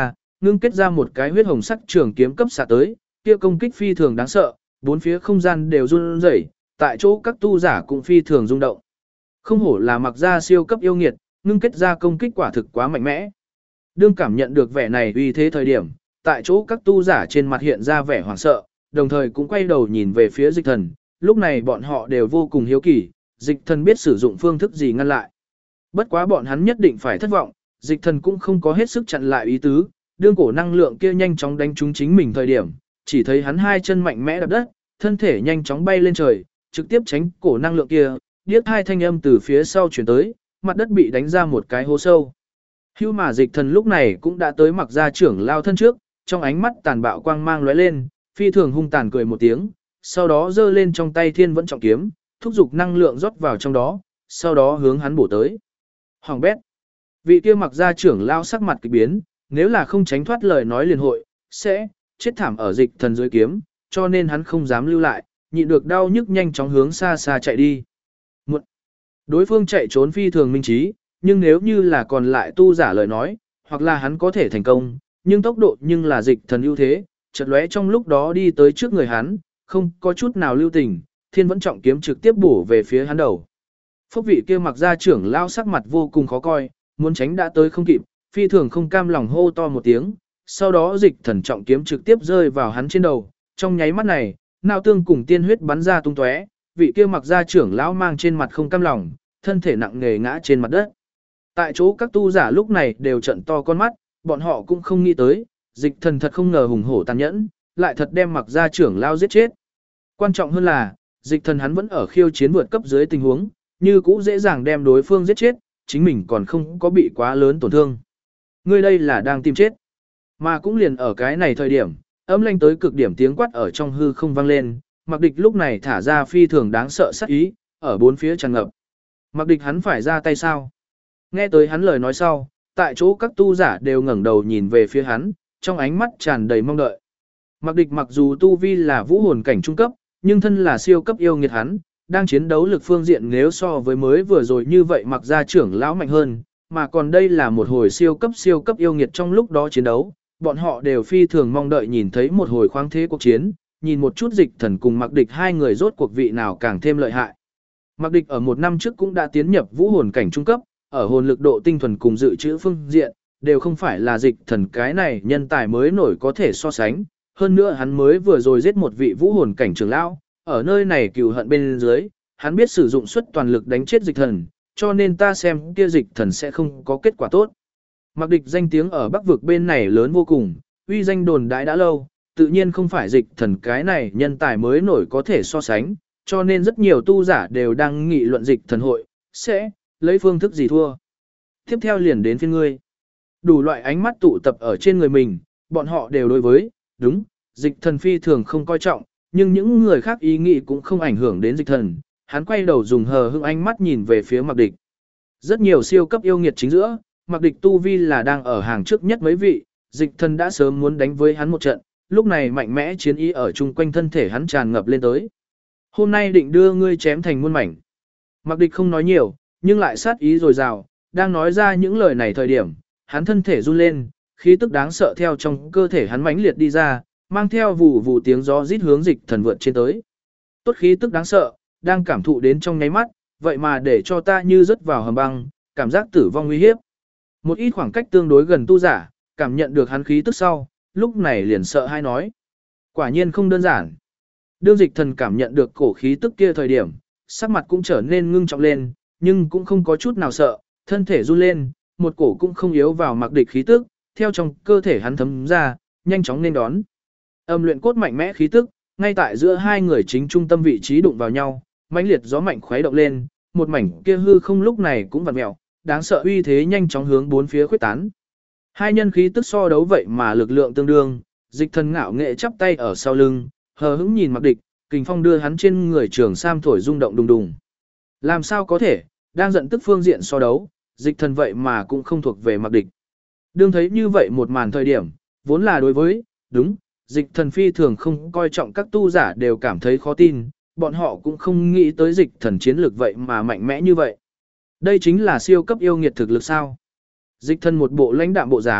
ngưng kết ra một cái huyết hồng sắc trường kiếm cấp xạ tới, kia công kích phi thường đáng sợ, bốn phía không gian đều run rẩy, tại chỗ các tu giả cũng phi thường rung động. Không hổ là mặc ra siêu cấp yêu nghiệt, ngưng kết ra công kích quả thực quá mạnh mẽ. Đương cảm nhận được vẻ này uy thế thời điểm, tại chỗ các tu giả trên mặt hiện ra vẻ hoảng sợ, đồng thời cũng quay đầu nhìn về phía dịch thần, lúc này bọn họ đều vô cùng hiếu kỳ, dịch thần biết sử dụng phương thức gì ngăn lại. Bất quá bọn hắn nhất định phải thất vọng, dịch thần cũng không có hết sức chặn lại ý tứ, đương cổ năng lượng kia nhanh chóng đánh trúng chính mình thời điểm, chỉ thấy hắn hai chân mạnh mẽ đập đất, thân thể nhanh chóng bay lên trời, trực tiếp tránh cổ năng lượng kia, điếc hai thanh âm từ phía sau chuyển tới, mặt đất bị đánh ra một cái hố sâu. Hưu mà dịch thần lúc này cũng đã tới mặc ra trưởng lao thân trước, trong ánh mắt tàn bạo quang mang lóe lên, phi thường hung tàn cười một tiếng, sau đó giơ lên trong tay thiên vẫn trọng kiếm, thúc giục năng lượng rót vào trong đó, sau đó hướng hắn bổ tới. Hoàng bét. Vị kia mặc ra trưởng lao sắc mặt kỳ biến, nếu là không tránh thoát lời nói liền hội, sẽ chết thảm ở dịch thần dưới kiếm, cho nên hắn không dám lưu lại, nhịn được đau nhức nhanh chóng hướng xa xa chạy đi. Một. Đối phương chạy trốn phi thường minh trí, nhưng nếu như là còn lại tu giả lời nói, hoặc là hắn có thể thành công, nhưng tốc độ nhưng là dịch thần ưu thế, chợt lóe trong lúc đó đi tới trước người hắn, không có chút nào lưu tình, thiên vẫn trọng kiếm trực tiếp bổ về phía hắn đầu. Phúc vị kia mặc ra trưởng lao sắc mặt vô cùng khó coi, muốn tránh đã tới không kịp, phi thường không cam lòng hô to một tiếng, sau đó dịch thần trọng kiếm trực tiếp rơi vào hắn trên đầu, trong nháy mắt này, não tương cùng tiên huyết bắn ra tung tóe, vị kia mặc ra trưởng lão mang trên mặt không cam lòng, thân thể nặng nề ngã trên mặt đất. Tại chỗ các tu giả lúc này đều trận to con mắt, bọn họ cũng không nghĩ tới, dịch thần thật không ngờ hùng hổ tàn nhẫn, lại thật đem mặc ra trưởng lão giết chết. Quan trọng hơn là, dịch thần hắn vẫn ở khiêu chiến vượt cấp dưới tình huống, như cũ dễ dàng đem đối phương giết chết, chính mình còn không có bị quá lớn tổn thương. Ngươi đây là đang tìm chết. Mà cũng liền ở cái này thời điểm, âm lanh tới cực điểm tiếng quát ở trong hư không vang lên, Mặc Địch lúc này thả ra phi thường đáng sợ sát ý, ở bốn phía tràn ngập. Mặc Địch hắn phải ra tay sao? Nghe tới hắn lời nói sau, tại chỗ các tu giả đều ngẩng đầu nhìn về phía hắn, trong ánh mắt tràn đầy mong đợi. Mặc Địch mặc dù tu vi là vũ hồn cảnh trung cấp, nhưng thân là siêu cấp yêu nghiệt hắn, đang chiến đấu lực phương diện nếu so với mới vừa rồi như vậy mặc ra trưởng lão mạnh hơn, mà còn đây là một hồi siêu cấp yêu nghiệt trong lúc đó chiến đấu, bọn họ đều phi thường mong đợi nhìn thấy một hồi khoáng thế cuộc chiến, nhìn một chút dịch thần cùng Mặc Địch hai người rốt cuộc vị nào càng thêm lợi hại. Mặc Địch ở một năm trước cũng đã tiến nhập vũ hồn cảnh trung cấp, ở hồn lực độ tinh thuần cùng dự trữ phương diện, đều không phải là dịch thần cái này nhân tài mới nổi có thể so sánh, hơn nữa hắn mới vừa rồi giết một vị vũ hồn cảnh trưởng lão, ở nơi này cừu hận bên dưới, hắn biết sử dụng suất toàn lực đánh chết dịch thần, cho nên ta xem kia dịch thần sẽ không có kết quả tốt. Mặc Địch danh tiếng ở Bắc vực bên này lớn vô cùng, uy danh đồn đại đã lâu, tự nhiên không phải dịch thần cái này nhân tài mới nổi có thể so sánh, cho nên rất nhiều tu giả đều đang nghị luận dịch thần hội, sẽ lấy phương thức gì thua. Tiếp theo liền đến phiên ngươi. Đủ loại ánh mắt tụ tập ở trên người mình, bọn họ đều đối với, đúng, dịch thần phi thường không coi trọng, nhưng những người khác ý nghĩ cũng không ảnh hưởng đến dịch thần. Hắn quay đầu dùng hờ hững ánh mắt nhìn về phía Mặc Địch. Rất nhiều siêu cấp yêu nghiệt chính giữa, Mặc Địch tu vi là đang ở hàng trước nhất mấy vị, dịch thần đã sớm muốn đánh với hắn một trận, lúc này mạnh mẽ chiến ý ở chung quanh thân thể hắn tràn ngập lên tới. Hôm nay định đưa ngươi chém thành muôn mảnh. Mặc Địch không nói nhiều, nhưng lại sát ý dồi dào, đang nói ra những lời này thời điểm, hắn thân thể run lên, khí tức đáng sợ theo trong cơ thể hắn mãnh liệt đi ra, mang theo vù vù tiếng gió rít hướng dịch thần vượt trên tới. Tốt khí tức đáng sợ, đang cảm thụ đến trong nháy mắt, vậy mà để cho ta như rớt vào hầm băng, cảm giác tử vong nguy hiếp. Một ít khoảng cách tương đối gần tu giả, cảm nhận được hắn khí tức sau, lúc này liền sợ hai nói. Quả nhiên không đơn giản. Đương dịch thần cảm nhận được cổ khí tức kia thời điểm, sắc mặt cũng trở nên ngưng trọng lên, nhưng cũng không có chút nào sợ, thân thể run lên, một cổ cũng không yếu vào Mặc Địch khí tức, theo trong cơ thể hắn thấm ra, nhanh chóng nên đón. Âm luyện cốt mạnh mẽ khí tức, ngay tại giữa hai người chính trung tâm vị trí đụng vào nhau, mãnh liệt gió mạnh khuấy động lên, một mảnh kia hư không lúc này cũng vặn mèo, đáng sợ uy thế nhanh chóng hướng bốn phía khuếch tán. Hai nhân khí tức so đấu vậy mà lực lượng tương đương, dịch thần ngạo nghệ chắp tay ở sau lưng, hờ hững nhìn Mặc Địch, kình phong đưa hắn trên người trường sam thổi rung động đùng đùng. Làm sao có thể, đang giận tức phương diện so đấu, dịch thần vậy mà cũng không thuộc về Mặc Địch. Đương thấy như vậy một màn thời điểm, vốn là đối với, đúng, dịch thần phi thường không coi trọng các tu giả đều cảm thấy khó tin, bọn họ cũng không nghĩ tới dịch thần chiến lược vậy mà mạnh mẽ như vậy. Đây chính là siêu cấp yêu nghiệt thực lực sao. Dịch thần một bộ lãnh đạm bộ dáng,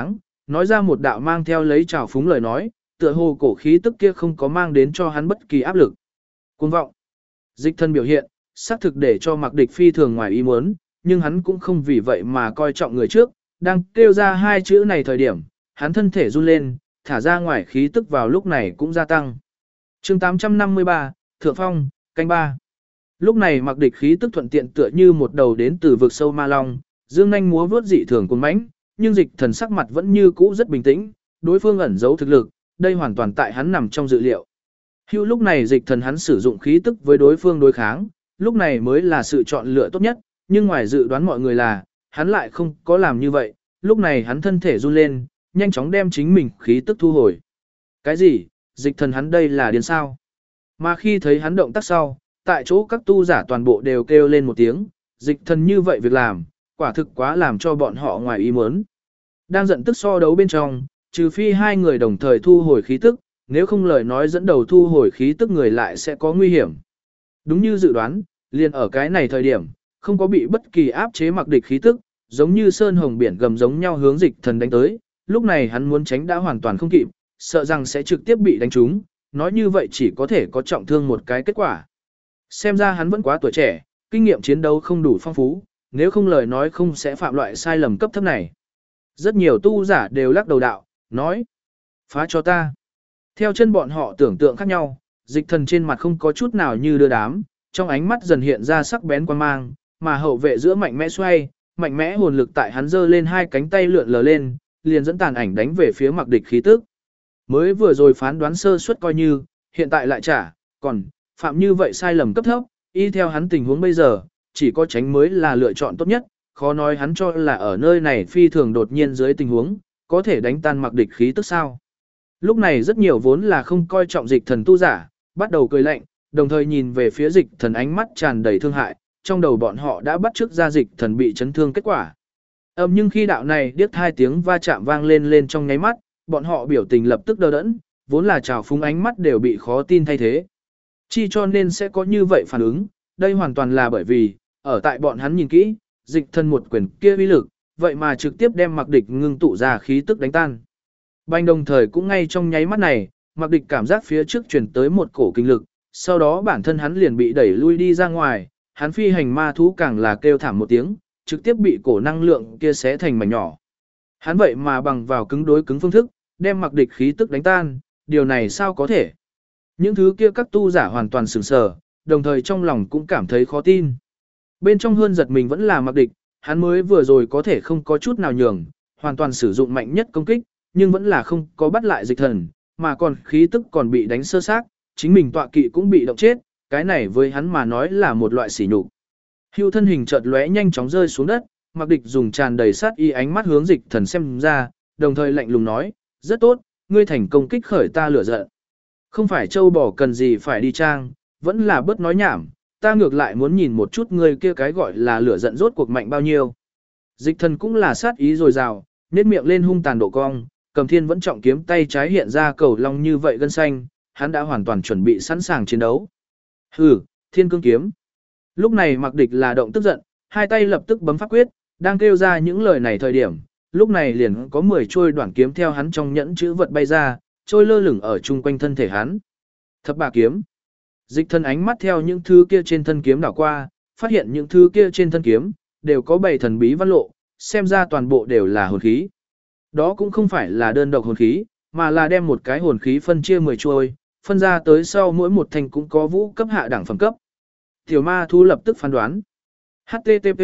nói ra một đạo mang theo lấy trào phúng lời nói, tựa hồ cổ khí tức kia không có mang đến cho hắn bất kỳ áp lực. Cuồng vọng. Dịch thần biểu hiện, xác thực để cho Mạc Địch phi thường ngoài ý muốn, nhưng hắn cũng không vì vậy mà coi trọng người trước, đang kêu ra hai chữ này thời điểm, hắn thân thể run lên, thả ra ngoài khí tức vào lúc này cũng gia tăng. Chương 853, Thượng Phong, canh 3. Lúc này Mạc Địch khí tức thuận tiện tựa như một đầu đến từ vực sâu ma long, dương nhanh múa vớt dị thường cuồng mãnh, nhưng Dịch thần sắc mặt vẫn như cũ rất bình tĩnh, đối phương ẩn giấu thực lực, đây hoàn toàn tại hắn nằm trong dự liệu. Hưu lúc này Dịch thần hắn sử dụng khí tức với đối phương đối kháng, lúc này mới là sự chọn lựa tốt nhất, nhưng ngoài dự đoán mọi người là, hắn lại không có làm như vậy, lúc này hắn thân thể run lên, nhanh chóng đem chính mình khí tức thu hồi. Cái gì? Dịch thần hắn đây là điên sao? Mà khi thấy hắn động tác sau, tại chỗ các tu giả toàn bộ đều kêu lên một tiếng, dịch thần như vậy việc làm, quả thực quá làm cho bọn họ ngoài ý muốn. Đang giận tức so đấu bên trong, trừ phi hai người đồng thời thu hồi khí tức, nếu không lời nói dẫn đầu thu hồi khí tức người lại sẽ có nguy hiểm. Đúng như dự đoán, liền ở cái này thời điểm, không có bị bất kỳ áp chế Mạc Địch khí tức, giống như sơn hồng biển gầm giống nhau hướng dịch thần đánh tới, lúc này hắn muốn tránh đã hoàn toàn không kịp, sợ rằng sẽ trực tiếp bị đánh trúng, nói như vậy chỉ có thể có trọng thương một cái kết quả. Xem ra hắn vẫn quá tuổi trẻ, kinh nghiệm chiến đấu không đủ phong phú, nếu không lời nói không sẽ phạm loại sai lầm cấp thấp này. Rất nhiều tu giả đều lắc đầu đạo, nói, phá cho ta. Theo chân bọn họ tưởng tượng khác nhau, dịch thần trên mặt không có chút nào như đưa đám, trong ánh mắt dần hiện ra sắc bén quan mang, mà hậu vệ giữa mạnh mẽ xoay, mạnh mẽ hồn lực tại hắn giơ lên hai cánh tay lượn lờ lên, liền dẫn tàn ảnh đánh về phía Mạc Địch khí tức. Mới vừa rồi phán đoán sơ suất coi như, hiện tại lại trả, còn phạm như vậy sai lầm cấp thấp, y theo hắn tình huống bây giờ, chỉ có tránh mới là lựa chọn tốt nhất, khó nói hắn cho là ở nơi này phi thường đột nhiên dưới tình huống, có thể đánh tan Mạc Địch khí tức sao. Lúc này rất nhiều vốn là không coi trọng dịch thần tu giả, bắt đầu cười lạnh, đồng thời nhìn về phía dịch thần ánh mắt tràn đầy thương hại, trong đầu bọn họ đã bắt chước ra dịch thần bị chấn thương kết quả. Nhưng khi đạo này điếc hai tiếng va chạm vang lên trong nháy mắt, bọn họ biểu tình lập tức đờ đẫn, vốn là trào phúng ánh mắt đều bị khó tin thay thế. Chi cho nên sẽ có như vậy phản ứng, đây hoàn toàn là bởi vì, ở tại bọn hắn nhìn kỹ, dịch thần một quyền kia uy lực, vậy mà trực tiếp đem Mạc Địch ngưng tụ ra khí tức đánh tan. Bành đồng thời cũng ngay trong nháy mắt này, Mạc Địch cảm giác phía trước truyền tới một cổ kinh lực, sau đó bản thân hắn liền bị đẩy lui đi ra ngoài, hắn phi hành ma thú càng là kêu thảm một tiếng, trực tiếp bị cổ năng lượng kia xé thành mảnh nhỏ. Hắn vậy mà bằng vào cứng đối cứng phương thức, đem Mạc Địch khí tức đánh tan, điều này sao có thể? Những thứ kia các tu giả hoàn toàn sửng sờ, đồng thời trong lòng cũng cảm thấy khó tin. Bên trong hơn giật mình vẫn là Mạc Địch, hắn mới vừa rồi có thể không có chút nào nhường, hoàn toàn sử dụng mạnh nhất công kích, nhưng vẫn là không có bắt lại dịch thần, mà còn khí tức còn bị đánh sơ xác, chính mình tọa kỵ cũng bị động chết, cái này với hắn mà nói là một loại sỉ nhục. Hưu thân hình chợt lóe nhanh chóng rơi xuống đất, Mạc Địch dùng tràn đầy sát y ánh mắt hướng dịch thần xem ra, đồng thời lạnh lùng nói, rất tốt, ngươi thành công kích khởi ta lửa giận. Không phải châu bò cần gì phải đi trang, vẫn là bớt nói nhảm, ta ngược lại muốn nhìn một chút ngươi kia cái gọi là lửa giận rốt cuộc mạnh bao nhiêu. Dịch thần cũng là sát ý dồi dào, nét miệng lên hung tàn độ cong, cầm thiên vẫn trọng kiếm tay trái hiện ra cầu long như vậy gân xanh, hắn đã hoàn toàn chuẩn bị sẵn sàng chiến đấu. Hừ, thiên cương kiếm. Lúc này Mạc Địch là động tức giận, hai tay lập tức bấm pháp quyết, đang kêu ra những lời này thời điểm, lúc này liền có 10 trôi đoạn kiếm theo hắn trong nhẫn chữ vật bay ra, trôi lơ lửng ở chung quanh thân thể hắn. Thập bả kiếm. Dịch thân ánh mắt theo những thứ kia trên thân kiếm đảo qua, phát hiện những thứ kia trên thân kiếm đều có 7 thần bí văn lộ, xem ra toàn bộ đều là hồn khí. Đó cũng không phải là đơn độc hồn khí, mà là đem một cái hồn khí phân chia 10 trôi, phân ra tới sau mỗi một thành cũng có vũ cấp hạ đẳng phẩm cấp. Tiểu ma thú lập tức phán đoán. HTTP,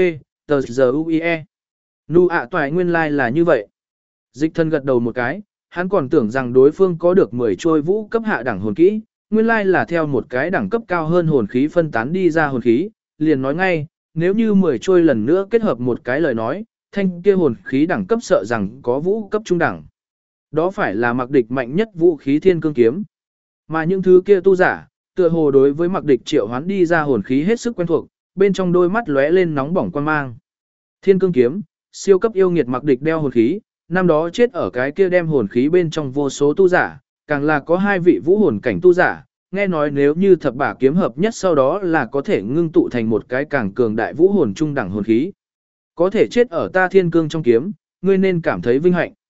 TZUIE. Nu ạ toại nguyên lai là như vậy. Dịch thân gật đầu một cái, hắn còn tưởng rằng đối phương có được 10 trôi vũ cấp hạ đẳng hồn kỹ, nguyên lai là theo một cái đẳng cấp cao hơn hồn khí phân tán đi ra hồn khí, liền nói ngay, nếu như 10 trôi lần nữa kết hợp một cái lời nói, thanh kia hồn khí đẳng cấp sợ rằng có vũ cấp trung đẳng. Đó phải là Mạc Địch mạnh nhất vũ khí thiên cương kiếm. Mà những thứ kia tu giả, tựa hồ đối với Mạc Địch triệu hoán đi ra hồn khí hết sức quen thuộc, bên trong đôi mắt lóe lên nóng bỏng quan mang. Thiên cương kiếm, siêu cấp yêu nghiệt Mạc Địch đeo hồn khí, năm đó chết ở cái kia đem hồn khí bên trong vô số tu giả, càng là có 2 vị vũ hồn cảnh tu giả, nghe nói nếu như thập bả kiếm hợp nhất sau đó là có thể ngưng tụ thành một cái càng cường đại vũ hồn trung đẳng hồn khí. Có thể chết ở ta thiên cương trong kiếm, ngươi nên cảm thấy vinh hạnh.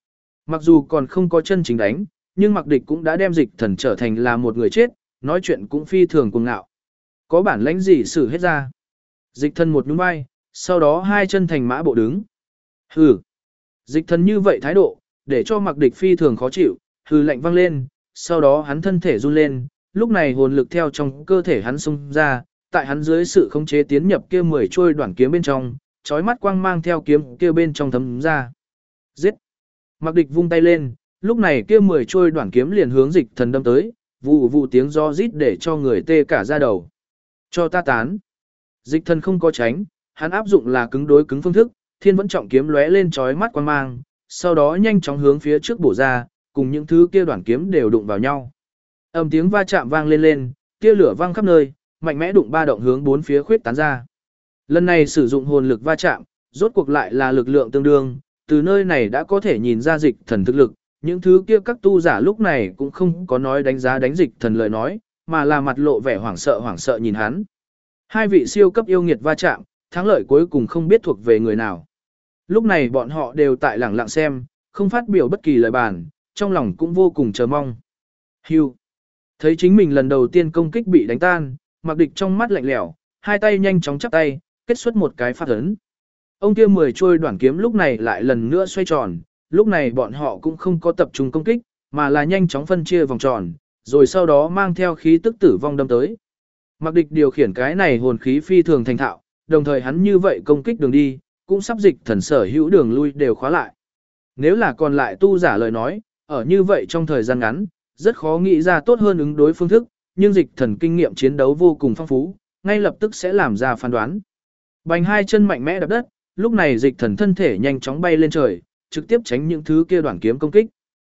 Mặc dù còn không có chân chính đánh, nhưng Mạc Địch cũng đã đem dịch thần trở thành là một người chết, nói chuyện cũng phi thường cuồng ngạo. Có bản lãnh gì xử hết ra. Dịch thần một nhún vai, sau đó hai chân thành mã bộ đứng. Hừ. Dịch thần như vậy thái độ, để cho Mạc Địch phi thường khó chịu, hừ lạnh vang lên, sau đó hắn thân thể run lên, lúc này hồn lực theo trong cơ thể hắn xông ra, tại hắn dưới sự khống chế tiến nhập kia 10 trôi đoạn kiếm bên trong, chói mắt quang mang theo kiếm kia bên trong thấm ra. Giết! Mạc Địch vung tay lên, lúc này kia 10 trôi đoạn kiếm liền hướng dịch thần đâm tới, vụ vụ tiếng do rít để cho người tê cả da đầu. Cho ta tán! Dịch thần không có tránh, hắn áp dụng là cứng đối cứng phương thức, thiên vẫn trọng kiếm lóe lên chói mắt quang mang, sau đó nhanh chóng hướng phía trước bổ ra, cùng những thứ kia đoạn kiếm đều đụng vào nhau. Âm tiếng va chạm vang lên lên, tia lửa vang khắp nơi, mạnh mẽ đụng ba động hướng bốn phía khuyết tán ra. Lần này sử dụng hồn lực va chạm, rốt cuộc lại là lực lượng tương đương, từ nơi này đã có thể nhìn ra dịch thần thực lực, những thứ kia các tu giả lúc này cũng không có nói đánh giá đánh dịch thần lời nói, mà là mặt lộ vẻ hoảng sợ nhìn hắn. Hai vị siêu cấp yêu nghiệt va chạm, thắng lợi cuối cùng không biết thuộc về người nào. Lúc này bọn họ đều tại lẳng lặng xem, không phát biểu bất kỳ lời bàn, trong lòng cũng vô cùng chờ mong. Hưu. Thấy chính mình lần đầu tiên công kích bị đánh tan, Mạc Địch trong mắt lạnh lẽo, hai tay nhanh chóng chắp tay, kết xuất một cái pháp ấn. Ông kia 10 trôi đoạn kiếm lúc này lại lần nữa xoay tròn, lúc này bọn họ cũng không có tập trung công kích, mà là nhanh chóng phân chia vòng tròn, rồi sau đó mang theo khí tức tử vong đâm tới. Mạc Địch điều khiển cái này hồn khí phi thường thành thạo, đồng thời hắn như vậy công kích đường đi, cũng sắp dịch thần sở hữu đường lui đều khóa lại. Nếu là còn lại tu giả lời nói, ở như vậy trong thời gian ngắn, rất khó nghĩ ra tốt hơn ứng đối phương thức, nhưng dịch thần kinh nghiệm chiến đấu vô cùng phong phú, ngay lập tức sẽ làm ra phán đoán. Bành hai chân mạnh mẽ đập đất, lúc này dịch thần thân thể nhanh chóng bay lên trời, trực tiếp tránh những thứ kia đoạn kiếm công kích.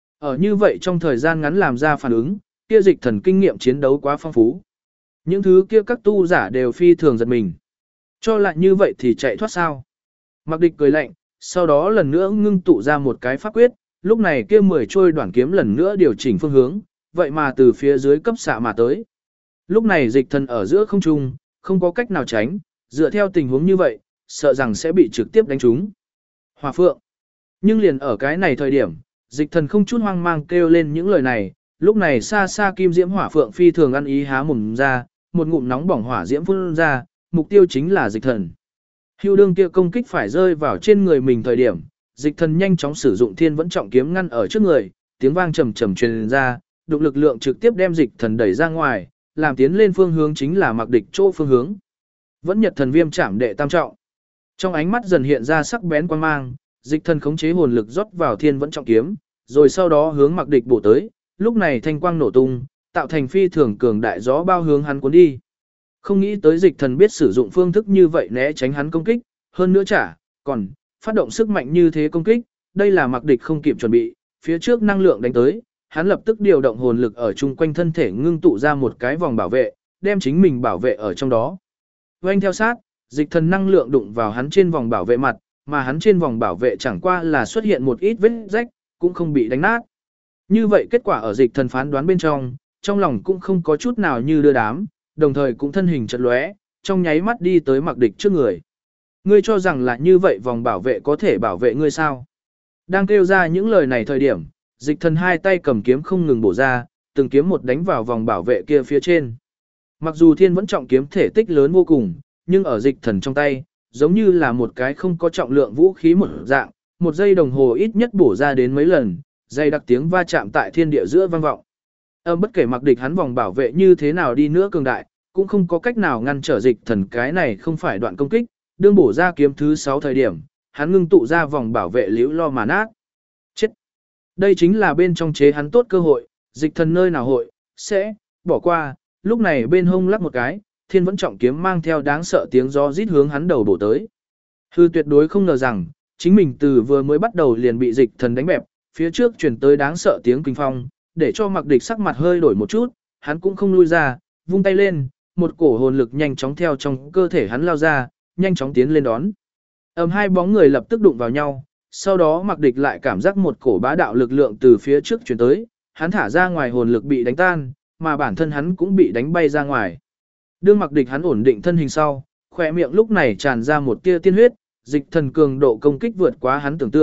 Ở như vậy trong thời gian ngắn làm ra phản ứng, kia dịch thần kinh nghiệm chiến đấu quá phong phú. Những thứ kia các tu giả đều phi thường giật mình. Cho lại như vậy thì chạy thoát sao? Mạc Địch cười lạnh, sau đó lần nữa ngưng tụ ra một cái pháp quyết, lúc này kia 10 trôi đoạn kiếm lần nữa điều chỉnh phương hướng, vậy mà từ phía dưới cấp xạ mà tới. Lúc này dịch thần ở giữa không trung, không có cách nào tránh, dựa theo tình huống như vậy, sợ rằng sẽ bị trực tiếp đánh trúng. Hỏa phượng. Nhưng liền ở cái này thời điểm, dịch thần không chút hoang mang kêu lên những lời này, lúc này xa xa kim diễm hỏa phượng phi thường ăn ý há mồm ra, một ngụm nóng bỏng hỏa diễm phun ra, mục tiêu chính là dịch thần. Hưu đương kia công kích phải rơi vào trên người mình thời điểm, dịch thần nhanh chóng sử dụng thiên vẫn trọng kiếm ngăn ở trước người, tiếng vang trầm trầm truyền ra, đụng lực lượng trực tiếp đem dịch thần đẩy ra ngoài, làm tiến lên phương hướng chính là Mạc Địch chỗ phương hướng. Vẫn nhật thần viêm chạm đệ tam trọng. Trong ánh mắt dần hiện ra sắc bén quan mang, dịch thần khống chế hồn lực rót vào thiên vẫn trọng kiếm, rồi sau đó hướng Mạc Địch bổ tới, lúc này thanh quang nổ tung, tạo thành phi thường cường đại gió bao hướng hắn cuốn đi. Không nghĩ tới dịch thần biết sử dụng phương thức như vậy né tránh hắn công kích, hơn nữa còn phát động sức mạnh như thế công kích, đây là Mạc Địch không kịp chuẩn bị, phía trước năng lượng đánh tới, hắn lập tức điều động hồn lực ở chung quanh thân thể ngưng tụ ra một cái vòng bảo vệ, đem chính mình bảo vệ ở trong đó. Oanh theo sát, dịch thần năng lượng đụng vào hắn trên vòng bảo vệ mặt, mà hắn trên vòng bảo vệ chẳng qua là xuất hiện một ít vết rách, cũng không bị đánh nát. Như vậy kết quả ở dịch thần phán đoán bên trong lòng cũng không có chút nào như đưa đám, đồng thời cũng thân hình chợt lóe, trong nháy mắt đi tới Mạc Địch trước người. Ngươi cho rằng là như vậy vòng bảo vệ có thể bảo vệ ngươi sao? Đang kêu ra những lời này thời điểm, dịch thần hai tay cầm kiếm không ngừng bổ ra, từng kiếm một đánh vào vòng bảo vệ kia phía trên. Mặc dù thiên vẫn trọng kiếm thể tích lớn vô cùng, nhưng ở dịch thần trong tay, giống như là một cái không có trọng lượng vũ khí một dạng, một giây đồng hồ ít nhất bổ ra đến mấy lần, dây đặc tiếng va chạm tại thiên địa giữa vang vọng. Bất kể Mạc Địch hắn vòng bảo vệ như thế nào đi nữa cường đại, cũng không có cách nào ngăn trở dịch thần cái này không phải đoạn công kích, đương bổ ra kiếm thứ 6 thời điểm, hắn ngưng tụ ra vòng bảo vệ liễu lo mà nát. Chết! Đây chính là bên trong chế hắn tốt cơ hội, dịch thần nơi nào hội, sẽ, bỏ qua, lúc này bên hông lắc một cái, thiên vẫn trọng kiếm mang theo đáng sợ tiếng gió rít hướng hắn đầu bổ tới. Hư tuyệt đối không ngờ rằng, chính mình từ vừa mới bắt đầu liền bị dịch thần đánh bẹp, phía trước chuyển tới đáng sợ tiếng kinh phong, để cho Mạc Địch sắc mặt hơi đổi một chút, hắn cũng không lui ra, vung tay lên, một cổ hồn lực nhanh chóng theo trong cơ thể hắn lao ra, nhanh chóng tiến lên đón. Hai bóng người lập tức đụng vào nhau, sau đó Mạc Địch lại cảm giác một cổ bá đạo lực lượng từ phía trước chuyển tới, hắn thả ra ngoài hồn lực bị đánh tan, mà bản thân hắn cũng bị đánh bay ra ngoài. Đương Mạc Địch hắn ổn định thân hình sau, khỏe miệng lúc này tràn ra một tia tiên huyết, dịch thần cường độ công kích vượt quá hắn tưởng tượng,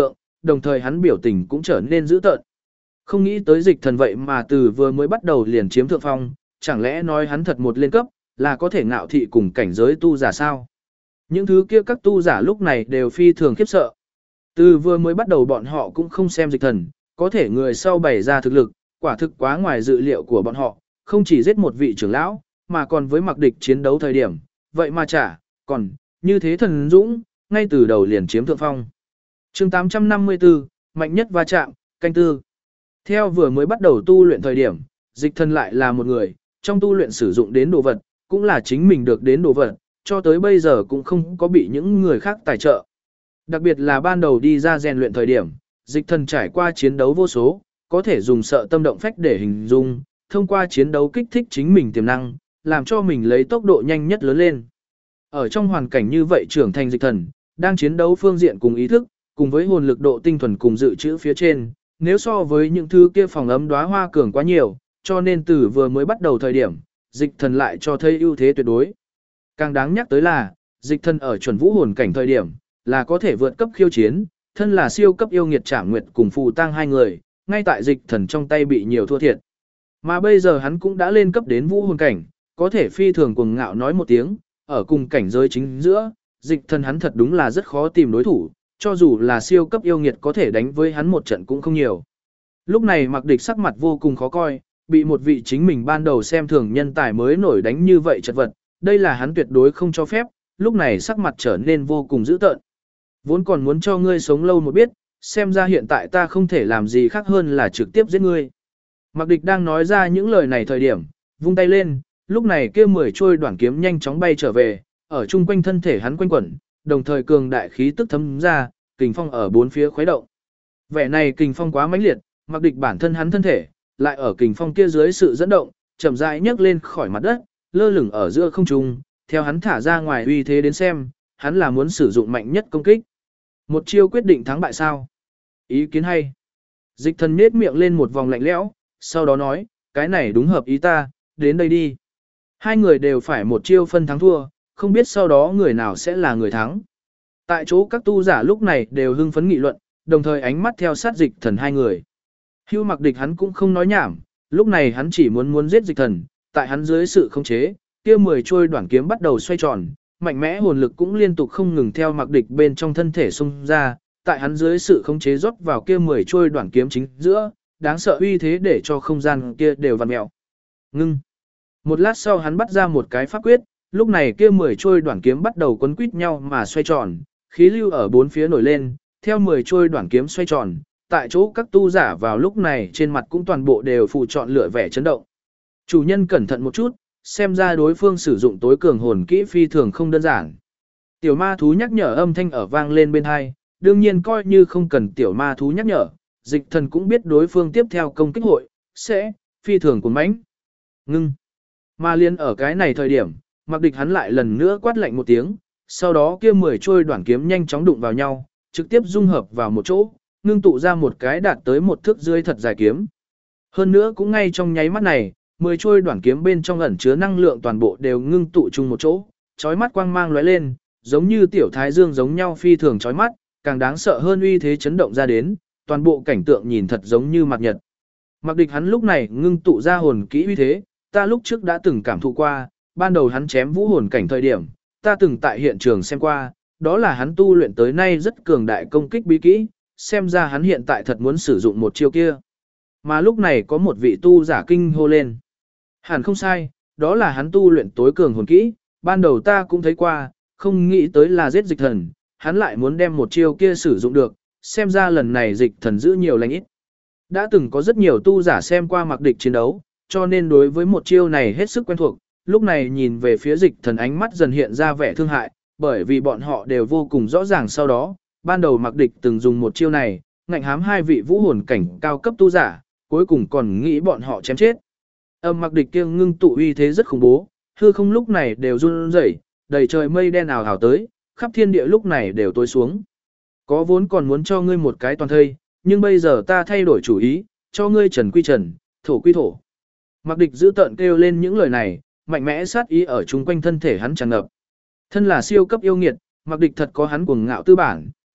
đồng thời hắn biểu tình cũng trở nên dữ tợn. Không nghĩ tới dịch thần vậy mà từ vừa mới bắt đầu liền chiếm thượng phong, chẳng lẽ nói hắn thật một lên cấp, là có thể ngạo thị cùng cảnh giới tu giả sao? Những thứ kia các tu giả lúc này đều phi thường khiếp sợ. Từ vừa mới bắt đầu bọn họ cũng không xem dịch thần, có thể người sau bày ra thực lực, quả thực quá ngoài dự liệu của bọn họ, không chỉ giết một vị trưởng lão, mà còn với mặc địch chiến đấu thời điểm, vậy mà còn, như thế thần dũng, ngay từ đầu liền chiếm thượng phong. chương 854, mạnh nhất va chạm, canh tư. Theo vừa mới bắt đầu tu luyện thời điểm, dịch thần lại là một người, trong tu luyện sử dụng đến đồ vật, cũng là chính mình được đến đồ vật, cho tới bây giờ cũng không có bị những người khác tài trợ. Đặc biệt là ban đầu đi ra rèn luyện thời điểm, dịch thần trải qua chiến đấu vô số, có thể dùng sợ tâm động phách để hình dung, thông qua chiến đấu kích thích chính mình tiềm năng, làm cho mình lấy tốc độ nhanh nhất lớn lên. Ở trong hoàn cảnh như vậy trưởng thành dịch thần, đang chiến đấu phương diện cùng ý thức, cùng với hồn lực độ tinh thuần cùng dự trữ phía trên, nếu so với những thứ kia phòng ấm đóa hoa cường quá nhiều, cho nên từ vừa mới bắt đầu thời điểm, dịch thần lại cho thấy ưu thế tuyệt đối. Càng đáng nhắc tới là, dịch thần ở chuẩn vũ hồn cảnh thời điểm, là có thể vượt cấp khiêu chiến, thân là siêu cấp yêu nghiệt Trảm Nguyệt cùng Phù Tăng hai người, ngay tại dịch thần trong tay bị nhiều thua thiệt. Mà bây giờ hắn cũng đã lên cấp đến vũ hồn cảnh, có thể phi thường cuồng ngạo nói một tiếng, ở cùng cảnh giới chính giữa, dịch thần hắn thật đúng là rất khó tìm đối thủ, cho dù là siêu cấp yêu nghiệt có thể đánh với hắn một trận cũng không nhiều. Lúc này Mặc Địch sắc mặt vô cùng khó coi, bị một vị chính mình ban đầu xem thường nhân tài mới nổi đánh như vậy chật vật, đây là hắn tuyệt đối không cho phép, lúc này sắc mặt trở nên vô cùng dữ tợn. Vốn còn muốn cho ngươi sống lâu một biết, xem ra hiện tại ta không thể làm gì khác hơn là trực tiếp giết ngươi. Mặc Địch đang nói ra những lời này thời điểm, vung tay lên, lúc này kia 10 trôi đoạn kiếm nhanh chóng bay trở về, ở chung quanh thân thể hắn quanh quẩn, đồng thời cường đại khí tức thấm ra, kình phong ở bốn phía khuấy động. Vẻ này kình phong quá mãnh liệt, Mặc Địch bản thân hắn thân thể, lại ở kình phong kia dưới sự dẫn động, chậm rãi nhấc lên khỏi mặt đất, lơ lửng ở giữa không trung, theo hắn thả ra ngoài uy thế đến xem, hắn là muốn sử dụng mạnh nhất công kích. Một chiêu quyết định thắng bại sao? Ý kiến hay. Dịch thần nhếch miệng lên một vòng lạnh lẽo, sau đó nói, cái này đúng hợp ý ta, đến đây đi. Hai người đều phải một chiêu phân thắng thua, không biết sau đó người nào sẽ là người thắng. Tại chỗ các tu giả lúc này đều hưng phấn nghị luận, đồng thời ánh mắt theo sát dịch thần hai người. Hưu Mặc Địch hắn cũng không nói nhảm, lúc này hắn chỉ muốn giết dịch thần, tại hắn dưới sự khống chế, kia 10 trôi đoạn kiếm bắt đầu xoay tròn, mạnh mẽ hồn lực cũng liên tục không ngừng theo Mặc Địch bên trong thân thể xung ra, tại hắn dưới sự khống chế rót vào kia 10 trôi đoạn kiếm chính giữa, đáng sợ uy thế để cho không gian kia đều vặn mèo. Ngưng. Một lát sau hắn bắt ra một cái pháp quyết, lúc này kia 10 trôi đoạn kiếm bắt đầu quấn quýt nhau mà xoay tròn, khí lưu ở bốn phía nổi lên, theo 10 trôi đoạn kiếm xoay tròn, tại chỗ các tu giả vào lúc này trên mặt cũng toàn bộ đều phụ chọn lựa vẻ chấn động. Chủ nhân cẩn thận một chút, xem ra đối phương sử dụng tối cường hồn kỹ phi thường không đơn giản. Tiểu ma thú nhắc nhở âm thanh ở vang lên bên hai, đương nhiên coi như không cần tiểu ma thú nhắc nhở, dịch thần cũng biết đối phương tiếp theo công kích hội, sẽ, phi thường cuốn mãnh. Ngưng. Mà liên ở cái này thời điểm, Mặc Địch hắn lại lần nữa quát lạnh một tiếng, sau đó kia 10 trôi đoạn kiếm nhanh chóng đụng vào nhau, trực tiếp dung hợp vào một chỗ, ngưng tụ ra một cái đạt tới một thước dưới thật dài kiếm. Hơn nữa cũng ngay trong nháy mắt này, 10 trôi đoạn kiếm bên trong ẩn chứa năng lượng toàn bộ đều ngưng tụ chung một chỗ, chói mắt quang mang lóe lên, giống như tiểu thái dương giống nhau phi thường chói mắt, càng đáng sợ hơn uy thế chấn động ra đến, toàn bộ cảnh tượng nhìn thật giống như mặt nhật. Mặc Địch hắn lúc này ngưng tụ ra hồn kỹ uy thế, ta lúc trước đã từng cảm thụ qua, ban đầu hắn chém vũ hồn cảnh thời điểm, ta từng tại hiện trường xem qua, đó là hắn tu luyện tới nay rất cường đại công kích bí kỹ, xem ra hắn hiện tại thật muốn sử dụng một chiêu kia. Mà lúc này có một vị tu giả kinh hô lên. Hẳn không sai, đó là hắn tu luyện tối cường hồn kỹ, ban đầu ta cũng thấy qua, không nghĩ tới là giết dịch thần, hắn lại muốn đem một chiêu kia sử dụng được, xem ra lần này dịch thần giữ nhiều lành ít. Đã từng có rất nhiều tu giả xem qua Mặc Địch chiến đấu, cho nên đối với một chiêu này hết sức quen thuộc, lúc này nhìn về phía dịch thần ánh mắt dần hiện ra vẻ thương hại, bởi vì bọn họ đều vô cùng rõ ràng sau đó, ban đầu Mặc Địch từng dùng một chiêu này, ngạnh hám hai vị vũ hồn cảnh cao cấp tu giả, cuối cùng còn nghĩ bọn họ chém chết. Mặc Địch kia ngưng tụ uy thế rất khủng bố, hư không lúc này đều run rẩy, đầy trời mây đen ảo ảo tới, khắp thiên địa lúc này đều tối xuống. Có vốn còn muốn cho ngươi một cái toàn thây, nhưng bây giờ ta thay đổi chủ ý, cho ngươi trần quy trần, thổ quy thổ. Mặc Địch giữ tợn kêu lên những lời này, mạnh mẽ sát ý ở chung quanh thân thể hắn tràn ngập. Thân là siêu cấp yêu nghiệt, Mặc Địch thật có hắn cuồng ngạo tư bản,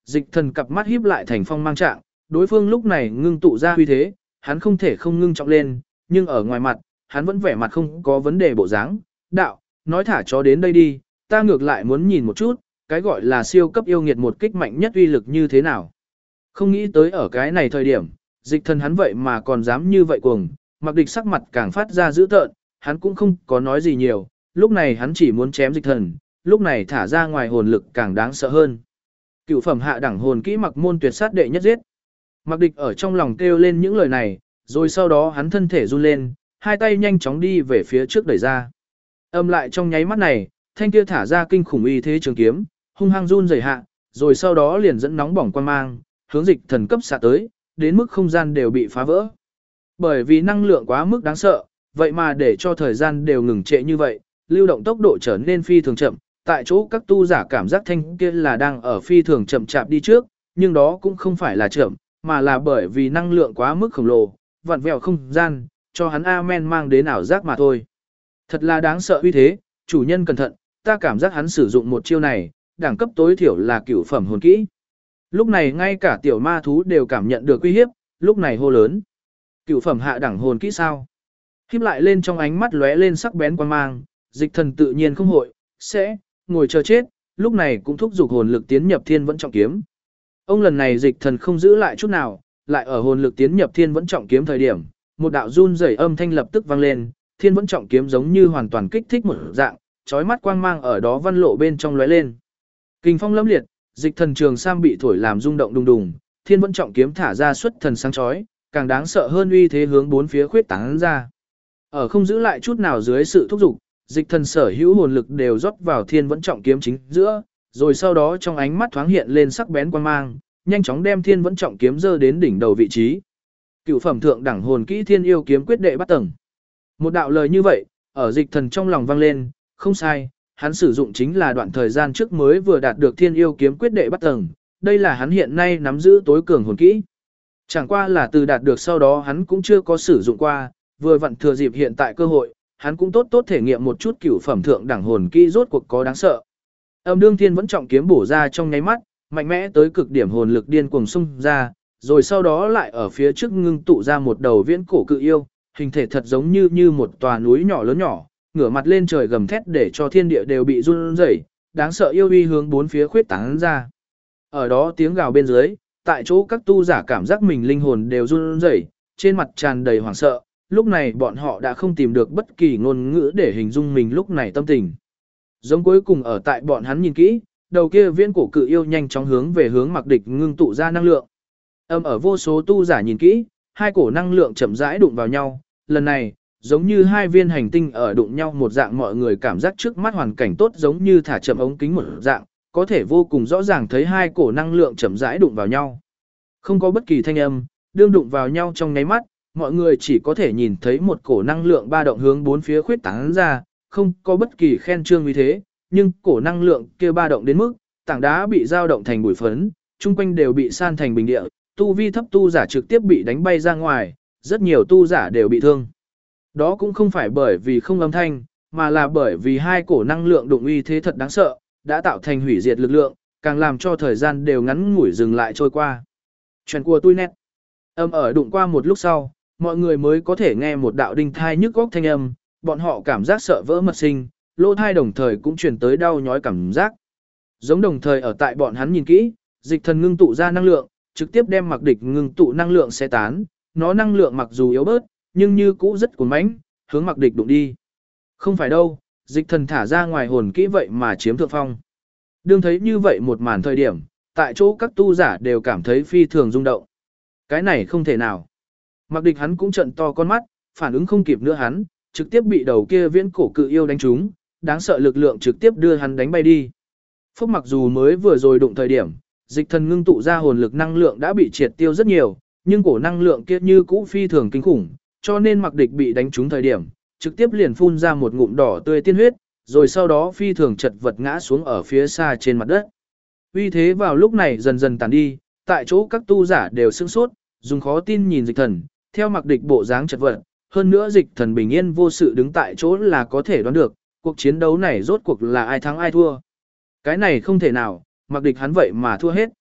Dịch Thần cặp mắt híp lại thành phong mang trạng, đối phương lúc này ngưng tụ ra uy thế, hắn không thể không ngưng trọng lên, nhưng ở ngoài mặt, hắn vẫn vẻ mặt không có vấn đề bộ dáng. Đạo, nói thả chó đến đây đi, ta ngược lại muốn nhìn một chút, cái gọi là siêu cấp yêu nghiệt một kích mạnh nhất uy lực như thế nào. Không nghĩ tới ở cái này thời điểm, Dịch Thần hắn vậy mà còn dám như vậy cuồng, Mặc Địch sắc mặt càng phát ra dữ tợn, hắn cũng không có nói gì nhiều, lúc này hắn chỉ muốn chém Dịch Thần, lúc này thả ra ngoài hồn lực càng đáng sợ hơn. Cựu phẩm hạ đẳng hồn kỹ Mặc Môn Tuyệt Sát đệ nhất giết. Mặc Địch ở trong lòng kêu lên những lời này, rồi sau đó hắn thân thể run lên, hai tay nhanh chóng đi về phía trước đẩy ra. Âm lại trong nháy mắt này, thanh kia thả ra kinh khủng uy thế trường kiếm, hung hăng run rẩy hạ, rồi sau đó liền dẫn nóng bỏng quang mang, hướng Dịch Thần cấp xạ tới, đến mức không gian đều bị phá vỡ. Bởi vì năng lượng quá mức đáng sợ, vậy mà để cho thời gian đều ngừng trệ như vậy, lưu động tốc độ trở nên phi thường chậm, tại chỗ các tu giả cảm giác thanh kia là đang ở phi thường chậm chạp đi trước, nhưng đó cũng không phải là chậm, mà là bởi vì năng lượng quá mức khổng lồ, vặn vẹo không gian, cho hắn Amen mang đến ảo giác mà thôi. Thật là đáng sợ uy thế, chủ nhân cẩn thận, ta cảm giác hắn sử dụng một chiêu này, đẳng cấp tối thiểu là cửu phẩm hồn kỹ. Lúc này ngay cả tiểu ma thú đều cảm nhận được uy hiếp, lúc này hô lớn. Cửu phẩm hạ đẳng hồn kỹ sao? Khiếp lại lên trong ánh mắt lóe lên sắc bén quan mang, Dịch Thần tự nhiên không hội, sẽ ngồi chờ chết, lúc này cũng thúc giục hồn lực tiến nhập thiên vẫn trọng kiếm. Ông lần này Dịch Thần không giữ lại chút nào, lại ở hồn lực tiến nhập thiên vẫn trọng kiếm thời điểm, một đạo run rẩy âm thanh lập tức vang lên, thiên vẫn trọng kiếm giống như hoàn toàn kích thích một dạng, chói mắt quang mang ở đó văn lộ bên trong lóe lên. Kình phong lâm liệt, Dịch Thần trường sam bị thổi làm rung động đùng đùng, thiên vẫn trọng kiếm thả ra xuất thần sáng chói, càng đáng sợ hơn uy thế hướng bốn phía khuyết tán ra. Ở không giữ lại chút nào dưới sự thúc giục, Dịch Thần sở hữu hồn lực đều rót vào thiên vẫn trọng kiếm chính giữa, rồi sau đó trong ánh mắt thoáng hiện lên sắc bén quang mang, nhanh chóng đem thiên vẫn trọng kiếm dơ đến đỉnh đầu vị trí. Cửu phẩm thượng đẳng hồn kỹ thiên yêu kiếm quyết đệ bắt tầng. Một đạo lời như vậy, ở Dịch Thần trong lòng vang lên, không sai, hắn sử dụng chính là đoạn thời gian trước mới vừa đạt được thiên yêu kiếm quyết đệ bắt tầng, đây là hắn hiện nay nắm giữ tối cường hồn kỹ. Chẳng qua là từ đạt được sau đó hắn cũng chưa có sử dụng qua, vừa vặn thừa dịp hiện tại cơ hội, hắn cũng tốt thể nghiệm một chút cửu phẩm thượng đẳng hồn kỹ rốt cuộc có đáng sợ. Âm đương thiên vẫn trọng kiếm bổ ra trong nháy mắt, mạnh mẽ tới cực điểm hồn lực điên cuồng xung ra, rồi sau đó lại ở phía trước ngưng tụ ra một đầu viễn cổ cự yêu, hình thể thật giống như một tòa núi nhỏ lớn nhỏ, ngửa mặt lên trời gầm thét để cho thiên địa đều bị run rẩy, đáng sợ yêu uy hướng bốn phía khuyết tán ra. Ở đó tiếng gào bên dưới, tại chỗ các tu giả cảm giác mình linh hồn đều run rẩy, trên mặt tràn đầy hoảng sợ, lúc này bọn họ đã không tìm được bất kỳ ngôn ngữ để hình dung mình lúc này tâm tình. Giống cuối cùng ở tại bọn hắn nhìn kỹ, đầu kia viễn cổ cự yêu nhanh chóng hướng về hướng Mặc Địch ngưng tụ ra năng lượng. Ở vô số tu giả nhìn kỹ, hai cổ năng lượng chậm rãi đụng vào nhau, lần này, giống như hai viên hành tinh ở đụng nhau một dạng, mọi người cảm giác trước mắt hoàn cảnh tốt giống như thả chậm ống kính một dạng, có thể vô cùng rõ ràng thấy hai cổ năng lượng chậm rãi đụng vào nhau. Không có bất kỳ thanh âm, đương đụng vào nhau trong nháy mắt, mọi người chỉ có thể nhìn thấy một cổ năng lượng ba động hướng bốn phía khuyết tán ra, không có bất kỳ khen trương như thế, nhưng cổ năng lượng kia ba động đến mức, tảng đá bị dao động thành bụi phấn, chung quanh đều bị san thành bình địa, tu vi thấp tu giả trực tiếp bị đánh bay ra ngoài, rất nhiều tu giả đều bị thương. Đó cũng không phải bởi vì không âm thanh, mà là bởi vì hai cổ năng lượng đụng uy thế thật đáng sợ, đã tạo thành hủy diệt lực lượng, càng làm cho thời gian đều ngắn ngủi dừng lại trôi qua. Chuyện của tôi nét. Ở đụng qua một lúc sau, mọi người mới có thể nghe một đạo đinh thai nhức góc thanh âm, bọn họ cảm giác sợ vỡ mật sinh, lỗ thai đồng thời cũng truyền tới đau nhói cảm giác. Giống đồng thời ở tại bọn hắn nhìn kỹ, Dịch Thần ngưng tụ ra năng lượng, trực tiếp đem Mặc Địch ngưng tụ năng lượng xé tán, nó năng lượng mặc dù yếu bớt, nhưng như cũ rất cuốn mãnh, hướng Mặc Địch đụng đi. Không phải đâu, Dịch Thần thả ra ngoài hồn kỹ vậy mà chiếm thượng phong. Đương thấy như vậy một màn thời điểm, tại chỗ các tu giả đều cảm thấy phi thường rung động. Cái này không thể nào. Mặc Địch hắn cũng trợn to con mắt, phản ứng không kịp nữa hắn, trực tiếp bị đầu kia viễn cổ cự yêu đánh trúng, đáng sợ lực lượng trực tiếp đưa hắn đánh bay đi. Phúc mặc dù mới vừa rồi đụng thời điểm, Dịch Thần ngưng tụ ra hồn lực năng lượng đã bị triệt tiêu rất nhiều, nhưng cổ năng lượng kia như cũ phi thường kinh khủng, cho nên Mặc Địch bị đánh trúng thời điểm, trực tiếp liền phun ra một ngụm đỏ tươi tiên huyết, rồi sau đó phi thường chật vật ngã xuống ở phía xa trên mặt đất. Uy thế vào lúc này dần dần tàn đi, tại chỗ các tu giả đều sửng sốt, dùng khó tin nhìn Dịch Thần, theo Mặc Địch bộ dáng chật vật, hơn nữa Dịch Thần bình yên vô sự đứng tại chỗ là có thể đoán được, cuộc chiến đấu này rốt cuộc là ai thắng ai thua. Cái này không thể nào, Mặc Địch hắn vậy mà thua hết.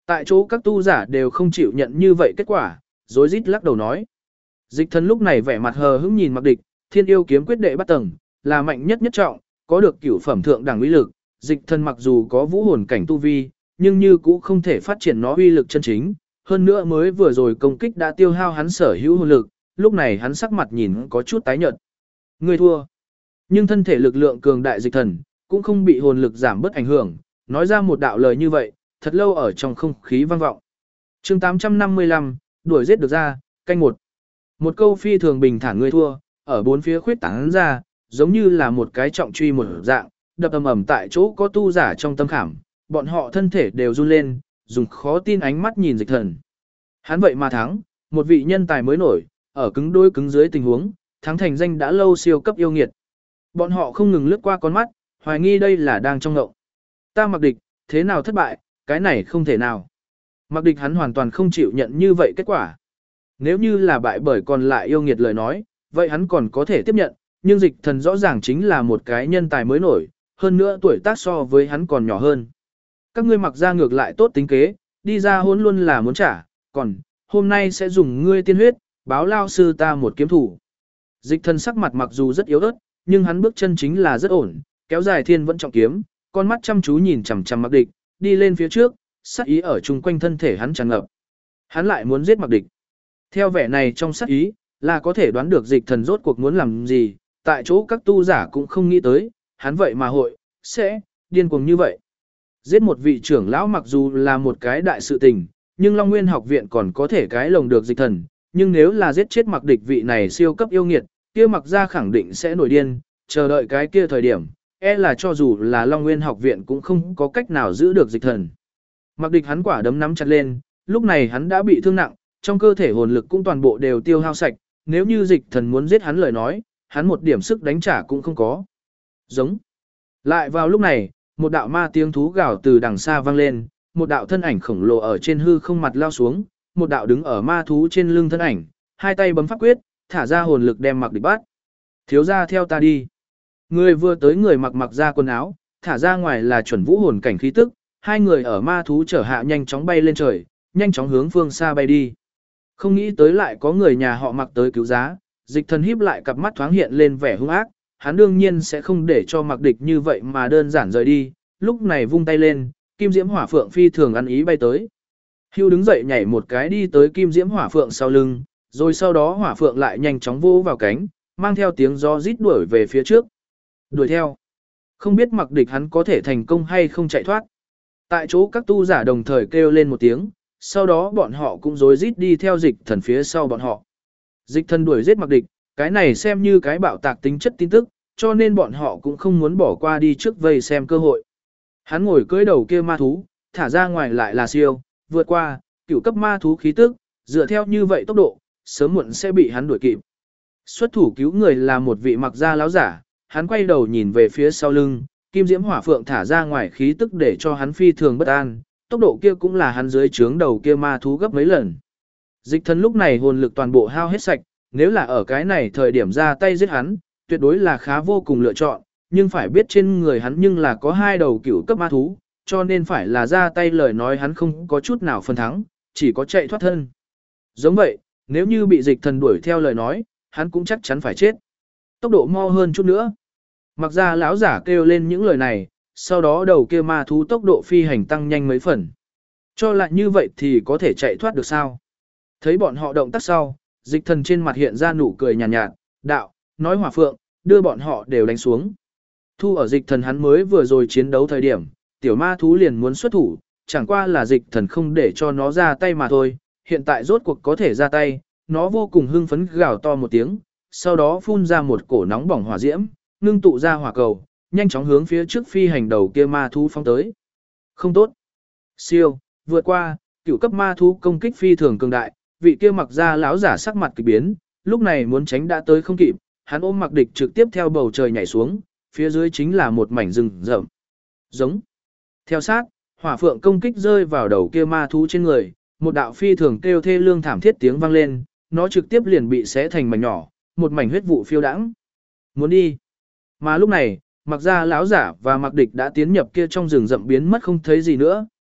Tại chỗ các tu giả đều không chịu nhận như vậy kết quả, rối rít lắc đầu nói. Dịch thần lúc này vẻ mặt hờ hững nhìn Mạc Địch, Thiên yêu kiếm quyết đệ bắt tầng, là mạnh nhất nhất trọng, có được cửu phẩm thượng đẳng uy lực, dịch thần mặc dù có vũ hồn cảnh tu vi, nhưng như cũng không thể phát triển nó uy lực chân chính, hơn nữa mới vừa rồi công kích đã tiêu hao hắn sở hữu hồn lực, lúc này hắn sắc mặt nhìn có chút tái nhợt. Người thua. Nhưng thân thể lực lượng cường đại dịch thần, cũng không bị hồn lực giảm bớt ảnh hưởng, nói ra một đạo lời như vậy, thật lâu ở trong không khí vang vọng. Chương 855, đuổi giết được ra, canh một. Một câu phi thường bình thản người thua, ở bốn phía khuyết tán ra, giống như là một cái trọng truy một dạng, đập ầm ầm tại chỗ có tu giả trong tâm khảm, bọn họ thân thể đều run lên, dùng khó tin ánh mắt nhìn dịch thần. Hắn vậy mà thắng, một vị nhân tài mới nổi, ở cứng đôi cứng dưới tình huống, thắng thành danh đã lâu siêu cấp yêu nghiệt. Bọn họ không ngừng lướt qua con mắt, hoài nghi đây là đang trong ngộng. Ta Mạc Địch, thế nào thất bại, cái này không thể nào. Mạc Địch hắn hoàn toàn không chịu nhận như vậy kết quả. Nếu như là bại bởi còn lại yêu nghiệt lời nói, vậy hắn còn có thể tiếp nhận, nhưng dịch thần rõ ràng chính là một cái nhân tài mới nổi, hơn nữa tuổi tác so với hắn còn nhỏ hơn. Các ngươi Mặc ra ngược lại tốt tính kế, đi ra hôn luôn là muốn trả, còn, hôm nay sẽ dùng ngươi tiên huyết, báo lao sư ta một kiếm thủ. Dịch thần sắc mặt mặc dù rất yếu ớt, nhưng hắn bước chân chính là rất ổn, kéo dài thiên vẫn trọng kiếm, con mắt chăm chú nhìn chằm chằm Mạc Địch, đi lên phía trước, sát ý ở chung quanh thân thể hắn tràn ngập. Hắn lại muốn giết Mạc Địch. Theo vẻ này trong sát ý, là có thể đoán được dịch thần rốt cuộc muốn làm gì, tại chỗ các tu giả cũng không nghĩ tới, hắn vậy mà sẽ điên cuồng như vậy. Giết một vị trưởng lão mặc dù là một cái đại sự tình, nhưng Long Nguyên học viện còn có thể cái lồng được dịch thần, nhưng nếu là giết chết Mạc Địch vị này siêu cấp yêu nghiệt, kia Mạc gia khẳng định sẽ nổi điên, chờ đợi cái kia thời điểm, là cho dù là Long Nguyên học viện cũng không có cách nào giữ được dịch thần. Mạc Địch hắn quả đấm nắm chặt lên, lúc này hắn đã bị thương nặng, trong cơ thể hồn lực cũng toàn bộ đều tiêu hao sạch, nếu như dịch thần muốn giết hắn lời nói, hắn một điểm sức đánh trả cũng không có. Giống. Lại vào lúc này, một đạo ma tiếng thú gào từ đằng xa vang lên, một đạo thân ảnh khổng lồ ở trên hư không mặt lao xuống, một đạo đứng ở ma thú trên lưng thân ảnh, hai tay bấm pháp quyết, thả ra hồn lực đem Mạc Địch bắt. Thiếu gia theo ta đi. Người vừa tới người mặc ra quần áo, thả ra ngoài là chuẩn vũ hồn cảnh khí tức, hai người ở ma thú trở hạ nhanh chóng bay lên trời, nhanh chóng hướng phương xa bay đi. Không nghĩ tới lại có người nhà họ Mạc tới cứu giá, dịch thần híp lại cặp mắt thoáng hiện lên vẻ hung ác, hắn đương nhiên sẽ không để cho Mạc Địch như vậy mà đơn giản rời đi, lúc này vung tay lên, kim diễm hỏa phượng phi thường ăn ý bay tới. Hưu đứng dậy nhảy một cái đi tới kim diễm hỏa phượng sau lưng, rồi sau đó hỏa phượng lại nhanh chóng vỗ vào cánh, mang theo tiếng gió rít đuổi về phía trước. Đuổi theo. Không biết Mạc Địch hắn có thể thành công hay không chạy thoát. Tại chỗ các tu giả đồng thời kêu lên một tiếng, sau đó bọn họ cũng rối rít đi theo dịch thần phía sau bọn họ. Dịch thần đuổi giết Mạc Địch, cái này xem như cái bạo tạc tính chất tin tức, cho nên bọn họ cũng không muốn bỏ qua đi trước vây xem cơ hội. Hắn ngồi cưỡi đầu kia ma thú, thả ra ngoài lại là siêu, vượt qua, cửu cấp ma thú khí tức, dựa theo như vậy tốc độ, sớm muộn sẽ bị hắn đuổi kịp. Xuất thủ cứu người là một vị Mặc gia láo giả, hắn quay đầu nhìn về phía sau lưng, kim diễm hỏa phượng thả ra ngoài khí tức để cho hắn phi thường bất an, tốc độ kia cũng là hắn dưới trướng đầu kia ma thú gấp mấy lần. Dịch thần lúc này hồn lực toàn bộ hao hết sạch, nếu là ở cái này thời điểm ra tay giết hắn, tuyệt đối là khá vô cùng lựa chọn, nhưng phải biết trên người hắn nhưng là có hai đầu cửu cấp ma thú, cho nên phải là ra tay lời nói hắn không có chút nào phần thắng, chỉ có chạy thoát thân. Giống vậy, nếu như bị dịch thần đuổi theo lời nói, hắn cũng chắc chắn phải chết. Tốc độ mau hơn chút nữa. Mặc ra lão giả kêu lên những lời này, sau đó đầu kia ma thú tốc độ phi hành tăng nhanh mấy phần. Cho lại như vậy thì có thể chạy thoát được sao? Thấy bọn họ động tác sau, dịch thần trên mặt hiện ra nụ cười nhàn nhạt, đạo, nói hỏa phượng, đưa bọn họ đều đánh xuống. Thu ở dịch thần hắn mới vừa rồi chiến đấu thời điểm, tiểu ma thú liền muốn xuất thủ, chẳng qua là dịch thần không để cho nó ra tay mà thôi, hiện tại rốt cuộc có thể ra tay, nó vô cùng hưng phấn gào to một tiếng, sau đó phun ra một cổ nóng bỏng hỏa diễm, ngưng tụ ra hỏa cầu, nhanh chóng hướng phía trước phi hành đầu kia ma thú phóng tới. Không tốt. Siêu, vượt qua, cửu cấp ma thú công kích phi thường cường đại, vị kia Mặc ra lão giả sắc mặt kỳ biến, lúc này muốn tránh đã tới không kịp, hắn ôm Mạc Địch trực tiếp theo bầu trời nhảy xuống, phía dưới chính là một mảnh rừng rậm. Giống. Theo sát, hỏa phượng công kích rơi vào đầu kia ma thú trên người, một đạo phi thường kêu thê lương thảm thiết tiếng vang lên, nó trực tiếp liền bị xé thành mảnh nhỏ, một mảnh huyết vụ phiêu đãng. Muốn đi. Mà lúc này, Mặc ra lão giả và Mạc Địch đã tiến nhập kia trong rừng rậm biến mất không thấy gì nữa,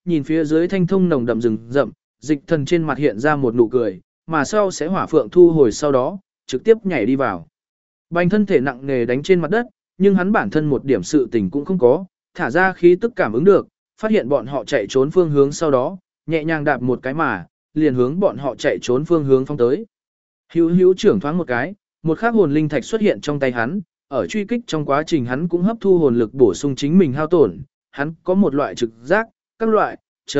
nhìn phía dưới thanh thông nồng đậm rừng rậm, dịch thần trên mặt hiện ra một nụ cười, mà sau sẽ hỏa phượng thu hồi sau đó, trực tiếp nhảy đi vào. Bành thân thể nặng nề đánh trên mặt đất, nhưng hắn bản thân một điểm sự tình cũng không có, thả ra khí tức cảm ứng được, phát hiện bọn họ chạy trốn phương hướng sau đó, nhẹ nhàng đạp một cái mà, liền hướng bọn họ chạy trốn phương hướng phong tới. Hữu hữu trưởng thoáng một cái, một khắc hồn linh thạch xuất hiện trong tay hắn, ở truy kích trong quá trình hắn cũng hấp thu hồn lực bổ sung chính mình hao tổn, hắn có một loại trực giác, các loại,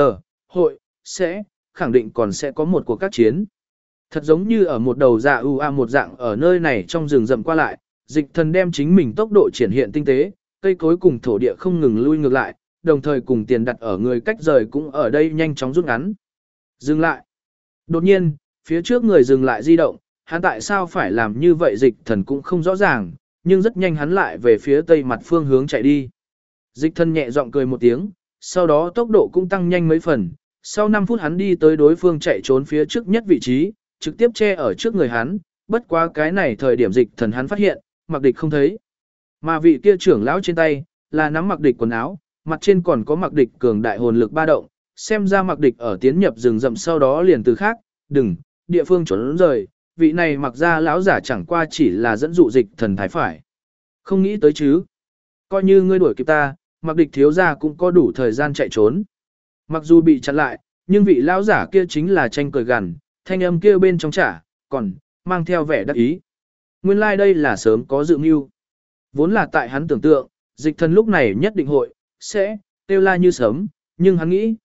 hội, sẽ, khẳng định còn sẽ có một cuộc các chiến. Thật giống như ở một đầu dạ một dạng ở nơi này trong rừng rậm qua lại, dịch thần đem chính mình tốc độ triển hiện tinh tế, cây cối cùng thổ địa không ngừng lui ngược lại, đồng thời cùng tiền đặt ở người cách rời cũng ở đây nhanh chóng rút ngắn. Dừng lại. Đột nhiên, phía trước người dừng lại di động, hắn tại sao phải làm như vậy dịch thần cũng không rõ ràng, nhưng rất nhanh hắn lại về phía tây mặt phương hướng chạy đi. Dịch thần nhẹ giọng cười một tiếng, sau đó tốc độ cũng tăng nhanh mấy phần, sau 5 phút hắn đi tới đối phương chạy trốn phía trước nhất vị trí, trực tiếp che ở trước người hắn, bất quá cái này thời điểm dịch thần hắn phát hiện, mặc địch không thấy. Mà vị kia trưởng lão trên tay, là nắm mặc địch quần áo, mặt trên còn có mặc địch cường đại hồn lực ba động, xem ra mặc địch ở tiến nhập rừng rậm sau đó liền từ khác, địa phương trốn rời, vị này mặc ra lão giả chẳng qua chỉ là dẫn dụ dịch thần thái phải. Không nghĩ tới chứ. Coi như ngươi đuổi kịp ta, mặc địch thiếu gia cũng có đủ thời gian chạy trốn. Mặc dù bị chặn lại, nhưng vị lão giả kia chính là tranh cười gằn, thanh âm kia bên trong trả, còn mang theo vẻ đắc ý. Nguyên lai like đây là sớm có dự mưu. Vốn là tại hắn tưởng tượng, dịch thần lúc này nhất định hội, sẽ, kêu la như sớm, nhưng hắn nghĩ,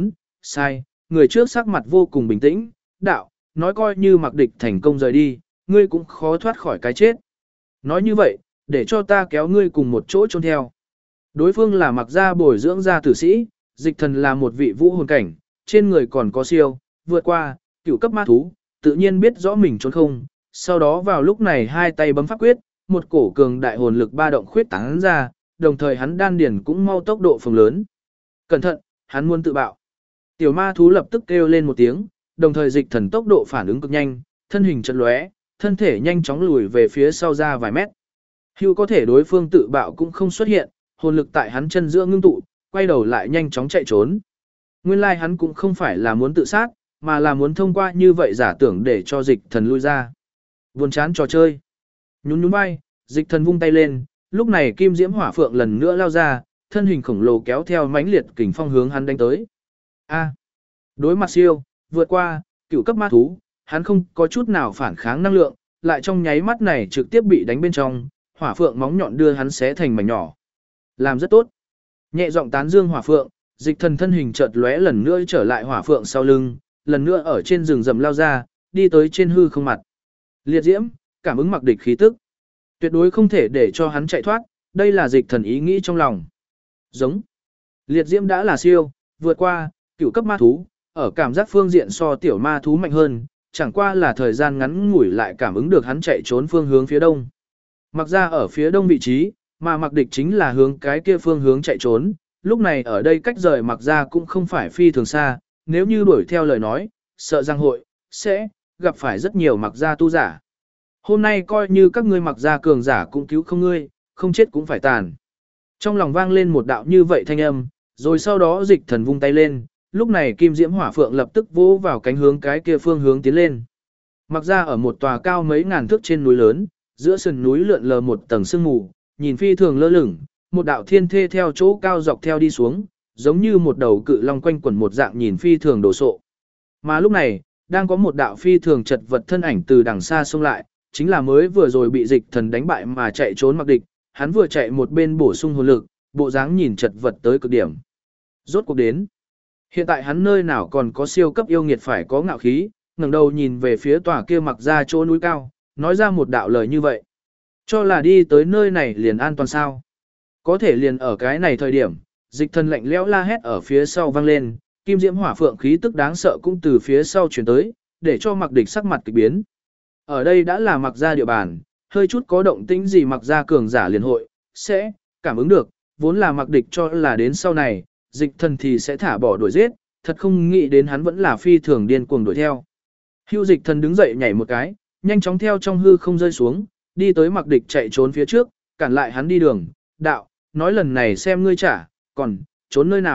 sai, người trước sắc mặt vô cùng bình tĩnh, đạo, nói coi như mặc địch thành công rời đi, ngươi cũng khó thoát khỏi cái chết. Nói như vậy, để cho ta kéo ngươi cùng một chỗ trốn theo. Đối phương là mặc gia bồi dưỡng gia tử sĩ, dịch thần là một vị vũ hồn cảnh, trên người còn có siêu, vượt qua, cửu cấp ma thú, tự nhiên biết rõ mình trốn không. Sau đó vào lúc này hai tay bấm pháp quyết, một cổ cường đại hồn lực ba động khuyết tán ra, đồng thời hắn đan điền cũng mau tốc độ phồng lớn. Cẩn thận, hắn muốn tự bạo. Tiểu ma thú lập tức kêu lên một tiếng, đồng thời dịch thần tốc độ phản ứng cực nhanh, thân hình chật lóe, thân thể nhanh chóng lùi về phía sau ra vài mét. Hưu có thể đối phương tự bạo cũng không xuất hiện, hồn lực tại hắn chân giữa ngưng tụ, quay đầu lại nhanh chóng chạy trốn. Nguyên lai hắn cũng không phải là muốn tự sát, mà là muốn thông qua như vậy giả tưởng để cho dịch thần lui ra. Buồn chán trò chơi. Nhún nhún vai, dịch thần vung tay lên, lúc này kim diễm hỏa phượng lần nữa lao ra, thân hình khổng lồ kéo theo mãnh liệt kình phong hướng hắn đánh tới. A. Đối mặt siêu, vượt qua, cửu cấp ma thú, hắn không có chút nào phản kháng năng lượng, lại trong nháy mắt này trực tiếp bị đánh bên trong, hỏa phượng móng nhọn đưa hắn xé thành mảnh nhỏ. Làm rất tốt. Nhẹ giọng tán dương hỏa phượng, dịch thần thân hình chợt lóe lần nữa trở lại hỏa phượng sau lưng, lần nữa ở trên rừng rậm lao ra, đi tới trên hư không mặt. Liệt diễm, cảm ứng mặc địch khí tức. Tuyệt đối không thể để cho hắn chạy thoát, đây là dịch thần ý nghĩ trong lòng. Giống. Liệt diễm đã là siêu, vượt qua, cửu cấp ma thú, ở cảm giác phương diện so tiểu ma thú mạnh hơn, chẳng qua là thời gian ngắn ngủi lại cảm ứng được hắn chạy trốn phương hướng phía đông. Mặc ra ở phía đông vị trí, mà mặc địch chính là hướng cái kia phương hướng chạy trốn, lúc này ở đây cách rời mặc ra cũng không phải phi thường xa, nếu như đuổi theo lời nói, sợ rằng hội, sẽ, gặp phải rất nhiều mặc ra tu giả. Hôm nay coi như các ngươi mặc ra cường giả cũng cứu không ngươi, không chết cũng phải tàn. Trong lòng vang lên một đạo như vậy thanh âm, rồi sau đó dịch thần vung tay lên, lúc này kim diễm hỏa phượng lập tức vỗ vào cánh hướng cái kia phương hướng tiến lên. Mặc ra ở một tòa cao mấy ngàn thước trên núi lớn, giữa sườn núi lượn lờ một tầng sương mù, nhìn phi thường lơ lửng, một đạo thiên thê theo chỗ cao dọc theo đi xuống, giống như một đầu cự long quanh quẩn một dạng nhìn phi thường đồ sộ. Mà lúc này, đang có một đạo phi thường chật vật thân ảnh từ đằng xa xông lại, chính là mới vừa rồi bị dịch thần đánh bại mà chạy trốn mặc địch, hắn vừa chạy một bên bổ sung hồn lực, bộ dáng nhìn chật vật tới cực điểm. Rốt cuộc đến. Hiện tại hắn nơi nào còn có siêu cấp yêu nghiệt phải có ngạo khí, ngẩng đầu nhìn về phía tòa kia mặc ra chỗ núi cao, nói ra một đạo lời như vậy. Cho là đi tới nơi này liền an toàn sao. Có thể liền ở cái này thời điểm, dịch thần lạnh lẽo la hét ở phía sau vang lên, kim diễm hỏa phượng khí tức đáng sợ cũng từ phía sau chuyển tới, để cho mặc địch sắc mặt kịch biến. Ở đây đã là mặc ra địa bàn, hơi chút có động tĩnh gì mặc ra cường giả liền hội, sẽ cảm ứng được, vốn là mặc địch cho là đến sau này, dịch thần thì sẽ thả bỏ đuổi giết, thật không nghĩ đến hắn vẫn là phi thường điên cuồng đuổi theo. Hưu dịch thần đứng dậy nhảy một cái, nhanh chóng theo trong hư không rơi xuống, đi tới mặc địch chạy trốn phía trước, cản lại hắn đi đường, đạo, nói lần này xem ngươi trả, còn, trốn nơi nào,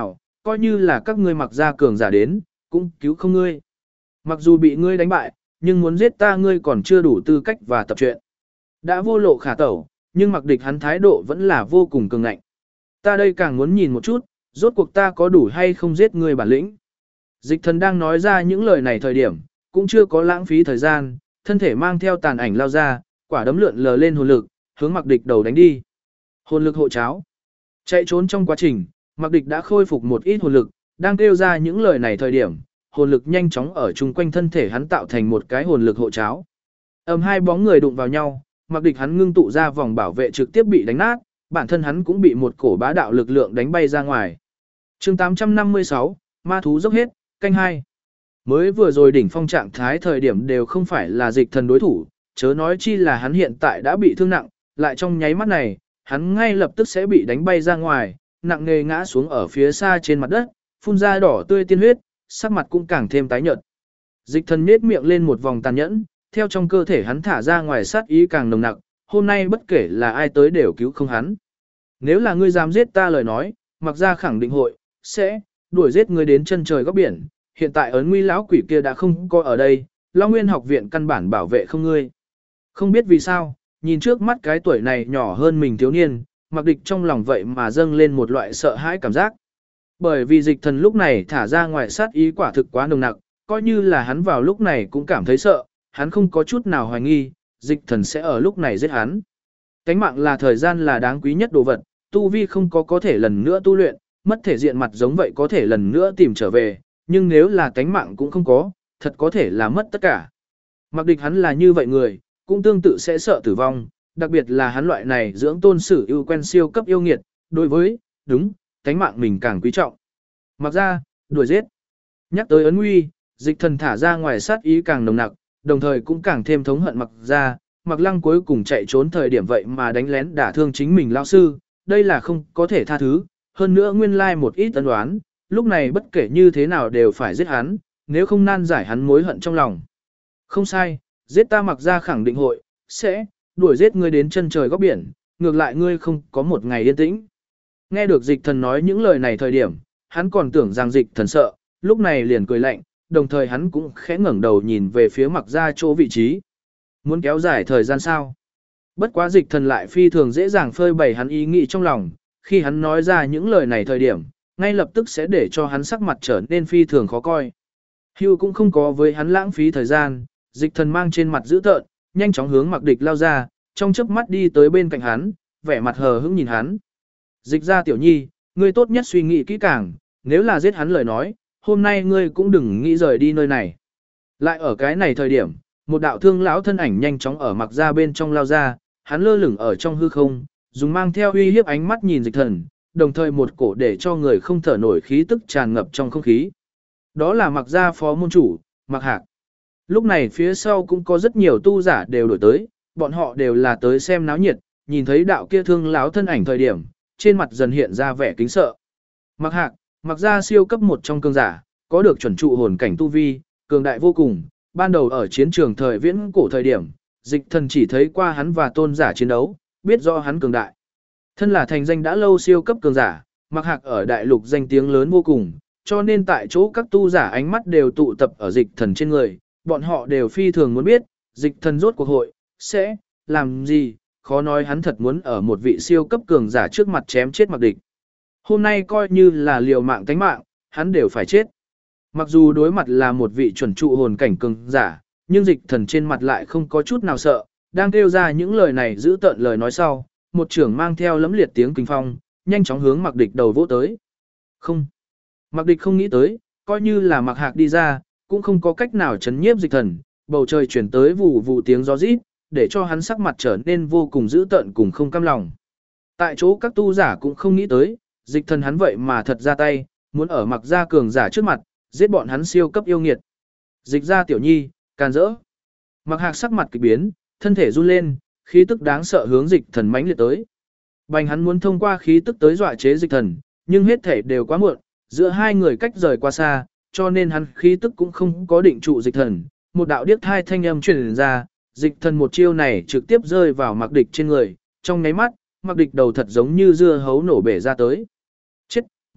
coi như là các ngươi Mặc gia cường giả đến, cũng cứu không ngươi. Mặc dù bị ngươi đánh bại, nhưng muốn giết ta ngươi còn chưa đủ tư cách và tập truyện. Đã vô lộ khả tẩu, nhưng Mặc Địch hắn thái độ vẫn là vô cùng cường ngạnh. Ta đây càng muốn nhìn một chút, rốt cuộc ta có đủ hay không giết ngươi bản lĩnh. Dịch Thần đang nói ra những lời này thời điểm, cũng chưa có lãng phí thời gian, thân thể mang theo tàn ảnh lao ra, quả đấm lượn lờ lên hồn lực, hướng Mặc Địch đầu đánh đi. Hồn lực hộ cháo. Chạy trốn trong quá trình, Mặc Địch đã khôi phục một ít hồn lực, đang kêu ra những lời này thời điểm, hồn lực nhanh chóng ở chung quanh thân thể hắn tạo thành một cái hồn lực hộ cháo. Hai bóng người đụng vào nhau, Mặc Địch hắn ngưng tụ ra vòng bảo vệ trực tiếp bị đánh nát, bản thân hắn cũng bị một cổ bá đạo lực lượng đánh bay ra ngoài. Chương 856, ma thú dốc hết, canh 2. Mới vừa rồi đỉnh phong trạng thái thời điểm đều không phải là Dịch Thần đối thủ, chớ nói chi là hắn hiện tại đã bị thương nặng, lại trong nháy mắt này, hắn ngay lập tức sẽ bị đánh bay ra ngoài, nặng nề ngã xuống ở phía xa trên mặt đất, phun ra đỏ tươi tiên huyết, sắc mặt cũng càng thêm tái nhợt. Dịch Thần nhếch miệng lên một vòng tàn nhẫn, theo trong cơ thể hắn thả ra ngoài sát ý càng nồng nặc, hôm nay bất kể là ai tới đều cứu không hắn. Nếu là ngươi dám giết ta lời nói, Mặc gia khẳng định hội sẽ đuổi giết ngươi đến chân trời góc biển, hiện tại ấn nguy lão quỷ kia đã không có ở đây, Long Nguyên học viện căn bản bảo vệ không ngươi. Không biết vì sao, nhìn trước mắt cái tuổi này nhỏ hơn mình thiếu niên, Mặc Địch trong lòng vậy mà dâng lên một loại sợ hãi cảm giác. Bởi vì Dịch Thần lúc này thả ra ngoài sát ý quả thực quá nồng nặc, coi như là hắn vào lúc này cũng cảm thấy sợ, hắn không có chút nào hoài nghi, Dịch Thần sẽ ở lúc này giết hắn. Tánh mạng là thời gian là đáng quý nhất đồ vật, tu vi không có thể lần nữa tu luyện, mất thể diện mặt giống vậy có thể lần nữa tìm trở về, nhưng nếu là tánh mạng cũng không có, thật có thể là mất tất cả. Mặc Địch hắn là như vậy người, cũng tương tự sẽ sợ tử vong, đặc biệt là hắn loại này dưỡng tôn sử ưu quen siêu cấp yêu nghiệt, đối với, đúng, tánh mạng mình càng quý trọng. Mặc ra, đuổi giết. Nhắc tới ấn nguy, Dịch Thần thả ra ngoài sát ý càng nồng nặc, đồng thời cũng càng thêm thống hận Mặc ra, Mặc Lăng cuối cùng chạy trốn thời điểm vậy mà đánh lén đả thương chính mình lão sư, đây là không có thể tha thứ, hơn nữa nguyên lai một ít ân đoán, lúc này bất kể như thế nào đều phải giết hắn, nếu không nan giải hắn mối hận trong lòng. Không sai, giết ta Mặc ra khẳng định hội, sẽ đuổi giết ngươi đến chân trời góc biển, ngược lại ngươi không có một ngày yên tĩnh. Nghe được Dịch Thần nói những lời này thời điểm, hắn còn tưởng rằng Dịch Thần sợ, lúc này liền cười lạnh, đồng thời hắn cũng khẽ ngẩng đầu nhìn về phía Mặc ra chỗ vị trí. Muốn kéo dài thời gian sao? Bất quá Dịch Thần lại phi thường dễ dàng phơi bày hắn ý nghĩ trong lòng, khi hắn nói ra những lời này thời điểm, ngay lập tức sẽ để cho hắn sắc mặt trở nên phi thường khó coi. Hugh cũng không có với hắn lãng phí thời gian, Dịch Thần mang trên mặt dữ tợn, nhanh chóng hướng Mặc Địch lao ra, trong chớp mắt đi tới bên cạnh hắn, vẻ mặt hờ hững nhìn hắn. Dịch ra tiểu nhi, ngươi tốt nhất suy nghĩ kỹ càng, nếu là giết hắn lời nói, hôm nay ngươi cũng đừng nghĩ rời đi nơi này. Lại ở cái này thời điểm, một đạo thương lão thân ảnh nhanh chóng ở Mặc ra bên trong lao ra, hắn lơ lửng ở trong hư không, dùng mang theo uy hiếp ánh mắt nhìn Dịch Thần, đồng thời một cổ để cho người không thở nổi khí tức tràn ngập trong không khí. Đó là Mặc gia phó môn chủ, Mặc Hạc. Lúc này phía sau cũng có rất nhiều tu giả đều đổi tới, bọn họ đều là tới xem náo nhiệt, nhìn thấy đạo kia thương lão thân ảnh thời điểm, trên mặt dần hiện ra vẻ kính sợ. Mặc Hạc, Mặc gia siêu cấp một trong cường giả, có được chuẩn trụ hồn cảnh tu vi, cường đại vô cùng, ban đầu ở chiến trường thời viễn cổ thời điểm, Dịch Thần chỉ thấy qua hắn và tôn giả chiến đấu, biết rõ hắn cường đại. Thân là thành danh đã lâu siêu cấp cường giả, Mặc Hạc ở đại lục danh tiếng lớn vô cùng, cho nên tại chỗ các tu giả ánh mắt đều tụ tập ở Dịch Thần trên người, bọn họ đều phi thường muốn biết, Dịch Thần rốt cuộc hội, sẽ làm gì, khó nói hắn thật muốn ở một vị siêu cấp cường giả trước mặt chém chết Mặc Địch. Hôm nay coi như là liều mạng tánh mạng, hắn đều phải chết. Mặc dù đối mặt là một vị chuẩn trụ hồn cảnh cường giả, nhưng Dịch Thần trên mặt lại không có chút nào sợ, đang kêu ra những lời này giữ tợn lời nói sau, một trưởng mang theo lẫm liệt tiếng kinh phong, nhanh chóng hướng Mặc Địch đầu vỗ tới. Không. Mặc Địch không nghĩ tới, coi như là Mặc Hạc đi ra, cũng không có cách nào chấn nhiếp Dịch Thần, bầu trời chuyển tới vù vù tiếng gió rít, để cho hắn sắc mặt trở nên vô cùng dữ tợn cùng không cam lòng. Tại chỗ các tu giả cũng không nghĩ tới, Dịch Thần hắn vậy mà thật ra tay, muốn ở Mặc gia cường giả trước mặt, giết bọn hắn siêu cấp yêu nghiệt. Dịch ra tiểu nhi, can dỡ. Mặc Hạc sắc mặt kỳ biến, thân thể run lên, khí tức đáng sợ hướng Dịch Thần mãnh liệt tới. Bành hắn muốn thông qua khí tức tới dọa chế Dịch Thần, nhưng hết thể đều quá muộn, giữa hai người cách rời quá xa, cho nên hắn khí tức cũng không có định trụ Dịch Thần. Một đạo điếc thai thanh âm truyền ra, Dịch Thần một chiêu này trực tiếp rơi vào Mặc Địch trên người, trong nháy mắt, Mặc Địch đầu thật giống như dưa hấu nổ bể ra tới. Chết,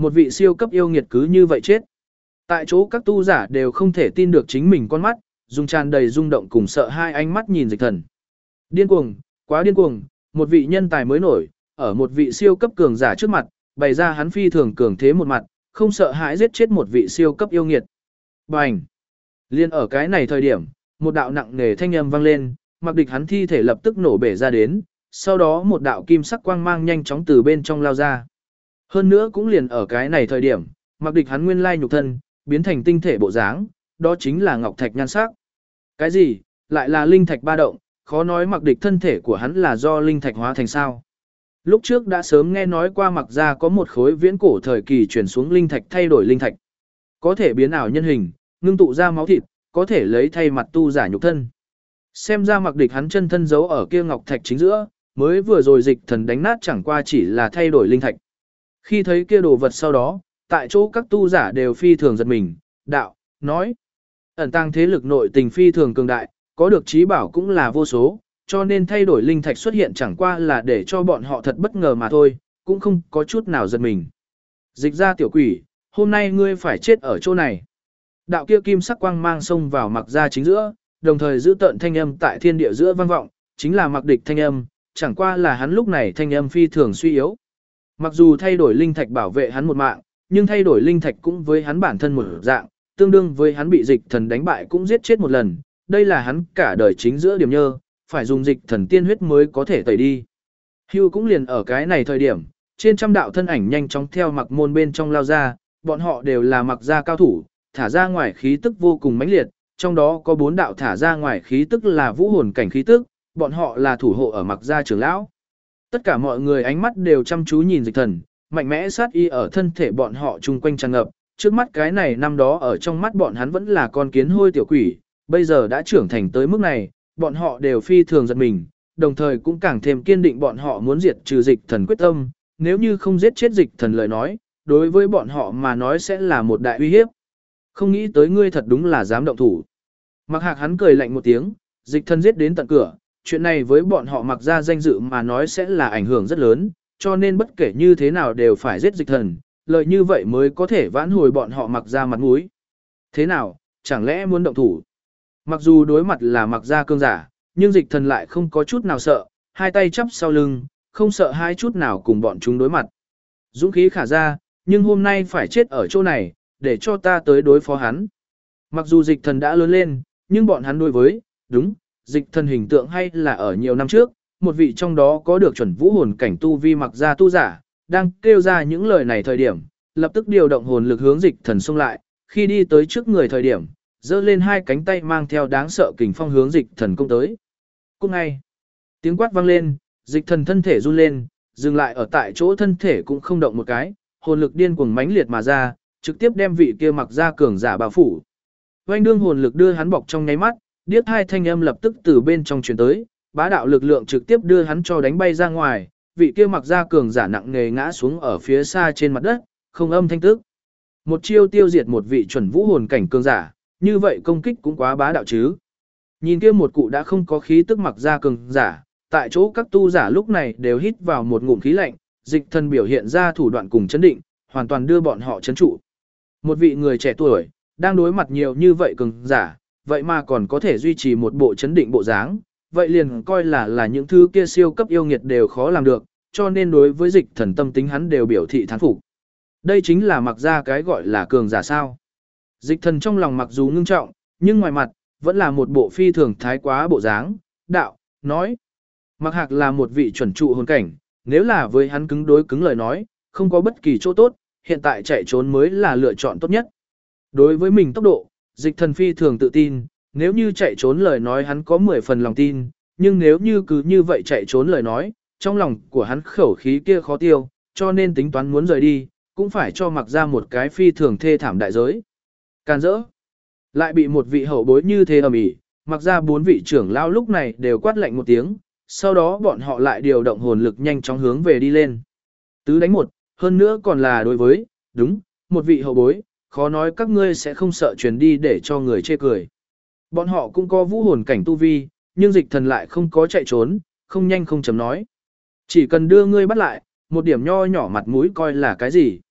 một vị siêu cấp yêu nghiệt cứ như vậy chết. Tại chỗ các tu giả đều không thể tin được chính mình con mắt, dùng tràn đầy rung động cùng sợ hai ánh mắt nhìn Dịch Thần. Điên cuồng, quá điên cuồng, một vị nhân tài mới nổi, ở một vị siêu cấp cường giả trước mặt, bày ra hắn phi thường cường thế một mặt, không sợ hãi giết chết một vị siêu cấp yêu nghiệt. Bành! Liên ở cái này thời điểm, một đạo nặng nề thanh âm vang lên, Mặc Địch hắn thi thể lập tức nổ bể ra đến, sau đó một đạo kim sắc quang mang nhanh chóng từ bên trong lao ra. Hơn nữa cũng liền ở cái này thời điểm, Mặc Địch hắn nguyên lai nhục thân, biến thành tinh thể bộ dáng, đó chính là ngọc thạch nhan sắc. Cái gì? Lại là linh thạch ba động, khó nói Mặc Địch thân thể của hắn là do linh thạch hóa thành sao. Lúc trước đã sớm nghe nói qua Mặc gia có một khối viễn cổ thời kỳ chuyển xuống linh thạch thay đổi linh thạch. Có thể biến ảo nhân hình, ngưng tụ ra máu thịt, có thể lấy thay mặt tu giả nhục thân. Xem ra Mặc Địch hắn chân thân giấu ở kia ngọc thạch chính giữa, mới vừa rồi Dịch Thần đánh nát chẳng qua chỉ là thay đổi linh thạch. Khi thấy kia đồ vật sau đó, tại chỗ các tu giả đều phi thường giật mình, đạo, nói. Ẩn tăng thế lực nội tình phi thường cường đại, có được trí bảo cũng là vô số, cho nên thay đổi linh thạch xuất hiện chẳng qua là để cho bọn họ thật bất ngờ mà thôi, cũng không có chút nào giật mình. Dịch ra tiểu quỷ, hôm nay ngươi phải chết ở chỗ này. Đạo kia kim sắc quang mang xông vào Mặc gia chính giữa, đồng thời giữ tợn thanh âm tại thiên địa giữa vang vọng, chính là Mặc Địch thanh âm, chẳng qua là hắn lúc này thanh âm phi thường suy yếu. Mặc dù thay đổi linh thạch bảo vệ hắn một mạng, nhưng thay đổi linh thạch cũng với hắn bản thân một dạng, tương đương với hắn bị Dịch Thần đánh bại cũng giết chết một lần, đây là hắn cả đời chính giữa điểm nhơ, phải dùng Dịch Thần tiên huyết mới có thể tẩy đi. Hưu cũng liền ở cái này thời điểm, trên trăm đạo thân ảnh nhanh chóng theo Mặc môn bên trong lao ra, bọn họ đều là Mặc gia cao thủ, thả ra ngoài khí tức vô cùng mãnh liệt, trong đó có 4 đạo thả ra ngoài khí tức là vũ hồn cảnh khí tức, bọn họ là thủ hộ ở Mặc gia trưởng lão. Tất cả mọi người ánh mắt đều chăm chú nhìn Dịch Thần, mạnh mẽ sát y ở thân thể bọn họ chung quanh tràn ngập, trước mắt cái này năm đó ở trong mắt bọn hắn vẫn là con kiến hôi tiểu quỷ, bây giờ đã trưởng thành tới mức này, bọn họ đều phi thường giật mình, đồng thời cũng càng thêm kiên định bọn họ muốn diệt trừ Dịch Thần quyết tâm, nếu như không giết chết Dịch Thần lời nói, đối với bọn họ mà nói sẽ là một đại uy hiếp. Không nghĩ tới ngươi thật đúng là dám động thủ. Mặc Hạc hắn cười lạnh một tiếng, Dịch Thần giết đến tận cửa, chuyện này với bọn họ Mặc ra danh dự mà nói sẽ là ảnh hưởng rất lớn, cho nên bất kể như thế nào đều phải giết Dịch Thần, lợi như vậy mới có thể vãn hồi bọn họ Mặc ra mặt mũi. Thế nào, chẳng lẽ muốn động thủ? Mặc dù đối mặt là Mặc ra cương giả, nhưng Dịch Thần lại không có chút nào sợ, hai tay chắp sau lưng, không sợ hai chút nào cùng bọn chúng đối mặt. Dũng khí khả ra, nhưng hôm nay phải chết ở chỗ này, để cho ta tới đối phó hắn. Mặc dù Dịch Thần đã lớn lên, nhưng bọn hắn đối với, đúng, Dịch Thần hình tượng hay là ở nhiều năm trước, một vị trong đó có được chuẩn vũ hồn cảnh tu vi Mặc gia tu giả, đang kêu ra những lời này thời điểm, lập tức điều động hồn lực hướng Dịch Thần xông lại, khi đi tới trước người thời điểm, giơ lên hai cánh tay mang theo đáng sợ kình phong hướng Dịch Thần công tới. Cùng ngay, tiếng quát vang lên, Dịch Thần thân thể run lên, dừng lại ở tại chỗ thân thể cũng không động một cái, hồn lực điên cuồng mãnh liệt mà ra, trực tiếp đem vị kia Mặc gia cường giả bao phủ. Oanh đương hồn lực đưa hắn bọc trong nháy mắt, điếc hai thanh âm lập tức từ bên trong truyền tới, bá đạo lực lượng trực tiếp đưa hắn cho đánh bay ra ngoài, vị kia Mặc gia cường giả nặng nề ngã xuống ở phía xa trên mặt đất, không âm thanh tức. Một chiêu tiêu diệt một vị chuẩn vũ hồn cảnh cường giả, như vậy công kích cũng quá bá đạo chứ. Nhìn kia một cụ đã không có khí tức Mặc gia cường giả, tại chỗ các tu giả lúc này đều hít vào một ngụm khí lạnh, Dịch Thần biểu hiện ra thủ đoạn cùng chấn định, hoàn toàn đưa bọn họ chấn trụ. Một vị người trẻ tuổi, đang đối mặt nhiều như vậy cường giả, vậy mà còn có thể duy trì một bộ chấn định bộ dáng, vậy liền coi là những thứ kia siêu cấp yêu nghiệt đều khó làm được, cho nên đối với Dịch Thần tâm tính hắn đều biểu thị thán phục. Đây chính là Mặc gia cái gọi là cường giả sao. Dịch Thần trong lòng mặc dù ngưng trọng, nhưng ngoài mặt, vẫn là một bộ phi thường thái quá bộ dáng, đạo, nói. Mặc Hạc là một vị chuẩn trụ hồn cảnh, nếu là với hắn cứng đối cứng lời nói, không có bất kỳ chỗ tốt, hiện tại chạy trốn mới là lựa chọn tốt nhất. Đối với mình tốc độ, Dịch Thần phi thường tự tin, nếu như chạy trốn lời nói hắn có 10 phần lòng tin, nhưng nếu như cứ như vậy chạy trốn lời nói, trong lòng của hắn khẩu khí kia khó tiêu, cho nên tính toán muốn rời đi, cũng phải cho Mặc ra một cái phi thường thê thảm đại giới. Càn rỡ, lại bị một vị hậu bối như thế ầm ĩ, Mặc ra 4 vị trưởng lao lúc này đều quát lạnh một tiếng, sau đó bọn họ lại điều động hồn lực nhanh chóng hướng về đi lên. Tứ đánh một, hơn nữa còn là đối với, đúng, một vị hậu bối, khó nói các ngươi sẽ không sợ truyền đi để cho người chê cười. Bọn họ cũng có vũ hồn cảnh tu vi, nhưng Dịch Thần lại không có chạy trốn, không nhanh không chậm nói. Chỉ cần đưa ngươi bắt lại, một điểm nho nhỏ mặt mũi coi là cái gì.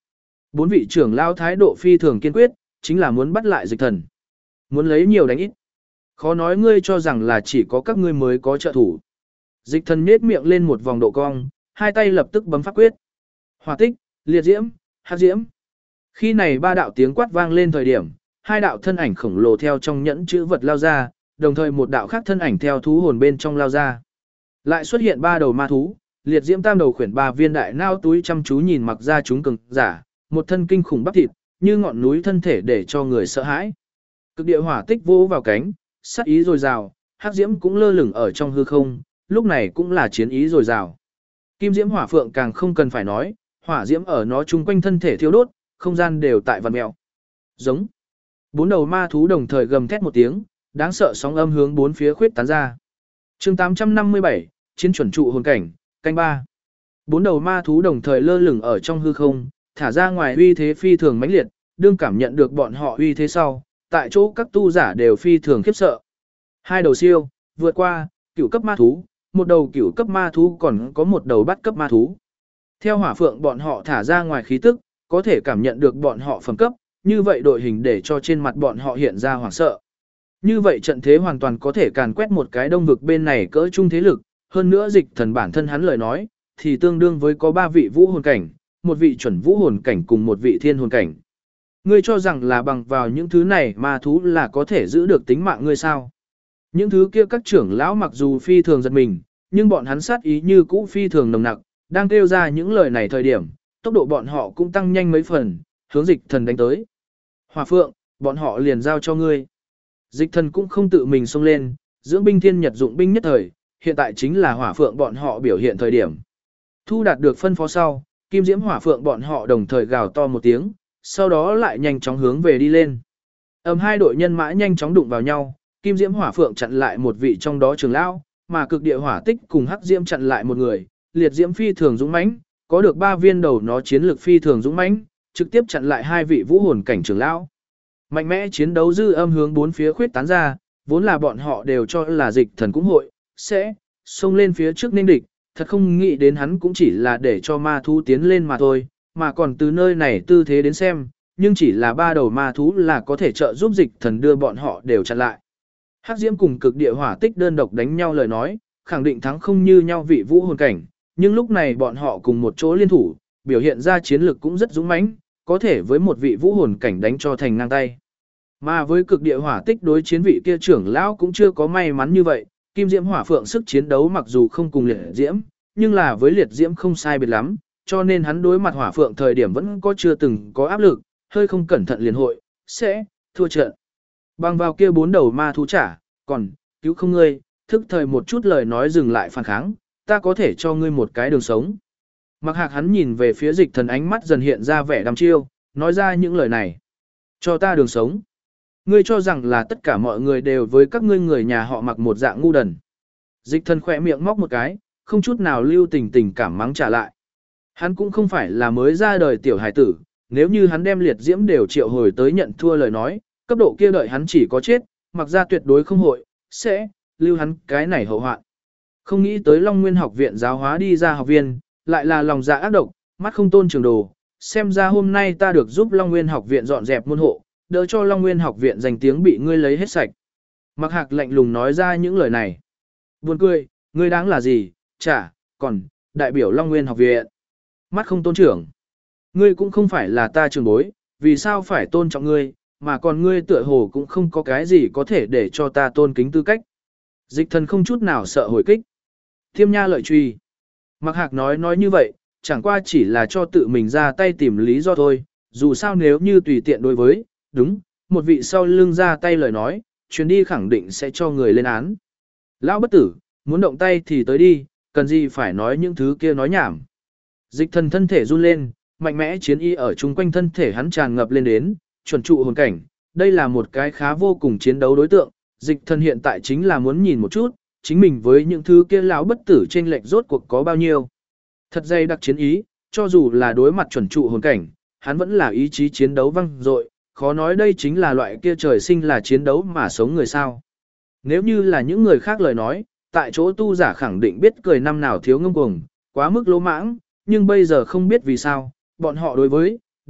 Bốn vị trưởng lao thái độ phi thường kiên quyết, chính là muốn bắt lại dịch thần. Muốn lấy nhiều đánh ít. Khó nói ngươi cho rằng là chỉ có các ngươi mới có trợ thủ. Dịch thần nhếch miệng lên một vòng độ cong, hai tay lập tức bấm pháp quyết. Hỏa tích, liệt diễm, hắc diễm. Khi này ba đạo tiếng quát vang lên thời điểm, hai đạo thân ảnh khổng lồ theo trong nhẫn chữ vật lao ra, đồng thời một đạo khác thân ảnh theo thú hồn bên trong lao ra. Lại xuất hiện ba đầu ma thú, liệt diễm tam đầu khuyển ba viên đại nao túi chăm chú nhìn mặc ra chúng cường giả, một thân kinh khủng bắp thịt, như ngọn núi thân thể để cho người sợ hãi. Cực địa hỏa tích vỗ vào cánh, sát ý dồi dào, hắc diễm cũng lơ lửng ở trong hư không, lúc này cũng là chiến ý dồi dào. Kim diễm hỏa phượng càng không cần phải nói, hỏa diễm ở nó chung quanh thân thể thiêu đốt, không gian đều tại vằn mèo. Giống. Bốn đầu ma thú đồng thời gầm thét một tiếng, đáng sợ sóng âm hướng bốn phía khuyết tán ra. Chương 857, chiến chuẩn trụ hồn cảnh, canh ba. Bốn đầu ma thú đồng thời lơ lửng ở trong hư không, thả ra ngoài uy thế phi thường mãnh liệt, đương cảm nhận được bọn họ uy thế sau, tại chỗ các tu giả đều phi thường khiếp sợ. Hai đầu siêu, vượt qua, cửu cấp ma thú, một đầu cửu cấp ma thú còn có một đầu bát cấp ma thú. Theo hỏa phượng bọn họ thả ra ngoài khí tức, có thể cảm nhận được bọn họ phẩm cấp, như vậy đội hình để cho trên mặt bọn họ hiện ra hoảng sợ. Như vậy trận thế hoàn toàn có thể càn quét một cái đông vực bên này cỡ trung thế lực, hơn nữa dịch thần bản thân hắn lời nói, thì tương đương với có 3 vị vũ hồn cảnh, một vị chuẩn vũ hồn cảnh cùng một vị thiên hồn cảnh. Ngươi cho rằng là bằng vào những thứ này ma thú là có thể giữ được tính mạng ngươi sao? Những thứ kia các trưởng lão mặc dù phi thường giật mình, nhưng bọn hắn sát ý như cũ phi thường nồng nặc, đang kêu ra những lời này thời điểm, tốc độ bọn họ cũng tăng nhanh mấy phần, hướng dịch thần đánh tới. Hỏa phượng, bọn họ liền giao cho ngươi. Dịch thần cũng không tự mình xông lên, dưỡng binh thiên nhật dụng binh nhất thời, hiện tại chính là hỏa phượng bọn họ biểu hiện thời điểm. Thu đạt được phân phó sau, kim diễm hỏa phượng bọn họ đồng thời gào to một tiếng, sau đó lại nhanh chóng hướng về đi lên. Hai đội nhân mã nhanh chóng đụng vào nhau, kim diễm hỏa phượng chặn lại một vị trong đó trưởng lão, mà cực địa hỏa tích cùng hắc diễm chặn lại một người, liệt diễm phi thường dũng mãnh, có được 3 viên đầu nó chiến lược phi thường dũng mãnh, trực tiếp chặn lại 2 vị vũ hồn cảnh trưởng lão. Mạnh mẽ chiến đấu dư âm hướng bốn phía khuyết tán ra, vốn là bọn họ đều cho là dịch thần cũng hội sẽ xông lên phía trước nên địch, thật không nghĩ đến hắn cũng chỉ là để cho ma thú tiến lên mà thôi, mà còn từ nơi này tư thế đến xem, nhưng chỉ là 3 đầu ma thú là có thể trợ giúp dịch thần đưa bọn họ đều chặn lại. Hắc diễm cùng cực địa hỏa tích đơn độc đánh nhau lời nói, khẳng định thắng không như nhau vị vũ hồn cảnh, nhưng lúc này bọn họ cùng một chỗ liên thủ, biểu hiện ra chiến lực cũng rất dũng mãnh, có thể với một vị vũ hồn cảnh đánh cho thành ngang tay. Mà với cực địa hỏa tích đối chiến vị kia trưởng lão cũng chưa có may mắn như vậy, kim diễm hỏa phượng sức chiến đấu mặc dù không cùng liệt diễm, nhưng là với liệt diễm không sai biệt lắm, cho nên hắn đối mặt hỏa phượng thời điểm vẫn có chưa từng có áp lực, hơi không cẩn thận liền hội sẽ thua trận. Bằng vào kia 4 đầu ma thú trả, còn cứu không ngươi, thức thời một chút lời nói dừng lại phản kháng, ta có thể cho ngươi một cái đường sống. Mặc hạc hắn nhìn về phía dịch thần, ánh mắt dần hiện ra vẻ đăm chiêu, nói ra những lời này. Cho ta đường sống. Ngươi cho rằng là tất cả mọi người đều với các ngươi người nhà họ mặc một dạng ngu đần. Dịch thần khỏe miệng móc một cái, không chút nào lưu tình cảm mắng trả lại. Hắn cũng không phải là mới ra đời tiểu hải tử, nếu như hắn đem liệt diễm đều triệu hồi tới nhận thua lời nói, cấp độ kia đợi hắn chỉ có chết, mặc ra tuyệt đối không hội, sẽ lưu hắn cái này hậu hoạn. Không nghĩ tới Long Nguyên học viện giáo hóa đi ra học viên, lại là lòng dạ ác độc, mắt không tôn trường đồ, xem ra hôm nay ta được giúp Long Nguyên học viện dọn dẹp môn hộ, đỡ cho Long Nguyên học viện danh tiếng bị ngươi lấy hết sạch. Mặc hạc lạnh lùng nói ra những lời này. Buồn cười, ngươi đáng là gì, chả, còn, đại biểu Long Nguyên học viện. Mắt không tôn trưởng. Ngươi cũng không phải là ta trường bối, vì sao phải tôn trọng ngươi, mà còn ngươi tựa hồ cũng không có cái gì có thể để cho ta tôn kính tư cách. Dịch thần không chút nào sợ hồi kích. Thiêm nha lợi truy. Mặc hạc nói như vậy, chẳng qua chỉ là cho tự mình ra tay tìm lý do thôi, dù sao nếu như tùy tiện đối với, đúng, một vị sau lưng ra tay lời nói, chuyến đi khẳng định sẽ cho người lên án. Lão bất tử, muốn động tay thì tới đi, cần gì phải nói những thứ kia nói nhảm. Dịch thần thân thể run lên, mạnh mẽ chiến y ở chung quanh thân thể hắn tràn ngập lên đến, chuẩn trụ hồn cảnh, đây là một cái khá vô cùng chiến đấu đối tượng, dịch thần hiện tại chính là muốn nhìn một chút, chính mình với những thứ kia lão bất tử trên lệch rốt cuộc có bao nhiêu. Thật dày đặc chiến ý, cho dù là đối mặt chuẩn trụ hồn cảnh, hắn vẫn là ý chí chiến đấu văng dội, khó nói đây chính là loại kia trời sinh là chiến đấu mà sống người sao. Nếu như là những người khác lời nói, tại chỗ tu giả khẳng định biết cười năm nào thiếu ngông cuồng, quá mức lỗ mãng, nhưng bây giờ không biết vì sao, bọn họ đối với, đúng,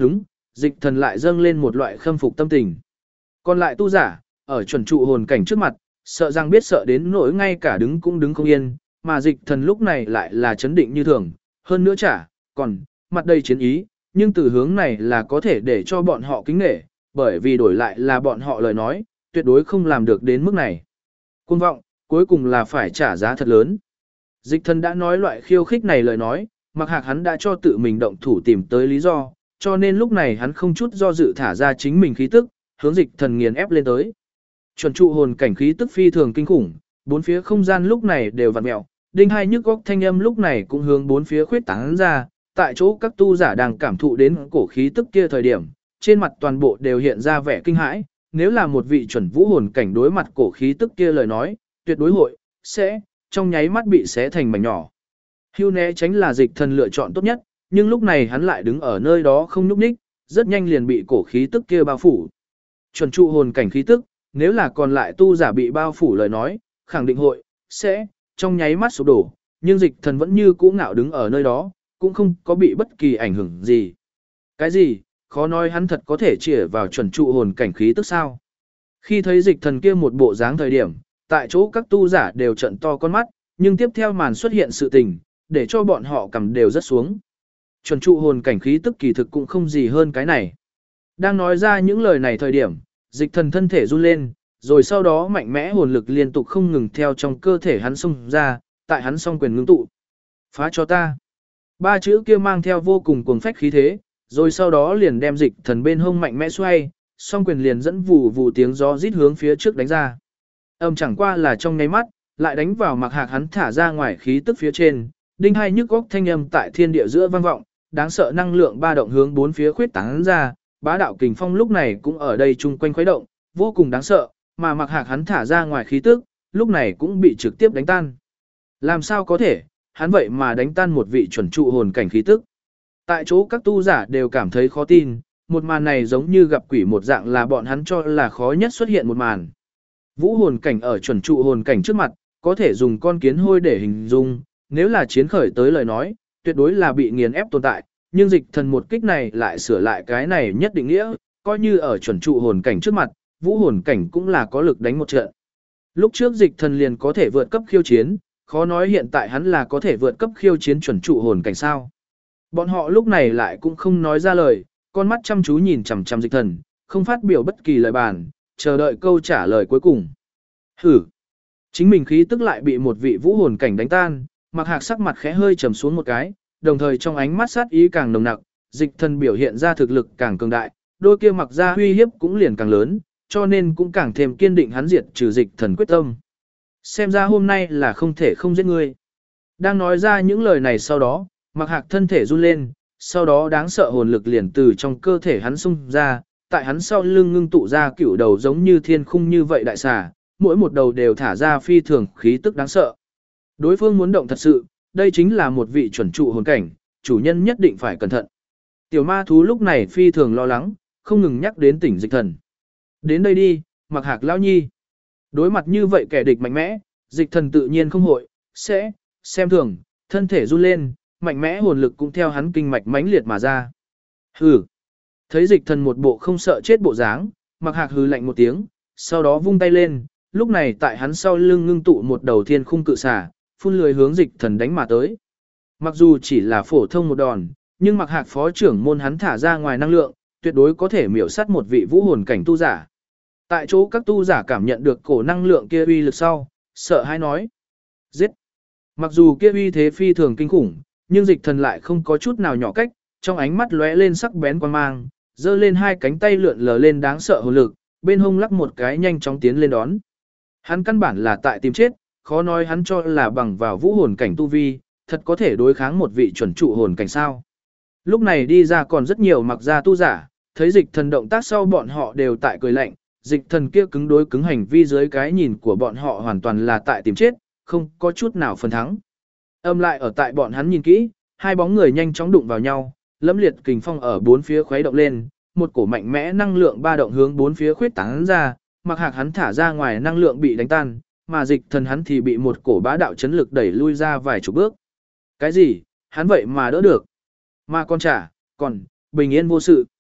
dịch thần lại dâng lên một loại khâm phục tâm tình. Còn lại tu giả, ở chuẩn trụ hồn cảnh trước mặt, sợ rằng biết sợ đến nỗi ngay cả đứng cũng đứng không yên, mà dịch thần lúc này lại là chấn định như thường, hơn nữa còn mặt đầy chiến ý, nhưng từ hướng này là có thể để cho bọn họ kính nể, bởi vì đổi lại là bọn họ lời nói, tuyệt đối không làm được đến mức này. Cuồng vọng, cuối cùng là phải trả giá thật lớn. Dịch thần đã nói loại khiêu khích này lời nói, mặc hạc hắn đã cho tự mình động thủ tìm tới lý do, cho nên lúc này hắn không chút do dự thả ra chính mình khí tức, hướng dịch thần nghiền ép lên tới. Chuẩn trụ hồn cảnh khí tức phi thường kinh khủng, bốn phía không gian lúc này đều vặn mèo, đinh hai nhức góc thanh âm lúc này cũng hướng bốn phía khuyết tán ra, tại chỗ các tu giả đang cảm thụ đến cổ khí tức kia thời điểm, trên mặt toàn bộ đều hiện ra vẻ kinh hãi, nếu là một vị chuẩn vũ hồn cảnh đối mặt cổ khí tức kia lời nói, tuyệt đối sẽ trong nháy mắt bị xé thành mảnh nhỏ. Hưu né tránh là dịch thần lựa chọn tốt nhất, nhưng lúc này hắn lại đứng ở nơi đó không nhúc nhích, rất nhanh liền bị cổ khí tức kia bao phủ. Chuẩn trụ hồn cảnh khí tức, nếu là còn lại tu giả bị bao phủ lời nói, khẳng định sẽ trong nháy mắt sụp đổ, nhưng dịch thần vẫn như cũ ngạo đứng ở nơi đó, cũng không có bị bất kỳ ảnh hưởng gì. Cái gì, khó nói hắn thật có thể chĩa vào chuẩn trụ hồn cảnh khí tức sao? Khi thấy dịch thần kia một bộ dáng thời điểm, tại chỗ các tu giả đều trợn to con mắt, nhưng tiếp theo màn xuất hiện sự tình, để cho bọn họ cầm đều rất xuống. Chuẩn trụ hồn cảnh khí tức kỳ thực cũng không gì hơn cái này. Đang nói ra những lời này thời điểm, dịch thần thân thể run lên, rồi sau đó mạnh mẽ hồn lực liên tục không ngừng theo trong cơ thể hắn xông ra, tại hắn song quyền ngưng tụ. Phá cho ta. Ba chữ kia mang theo vô cùng cuồng phách khí thế, rồi sau đó liền đem dịch thần bên hông mạnh mẽ xoay, song quyền liền dẫn vù vù tiếng gió rít hướng phía trước đánh ra. Chẳng qua là trong nháy mắt, lại đánh vào mặc hạc hắn thả ra ngoài khí tức phía trên, đinh hai nhức góc thanh âm tại thiên địa giữa vang vọng, đáng sợ năng lượng ba động hướng bốn phía khuyết tán ra, bá đạo kình phong lúc này cũng ở đây chung quanh khuấy động, vô cùng đáng sợ, mà mặc hạc hắn thả ra ngoài khí tức, lúc này cũng bị trực tiếp đánh tan. Làm sao có thể, hắn vậy mà đánh tan một vị chuẩn trụ hồn cảnh khí tức. Tại chỗ các tu giả đều cảm thấy khó tin, một màn này giống như gặp quỷ một dạng là bọn hắn cho là khó nhất xuất hiện một màn. Vũ hồn cảnh ở chuẩn trụ hồn cảnh trước mặt, có thể dùng con kiến hôi để hình dung, nếu là chiến khởi tới lời nói, tuyệt đối là bị nghiền ép tồn tại, nhưng dịch thần một kích này lại sửa lại cái này nhất định nghĩa, coi như ở chuẩn trụ hồn cảnh trước mặt, vũ hồn cảnh cũng là có lực đánh một trận. Lúc trước dịch thần liền có thể vượt cấp khiêu chiến, khó nói hiện tại hắn là có thể vượt cấp khiêu chiến chuẩn trụ hồn cảnh sao. Bọn họ lúc này lại cũng không nói ra lời, con mắt chăm chú nhìn chằm chằm dịch thần, không phát biểu bất kỳ lời bàn, chờ đợi câu trả lời cuối cùng. Hử! Chính mình khí tức lại bị một vị vũ hồn cảnh đánh tan, mặc hạc sắc mặt khẽ hơi trầm xuống một cái, đồng thời trong ánh mắt sát ý càng nồng nặc, dịch thần biểu hiện ra thực lực càng cường đại, đôi kia mặc ra uy hiếp cũng liền càng lớn, cho nên cũng càng thêm kiên định hắn diệt trừ dịch thần quyết tâm. Xem ra hôm nay là không thể không giết ngươi. Đang nói ra những lời này sau đó, mặc hạc thân thể run lên, sau đó đáng sợ hồn lực liền từ trong cơ thể hắn xung ra, tại hắn sau lưng ngưng tụ ra cửu đầu giống như thiên khung như vậy đại xà, mỗi một đầu đều thả ra phi thường khí tức đáng sợ. Đối phương muốn động thật sự, đây chính là một vị chuẩn trụ hồn cảnh, chủ nhân nhất định phải cẩn thận. Tiểu ma thú lúc này phi thường lo lắng, không ngừng nhắc đến tỉnh dịch thần. Đến đây đi, mặc hạc lão nhi. Đối mặt như vậy kẻ địch mạnh mẽ, dịch thần tự nhiên không hội, sẽ, xem thường, thân thể run lên, mạnh mẽ hồn lực cũng theo hắn kinh mạch mãnh liệt mà ra. Hừ. Thấy dịch thần một bộ không sợ chết bộ dáng, mặc hạc hừ lạnh một tiếng, sau đó vung tay lên, lúc này tại hắn sau lưng ngưng tụ một đầu thiên khung cự xà, phun lưới hướng dịch thần đánh mà tới. Mặc dù chỉ là phổ thông một đòn, nhưng mặc hạc phó trưởng môn hắn thả ra ngoài năng lượng, tuyệt đối có thể miểu sát một vị vũ hồn cảnh tu giả. Tại chỗ các tu giả cảm nhận được cổ năng lượng kia uy lực sau, sợ hãi nói. Giết! Mặc dù kia uy thế phi thường kinh khủng, nhưng dịch thần lại không có chút nào nhỏ cách, trong ánh mắt lóe lên sắc bén quan mang, giơ lên hai cánh tay lượn lờ lên đáng sợ hồn lực, bên hông lắc một cái nhanh chóng tiến lên đón. Hắn căn bản là tại tìm chết, khó nói hắn cho là bằng vào vũ hồn cảnh tu vi, thật có thể đối kháng một vị chuẩn trụ hồn cảnh sao. Lúc này đi ra còn rất nhiều mặc ra tu giả, thấy dịch thần động tác sau bọn họ đều tại cười lạnh, dịch thần kia cứng đối cứng hành vi dưới cái nhìn của bọn họ hoàn toàn là tại tìm chết, không có chút nào phần thắng. Âm lại ở tại bọn hắn nhìn kỹ, hai bóng người nhanh chóng đụng vào nhau, lẫm liệt kình phong ở bốn phía khuấy động lên, một cổ mạnh mẽ năng lượng ba động hướng bốn phía khuyết tán ra, mặc hạc hắn thả ra ngoài năng lượng bị đánh tan, mà dịch thần hắn thì bị một cổ bá đạo chấn lực đẩy lui ra vài chục bước. Cái gì? Hắn vậy mà đỡ được. Mà con còn bình yên vô sự.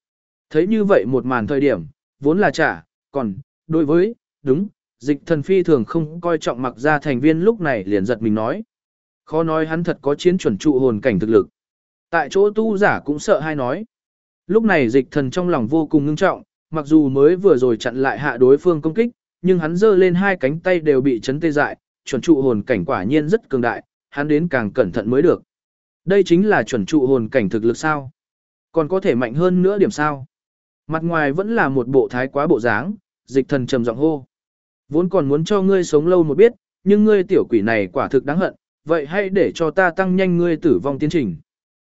Thấy như vậy một màn thời điểm, vốn là trả, còn, đối với, đúng, dịch thần phi thường không coi trọng Mặc Gia thành viên lúc này liền giật mình nói. Khó nói hắn thật có chiến chuẩn trụ hồn cảnh thực lực. Tại chỗ tu giả cũng sợ hai nói. Lúc này dịch thần trong lòng vô cùng ngưng trọng, mặc dù mới vừa rồi chặn lại hạ đối phương công kích, nhưng hắn giơ lên hai cánh tay đều bị chấn tê dại, chuẩn trụ hồn cảnh quả nhiên rất cường đại, hắn đến càng cẩn thận mới được. Đây chính là chuẩn trụ hồn cảnh thực lực sao? Còn có thể mạnh hơn nữa điểm sao? Mặt ngoài vẫn là một bộ thái quá bộ dáng, dịch thần trầm giọng hô. Vốn còn muốn cho ngươi sống lâu một biết, nhưng ngươi tiểu quỷ này quả thực đáng hận, vậy hãy để cho ta tăng nhanh ngươi tử vong tiến trình.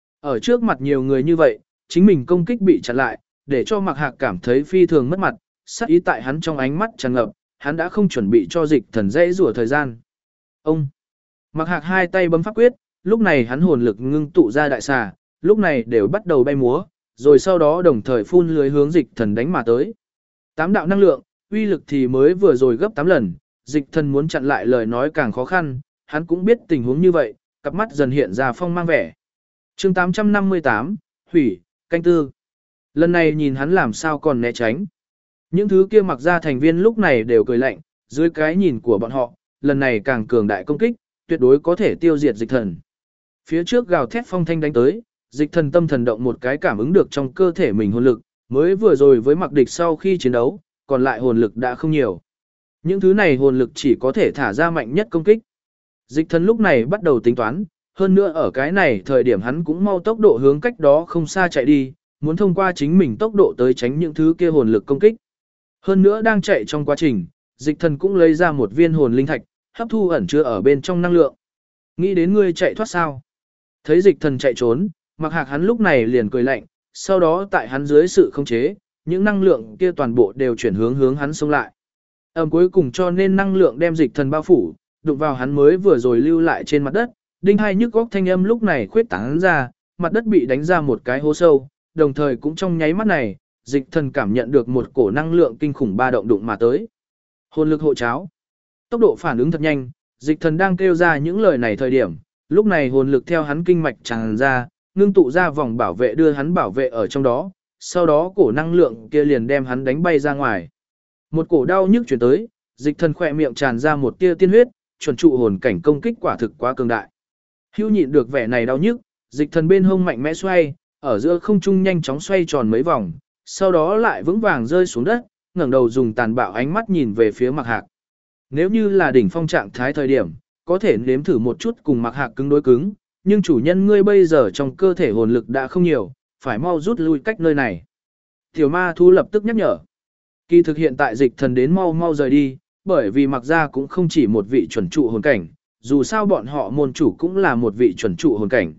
Ở trước mặt nhiều người như vậy, chính mình công kích bị chặn lại, để cho Mạc Hạc cảm thấy phi thường mất mặt, sát ý tại hắn trong ánh mắt tràn ngập, hắn đã không chuẩn bị cho dịch thần dễ rủa thời gian. Ông! Mạc Hạc hai tay bấm pháp quyết, lúc này hắn hồn lực ngưng tụ ra đại xà, lúc này đều bắt đầu bay múa, rồi sau đó đồng thời phun lưới hướng dịch thần đánh mà tới. 8 đạo năng lượng, uy lực thì mới vừa rồi gấp 8 lần, dịch thần muốn chặn lại lời nói càng khó khăn, hắn cũng biết tình huống như vậy, cặp mắt dần hiện ra phong mang vẻ. Chương 858, hủy, canh tư. Lần này nhìn hắn làm sao còn né tránh. Những thứ kia Mặc Gia thành viên lúc này đều cười lạnh, dưới cái nhìn của bọn họ, lần này càng cường đại công kích, tuyệt đối có thể tiêu diệt dịch thần. Phía trước gào thét phong thanh đánh tới, dịch thần tâm thần động một cái cảm ứng được trong cơ thể mình hồn lực, mới vừa rồi với Mặc Địch sau khi chiến đấu, còn lại hồn lực đã không nhiều. Những thứ này hồn lực chỉ có thể thả ra mạnh nhất công kích. Dịch thần lúc này bắt đầu tính toán, hơn nữa ở cái này thời điểm hắn cũng mau tốc độ hướng cách đó không xa chạy đi, muốn thông qua chính mình tốc độ tới tránh những thứ kia hồn lực công kích. Hơn nữa đang chạy trong quá trình, dịch thần cũng lấy ra một viên hồn linh thạch, hấp thu ẩn chứa ở bên trong năng lượng. Nghĩ đến ngươi chạy thoát sao? Thấy dịch thần chạy trốn, Mặc Hạc hắn lúc này liền cười lạnh, sau đó tại hắn dưới sự khống chế, những năng lượng kia toàn bộ đều chuyển hướng hắn xông lại. Cuối cùng cho nên năng lượng đem dịch thần bao phủ, đụng vào hắn mới vừa rồi lưu lại trên mặt đất, đinh hai nhức góc thanh âm lúc này khuyết tán ra, mặt đất bị đánh ra một cái hố sâu, đồng thời cũng trong nháy mắt này, dịch thần cảm nhận được một cổ năng lượng kinh khủng ba động đụng mà tới. Hồn lực hộ cháo. Tốc độ phản ứng thật nhanh, dịch thần đang kêu ra những lời này thời điểm, lúc này hồn lực theo hắn kinh mạch tràn ra, ngưng tụ ra vòng bảo vệ đưa hắn bảo vệ ở trong đó, sau đó cổ năng lượng kia liền đem hắn đánh bay ra ngoài. Một cổ đau nhức chuyển tới, dịch thần khỏe miệng tràn ra một tia tiên huyết, chuẩn trụ hồn cảnh công kích quả thực quá cường đại. Hưu nhịn được vẻ này đau nhức, dịch thần bên hông mạnh mẽ xoay, ở giữa không trung nhanh chóng xoay tròn mấy vòng, sau đó lại vững vàng rơi xuống đất, ngẩng đầu dùng tàn bạo ánh mắt nhìn về phía Mạc Hạc. Nếu như là đỉnh phong trạng thái thời điểm, có thể nếm thử một chút cùng Mạc Hạc cứng đối cứng, nhưng chủ nhân ngươi bây giờ trong cơ thể hồn lực đã không nhiều, phải mau rút lui cách nơi này. Tiểu ma thú lập tức nhắc nhở. Kỳ thực hiện tại dịch thần đến mau rời đi, bởi vì Mặc Gia cũng không chỉ một vị chuẩn trụ hồn cảnh, dù sao bọn họ môn chủ cũng là một vị chuẩn trụ hồn cảnh.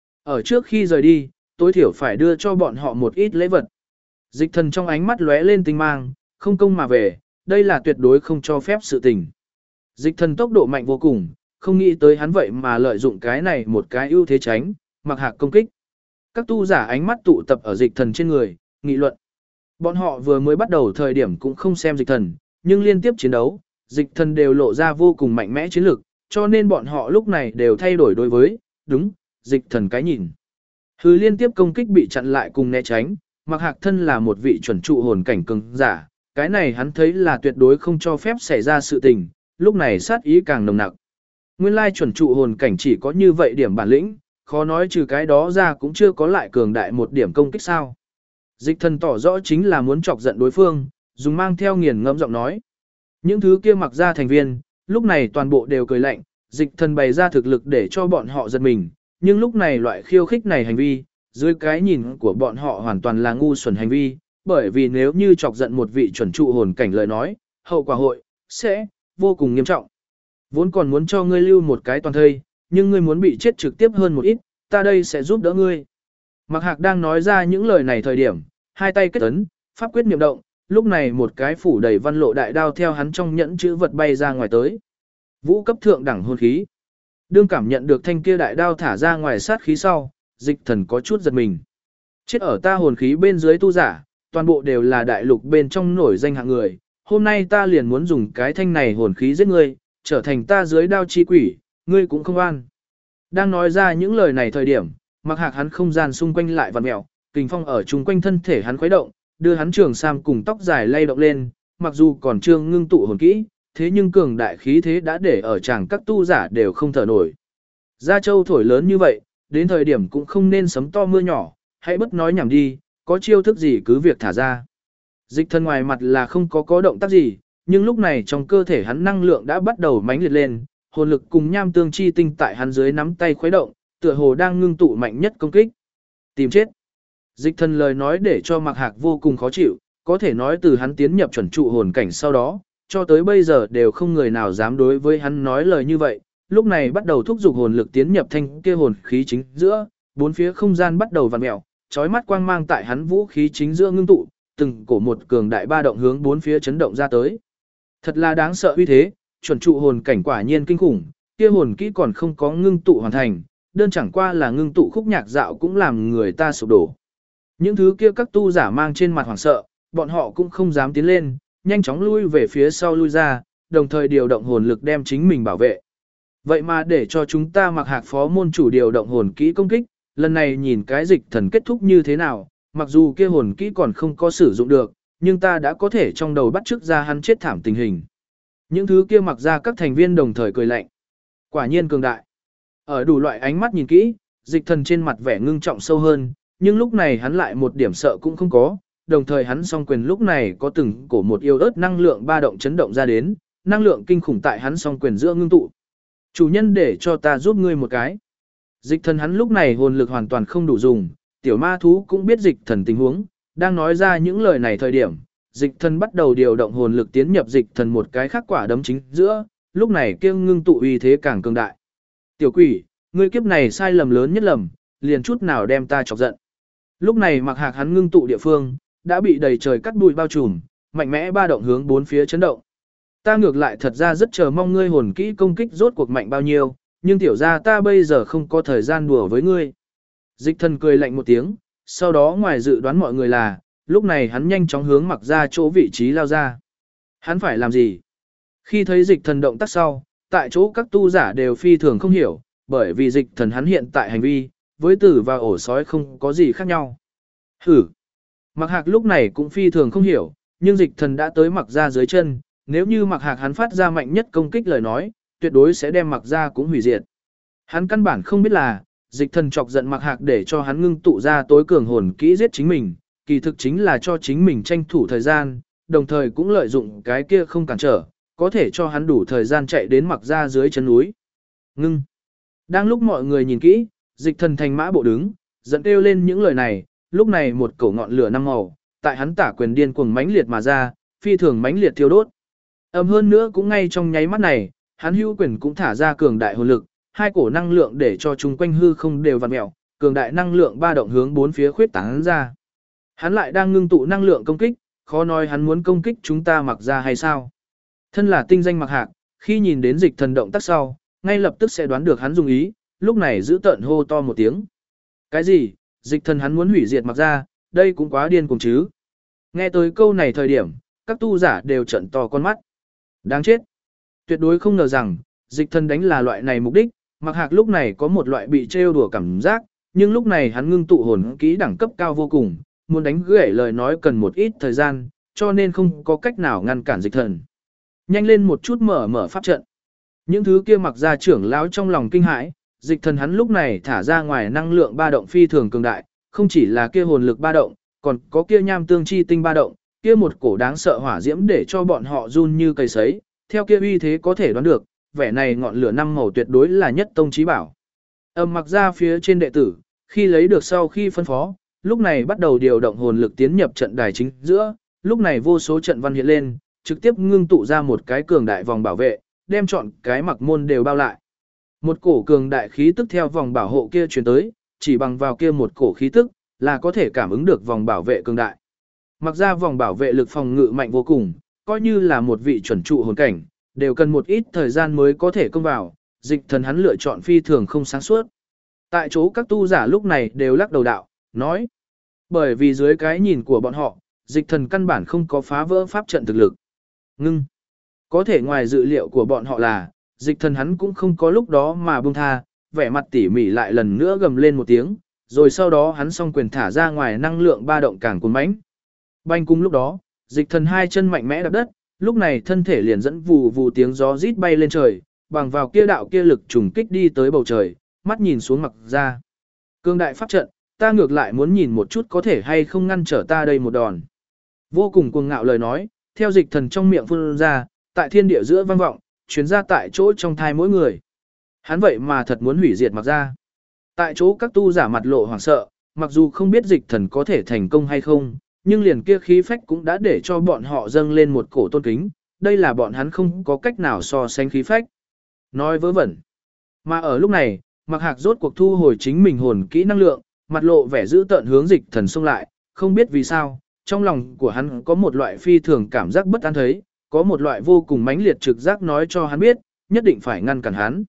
Ở trước khi rời đi, tối thiểu phải đưa cho bọn họ một ít lễ vật. Dịch thần trong ánh mắt lóe lên tinh mang, không công mà về, đây là tuyệt đối không cho phép sự tình. Dịch thần tốc độ mạnh vô cùng, không nghĩ tới hắn vậy mà lợi dụng cái này một cái ưu thế tránh, Mặc Hạc công kích. Các tu giả ánh mắt tụ tập ở dịch thần trên người, nghị luận. Bọn họ vừa mới bắt đầu thời điểm cũng không xem dịch thần, nhưng liên tiếp chiến đấu, dịch thần đều lộ ra vô cùng mạnh mẽ chiến lực, cho nên bọn họ lúc này đều thay đổi đối với, đúng, dịch thần cái nhìn. Hư liên tiếp công kích bị chặn lại cùng né tránh, Mặc Hạc thân là một vị chuẩn trụ hồn cảnh cường giả, cái này hắn thấy là tuyệt đối không cho phép xảy ra sự tình, lúc này sát ý càng nồng nặc. Nguyên lai chuẩn trụ hồn cảnh chỉ có như vậy điểm bản lĩnh, khó nói trừ cái đó ra cũng chưa có lại cường đại một điểm công kích sao. Dịch thần tỏ rõ chính là muốn chọc giận đối phương, dùng mang theo nghiền ngẫm giọng nói. Những thứ kia Mặc Gia thành viên, lúc này toàn bộ đều cười lạnh, dịch thần bày ra thực lực để cho bọn họ giật mình, nhưng lúc này loại khiêu khích này hành vi, dưới cái nhìn của bọn họ hoàn toàn là ngu xuẩn hành vi, bởi vì nếu như chọc giận một vị chuẩn trụ hồn cảnh lời nói, hậu quả sẽ vô cùng nghiêm trọng. Vốn còn muốn cho ngươi lưu một cái toàn thây, nhưng ngươi muốn bị chết trực tiếp hơn một ít, ta đây sẽ giúp đỡ ngươi. Mặc Hạc đang nói ra những lời này thời điểm, hai tay kết ấn, pháp quyết niệm động, lúc này một cái phủ đầy văn lộ đại đao theo hắn trong nhẫn chữ vật bay ra ngoài tới. Vũ cấp thượng đẳng hồn khí. Đương cảm nhận được thanh kia đại đao thả ra ngoài sát khí sau, dịch thần có chút giật mình. Chết ở ta hồn khí bên dưới tu giả, toàn bộ đều là đại lục bên trong nổi danh hạng người. Hôm nay ta liền muốn dùng cái thanh này hồn khí giết ngươi, trở thành ta dưới đao chi quỷ, ngươi cũng không an. Đang nói ra những lời này thời điểm, Mặc Hạc hắn không gian xung quanh lại vặn mèo, kình phong ở chung quanh thân thể hắn khuấy động, đưa hắn trường sam cùng tóc dài lay động lên, mặc dù còn chưa ngưng tụ hồn kỹ, thế nhưng cường đại khí thế đã để ở chàng các tu giả đều không thở nổi. Gia Châu thổi lớn như vậy, đến thời điểm cũng không nên sấm to mưa nhỏ, hãy bất nói nhảm đi, có chiêu thức gì cứ việc thả ra. Dịch thần ngoài mặt là không có động tác gì, nhưng lúc này trong cơ thể hắn năng lượng đã bắt đầu mãnh liệt lên, hồn lực cùng nham tương chi tinh tại hắn dưới nắm tay khuấy động, tựa hồ đang ngưng tụ mạnh nhất công kích. Tìm chết. Dịch thần lời nói để cho Mạc Hạc vô cùng khó chịu, có thể nói từ hắn tiến nhập chuẩn trụ hồn cảnh sau đó, cho tới bây giờ đều không người nào dám đối với hắn nói lời như vậy, lúc này bắt đầu thúc giục hồn lực tiến nhập thanh kia hồn khí chính giữa, bốn phía không gian bắt đầu vặn mèo, chói mắt quang mang tại hắn vũ khí chính giữa ngưng tụ, từng cổ một cường đại ba động hướng bốn phía chấn động ra tới. Thật là đáng sợ uy thế, chuẩn trụ hồn cảnh quả nhiên kinh khủng, kia hồn kỹ còn không có ngưng tụ hoàn thành, đơn chẳng qua là ngưng tụ khúc nhạc dạo cũng làm người ta sụp đổ. Những thứ kia các tu giả mang trên mặt hoảng sợ, bọn họ cũng không dám tiến lên, nhanh chóng lui về phía sau lui ra, đồng thời điều động hồn lực đem chính mình bảo vệ. Vậy mà để cho chúng ta Mạc Hạc phó môn chủ điều động hồn kỹ công kích, lần này nhìn cái dịch thần kết thúc như thế nào, mặc dù kia hồn kỹ còn không có sử dụng được, nhưng ta đã có thể trong đầu bắt chước ra hắn chết thảm tình hình. Những thứ kia mặc ra các thành viên đồng thời cười lạnh. Quả nhiên cường đại. Ở đủ loại ánh mắt nhìn kỹ, dịch thần trên mặt vẻ ngưng trọng sâu hơn, nhưng lúc này hắn lại một điểm sợ cũng không có, đồng thời hắn song quyền lúc này có từng cổ một yêu ớt năng lượng ba động chấn động ra đến, năng lượng kinh khủng tại hắn song quyền giữa ngưng tụ. Chủ nhân để cho ta giúp ngươi một cái. Dịch thần hắn lúc này hồn lực hoàn toàn không đủ dùng, tiểu ma thú cũng biết dịch thần tình huống, đang nói ra những lời này thời điểm, dịch thần bắt đầu điều động hồn lực tiến nhập dịch thần một cái khác quả đấm chính giữa, lúc này kiêng ngưng tụ uy thế càng cường đại. Tiểu quỷ, ngươi kiếp này sai lầm lớn nhất lầm, liền chút nào đem ta chọc giận. Lúc này Mạc Hạc hắn ngưng tụ địa phương, đã bị đầy trời cắt bụi bao trùm, mạnh mẽ ba động hướng bốn phía chấn động. Ta ngược lại thật ra rất chờ mong ngươi hồn kỹ công kích rốt cuộc mạnh bao nhiêu, nhưng tiểu ra ta bây giờ không có thời gian đùa với ngươi. Dịch thần cười lạnh một tiếng, sau đó ngoài dự đoán mọi người là, lúc này hắn nhanh chóng hướng Mặc ra chỗ vị trí lao ra. Hắn phải làm gì? Khi thấy dịch thần động tác sau, tại chỗ các tu giả đều phi thường không hiểu, bởi vì dịch thần hắn hiện tại hành vi, với tử và ổ sói không có gì khác nhau. Hử! Mặc Hạc lúc này cũng phi thường không hiểu, nhưng dịch thần đã tới Mặc ra dưới chân, nếu như Mặc Hạc hắn phát ra mạnh nhất công kích lời nói, tuyệt đối sẽ đem Mặc ra cũng hủy diệt. Hắn căn bản không biết là, dịch thần chọc giận Mặc Hạc để cho hắn ngưng tụ ra tối cường hồn kỹ giết chính mình, kỳ thực chính là cho chính mình tranh thủ thời gian, đồng thời cũng lợi dụng cái kia không cản trở, có thể cho hắn đủ thời gian chạy đến Mặc ra dưới chân núi. Ngưng! Đang lúc mọi người nhìn kỹ, dịch thần thành mã bộ đứng, dẫn kêu lên những lời này, lúc này một cổ ngọn lửa năm màu, tại hắn tả quyền điên cuồng mãnh liệt mà ra, phi thường mãnh liệt thiêu đốt. Ầm hơn nữa cũng ngay trong nháy mắt này, hắn hữu quyền cũng thả ra cường đại hồn lực, hai cổ năng lượng để cho chung quanh hư không đều vặn mèo, cường đại năng lượng ba động hướng bốn phía khuyết tán ra. Hắn lại đang ngưng tụ năng lượng công kích, khó nói hắn muốn công kích chúng ta Mặc ra hay sao? Thân là tinh danh Mặc Hạc, khi nhìn đến dịch thần động tác sau, ngay lập tức sẽ đoán được hắn dùng ý, lúc này giữ tợn hô to một tiếng. Cái gì? Dịch thần hắn muốn hủy diệt Mặc ra, đây cũng quá điên cuồng chứ. Nghe tới câu này thời điểm, các tu giả đều trợn to con mắt. Đáng chết. Tuyệt đối không ngờ rằng, dịch thần đánh là loại này mục đích, Mặc Hạc lúc này có một loại bị trêu đùa cảm giác, nhưng lúc này hắn ngưng tụ hồn kỹ đẳng cấp cao vô cùng, muốn đánh gãy lời nói cần một ít thời gian, cho nên không có cách nào ngăn cản dịch thần. Nhanh lên một chút mở pháp trận. Những thứ kia Mặc ra trưởng lão trong lòng kinh hãi, dịch thần hắn lúc này thả ra ngoài năng lượng ba động phi thường cường đại, không chỉ là kia hồn lực ba động, còn có kia nham tương chi tinh ba động, kia một cổ đáng sợ hỏa diễm để cho bọn họ run như cây sấy, theo kia uy thế có thể đoán được, vẻ này ngọn lửa năm màu tuyệt đối là nhất tông chí bảo. Mặc ra phía trên đệ tử, khi lấy được sau khi phân phó, lúc này bắt đầu điều động hồn lực tiến nhập trận đài chính giữa, lúc này vô số trận văn hiện lên, trực tiếp ngưng tụ ra một cái cường đại vòng bảo vệ, đem chọn cái Mặc môn đều bao lại. Một cổ cường đại khí tức theo vòng bảo hộ kia truyền tới, chỉ bằng vào kia một cổ khí tức, là có thể cảm ứng được vòng bảo vệ cường đại. Mặc ra vòng bảo vệ lực phòng ngự mạnh vô cùng, coi như là một vị chuẩn trụ hồn cảnh, đều cần một ít thời gian mới có thể công vào, dịch thần hắn lựa chọn phi thường không sáng suốt. Tại chỗ các tu giả lúc này đều lắc đầu đạo, nói. Bởi vì dưới cái nhìn của bọn họ, dịch thần căn bản không có phá vỡ pháp trận thực lực. Ngưng. Có thể ngoài dự liệu của bọn họ là, dịch thần hắn cũng không có lúc đó mà buông tha, vẻ mặt tỉ mỉ lại lần nữa gầm lên một tiếng, rồi sau đó hắn song quyền thả ra ngoài năng lượng ba động càng cuốn mãnh. Banh cùng lúc đó, dịch thần hai chân mạnh mẽ đạp đất, lúc này thân thể liền dẫn vù vù tiếng gió rít bay lên trời, bằng vào kia đạo kia lực trùng kích đi tới bầu trời, mắt nhìn xuống Mặc Gia. Cương đại pháp trận, ta ngược lại muốn nhìn một chút có thể hay không ngăn trở ta đây một đòn. Vô cùng cuồng ngạo lời nói, theo dịch thần trong miệng phun ra, tại thiên địa giữa vang vọng, chuyến ra tại chỗ trong thai mỗi người. Hắn vậy mà thật muốn hủy diệt Mặc Gia. Tại chỗ các tu giả mặt lộ hoảng sợ, mặc dù không biết dịch thần có thể thành công hay không, nhưng liền kia khí phách cũng đã để cho bọn họ dâng lên một cổ tôn kính, đây là bọn hắn không có cách nào so sánh khí phách. Nói vớ vẩn. Mà ở lúc này, Mặc Hạc rốt cuộc thu hồi chính mình hồn kỹ năng lượng, mặt lộ vẻ dữ tợn hướng dịch thần xông lại, không biết vì sao, trong lòng của hắn có một loại phi thường cảm giác bất an thấy, có một loại vô cùng mãnh liệt trực giác nói cho hắn biết, nhất định phải ngăn cản hắn.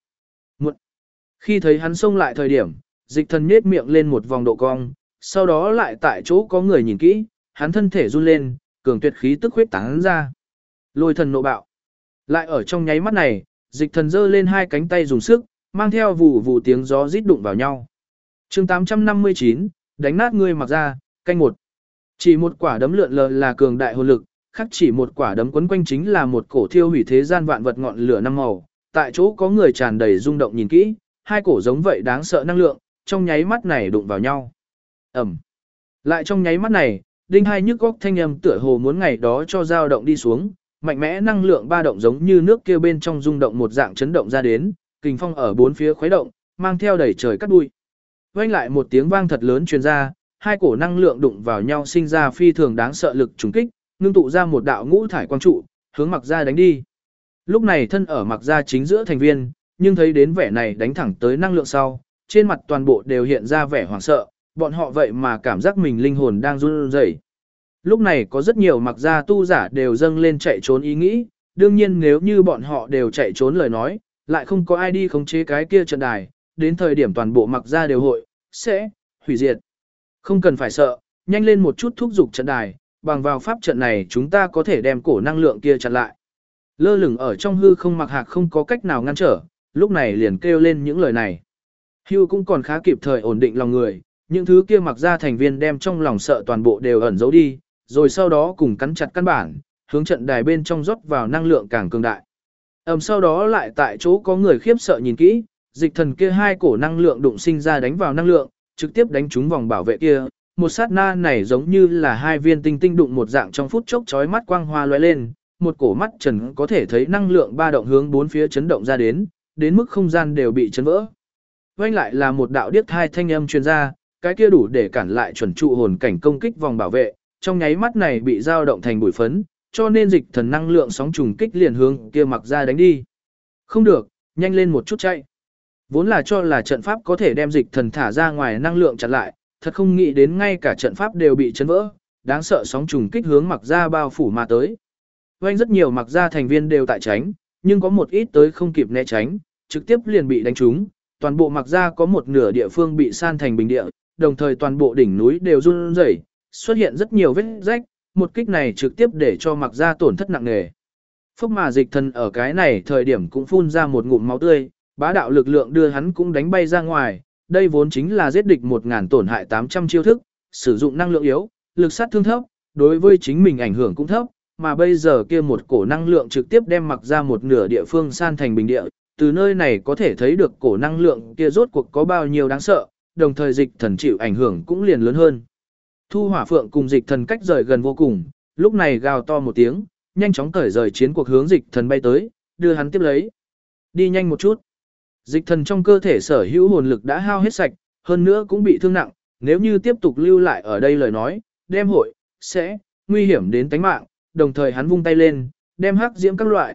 Khi thấy hắn xông lại thời điểm, dịch thần nhếch miệng lên một vòng độ cong, sau đó lại tại chỗ có người nhìn kỹ, hắn thân thể run lên, cường tuyệt khí tức huyết tán ra. Lôi thần nộ bạo. Lại ở trong nháy mắt này, dịch thần giơ lên hai cánh tay dùng sức, mang theo vù vù tiếng gió rít đụng vào nhau. Chương 859, đánh nát ngươi Mặc Gia, canh một. Chỉ một quả đấm lượn lờ là cường đại hồn lực, khác chỉ một quả đấm quấn quanh chính là một cổ thiêu hủy thế gian vạn vật ngọn lửa năm màu. Tại chỗ có người tràn đầy rung động nhìn kỹ, hai cổ giống vậy đáng sợ năng lượng, trong nháy mắt này đụng vào nhau. Ầm. Lại trong nháy mắt này, đinh hai nhức góc thanh âm tựa hồ muốn ngày đó cho dao động đi xuống, mạnh mẽ năng lượng ba động giống như nước kia bên trong rung động một dạng chấn động ra đến, kình phong ở bốn phía khuấy động, mang theo đầy trời cát bụi. Vang lại một tiếng vang thật lớn truyền ra, hai cổ năng lượng đụng vào nhau sinh ra phi thường đáng sợ lực trùng kích, ngưng tụ ra một đạo ngũ thải quang trụ, hướng Mặc Gia đánh đi. Lúc này thân ở Mặc Gia chính giữa thành viên, nhưng thấy đến vẻ này đánh thẳng tới năng lượng sau, trên mặt toàn bộ đều hiện ra vẻ hoảng sợ, bọn họ vậy mà cảm giác mình linh hồn đang run rẩy. Lúc này có rất nhiều Mặc Gia tu giả đều dâng lên chạy trốn ý nghĩ, đương nhiên nếu như bọn họ đều chạy trốn lời nói, lại không có ai đi khống chế cái kia trận đài, đến thời điểm toàn bộ Mặc Gia đều hội, sẽ, hủy diệt. Không cần phải sợ, nhanh lên một chút thúc giục trận đài, bằng vào pháp trận này chúng ta có thể đem cổ năng lượng kia chặn lại. Lơ lửng ở trong hư không Mặc Hạc không có cách nào ngăn trở, lúc này liền kêu lên những lời này. Hưu cũng còn khá kịp thời ổn định lòng người, những thứ kia Mặc Gia thành viên đem trong lòng sợ toàn bộ đều ẩn giấu đi, rồi sau đó cùng cắn chặt căn bản, hướng trận đài bên trong rót vào năng lượng càng cường đại. Sau đó lại tại chỗ có người khiếp sợ nhìn kỹ, dịch thần kia hai cổ năng lượng đụng sinh ra đánh vào năng lượng, trực tiếp đánh trúng vòng bảo vệ kia, một sát na này giống như là hai viên tinh tinh đụng một dạng trong phút chốc chói mắt quang hoa lóe lên, một cổ mắt trần có thể thấy năng lượng ba động hướng bốn phía chấn động ra đến mức không gian đều bị chấn vỡ. Vang lại là một đạo điếc thai thanh âm truyền ra, cái kia đủ để cản lại chuẩn trụ hồn cảnh công kích vòng bảo vệ, trong nháy mắt này bị dao động thành bụi phấn, cho nên dịch thần năng lượng sóng trùng kích liền hướng kia Mặc Gia đánh đi. Không được, nhanh lên một chút chạy. Vốn là cho là trận pháp có thể đem dịch thần thả ra ngoài năng lượng chặn lại, thật không nghĩ đến ngay cả trận pháp đều bị chấn vỡ, đáng sợ sóng trùng kích hướng Mặc Gia bao phủ mà tới. Vang rất nhiều Mặc Gia thành viên đều tại tránh, nhưng có một ít tới không kịp né tránh, trực tiếp liền bị đánh trúng, toàn bộ Mặc Gia có một nửa địa phương bị san thành bình địa, đồng thời toàn bộ đỉnh núi đều run rẩy, xuất hiện rất nhiều vết rách, một kích này trực tiếp để cho Mặc Gia tổn thất nặng nề. Phúc mà dịch thần ở cái này thời điểm cũng phun ra một ngụm máu tươi, bá đạo lực lượng đưa hắn cũng đánh bay ra ngoài, đây vốn chính là giết địch 1000 tổn hại 800 chiêu thức, sử dụng năng lượng yếu, lực sát thương thấp, đối với chính mình ảnh hưởng cũng thấp, mà bây giờ kia một cổ năng lượng trực tiếp đem Mặc Gia một nửa địa phương san thành bình địa, từ nơi này có thể thấy được cổ năng lượng kia rốt cuộc có bao nhiêu đáng sợ, đồng thời dịch thần chịu ảnh hưởng cũng liền lớn hơn. Thu Hỏa Phượng cùng dịch thần cách rời gần vô cùng, lúc này gào to một tiếng, nhanh chóng cởi rời chiến cuộc hướng dịch thần bay tới, đưa hắn tiếp lấy. Đi nhanh một chút. Dịch thần trong cơ thể sở hữu hồn lực đã hao hết sạch, hơn nữa cũng bị thương nặng, nếu như tiếp tục lưu lại ở đây lời nói, đem hội, sẽ, nguy hiểm đến tính mạng, đồng thời hắn vung tay lên, đem hắc diễm các loại,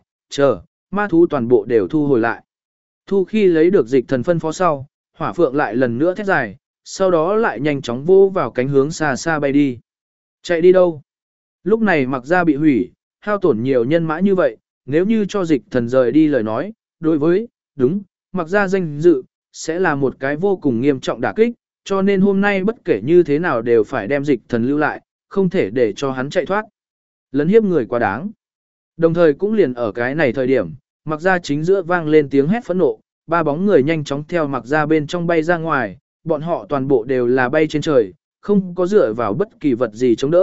ma thú toàn bộ đều thu hồi lại. Thu khi lấy được dịch thần phân phó sau, Hỏa Phượng lại lần nữa thét dài, sau đó lại nhanh chóng vô vào cánh hướng xa xa bay đi. Chạy đi đâu? Lúc này Mặc Gia bị hủy, hao tổn nhiều nhân mã như vậy, nếu như cho dịch thần rời đi lời nói, đối với, Mặc Gia danh dự, sẽ là một cái vô cùng nghiêm trọng đả kích, cho nên hôm nay bất kể như thế nào đều phải đem dịch thần lưu lại, không thể để cho hắn chạy thoát. Lấn hiếp người quá đáng. Đồng thời cũng liền ở cái này thời điểm, Mặc Gia chính giữa vang lên tiếng hét phẫn nộ, ba bóng người nhanh chóng theo Mặc Gia bên trong bay ra ngoài, bọn họ toàn bộ đều là bay trên trời, không có dựa vào bất kỳ vật gì chống đỡ,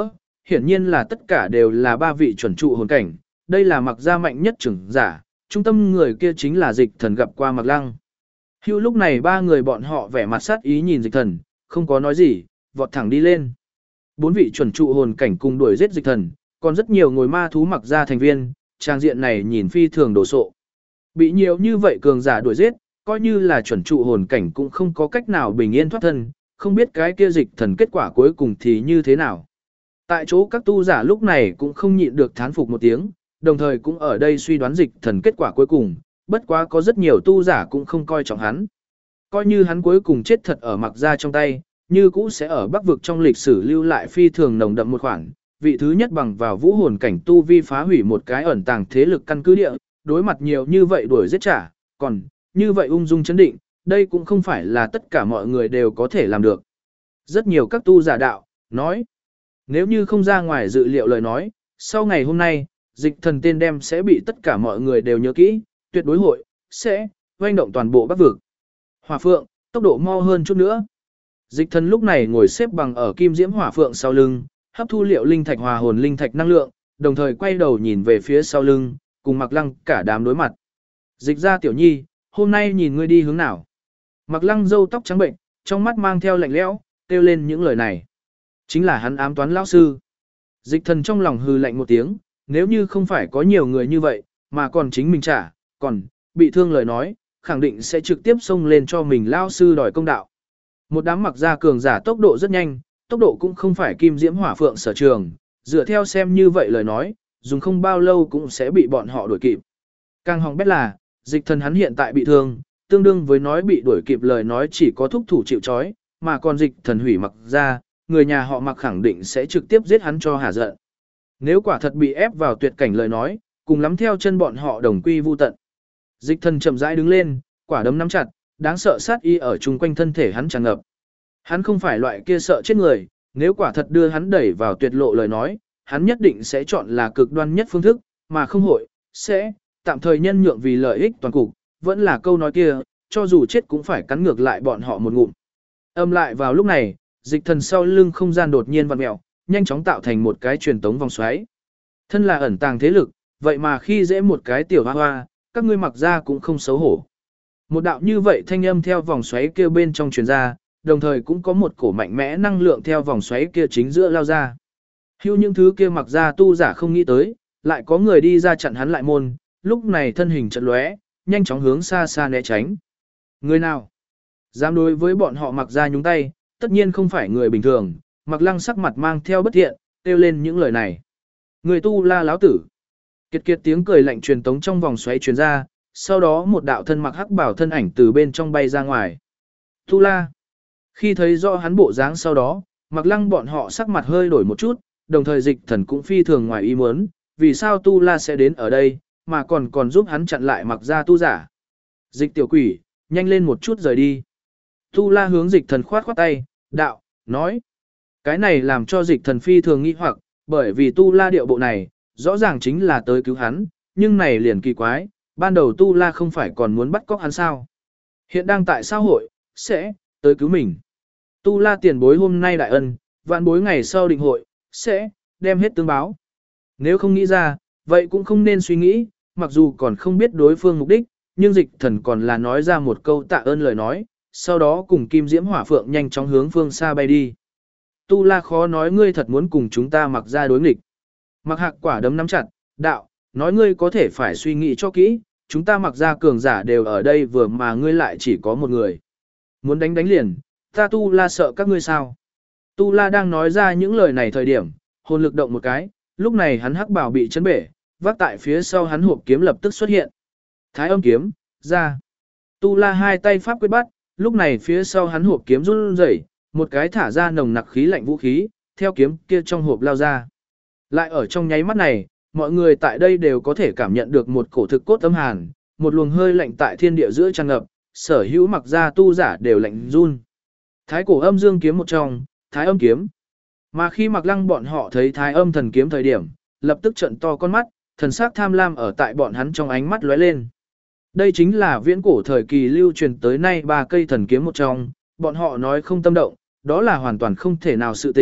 hiển nhiên là tất cả đều là ba vị chuẩn trụ hồn cảnh, đây là Mặc gia mạnh nhất trưởng giả, trung tâm người kia chính là Dịch Thần gặp qua Mặc Lăng. Hưu lúc này ba người bọn họ vẻ mặt sát ý nhìn Dịch Thần, không có nói gì, vọt thẳng đi lên. Bốn vị chuẩn trụ hồn cảnh cùng đuổi giết Dịch Thần, còn rất nhiều ngồi ma thú Mặc gia thành viên, trang diện này nhìn phi thường đồ sộ. Bị nhiều như vậy cường giả đuổi giết, coi như là chuẩn trụ hồn cảnh cũng không có cách nào bình yên thoát thân, không biết cái kia Dịch Thần kết quả cuối cùng thì như thế nào. Tại chỗ các tu giả lúc này cũng không nhịn được thán phục một tiếng, đồng thời cũng ở đây suy đoán Dịch Thần kết quả cuối cùng, bất quá có rất nhiều tu giả cũng không coi trọng hắn. Coi như hắn cuối cùng chết thật ở Mặc gia trong tay, như cũ sẽ ở Bắc vực trong lịch sử lưu lại phi thường nồng đậm một khoản, vị thứ nhất bằng vào vũ hồn cảnh tu vi phá hủy một cái ẩn tàng thế lực căn cứ địa, đối mặt nhiều như vậy đuổi giết trả, còn như vậy ung dung chấn định, đây cũng không phải là tất cả mọi người đều có thể làm được. Rất nhiều các tu giả đạo, nói, nếu như không ra ngoài dự liệu lời nói, sau ngày hôm nay, Dịch Thần tên đem sẽ bị tất cả mọi người đều nhớ kỹ, tuyệt đối hội, sẽ, hoành động toàn bộ Bắc vực. Hỏa Phượng, tốc độ mau hơn chút nữa. Dịch Thần lúc này ngồi xếp bằng ở kim diễm Hỏa Phượng sau lưng, hấp thu liệu linh thạch hòa hồn linh thạch năng lượng, đồng thời quay đầu nhìn về phía sau lưng, cùng Mặc Lăng cả đám đối mặt. Dịch ra tiểu nhi, hôm nay nhìn ngươi đi hướng nào. Mặc Lăng râu tóc trắng bệnh, trong mắt mang theo lạnh lẽo, kêu lên những lời này. Chính là hắn ám toán lão sư. Dịch Thần trong lòng hừ lạnh một tiếng, nếu như không phải có nhiều người như vậy, mà còn chính mình trả, còn bị thương lời nói, khẳng định sẽ trực tiếp xông lên cho mình lão sư đòi công đạo. Một đám Mặc gia cường giả tốc độ rất nhanh, tốc độ cũng không phải kim diễm hỏa phượng sở trường, dựa theo xem như vậy lời nói, dùng không bao lâu cũng sẽ bị bọn họ đuổi kịp. Càng hỏng bét là, Dịch Thần hắn hiện tại bị thương, tương đương với nói bị đuổi kịp lời nói chỉ có thúc thủ chịu trói, mà còn Dịch Thần hủy Mặc gia, người nhà họ Mặc khẳng định sẽ trực tiếp giết hắn cho hả giận. Nếu quả thật bị ép vào tuyệt cảnh lời nói, cùng lắm theo chân bọn họ đồng quy vu tận. Dịch Thần chậm rãi đứng lên, quả đấm nắm chặt, đáng sợ sát y ở chung quanh thân thể hắn tràn ngập. Hắn không phải loại kia sợ chết người, nếu quả thật đưa hắn đẩy vào tuyệt lộ lời nói, hắn nhất định sẽ chọn là cực đoan nhất phương thức, mà không hội, sẽ, tạm thời nhân nhượng vì lợi ích toàn cục, vẫn là câu nói kia, cho dù chết cũng phải cắn ngược lại bọn họ một ngụm. Âm lại vào lúc này, Dịch Thần sau lưng không gian đột nhiên vặn mèo, nhanh chóng tạo thành một cái truyền tống vòng xoáy. Thân là ẩn tàng thế lực, vậy mà khi dễ một cái tiểu hoa hoa, các ngươi Mặc ra cũng không xấu hổ. Một đạo như vậy thanh âm theo vòng xoáy kia bên trong truyền ra, đồng thời cũng có một cổ mạnh mẽ năng lượng theo vòng xoáy kia chính giữa lao ra. Hưu những thứ kia Mặc ra tu giả không nghĩ tới, lại có người đi ra chặn hắn lại môn, lúc này thân hình chợt lóe, nhanh chóng hướng xa xa né tránh. Người nào dám đối với bọn họ Mặc ra nhúng tay, tất nhiên không phải người bình thường. Mặc Lăng sắc mặt mang theo bất thiện, kêu lên những lời này. Người tu la láo tử. Kiệt kiệt tiếng cười lạnh truyền tống trong vòng xoáy truyền ra, sau đó một đạo thân mặc hắc bảo thân ảnh từ bên trong bay ra ngoài. Tu la. Khi thấy rõ hắn bộ dáng sau đó, Mặc Lăng bọn họ sắc mặt hơi đổi một chút, đồng thời Dịch Thần cũng phi thường ngoài ý muốn, vì sao tu la sẽ đến ở đây, mà còn giúp hắn chặn lại Mặc gia tu giả. Dịch tiểu quỷ, nhanh lên một chút rời đi. Tu la hướng Dịch Thần khoát khoát tay, đạo, nói. Cái này làm cho Dịch Thần phi thường nghi hoặc, bởi vì tu la điệu bộ này, rõ ràng chính là tới cứu hắn, nhưng này liền kỳ quái, ban đầu tu la không phải còn muốn bắt cóc hắn sao. Hiện đang tại xã hội, sẽ tới cứu mình. Tu la tiền bối hôm nay đại ân, vạn bối ngày sau định hội, sẽ đem hết tương báo. Nếu không nghĩ ra, vậy cũng không nên suy nghĩ, mặc dù còn không biết đối phương mục đích, nhưng Dịch Thần còn là nói ra một câu tạ ơn lời nói, sau đó cùng Kim Diễm Hỏa Phượng nhanh chóng hướng phương xa bay đi. Tu la khó nói ngươi thật muốn cùng chúng ta Mặc ra đối nghịch. Mặc Hạc quả đấm nắm chặt, đạo, nói ngươi có thể phải suy nghĩ cho kỹ, chúng ta Mặc ra cường giả đều ở đây vừa mà ngươi lại chỉ có một người. Muốn đánh liền, ta Tu la sợ các ngươi sao. Tu la đang nói ra những lời này thời điểm, hồn lực động một cái, lúc này hắn hắc bảo bị chấn bể, vác tại phía sau hắn hộp kiếm lập tức xuất hiện. Thái âm kiếm, ra. Tu la hai tay pháp quyết bắt, lúc này phía sau hắn hộp kiếm run rẩy, một cái thả ra nồng nặc khí lạnh vũ khí, theo kiếm kia trong hộp lao ra. Lại ở trong nháy mắt này, mọi người tại đây đều có thể cảm nhận được một cổ thực cốt âm hàn, một luồng hơi lạnh tại thiên địa giữa tràn ngập, sở hữu Mặc gia tu giả đều lạnh run. Thái cổ âm dương kiếm một trong, Thái âm kiếm. Mà khi Mặc Lăng bọn họ thấy Thái âm thần kiếm thời điểm, lập tức trợn to con mắt, thần sắc tham lam ở tại bọn hắn trong ánh mắt lóe lên. Đây chính là viễn cổ thời kỳ lưu truyền tới nay ba cây thần kiếm một trong, bọn họ nói không tâm động, đó là hoàn toàn không thể nào sự tình,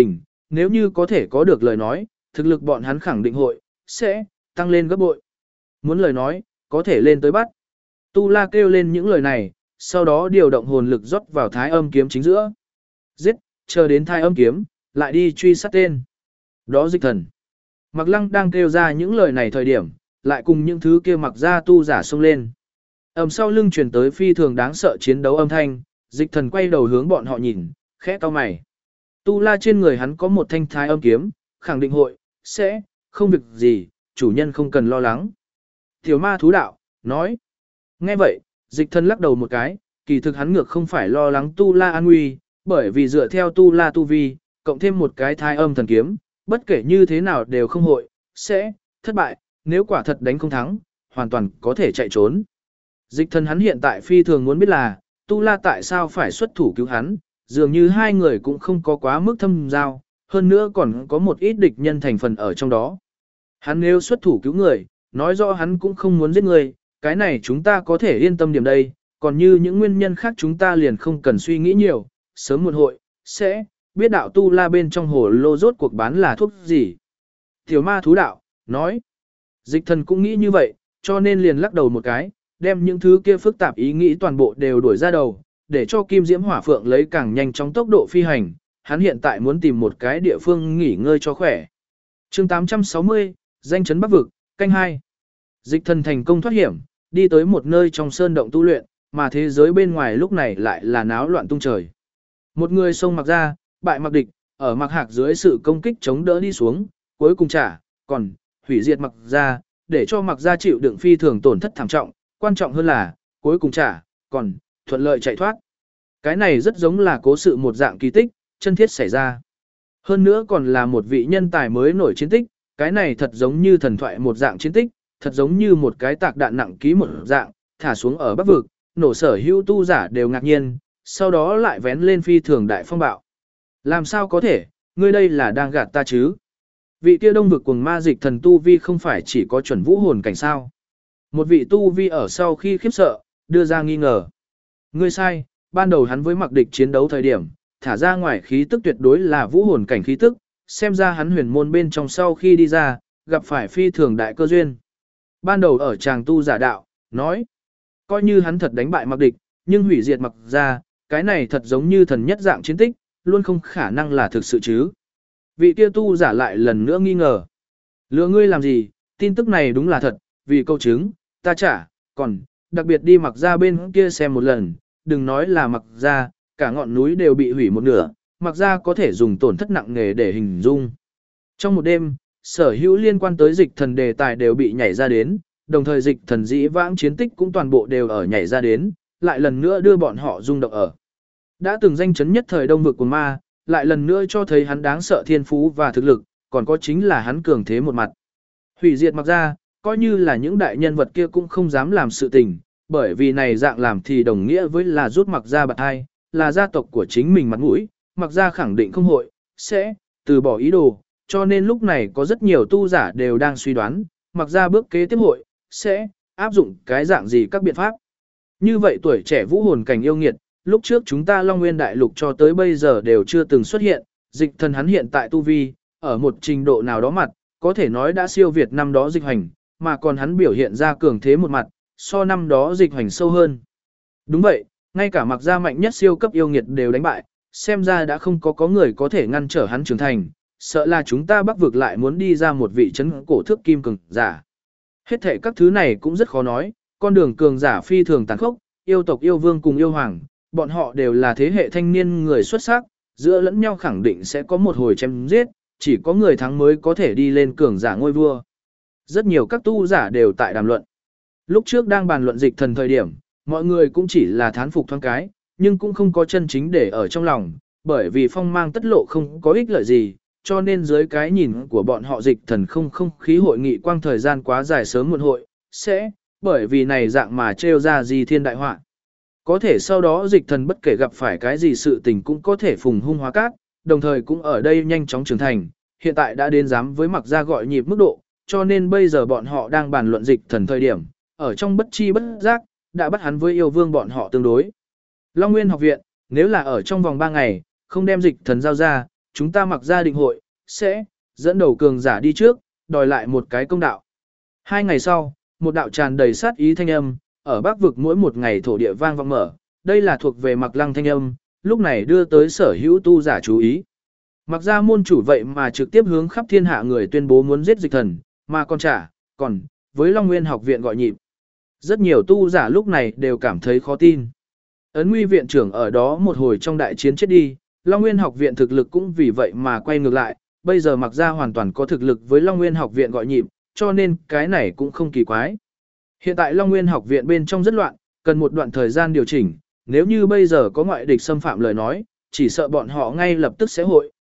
nếu như có thể có được lời nói, thực lực bọn hắn khẳng định hội, sẽ, tăng lên gấp bội. Muốn lời nói, có thể lên tới bắt. Tu La kêu lên những lời này, sau đó điều động hồn lực rót vào thái âm kiếm chính giữa. Giết, chờ đến thái âm kiếm, lại đi truy sát tên. Đó dịch thần. Mặc Lăng đang kêu ra những lời này thời điểm, lại cùng những thứ kia mặc ra tu giả xông lên. Sau lưng truyền tới phi thường đáng sợ chiến đấu âm thanh, dịch thần quay đầu hướng bọn họ nhìn, khẽ cau mày. Tu La trên người hắn có một thanh thái âm kiếm, khẳng định hội, sẽ, không việc gì, chủ nhân không cần lo lắng. Tiểu ma thú đạo, nói. Nghe vậy, dịch thần lắc đầu một cái, kỳ thực hắn ngược không phải lo lắng Tu La an nguy, bởi vì dựa theo Tu La tu vi, cộng thêm một cái thái âm thần kiếm, bất kể như thế nào đều không hội, sẽ, thất bại, nếu quả thật đánh không thắng, hoàn toàn có thể chạy trốn. Dịch thần hắn hiện tại phi thường muốn biết là, Tu La tại sao phải xuất thủ cứu hắn, dường như hai người cũng không có quá mức thâm giao, hơn nữa còn có một ít địch nhân thành phần ở trong đó. Hắn nếu xuất thủ cứu người, nói rõ hắn cũng không muốn giết người, cái này chúng ta có thể yên tâm điểm đây, còn như những nguyên nhân khác chúng ta liền không cần suy nghĩ nhiều, sớm muộn hội, sẽ, biết đạo Tu La bên trong hồ lô rốt cuộc bán là thuốc gì. Tiểu ma thú đạo, nói, dịch thần cũng nghĩ như vậy, cho nên liền lắc đầu một cái, đem những thứ kia phức tạp ý nghĩ toàn bộ đều đuổi ra đầu, để cho Kim Diễm Hỏa Phượng lấy càng nhanh chóng tốc độ phi hành, hắn hiện tại muốn tìm một cái địa phương nghỉ ngơi cho khỏe. Chương 860, danh chấn Bắc vực, canh 2. Dịch thần thành công thoát hiểm, đi tới một nơi trong sơn động tu luyện, mà thế giới bên ngoài lúc này lại là náo loạn tung trời. Một người xông mặc ra, bại mặc địch, ở mặc hạc dưới sự công kích chống đỡ đi xuống, cuối cùng còn hủy diệt mặc ra, để cho mặc ra chịu đựng phi thường tổn thất thảm trọng, quan trọng hơn là, cuối cùng còn thuận lợi chạy thoát. Cái này rất giống là cố sự một dạng kỳ tích, chân thiết xảy ra. Hơn nữa còn là một vị nhân tài mới nổi chiến tích, cái này thật giống như thần thoại một dạng chiến tích, thật giống như một cái tạc đạn nặng ký một dạng, thả xuống ở Bắc vực, nổ sở hữu tu giả đều ngạc nhiên, sau đó lại vén lên phi thường đại phong bạo. Làm sao có thể, ngươi đây là đang gạt ta chứ? Vị kia Đông vực cuồng ma dịch thần tu vi không phải chỉ có chuẩn vũ hồn cảnh sao? Một vị tu vi ở sau khi khiếp sợ, đưa ra nghi ngờ. Ngươi sai, ban đầu hắn với mặc địch chiến đấu thời điểm, thả ra ngoài khí tức tuyệt đối là vũ hồn cảnh khí tức, xem ra hắn huyền môn bên trong sau khi đi ra, gặp phải phi thường đại cơ duyên. Ban đầu ở chàng tu giả đạo, nói, coi như hắn thật đánh bại mặc địch, nhưng hủy diệt mặc ra, cái này thật giống như thần nhất dạng chiến tích, luôn không khả năng là thực sự chứ. Vị kia tu giả lại lần nữa nghi ngờ. Lừa ngươi làm gì, tin tức này đúng là thật, vì câu chứng, ta còn, đặc biệt đi mặc ra bên kia xem một lần, đừng nói là mặc ra, cả ngọn núi đều bị hủy một nửa, mặc ra có thể dùng tổn thất nặng nề để hình dung. Trong một đêm, sở hữu liên quan tới dịch thần đề tài đều bị nhảy ra đến, đồng thời dịch thần dĩ vãng chiến tích cũng toàn bộ đều ở nhảy ra đến, lại lần nữa đưa bọn họ rung động ở. Đã từng danh chấn nhất thời Đông vực của ma, lại lần nữa cho thấy hắn đáng sợ thiên phú và thực lực, còn có chính là hắn cường thế một mặt. Hủy diệt mặc ra, coi như là những đại nhân vật kia cũng không dám làm sự tình, bởi vì này dạng làm thì đồng nghĩa với là rút mặc ra bạt hai, là gia tộc của chính mình mặt mũi, mặc ra khẳng định không hội, sẽ từ bỏ ý đồ, cho nên lúc này có rất nhiều tu giả đều đang suy đoán, mặc ra bước kế tiếp hội, sẽ áp dụng cái dạng gì các biện pháp. Như vậy tuổi trẻ vũ hồn cảnh yêu nghiệt, lúc trước chúng ta Long Nguyên Đại Lục cho tới bây giờ đều chưa từng xuất hiện, dịch thần hắn hiện tại tu vi, ở một trình độ nào đó mặt, có thể nói đã siêu việt năm đó dịch hành, mà còn hắn biểu hiện ra cường thế một mặt, so năm đó dịch hành sâu hơn. Đúng vậy, ngay cả mặc gia mạnh nhất siêu cấp yêu nghiệt đều đánh bại, xem ra đã không có người có thể ngăn trở hắn trưởng thành, sợ là chúng ta Bắc vực lại muốn đi ra một vị trấn cổ thước kim cường giả. Hết thể các thứ này cũng rất khó nói, con đường cường giả phi thường tàn khốc, yêu tộc yêu vương cùng yêu hoàng, bọn họ đều là thế hệ thanh niên người xuất sắc, giữa lẫn nhau khẳng định sẽ có một hồi chém giết, chỉ có người thắng mới có thể đi lên cường giả ngôi vua. Rất nhiều các tu giả đều tại đàm luận. Lúc trước đang bàn luận dịch thần thời điểm, mọi người cũng chỉ là thán phục thoáng cái, nhưng cũng không có chân chính để ở trong lòng, bởi vì phong mang tất lộ không có ích lợi gì, cho nên dưới cái nhìn của bọn họ dịch thần không khí hội nghị quang thời gian quá dài sớm muộn hội, sẽ, bởi vì này dạng mà trêu ra gì thiên đại họa. Có thể sau đó dịch thần bất kể gặp phải cái gì sự tình cũng có thể phùng hung hóa cát, đồng thời cũng ở đây nhanh chóng trưởng thành, hiện tại đã đến dám với mặc ra gọi nhịp mức độ, cho nên bây giờ bọn họ đang bàn luận dịch thần thời điểm, ở trong bất chi bất giác, đã bắt hắn với yêu vương bọn họ tương đối. Long Nguyên học viện, nếu là ở trong vòng 3 ngày, không đem dịch thần giao ra, chúng ta mặc ra định hội, sẽ dẫn đầu cường giả đi trước, đòi lại một cái công đạo. 2 ngày sau, một đạo tràn đầy sát ý thanh âm, ở Bắc vực mỗi một ngày thổ địa vang vọng mở, đây là thuộc về Mặc Lăng thanh âm, lúc này đưa tới sở hữu tu giả chú ý. Mặc ra môn chủ vậy mà trực tiếp hướng khắp thiên hạ người tuyên bố muốn giết Dịch Thần, mà còn với Long Nguyên học viện gọi nhịp. Rất nhiều tu giả lúc này đều cảm thấy khó tin. Ấn Nguy viện trưởng ở đó một hồi trong đại chiến chết đi, Long Nguyên học viện thực lực cũng vì vậy mà quay ngược lại, bây giờ Mặc ra hoàn toàn có thực lực với Long Nguyên học viện gọi nhịp, cho nên cái này cũng không kỳ quái. Hiện tại Long Nguyên học viện bên trong rất loạn, cần một đoạn thời gian điều chỉnh, nếu như bây giờ có ngoại địch xâm phạm lời nói, chỉ sợ bọn họ ngay lập tức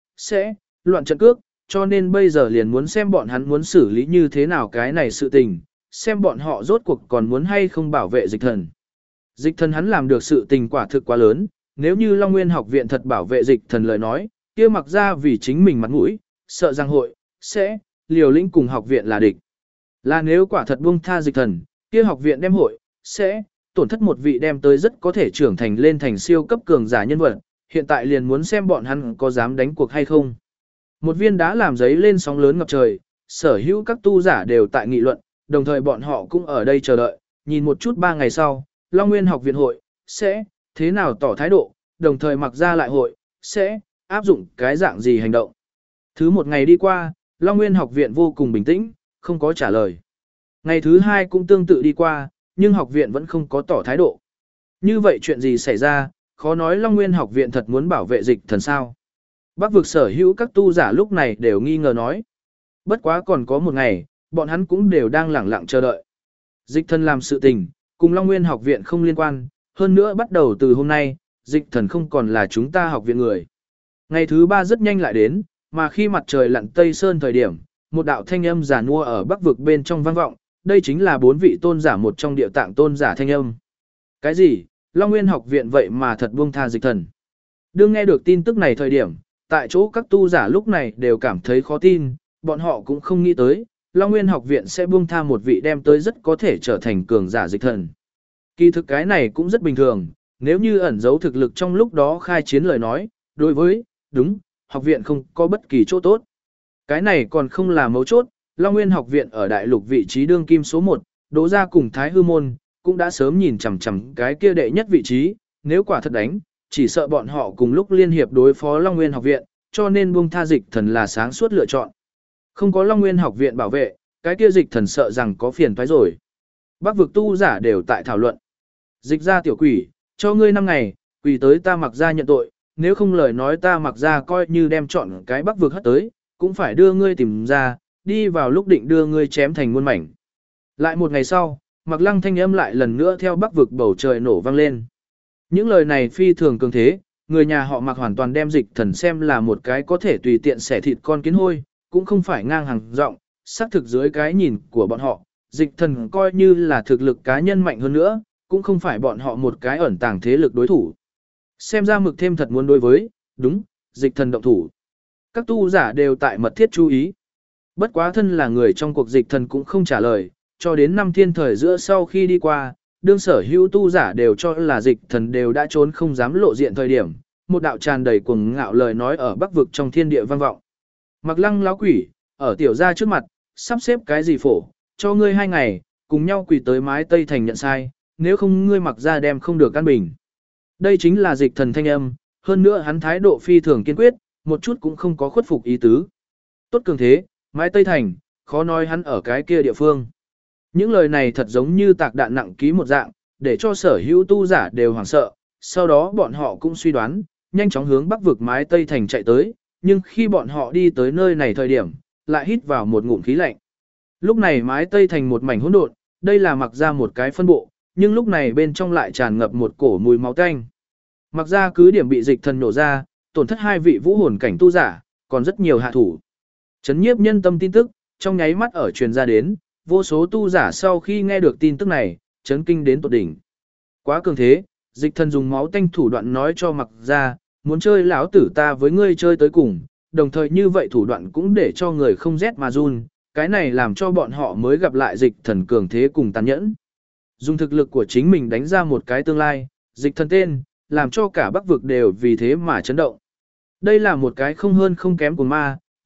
sẽ loạn trận cước, cho nên bây giờ liền muốn xem bọn hắn muốn xử lý như thế nào cái này sự tình, xem bọn họ rốt cuộc còn muốn hay không bảo vệ Dịch Thần. Dịch Thần hắn làm được sự tình quả thực quá lớn, nếu như Long Nguyên học viện thật bảo vệ Dịch Thần lời nói, kia Mặc ra vì chính mình mặt mũi, sợ rằng sẽ liều lĩnh cùng học viện là địch. Là nếu quả thật buông tha Dịch Thần, kia học viện đem sẽ tổn thất một vị đem tới rất có thể trưởng thành lên thành siêu cấp cường giả nhân vật, hiện tại liền muốn xem bọn hắn có dám đánh cuộc hay không. Một viên đá làm giấy lên sóng lớn ngập trời, sở hữu các tu giả đều tại nghị luận, đồng thời bọn họ cũng ở đây chờ đợi, nhìn một chút 3 ngày sau, Long Nguyên học viện hội sẽ thế nào tỏ thái độ, đồng thời Mặc ra lại hội sẽ áp dụng cái dạng gì hành động. Thứ một ngày đi qua, Long Nguyên học viện vô cùng bình tĩnh, không có trả lời. Ngày thứ 2 cũng tương tự đi qua, nhưng học viện vẫn không có tỏ thái độ. Như vậy chuyện gì xảy ra, khó nói Long Nguyên học viện thật muốn bảo vệ Dịch Thần sao. Bắc vực sở hữu các tu giả lúc này đều nghi ngờ nói. Bất quá còn có một ngày, bọn hắn cũng đều đang lẳng lặng chờ đợi. Dịch Thần làm sự tình, cùng Long Nguyên học viện không liên quan, hơn nữa bắt đầu từ hôm nay, Dịch Thần không còn là chúng ta học viện người. Ngày thứ 3 rất nhanh lại đến, mà khi mặt trời lặn Tây Sơn thời điểm, một đạo thanh âm giả nua ở Bắc vực bên trong vang vọng, đây chính là 4 vị tôn giả một trong địa tạng tôn giả thanh âm. Cái gì? Long Nguyên học viện vậy mà thật buông tha Dịch Thần. Đương nghe được tin tức này thời điểm, tại chỗ các tu giả lúc này đều cảm thấy khó tin, bọn họ cũng không nghĩ tới, Long Nguyên học viện sẽ buông tha một vị đem tới rất có thể trở thành cường giả Dịch Thần. Kỳ thực cái này cũng rất bình thường, nếu như ẩn giấu thực lực trong lúc đó khai chiến lời nói, đối với, học viện không có bất kỳ chỗ tốt. Cái này còn không là mấu chốt, Long Nguyên học viện ở đại lục vị trí đương kim số 1, Đỗ gia cùng Thái Hư môn, cũng đã sớm nhìn chằm chằm cái kia đệ nhất vị trí, nếu quả thật đánh, chỉ sợ bọn họ cùng lúc liên hiệp đối phó Long Nguyên học viện, cho nên buông tha Dịch Thần là sáng suốt lựa chọn. Không có Long Nguyên học viện bảo vệ, cái kia Dịch Thần sợ rằng có phiền toái rồi. Bắc vực tu giả đều tại thảo luận. Dịch ra tiểu quỷ, cho ngươi 5 ngày, quỳ tới ta Mặc ra nhận tội, nếu không lời nói ta Mặc ra coi như đem chọn cái Bắc vực hất tới, cũng phải đưa ngươi tìm ra, đi vào lúc định đưa ngươi chém thành muôn mảnh. Lại một ngày sau, Mặc Lăng thanh âm lại lần nữa theo Bắc vực bầu trời nổ vang lên. Những lời này phi thường cường thế, người nhà họ Mặc hoàn toàn đem Dịch Thần xem là một cái có thể tùy tiện xẻ thịt con kiến hôi, cũng không phải ngang hàng rộng, xác thực dưới cái nhìn của bọn họ, Dịch Thần coi như là thực lực cá nhân mạnh hơn nữa, cũng không phải bọn họ một cái ẩn tàng thế lực đối thủ. Xem ra Mực Thêm thật muốn đối với, Dịch Thần động thủ. Các tu giả đều tại mật thiết chú ý. Bất quá thân là người trong cuộc Dịch Thần cũng không trả lời, cho đến năm thiên thời giữa sau khi đi qua, đương sở hữu tu giả đều cho là Dịch Thần đều đã trốn không dám lộ diện thời điểm, một đạo tràn đầy cuồng ngạo lời nói ở Bắc vực trong thiên địa vang vọng. Mặc Lăng lão quỷ, ở tiểu gia trước mặt, sắp xếp cái gì phổ, cho ngươi 2 ngày, cùng nhau quỳ tới mái Tây Thành nhận sai, nếu không ngươi Mặc ra đem không được căn bình. Đây chính là Dịch Thần thanh âm, hơn nữa hắn thái độ phi thường kiên quyết, một chút cũng không có khuất phục ý tứ. Tốt cường thế, mái Tây Thành, khó nói hắn ở cái kia địa phương. Những lời này thật giống như tạc đạn nặng ký một dạng, để cho sở hữu tu giả đều hoảng sợ, sau đó bọn họ cũng suy đoán, nhanh chóng hướng Bắc vực mái Tây Thành chạy tới, nhưng khi bọn họ đi tới nơi này thời điểm, lại hít vào một ngụm khí lạnh. Lúc này mái Tây Thành một mảnh hỗn độn, đây là Mặc ra một cái phân bộ, nhưng lúc này bên trong lại tràn ngập một cổ mùi máu tanh. Mặc ra cứ điểm bị Dịch Thần nổ ra, tổn thất 2 vị vũ hồn cảnh tu giả, còn rất nhiều hạ thủ. Chấn nhiếp nhân tâm tin tức, trong nháy mắt ở truyền ra đến, vô số tu giả sau khi nghe được tin tức này, chấn kinh đến tột đỉnh. Quá cường thế, Dịch Thần dùng máu tanh thủ đoạn nói cho Mặc ra, muốn chơi lão tử ta với ngươi chơi tới cùng, đồng thời như vậy thủ đoạn cũng để cho người không rét mà run, cái này làm cho bọn họ mới gặp lại Dịch Thần cường thế cùng tàn nhẫn. Dùng thực lực của chính mình đánh ra một cái tương lai, Dịch Thần tên, làm cho cả Bắc vực đều vì thế mà chấn động. Đây là một cái không hơn không kém của ma,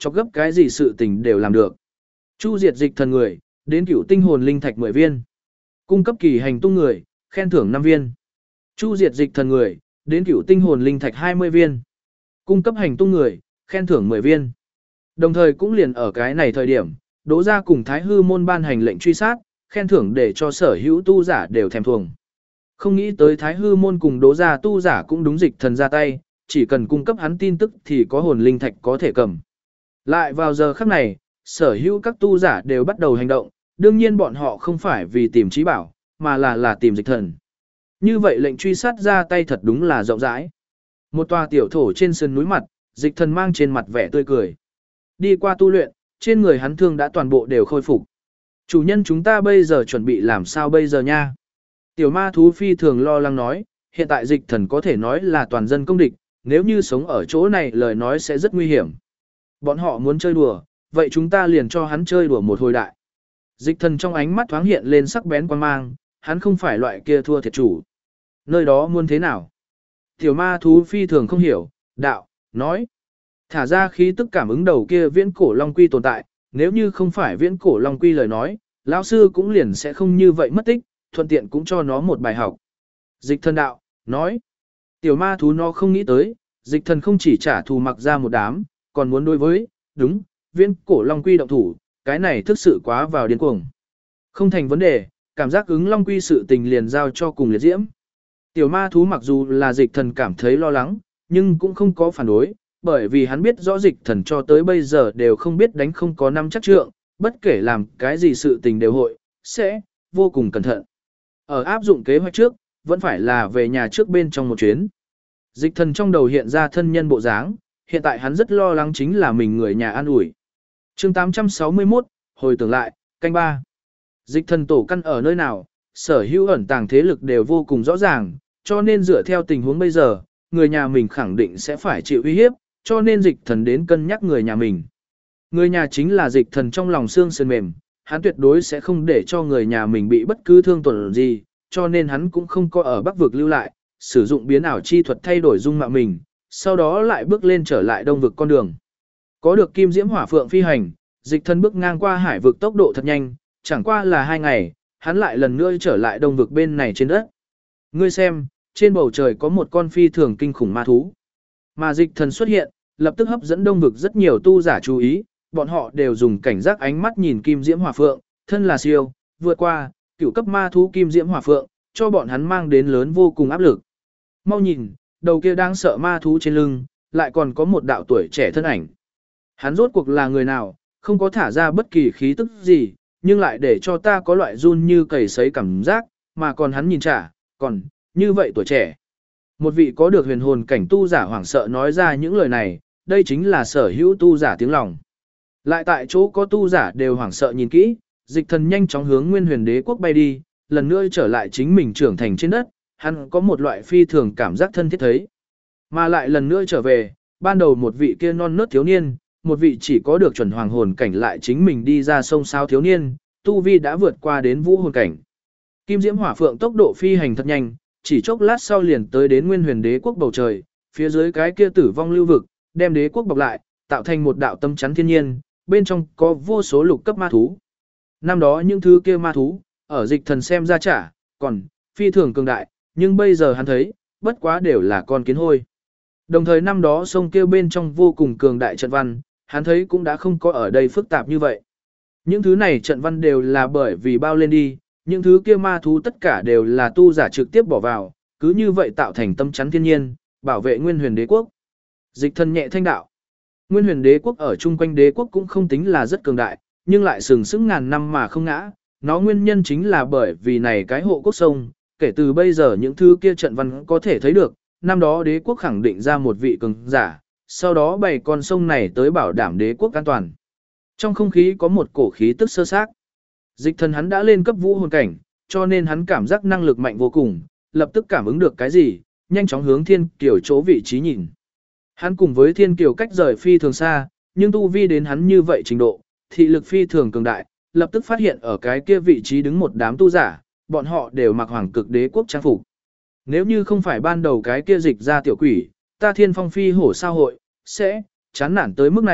cho gấp cái gì sự tình đều làm được. Chu diệt dịch thần người, đến cửu tinh hồn linh thạch 10 viên. Cung cấp kỳ hành tung người, khen thưởng 5 viên. Chu diệt dịch thần người, đến cửu tinh hồn linh thạch 20 viên. Cung cấp hành tung người, khen thưởng 10 viên. Đồng thời cũng liền ở cái này thời điểm, Đỗ gia cùng Thái Hư môn ban hành lệnh truy sát, khen thưởng để cho sở hữu tu giả đều thèm thuồng. Không nghĩ tới Thái Hư môn cùng Đỗ gia tu giả cũng đúng dịch thần ra tay, chỉ cần cung cấp hắn tin tức thì có hồn linh thạch có thể cầm. Lại vào giờ khắc này, sở hữu các tu giả đều bắt đầu hành động, đương nhiên bọn họ không phải vì tìm trí bảo, mà là tìm dịch thần. Như vậy lệnh truy sát ra tay thật đúng là rộng rãi. Một tòa tiểu thổ trên sườn núi mặt, dịch thần mang trên mặt vẻ tươi cười. Đi qua tu luyện, trên người hắn thương đã toàn bộ đều khôi phục. Chủ nhân chúng ta bây giờ chuẩn bị làm sao bây giờ nha? Tiểu ma thú phi thường lo lắng nói, hiện tại dịch thần có thể nói là toàn dân công địch, nếu như sống ở chỗ này lời nói sẽ rất nguy hiểm. Bọn họ muốn chơi đùa, vậy chúng ta liền cho hắn chơi đùa một hồi đại. Dịch thần trong ánh mắt thoáng hiện lên sắc bén quan mang, hắn không phải loại kia thua thiệt chủ. Nơi đó muốn thế nào? Tiểu ma thú phi thường không hiểu, đạo, nói. Thả ra khí tức cảm ứng đầu kia viễn cổ long quy tồn tại, nếu như không phải viễn cổ long quy lời nói, lão sư cũng liền sẽ không như vậy mất tích, thuận tiện cũng cho nó một bài học. Dịch thần đạo, nói. Tiểu ma thú nó không nghĩ tới, dịch thần không chỉ trả thù mặc ra một đám, còn muốn đối với, đúng, viễn cổ long quy động thủ, cái này thực sự quá vào điên cuồng. Không thành vấn đề, cảm giác ứng long quy sự tình liền giao cho cùng liệt diễm. Tiểu ma thú mặc dù là dịch thần cảm thấy lo lắng, nhưng cũng không có phản đối, bởi vì hắn biết rõ dịch thần cho tới bây giờ đều không biết đánh không có năm chắc trượng, bất kể làm cái gì sự tình đều hội, sẽ, vô cùng cẩn thận. Ở áp dụng kế hoạch trước, vẫn phải là về nhà trước bên trong một chuyến. Dịch thần trong đầu hiện ra thân nhân bộ dáng, hiện tại hắn rất lo lắng chính là mình người nhà an ủi. Chương 861, hồi tưởng lại, canh 3. Dịch thần tổ căn ở nơi nào, sở hữu ẩn tàng thế lực đều vô cùng rõ ràng, cho nên dựa theo tình huống bây giờ, người nhà mình khẳng định sẽ phải chịu uy hiếp, cho nên dịch thần đến cân nhắc người nhà mình. Người nhà chính là dịch thần trong lòng xương sườn mềm, hắn tuyệt đối sẽ không để cho người nhà mình bị bất cứ thương tổn gì, cho nên hắn cũng không có ở Bắc vực lưu lại, sử dụng biến ảo chi thuật thay đổi dung mạo mình, sau đó lại bước lên trở lại Đông vực con đường. Có được kim diễm hỏa phượng phi hành, dịch thần bước ngang qua hải vực tốc độ thật nhanh, chẳng qua là 2 ngày, hắn lại lần nữa trở lại Đông vực bên này trên đất. Ngươi xem, trên bầu trời có một con phi thường kinh khủng ma thú. Mà dịch thần xuất hiện, lập tức hấp dẫn Đông vực rất nhiều tu giả chú ý, bọn họ đều dùng cảnh giác ánh mắt nhìn kim diễm hỏa phượng, thân là siêu, vượt qua, cửu cấp ma thú kim diễm hỏa phượng, cho bọn hắn mang đến lớn vô cùng áp lực. Mau nhìn, đầu kia đang sợ ma thú trên lưng, lại còn có một đạo tuổi trẻ thân ảnh. Hắn rốt cuộc là người nào, không có thả ra bất kỳ khí tức gì, nhưng lại để cho ta có loại run như cầy sấy cảm giác, mà còn hắn nhìn trả, còn, như vậy tuổi trẻ. Một vị có được huyền hồn cảnh tu giả hoảng sợ nói ra những lời này, đây chính là sở hữu tu giả tiếng lòng. Lại tại chỗ có tu giả đều hoảng sợ nhìn kỹ, dịch thần nhanh chóng hướng Nguyên Huyền Đế quốc bay đi, lần nữa trở lại chính mình trưởng thành trên đất, hắn có một loại phi thường cảm giác thân thiết thấy. Mà lại lần nữa trở về, ban đầu một vị kia non nớt thiếu niên, một vị chỉ có được chuẩn hoàng hồn cảnh lại chính mình đi ra sông sao thiếu niên, tu vi đã vượt qua đến vũ hồn cảnh. Kim Diễm Hỏa Phượng tốc độ phi hành thật nhanh, chỉ chốc lát sau liền tới đến Nguyên Huyền Đế quốc bầu trời, phía dưới cái kia tử vong lưu vực, đem đế quốc bọc lại, tạo thành một đạo tâm chắn thiên nhiên, bên trong có vô số lục cấp ma thú. Năm đó những thứ kia ma thú, ở dịch thần xem ra chả, còn phi thường cường đại, nhưng bây giờ hắn thấy, bất quá đều là con kiến hôi. Đồng thời năm đó sông kia bên trong vô cùng cường đại trận văn, hắn thấy cũng đã không có ở đây phức tạp như vậy. Những thứ này trận văn đều là bởi vì bao lên đi, những thứ kia ma thú tất cả đều là tu giả trực tiếp bỏ vào, cứ như vậy tạo thành tâm chắn thiên nhiên, bảo vệ Nguyên Huyền Đế quốc. Dịch thần nhẹ thanh đạo. Nguyên Huyền Đế quốc ở chung quanh đế quốc cũng không tính là rất cường đại, nhưng lại sừng sững ngàn năm mà không ngã. Nó nguyên nhân chính là bởi vì này cái hộ quốc sông, kể từ bây giờ những thứ kia trận văn có thể thấy được, năm đó đế quốc khẳng định ra một vị cường giả, sau đó bày con sông này tới bảo đảm đế quốc an toàn. Trong không khí có một cổ khí tức sơ xác. Dịch thần hắn đã lên cấp vũ hồn cảnh, cho nên hắn cảm giác năng lực mạnh vô cùng, lập tức cảm ứng được cái gì, nhanh chóng hướng Thiên Kiều chỗ vị trí nhìn. Hắn cùng với Thiên Kiều cách rời phi thường xa, nhưng tu vi đến hắn như vậy trình độ, thị lực phi thường cường đại, lập tức phát hiện ở cái kia vị trí đứng một đám tu giả, bọn họ đều mặc hoàng cực đế quốc trang phục. Nếu như không phải ban đầu cái kia dịch ra tiểu quỷ, ta Thiên Phong phi hổ sao hội, sẽ chán nản tới mức này,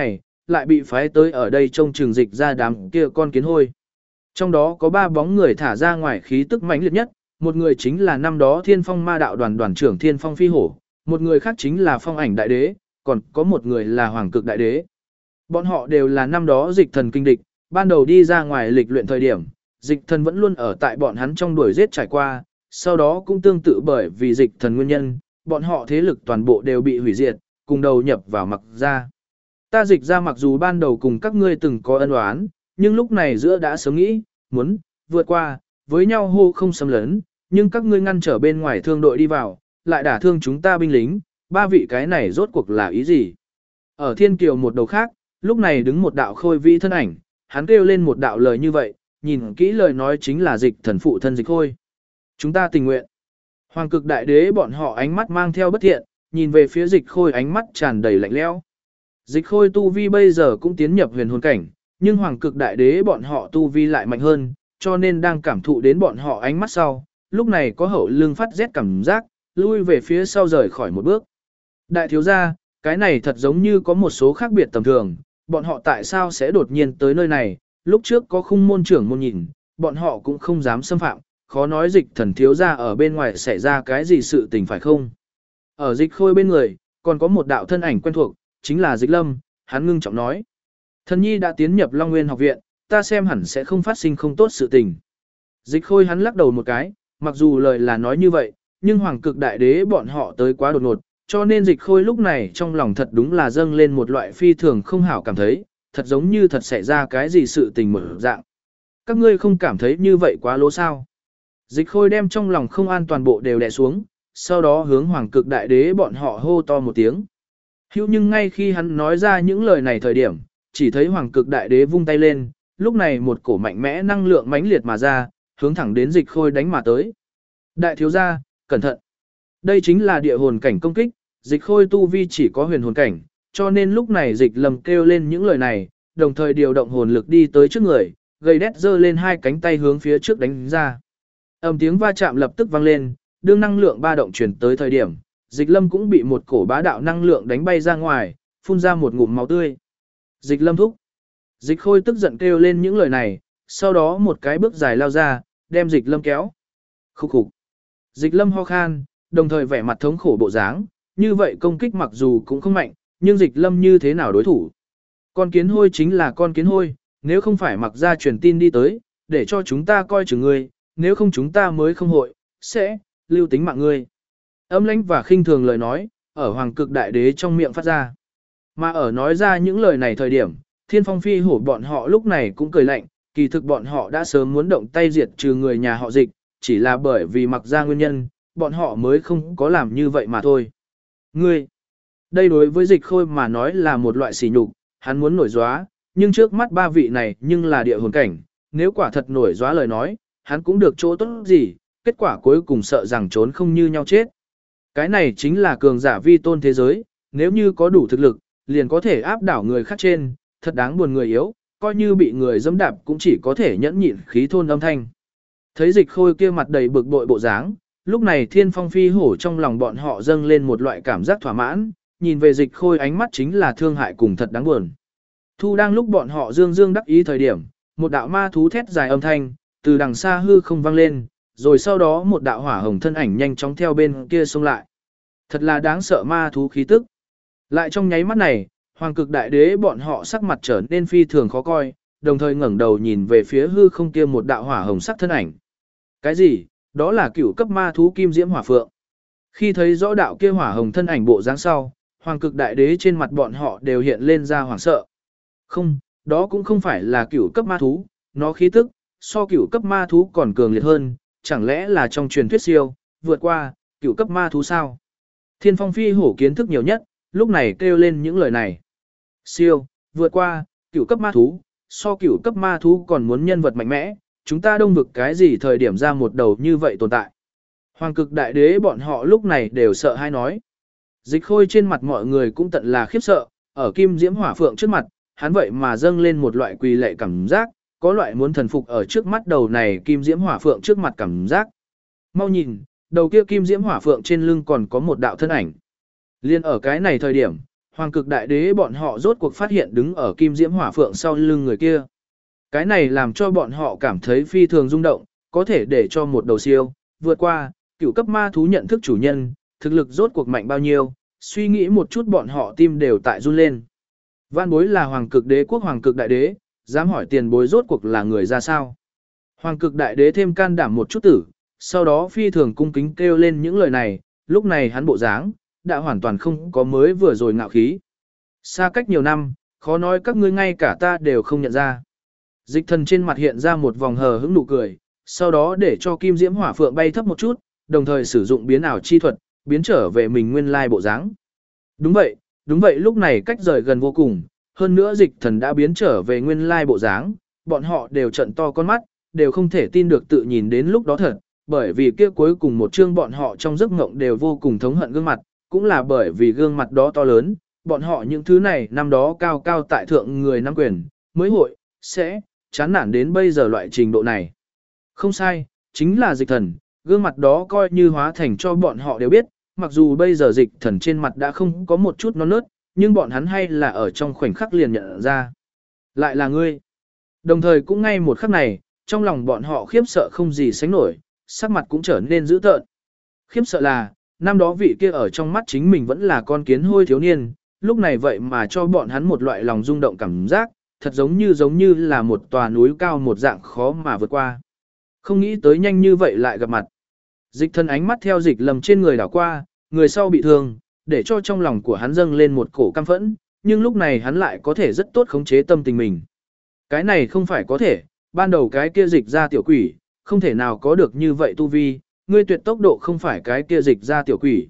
lại bị phái tới ở đây trông chừng dịch ra đám kia con kiến hôi. Trong đó có 3 bóng người thả ra ngoài khí tức mãnh liệt nhất, một người chính là năm đó Thiên Phong Ma Đạo đoàn đoàn trưởng Thiên Phong Phi Hổ, một người khác chính là Phong Ảnh Đại Đế, còn có một người là Hoàng Cực Đại Đế. Bọn họ đều là năm đó dịch thần kinh địch, ban đầu đi ra ngoài lịch luyện thời điểm, dịch thần vẫn luôn ở tại bọn hắn trong đuổi giết trải qua, sau đó cũng tương tự bởi vì dịch thần nguyên nhân, bọn họ thế lực toàn bộ đều bị hủy diệt, cùng đầu nhập vào Mặc gia. Ta dịch ra mặc dù ban đầu cùng các ngươi từng có ân oán, nhưng lúc này giữa đã sớm nghĩ, muốn vượt qua, với nhau hô không xâm lấn, nhưng các ngươi ngăn trở bên ngoài thương đội đi vào, lại đả thương chúng ta binh lính, 3 vị cái này rốt cuộc là ý gì? Ở thiên kiều một đầu khác, lúc này đứng một đạo khôi vĩ thân ảnh, hắn kêu lên một đạo lời như vậy, nhìn kỹ lời nói chính là dịch thần phụ thân dịch khôi. Chúng ta tình nguyện. Hoàng Cực Đại Đế bọn họ ánh mắt mang theo bất thiện, nhìn về phía dịch khôi ánh mắt tràn đầy lạnh lẽo. Dịch khôi tu vi bây giờ cũng tiến nhập huyền hồn cảnh, nhưng Hoàng Cực Đại Đế bọn họ tu vi lại mạnh hơn, cho nên đang cảm thụ đến bọn họ ánh mắt sau, lúc này có hậu lưng phát rét cảm giác, lui về phía sau rời khỏi một bước. Đại thiếu gia, cái này thật giống như có một số khác biệt tầm thường, bọn họ tại sao sẽ đột nhiên tới nơi này, lúc trước có khung môn trưởng môn nhìn, bọn họ cũng không dám xâm phạm, khó nói dịch thần thiếu gia ở bên ngoài xảy ra cái gì sự tình phải không. Ở dịch khôi bên người, còn có một đạo thân ảnh quen thuộc, chính là dịch lâm, hắn ngưng trọng nói. Thần nhi đã tiến nhập Long Nguyên học viện, ta xem hẳn sẽ không phát sinh không tốt sự tình. Dịch khôi hắn lắc đầu một cái, mặc dù lời là nói như vậy, nhưng Hoàng Cực Đại Đế bọn họ tới quá đột ngột, cho nên dịch khôi lúc này trong lòng thật đúng là dâng lên một loại phi thường không hảo cảm thấy, thật giống như thật xảy ra cái gì sự tình mở dạng. Các ngươi không cảm thấy như vậy quá lố sao? Dịch khôi đem trong lòng không an toàn bộ đều đè xuống, sau đó hướng Hoàng Cực Đại Đế bọn họ hô to một tiếng. Hữu nhưng ngay khi hắn nói ra những lời này thời điểm, chỉ thấy Hoàng Cực Đại Đế vung tay lên, lúc này một cổ mạnh mẽ năng lượng mãnh liệt mà ra, hướng thẳng đến dịch khôi đánh mà tới. Đại thiếu gia, cẩn thận. Đây chính là địa hồn cảnh công kích, dịch khôi tu vi chỉ có huyền hồn cảnh, cho nên lúc này dịch lầm kêu lên những lời này, đồng thời điều động hồn lực đi tới trước người, gầy đét giơ lên 2 cánh tay hướng phía trước đánh ra. Âm tiếng va chạm lập tức vang lên, đương năng lượng ba động chuyển tới thời điểm, dịch lâm cũng bị một cổ bá đạo năng lượng đánh bay ra ngoài, phun ra một ngụm máu tươi. Dịch lâm thúc. Dịch khôi tức giận kêu lên những lời này, sau đó một cái bước dài lao ra, đem dịch lâm kéo. Khúc khục. Dịch lâm ho khan, đồng thời vẻ mặt thống khổ bộ dáng, như vậy công kích mặc dù cũng không mạnh, nhưng dịch lâm như thế nào đối thủ. Con kiến hôi chính là con kiến hôi, nếu không phải mặc ra truyền tin đi tới, để cho chúng ta coi chừng ngươi, nếu không chúng ta mới không hội, sẽ lưu tính mạng ngươi. Âm lãnh và khinh thường lời nói, ở Hoàng Cực Đại Đế trong miệng phát ra. Mà ở nói ra những lời này thời điểm, Thiên Phong Phi Hổ bọn họ lúc này cũng cười lạnh, kỳ thực bọn họ đã sớm muốn động tay diệt trừ người nhà họ dịch, chỉ là bởi vì mặc ra nguyên nhân, bọn họ mới không có làm như vậy mà thôi. Ngươi, đây đối với dịch khôi mà nói là một loại sỉ nhục, hắn muốn nổi gióa, nhưng trước mắt 3 vị này nhưng là địa hồn cảnh, nếu quả thật nổi gióa lời nói, hắn cũng được chỗ tốt gì, kết quả cuối cùng sợ rằng trốn không như nhau chết. Cái này chính là cường giả vi tôn thế giới, nếu như có đủ thực lực, liền có thể áp đảo người khác trên, thật đáng buồn người yếu, coi như bị người dẫm đạp cũng chỉ có thể nhẫn nhịn khí thôn âm thanh. Thấy dịch khôi kia mặt đầy bực bội bộ dáng, lúc này Thiên Phong Phi Hổ trong lòng bọn họ dâng lên một loại cảm giác thỏa mãn, nhìn về dịch khôi ánh mắt chính là thương hại cùng thật đáng buồn. Thu đang lúc bọn họ dương dương đắc ý thời điểm, một đạo ma thú thét dài âm thanh, từ đằng xa hư không vang lên, rồi sau đó một đạo hỏa hồng thân ảnh nhanh chóng theo bên kia xông lại. Thật là đáng sợ ma thú khí tức. Lại trong nháy mắt này, Hoàng Cực Đại Đế bọn họ sắc mặt trở nên phi thường khó coi, đồng thời ngẩng đầu nhìn về phía hư không kia một đạo hỏa hồng sắc thân ảnh. Cái gì? Đó là cửu cấp ma thú Kim Diễm Hỏa Phượng. Khi thấy rõ đạo kia hỏa hồng thân ảnh bộ dáng sau, Hoàng Cực Đại Đế trên mặt bọn họ đều hiện lên ra hoảng sợ. Không, đó cũng không phải là cửu cấp ma thú, nó khí tức so cửu cấp ma thú còn cường liệt hơn, chẳng lẽ là trong truyền thuyết siêu vượt qua cửu cấp ma thú sao? Thiên Phong Phi Hổ kiến thức nhiều nhất, lúc này kêu lên những lời này. Siêu vượt qua cửu cấp ma thú, so cửu cấp ma thú còn muốn nhân vật mạnh mẽ, chúng ta đông vực cái gì thời điểm ra một đầu như vậy tồn tại. Hoàng Cực Đại Đế bọn họ lúc này đều sợ hay nói. Dịch khôi trên mặt mọi người cũng tận là khiếp sợ, ở Kim Diễm Hỏa Phượng trước mặt, hắn vậy mà dâng lên một loại quỳ lệ cảm giác, có loại muốn thần phục ở trước mắt đầu này Kim Diễm Hỏa Phượng trước mặt cảm giác. Mau nhìn, đầu kia Kim Diễm Hỏa Phượng trên lưng còn có một đạo thân ảnh. Liên ở cái này thời điểm, Hoàng cực đại đế bọn họ rốt cuộc phát hiện đứng ở kim diễm hỏa phượng sau lưng người kia. Cái này làm cho bọn họ cảm thấy phi thường rung động, có thể để cho một đầu siêu, vượt qua, cửu cấp ma thú nhận thức chủ nhân, thực lực rốt cuộc mạnh bao nhiêu, suy nghĩ một chút bọn họ tim đều tại run lên. Vạn bối là hoàng cực đế quốc hoàng cực đại đế, dám hỏi tiền bối rốt cuộc là người ra sao. Hoàng cực đại đế thêm can đảm một chút tử, sau đó phi thường cung kính kêu lên những lời này, lúc này hắn bộ dáng, đã hoàn toàn không có mới vừa rồi ngạo khí. Xa cách nhiều năm, khó nói các ngươi ngay cả ta đều không nhận ra. Dịch thần trên mặt hiện ra một vòng hờ hững nụ cười, sau đó để cho kim diễm hỏa phượng bay thấp một chút, đồng thời sử dụng biến ảo chi thuật, biến trở về mình nguyên lai bộ dáng. Đúng vậy lúc này cách rời gần vô cùng, hơn nữa dịch thần đã biến trở về nguyên lai bộ dáng, bọn họ đều trận to con mắt, đều không thể tin được tự nhìn đến lúc đó thật, bởi vì kia cuối cùng một chương bọn họ trong giấc mộng đều vô cùng thống hận gương mặt, cũng là bởi vì gương mặt đó to lớn, bọn họ những thứ này năm đó cao cao tại thượng người nắm quyền, mới hội, sẽ, chán nản đến bây giờ loại trình độ này. Không sai, chính là dịch thần, gương mặt đó coi như hóa thành cho bọn họ đều biết, mặc dù bây giờ dịch thần trên mặt đã không có một chút non nớt, nhưng bọn hắn hay là ở trong khoảnh khắc liền nhận ra. Lại là ngươi. Đồng thời cũng ngay một khắc này, trong lòng bọn họ khiếp sợ không gì sánh nổi, sắc mặt cũng trở nên dữ tợn. Khiếp sợ là, năm đó vị kia ở trong mắt chính mình vẫn là con kiến hôi thiếu niên, lúc này vậy mà cho bọn hắn một loại lòng rung động cảm giác, thật giống như là một tòa núi cao một dạng khó mà vượt qua. Không nghĩ tới nhanh như vậy lại gặp mặt. Dịch thần ánh mắt theo dịch lầm trên người đảo qua, người sau bị thương, để cho trong lòng của hắn dâng lên một cổ căm phẫn, nhưng lúc này hắn lại có thể rất tốt khống chế tâm tình mình. Cái này không phải có thể, ban đầu cái kia dịch ra tiểu quỷ, không thể nào có được như vậy tu vi, ngươi tuyệt tốc độ không phải cái kia dịch ra tiểu quỷ.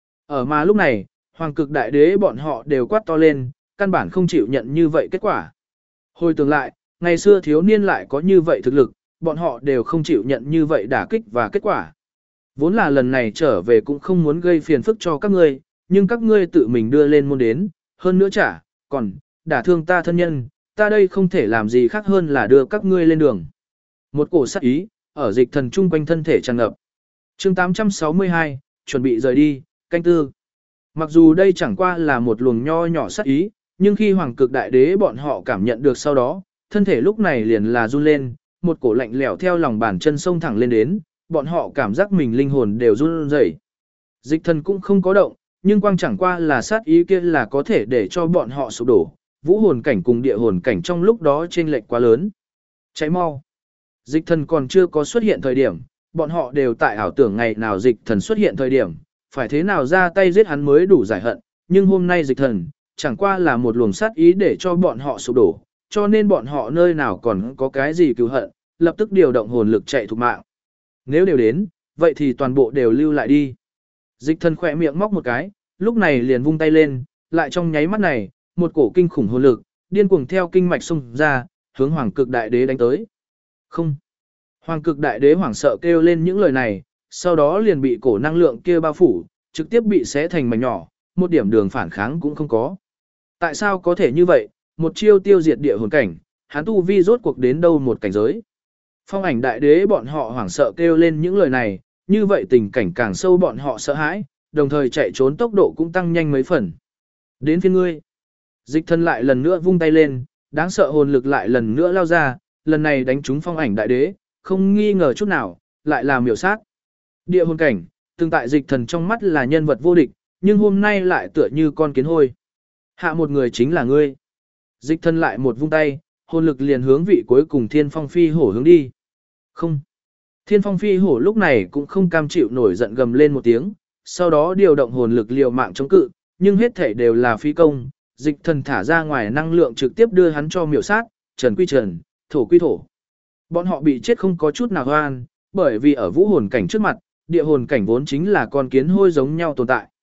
Ở mà lúc này, hoàng cực đại đế bọn họ đều quát to lên, căn bản không chịu nhận như vậy kết quả. Hồi tưởng lại, ngày xưa thiếu niên lại có như vậy thực lực, bọn họ đều không chịu nhận như vậy đả kích và kết quả. Vốn là lần này trở về cũng không muốn gây phiền phức cho các ngươi, nhưng các ngươi tự mình đưa lên môn đến, hơn nữa còn, đả thương ta thân nhân, ta đây không thể làm gì khác hơn là đưa các ngươi lên đường. Một cổ sát ý, ở dịch thần trung quanh thân thể tràn ngập. Chương 862, chuẩn bị rời đi, canh tư. Mặc dù đây chẳng qua là một luồng nho nhỏ sát ý, nhưng khi hoàng cực đại đế bọn họ cảm nhận được sau đó, thân thể lúc này liền là run lên, một cổ lạnh lẽo theo lòng bàn chân sông thẳng lên đến, bọn họ cảm giác mình linh hồn đều run rẩy. Dịch thần cũng không có động, nhưng quang chẳng qua là sát ý kia là có thể để cho bọn họ sụp đổ, vũ hồn cảnh cùng địa hồn cảnh trong lúc đó chênh lệch quá lớn. Cháy mau. Dịch thần còn chưa có xuất hiện thời điểm, bọn họ đều tại ảo tưởng ngày nào dịch thần xuất hiện thời điểm, phải thế nào ra tay giết hắn mới đủ giải hận, nhưng hôm nay dịch thần, chẳng qua là một luồng sát ý để cho bọn họ sụp đổ, cho nên bọn họ nơi nào còn có cái gì cứu hận, lập tức điều động hồn lực chạy thục mạng. Nếu đều đến, vậy thì toàn bộ đều lưu lại đi. Dịch thần khỏe miệng móc một cái, lúc này liền vung tay lên, lại trong nháy mắt này, một cổ kinh khủng hồn lực, điên cuồng theo kinh mạch xung ra, hướng hoàng cực đại đế đánh tới. Không. Hoàng cực đại đế hoảng sợ kêu lên những lời này, sau đó liền bị cổ năng lượng kia bao phủ, trực tiếp bị xé thành mảnh nhỏ, một điểm đường phản kháng cũng không có. Tại sao có thể như vậy, một chiêu tiêu diệt địa hồn cảnh, hắn tu vi rốt cuộc đến đâu một cảnh giới. Phong ảnh đại đế bọn họ hoảng sợ kêu lên những lời này, như vậy tình cảnh càng sâu bọn họ sợ hãi, đồng thời chạy trốn tốc độ cũng tăng nhanh mấy phần. Đến phiên ngươi. Dịch thân lại lần nữa vung tay lên, đáng sợ hồn lực lại lần nữa lao ra, lần này đánh trúng phong ảnh đại đế, không nghi ngờ chút nào, lại là miểu sát. Địa hồn cảnh, từng tại dịch thần trong mắt là nhân vật vô địch, nhưng hôm nay lại tựa như con kiến hôi. Hạ một người chính là ngươi. Dịch thân lại một vung tay, hồn lực liền hướng vị cuối cùng thiên phong phi hổ hướng đi. Không. Thiên phong phi hổ lúc này cũng không cam chịu nổi giận gầm lên một tiếng, sau đó điều động hồn lực liều mạng chống cự, nhưng hết thể đều là phi công, dịch thần thả ra ngoài năng lượng trực tiếp đưa hắn cho miểu sát, trần quy trần, thổ quy thổ. Bọn họ bị chết không có chút nào hoan, bởi vì ở vũ hồn cảnh trước mặt, địa hồn cảnh vốn chính là con kiến hôi giống nhau tồn tại.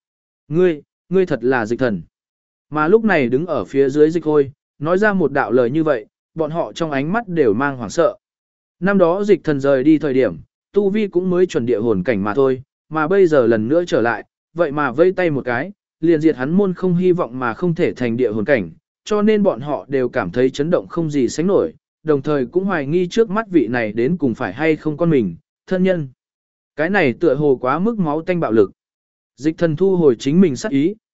Ngươi thật là dịch thần. Mà lúc này đứng ở phía dưới dịch hôi, nói ra một đạo lời như vậy, bọn họ trong ánh mắt đều mang hoảng sợ. Năm đó dịch thần rời đi thời điểm, tu vi cũng mới chuẩn địa hồn cảnh mà thôi, mà bây giờ lần nữa trở lại, vậy mà vây tay một cái, liền diệt hắn môn không hy vọng mà không thể thành địa hồn cảnh, cho nên bọn họ đều cảm thấy chấn động không gì sánh nổi, đồng thời cũng hoài nghi trước mắt vị này đến cùng phải hay không con mình, thân nhân. Cái này tựa hồ quá mức máu tanh bạo lực. Dịch thần thu hồi chính mình sát ý,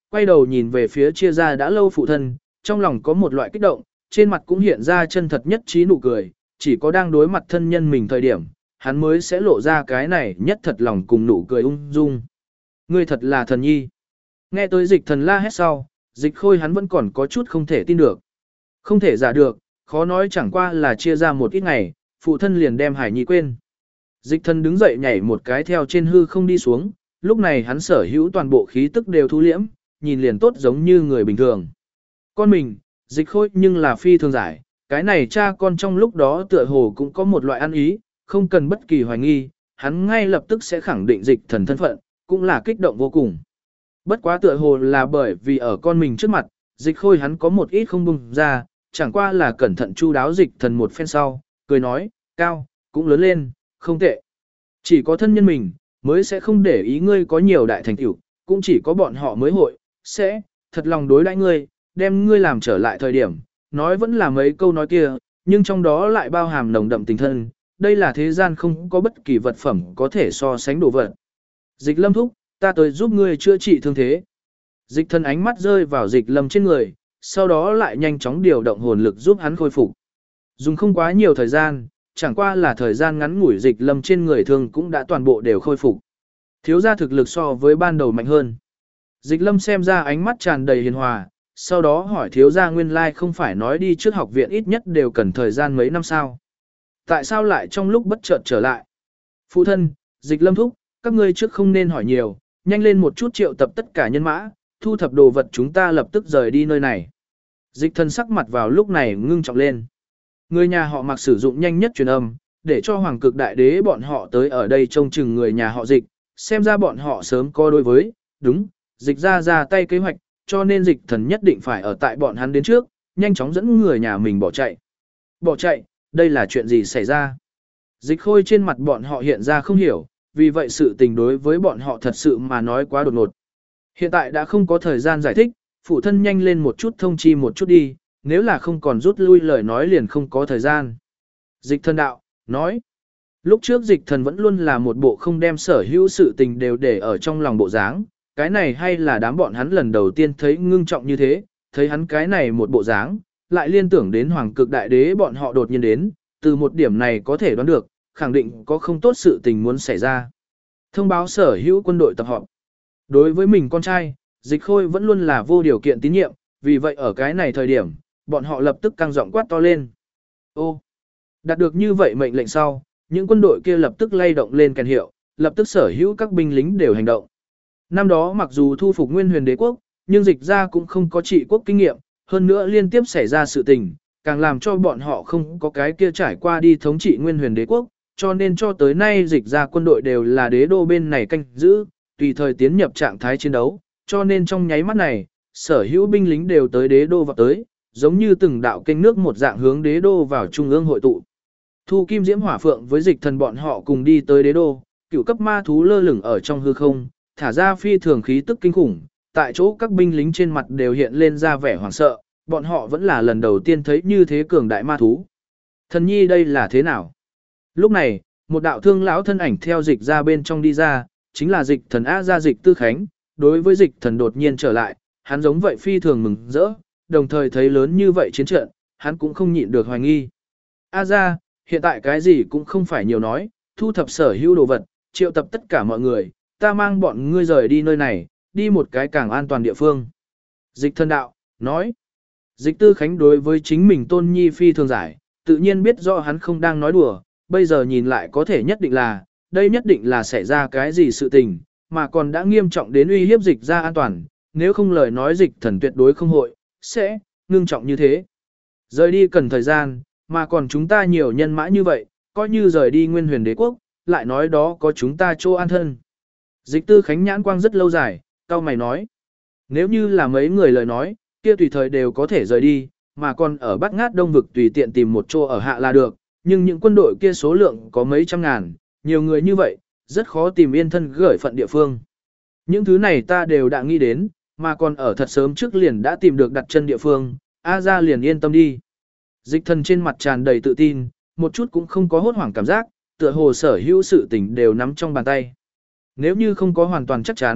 quay đầu nhìn về phía chia ra đã lâu phụ thân, trong lòng có một loại kích động, trên mặt cũng hiện ra chân thật nhất trí nụ cười, chỉ có đang đối mặt thân nhân mình thời điểm, hắn mới sẽ lộ ra cái này nhất thật lòng cùng nụ cười ung dung. Ngươi thật là thần nhi. Nghe tới Dịch Thần la hét sau, Dịch Khôi hắn vẫn còn có chút không thể tin được. Không thể giả được, khó nói chẳng qua là chia ra một ít ngày, phụ thân liền đem Hải Nhi quên. Dịch Thần đứng dậy nhảy một cái theo trên hư không đi xuống, lúc này hắn sở hữu toàn bộ khí tức đều thu liễm, nhìn liền tốt giống như người bình thường. Con mình, Dịch Khôi nhưng là phi thường giải, cái này cha con trong lúc đó tựa hồ cũng có một loại ăn ý, không cần bất kỳ hoài nghi, hắn ngay lập tức sẽ khẳng định Dịch Thần thân phận, cũng là kích động vô cùng. Bất quá tựa hồ là bởi vì ở con mình trước mặt, Dịch Khôi hắn có một ít không bùng ra, chẳng qua là cẩn thận chu đáo Dịch Thần một phen sau, cười nói, cao, cũng lớn lên, không tệ. Chỉ có thân nhân mình, mới sẽ không để ý ngươi có nhiều đại thành tựu, cũng chỉ có bọn họ mới hội, sẽ, thật lòng đối đãi ngươi, đem ngươi làm trở lại thời điểm, nói vẫn là mấy câu nói kia, nhưng trong đó lại bao hàm nồng đậm tình thân, đây là thế gian không có bất kỳ vật phẩm có thể so sánh đồ vật. Dịch Lâm thúc, ta tới giúp ngươi chữa trị thương thế. Dịch Thần ánh mắt rơi vào Dịch Lâm trên người, sau đó lại nhanh chóng điều động hồn lực giúp hắn khôi phục. Dùng không quá nhiều thời gian, chẳng qua là thời gian ngắn ngủi Dịch Lâm trên người thương cũng đã toàn bộ đều khôi phục. Thiếu gia thực lực so với ban đầu mạnh hơn. Dịch Lâm xem ra ánh mắt tràn đầy hiền hòa, sau đó hỏi thiếu gia nguyên lai không phải nói đi trước học viện ít nhất đều cần thời gian mấy năm sao. Tại sao lại trong lúc bất chợt trở lại? Phụ thân, Dịch Lâm thúc, các ngươi trước không nên hỏi nhiều, nhanh lên một chút triệu tập tất cả nhân mã, thu thập đồ vật chúng ta lập tức rời đi nơi này. Dịch Thần sắc mặt vào lúc này ngưng trọng lên. Người nhà họ Mặc sử dụng nhanh nhất truyền âm, để cho Hoàng Cực Đại Đế bọn họ tới ở đây trông chừng người nhà họ Dịch, xem ra bọn họ sớm có đối với, đúng, Dịch ra tay kế hoạch, cho nên Dịch Thần nhất định phải ở tại bọn hắn đến trước, nhanh chóng dẫn người nhà mình bỏ chạy. Bỏ chạy, đây là chuyện gì xảy ra? Dịch Khôi trên mặt bọn họ hiện ra không hiểu, vì vậy sự tình đối với bọn họ thật sự mà nói quá đột ngột. Hiện tại đã không có thời gian giải thích, phụ thân nhanh lên một chút thông chi một chút đi, nếu là không còn rút lui lời nói liền không có thời gian. Dịch Thần đạo, nói. Lúc trước Dịch Thần vẫn luôn là một bộ không đem sở hữu sự tình đều để ở trong lòng bộ dáng, cái này hay là đám bọn hắn lần đầu tiên thấy ngưng trọng như thế, thấy hắn cái này một bộ dáng, lại liên tưởng đến Hoàng Cực Đại Đế bọn họ đột nhiên đến, từ một điểm này có thể đoán được, khẳng định có không tốt sự tình muốn xảy ra. Thông báo sở hữu quân đội tập họp. Đối với mình con trai, Dịch Khôi vẫn luôn là vô điều kiện tín nhiệm, vì vậy ở cái này thời điểm, bọn họ lập tức căng giọng quát to lên. Ô, đạt được như vậy mệnh lệnh sau, những quân đội kia lập tức lay động lên kèn hiệu, lập tức sở hữu các binh lính đều hành động. Năm đó mặc dù thu phục Nguyên Huyền Đế quốc, nhưng Dịch ra cũng không có trị quốc kinh nghiệm, hơn nữa liên tiếp xảy ra sự tình, càng làm cho bọn họ không có cái kia trải qua đi thống trị Nguyên Huyền Đế quốc, cho nên cho tới nay Dịch ra quân đội đều là đế đô bên này canh giữ, tùy thời tiến nhập trạng thái chiến đấu, cho nên trong nháy mắt này, sở hữu binh lính đều tới đế đô vào tới, giống như từng đạo kênh nước một dạng hướng đế đô vào trung ương hội tụ. Thu Kim Diễm Hỏa Phượng với Dịch Thần bọn họ cùng đi tới đế đô, cựu cấp ma thú lơ lửng ở trong hư không, thả ra phi thường khí tức kinh khủng, tại chỗ các binh lính trên mặt đều hiện lên ra vẻ hoảng sợ, bọn họ vẫn là lần đầu tiên thấy như thế cường đại ma thú. Thần nhi đây là thế nào? Lúc này, một đạo thương lão thân ảnh theo Dịch ra bên trong đi ra, chính là Dịch Thần A Gia Dịch Tư Khánh, đối với Dịch Thần đột nhiên trở lại, hắn giống vậy phi thường mừng rỡ, đồng thời thấy lớn như vậy chiến trận, hắn cũng không nhịn được hoài nghi. A Gia, hiện tại cái gì cũng không phải nhiều nói, thu thập sở hữu đồ vật, triệu tập tất cả mọi người, ta mang bọn ngươi rời đi nơi này, đi một cái càng an toàn địa phương. Dịch Thần đạo, nói. Dịch Tư Khánh đối với chính mình tôn nhi phi thường giải, tự nhiên biết rõ hắn không đang nói đùa, bây giờ nhìn lại có thể nhất định là, đây nhất định là xảy ra cái gì sự tình, mà còn đã nghiêm trọng đến uy hiếp Dịch ra an toàn, nếu không lời nói Dịch Thần tuyệt đối không hội, sẽ, ngưng trọng như thế. Rời đi cần thời gian, mà còn chúng ta nhiều nhân mã như vậy, coi như rời đi Nguyên Huyền Đế quốc, lại nói đó có chúng ta chỗ an thân. Dịch Tư Khánh nhãn quang rất lâu dài, cao mày nói. Nếu như là mấy người lời nói, kia tùy thời đều có thể rời đi, mà còn ở Bắc Ngát Đông vực tùy tiện tìm một chỗ ở hạ là được, nhưng những quân đội kia số lượng có mấy trăm ngàn, nhiều người như vậy, rất khó tìm yên thân gửi phận địa phương. Những thứ này ta đều đã nghĩ đến, mà còn ở thật sớm trước liền đã tìm được đặt chân địa phương, A Gia liền yên tâm đi. Dịch Thần trên mặt tràn đầy tự tin, một chút cũng không có hốt hoảng cảm giác, tựa hồ sở hữu sự tình đều nắm trong bàn tay. Nếu như không có hoàn toàn chắc chắn,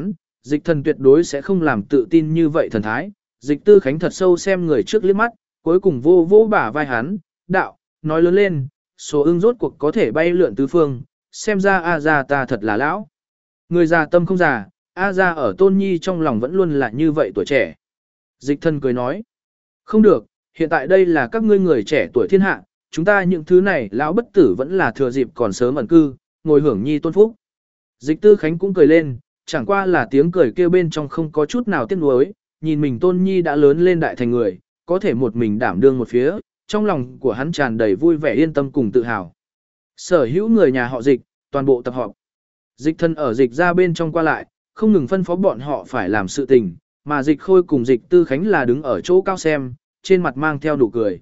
Dịch thần tuyệt đối sẽ không làm tự tin như vậy thần thái. Dịch Tư Khánh thật sâu xem người trước liếc mắt, cuối cùng vô vô bả vai hắn, đạo, nói lớn lên, số ưng rốt cuộc có thể bay lượn tứ phương, xem ra A gia ta thật là lão. Người già tâm không già, A gia ở Tôn Nhi trong lòng vẫn luôn là như vậy tuổi trẻ. Dịch thần cười nói, không được, hiện tại đây là các ngươi người trẻ tuổi thiên hạ, chúng ta những thứ này lão bất tử vẫn là thừa dịp còn sớm ẩn cư, ngồi hưởng nhi tôn phúc. Dịch Tư Khánh cũng cười lên, chẳng qua là tiếng cười kêu bên trong không có chút nào tiếc nuối, nhìn mình Tôn Nhi đã lớn lên đại thành người, có thể một mình đảm đương một phía, trong lòng của hắn tràn đầy vui vẻ yên tâm cùng tự hào. Sở hữu người nhà họ Dịch, toàn bộ tập họp. Dịch thân ở Dịch ra bên trong qua lại, không ngừng phân phó bọn họ phải làm sự tình, mà Dịch Khôi cùng Dịch Tư Khánh là đứng ở chỗ cao xem, trên mặt mang theo nụ cười.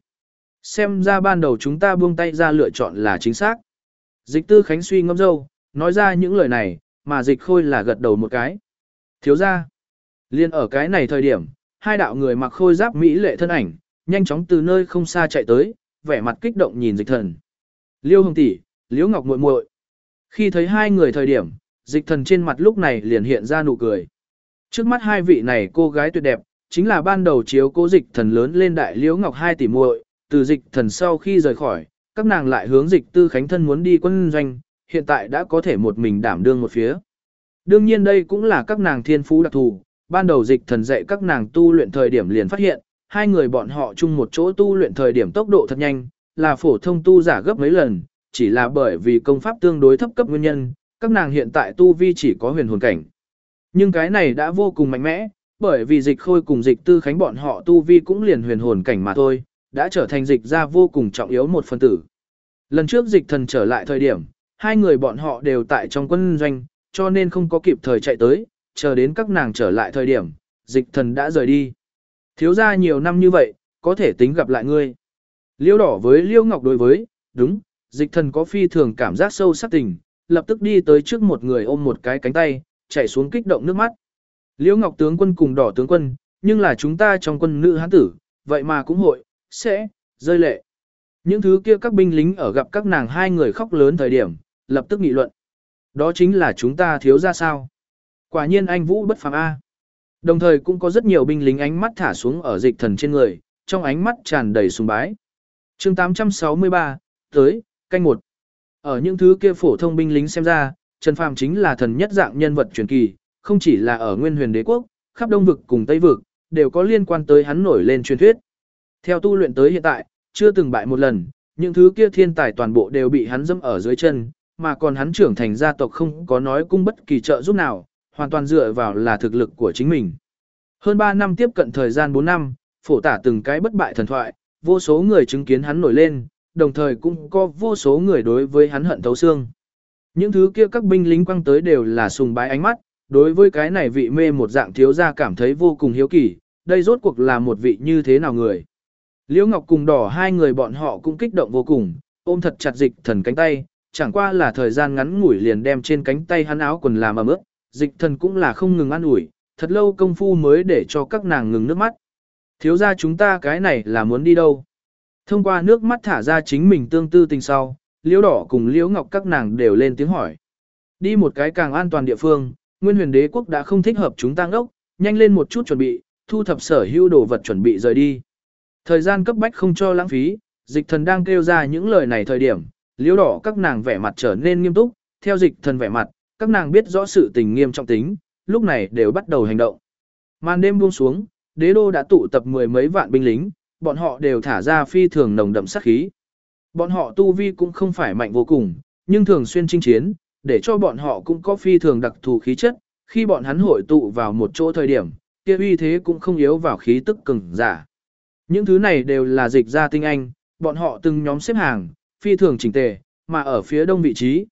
Xem ra ban đầu chúng ta buông tay ra lựa chọn là chính xác. Dịch Tư Khánh suy ngẫm dâu, nói ra những lời này, mà Dịch Khôi là gật đầu một cái. Thiếu ra. Liên ở cái này thời điểm, hai đạo người mặc khôi giáp mỹ lệ thân ảnh, nhanh chóng từ nơi không xa chạy tới, vẻ mặt kích động nhìn Dịch thần. Liêu Hồng tỷ, Liễu Ngọc muội muội. Khi thấy hai người thời điểm, Dịch thần trên mặt lúc này liền hiện ra nụ cười. Trước mắt hai vị này cô gái tuyệt đẹp, chính là ban đầu chiếu cố Dịch thần lớn lên đại Liễu Ngọc 2 tỷ muội, từ Dịch thần sau khi rời khỏi, các nàng lại hướng Dịch Tư Khánh thân muốn đi quân doanh, hiện tại đã có thể một mình đảm đương một phía. Đương nhiên đây cũng là các nàng thiên phú đặc thù, ban đầu Dịch thần dạy các nàng tu luyện thời điểm liền phát hiện, hai người bọn họ chung một chỗ tu luyện thời điểm tốc độ thật nhanh, là phổ thông tu giả gấp mấy lần, chỉ là bởi vì công pháp tương đối thấp cấp nguyên nhân, các nàng hiện tại tu vi chỉ có huyền hồn cảnh. Nhưng cái này đã vô cùng mạnh mẽ, bởi vì Dịch Khôi cùng Dịch Tư Khánh bọn họ tu vi cũng liền huyền hồn cảnh mà thôi, đã trở thành Dịch ra vô cùng trọng yếu một phần tử. Lần trước Dịch thần trở lại thời điểm, hai người bọn họ đều tại trong quân doanh, cho nên không có kịp thời chạy tới, chờ đến các nàng trở lại thời điểm, Dịch thần đã rời đi. Thiếu ra nhiều năm như vậy, có thể tính gặp lại ngươi. Liêu đỏ với Liêu Ngọc đối với, đúng, Dịch thần có phi thường cảm giác sâu sắc tình, lập tức đi tới trước một người ôm một cái cánh tay, chạy xuống kích động nước mắt. Liêu Ngọc tướng quân cùng đỏ tướng quân, nhưng là chúng ta trong quân nữ hán tử, vậy mà cũng hội, sẽ, rơi lệ. Những thứ kia các binh lính ở gặp các nàng hai người khóc lớn thời điểm, lập tức nghị luận. Đó chính là chúng ta thiếu ra sao. Quả nhiên anh Vũ bất phàm A. Đồng thời cũng có rất nhiều binh lính ánh mắt thả xuống ở Dịch thần trên người, trong ánh mắt tràn đầy sùng bái. chương 863, tới, canh 1. Ở những thứ kia phổ thông binh lính xem ra, Trần Phàm chính là thần nhất dạng nhân vật truyền kỳ, không chỉ là ở Nguyên Huyền Đế quốc, khắp Đông vực cùng Tây vực, đều có liên quan tới hắn nổi lên truyền thuyết. Theo tu luyện tới hiện tại, chưa từng bại một lần, những thứ kia thiên tài toàn bộ đều bị hắn dẫm ở dưới chân, mà còn hắn trưởng thành gia tộc không có nói cung bất kỳ trợ giúp nào, hoàn toàn dựa vào là thực lực của chính mình. Hơn 3 năm tiếp cận thời gian 4 năm, phổ tả từng cái bất bại thần thoại, vô số người chứng kiến hắn nổi lên, đồng thời cũng có vô số người đối với hắn hận thấu xương. Những thứ kia các binh lính quăng tới đều là sùng bái ánh mắt, đối với cái này vị mê một dạng thiếu gia cảm thấy vô cùng hiếu kỳ, đây rốt cuộc là một vị như thế nào người. Liễu Ngọc cùng đỏ hai người bọn họ cũng kích động vô cùng, ôm thật chặt Dịch thần cánh tay, chẳng qua là thời gian ngắn ngủi liền đem trên cánh tay hắn áo quần làm ẩm ướt, Dịch thần cũng là không ngừng ăn ủi, thật lâu công phu mới để cho các nàng ngừng nước mắt. Thiếu gia chúng ta cái này là muốn đi đâu? Thông qua nước mắt thả ra chính mình tương tư tình sau, Liễu đỏ cùng Liễu Ngọc các nàng đều lên tiếng hỏi. Đi một cái càng an toàn địa phương, Nguyên Huyền Đế quốc đã không thích hợp chúng ta ngốc, nhanh lên một chút chuẩn bị, thu thập sở hữu đồ vật chuẩn bị rời đi. Thời gian cấp bách không cho lãng phí, Dịch thần đang kêu ra những lời này thời điểm, Liễu đỏ các nàng vẻ mặt trở nên nghiêm túc, theo Dịch thần vẻ mặt, các nàng biết rõ sự tình nghiêm trọng tính, lúc này đều bắt đầu hành động. Màn đêm buông xuống, đế đô đã tụ tập mười mấy vạn binh lính, bọn họ đều thả ra phi thường nồng đậm sát khí. Bọn họ tu vi cũng không phải mạnh vô cùng, nhưng thường xuyên chinh chiến, để cho bọn họ cũng có phi thường đặc thù khí chất, khi bọn hắn hội tụ vào một chỗ thời điểm, kia uy thế cũng không yếu vào khí tức cường giả. Những thứ này đều là Dịch ra tinh anh, bọn họ từng nhóm xếp hàng, phi thường chỉnh tề, mà ở phía đông vị trí,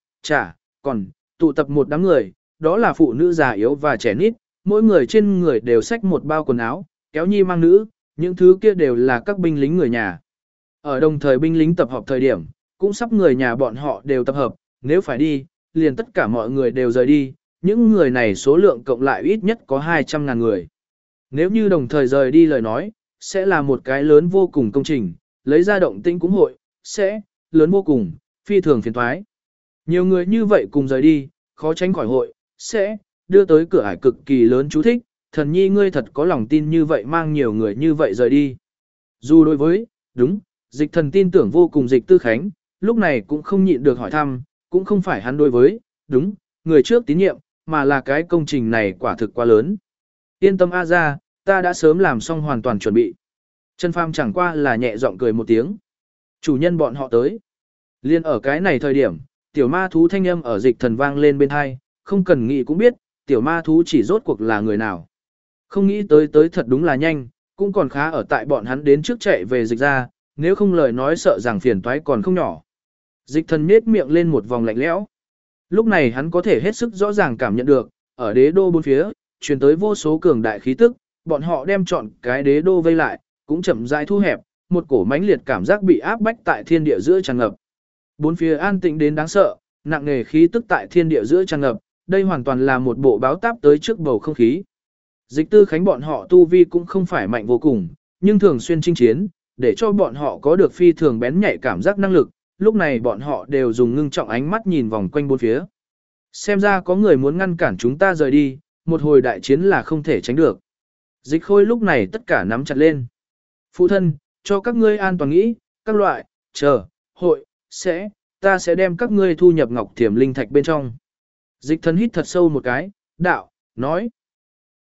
còn tụ tập một đám người, đó là phụ nữ già yếu và trẻ nít, mỗi người trên người đều xách một bao quần áo, kéo nhi mang nữ, những thứ kia đều là các binh lính người nhà. Ở đồng thời binh lính tập hợp thời điểm, cũng sắp người nhà bọn họ đều tập hợp, nếu phải đi, liền tất cả mọi người đều rời đi, những người này số lượng cộng lại ít nhất có 200.000 người. Nếu như đồng thời rời đi lời nói, sẽ là một cái lớn vô cùng công trình, lấy ra động tĩnh cũng hội, sẽ, lớn vô cùng, phi thường phiền thoái. Nhiều người như vậy cùng rời đi, khó tránh khỏi hội, sẽ, đưa tới cửa ải cực kỳ lớn chú thích, thần nhi ngươi thật có lòng tin như vậy mang nhiều người như vậy rời đi. Dù đối với, đúng, dịch thần tin tưởng vô cùng dịch tư khánh, lúc này cũng không nhịn được hỏi thăm, cũng không phải hắn đối với, đúng, người trước tín nhiệm, mà là cái công trình này quả thực quá lớn. Yên tâm A ra, ta đã sớm làm xong hoàn toàn chuẩn bị. Trần Phàm chẳng qua là nhẹ giọng cười một tiếng. Chủ nhân bọn họ tới. Liên ở cái này thời điểm, tiểu ma thú thanh âm ở dịch thần vang lên bên hai, không cần nghĩ cũng biết, tiểu ma thú chỉ rốt cuộc là người nào. Không nghĩ tới thật đúng là nhanh, cũng còn khá ở tại bọn hắn đến trước chạy về dịch ra, nếu không lời nói sợ rằng phiền toái còn không nhỏ. Dịch thần nết miệng lên một vòng lạnh lẽo. Lúc này hắn có thể hết sức rõ ràng cảm nhận được, ở đế đô bốn phía, truyền tới vô số cường đại khí tức, bọn họ đem chọn cái đế đô vây lại, cũng chậm rãi thu hẹp, một cổ mãnh liệt cảm giác bị áp bách tại thiên địa giữa tràn ngập. Bốn phía an tĩnh đến đáng sợ, nặng nề khí tức tại thiên địa giữa tràn ngập, đây hoàn toàn là một bộ báo táp tới trước bầu không khí. Dịch tư khánh bọn họ tu vi cũng không phải mạnh vô cùng, nhưng thường xuyên chinh chiến, để cho bọn họ có được phi thường bén nhạy cảm giác năng lực, lúc này bọn họ đều dùng ngưng trọng ánh mắt nhìn vòng quanh bốn phía. Xem ra có người muốn ngăn cản chúng ta rời đi, một hồi đại chiến là không thể tránh được. Dịch khôi lúc này tất cả nắm chặt lên. Phụ thân, cho các ngươi an toàn nghĩ, các loại, hội, ta sẽ đem các ngươi thu nhập ngọc thiểm linh thạch bên trong. Dịch thần hít thật sâu một cái, đạo, nói.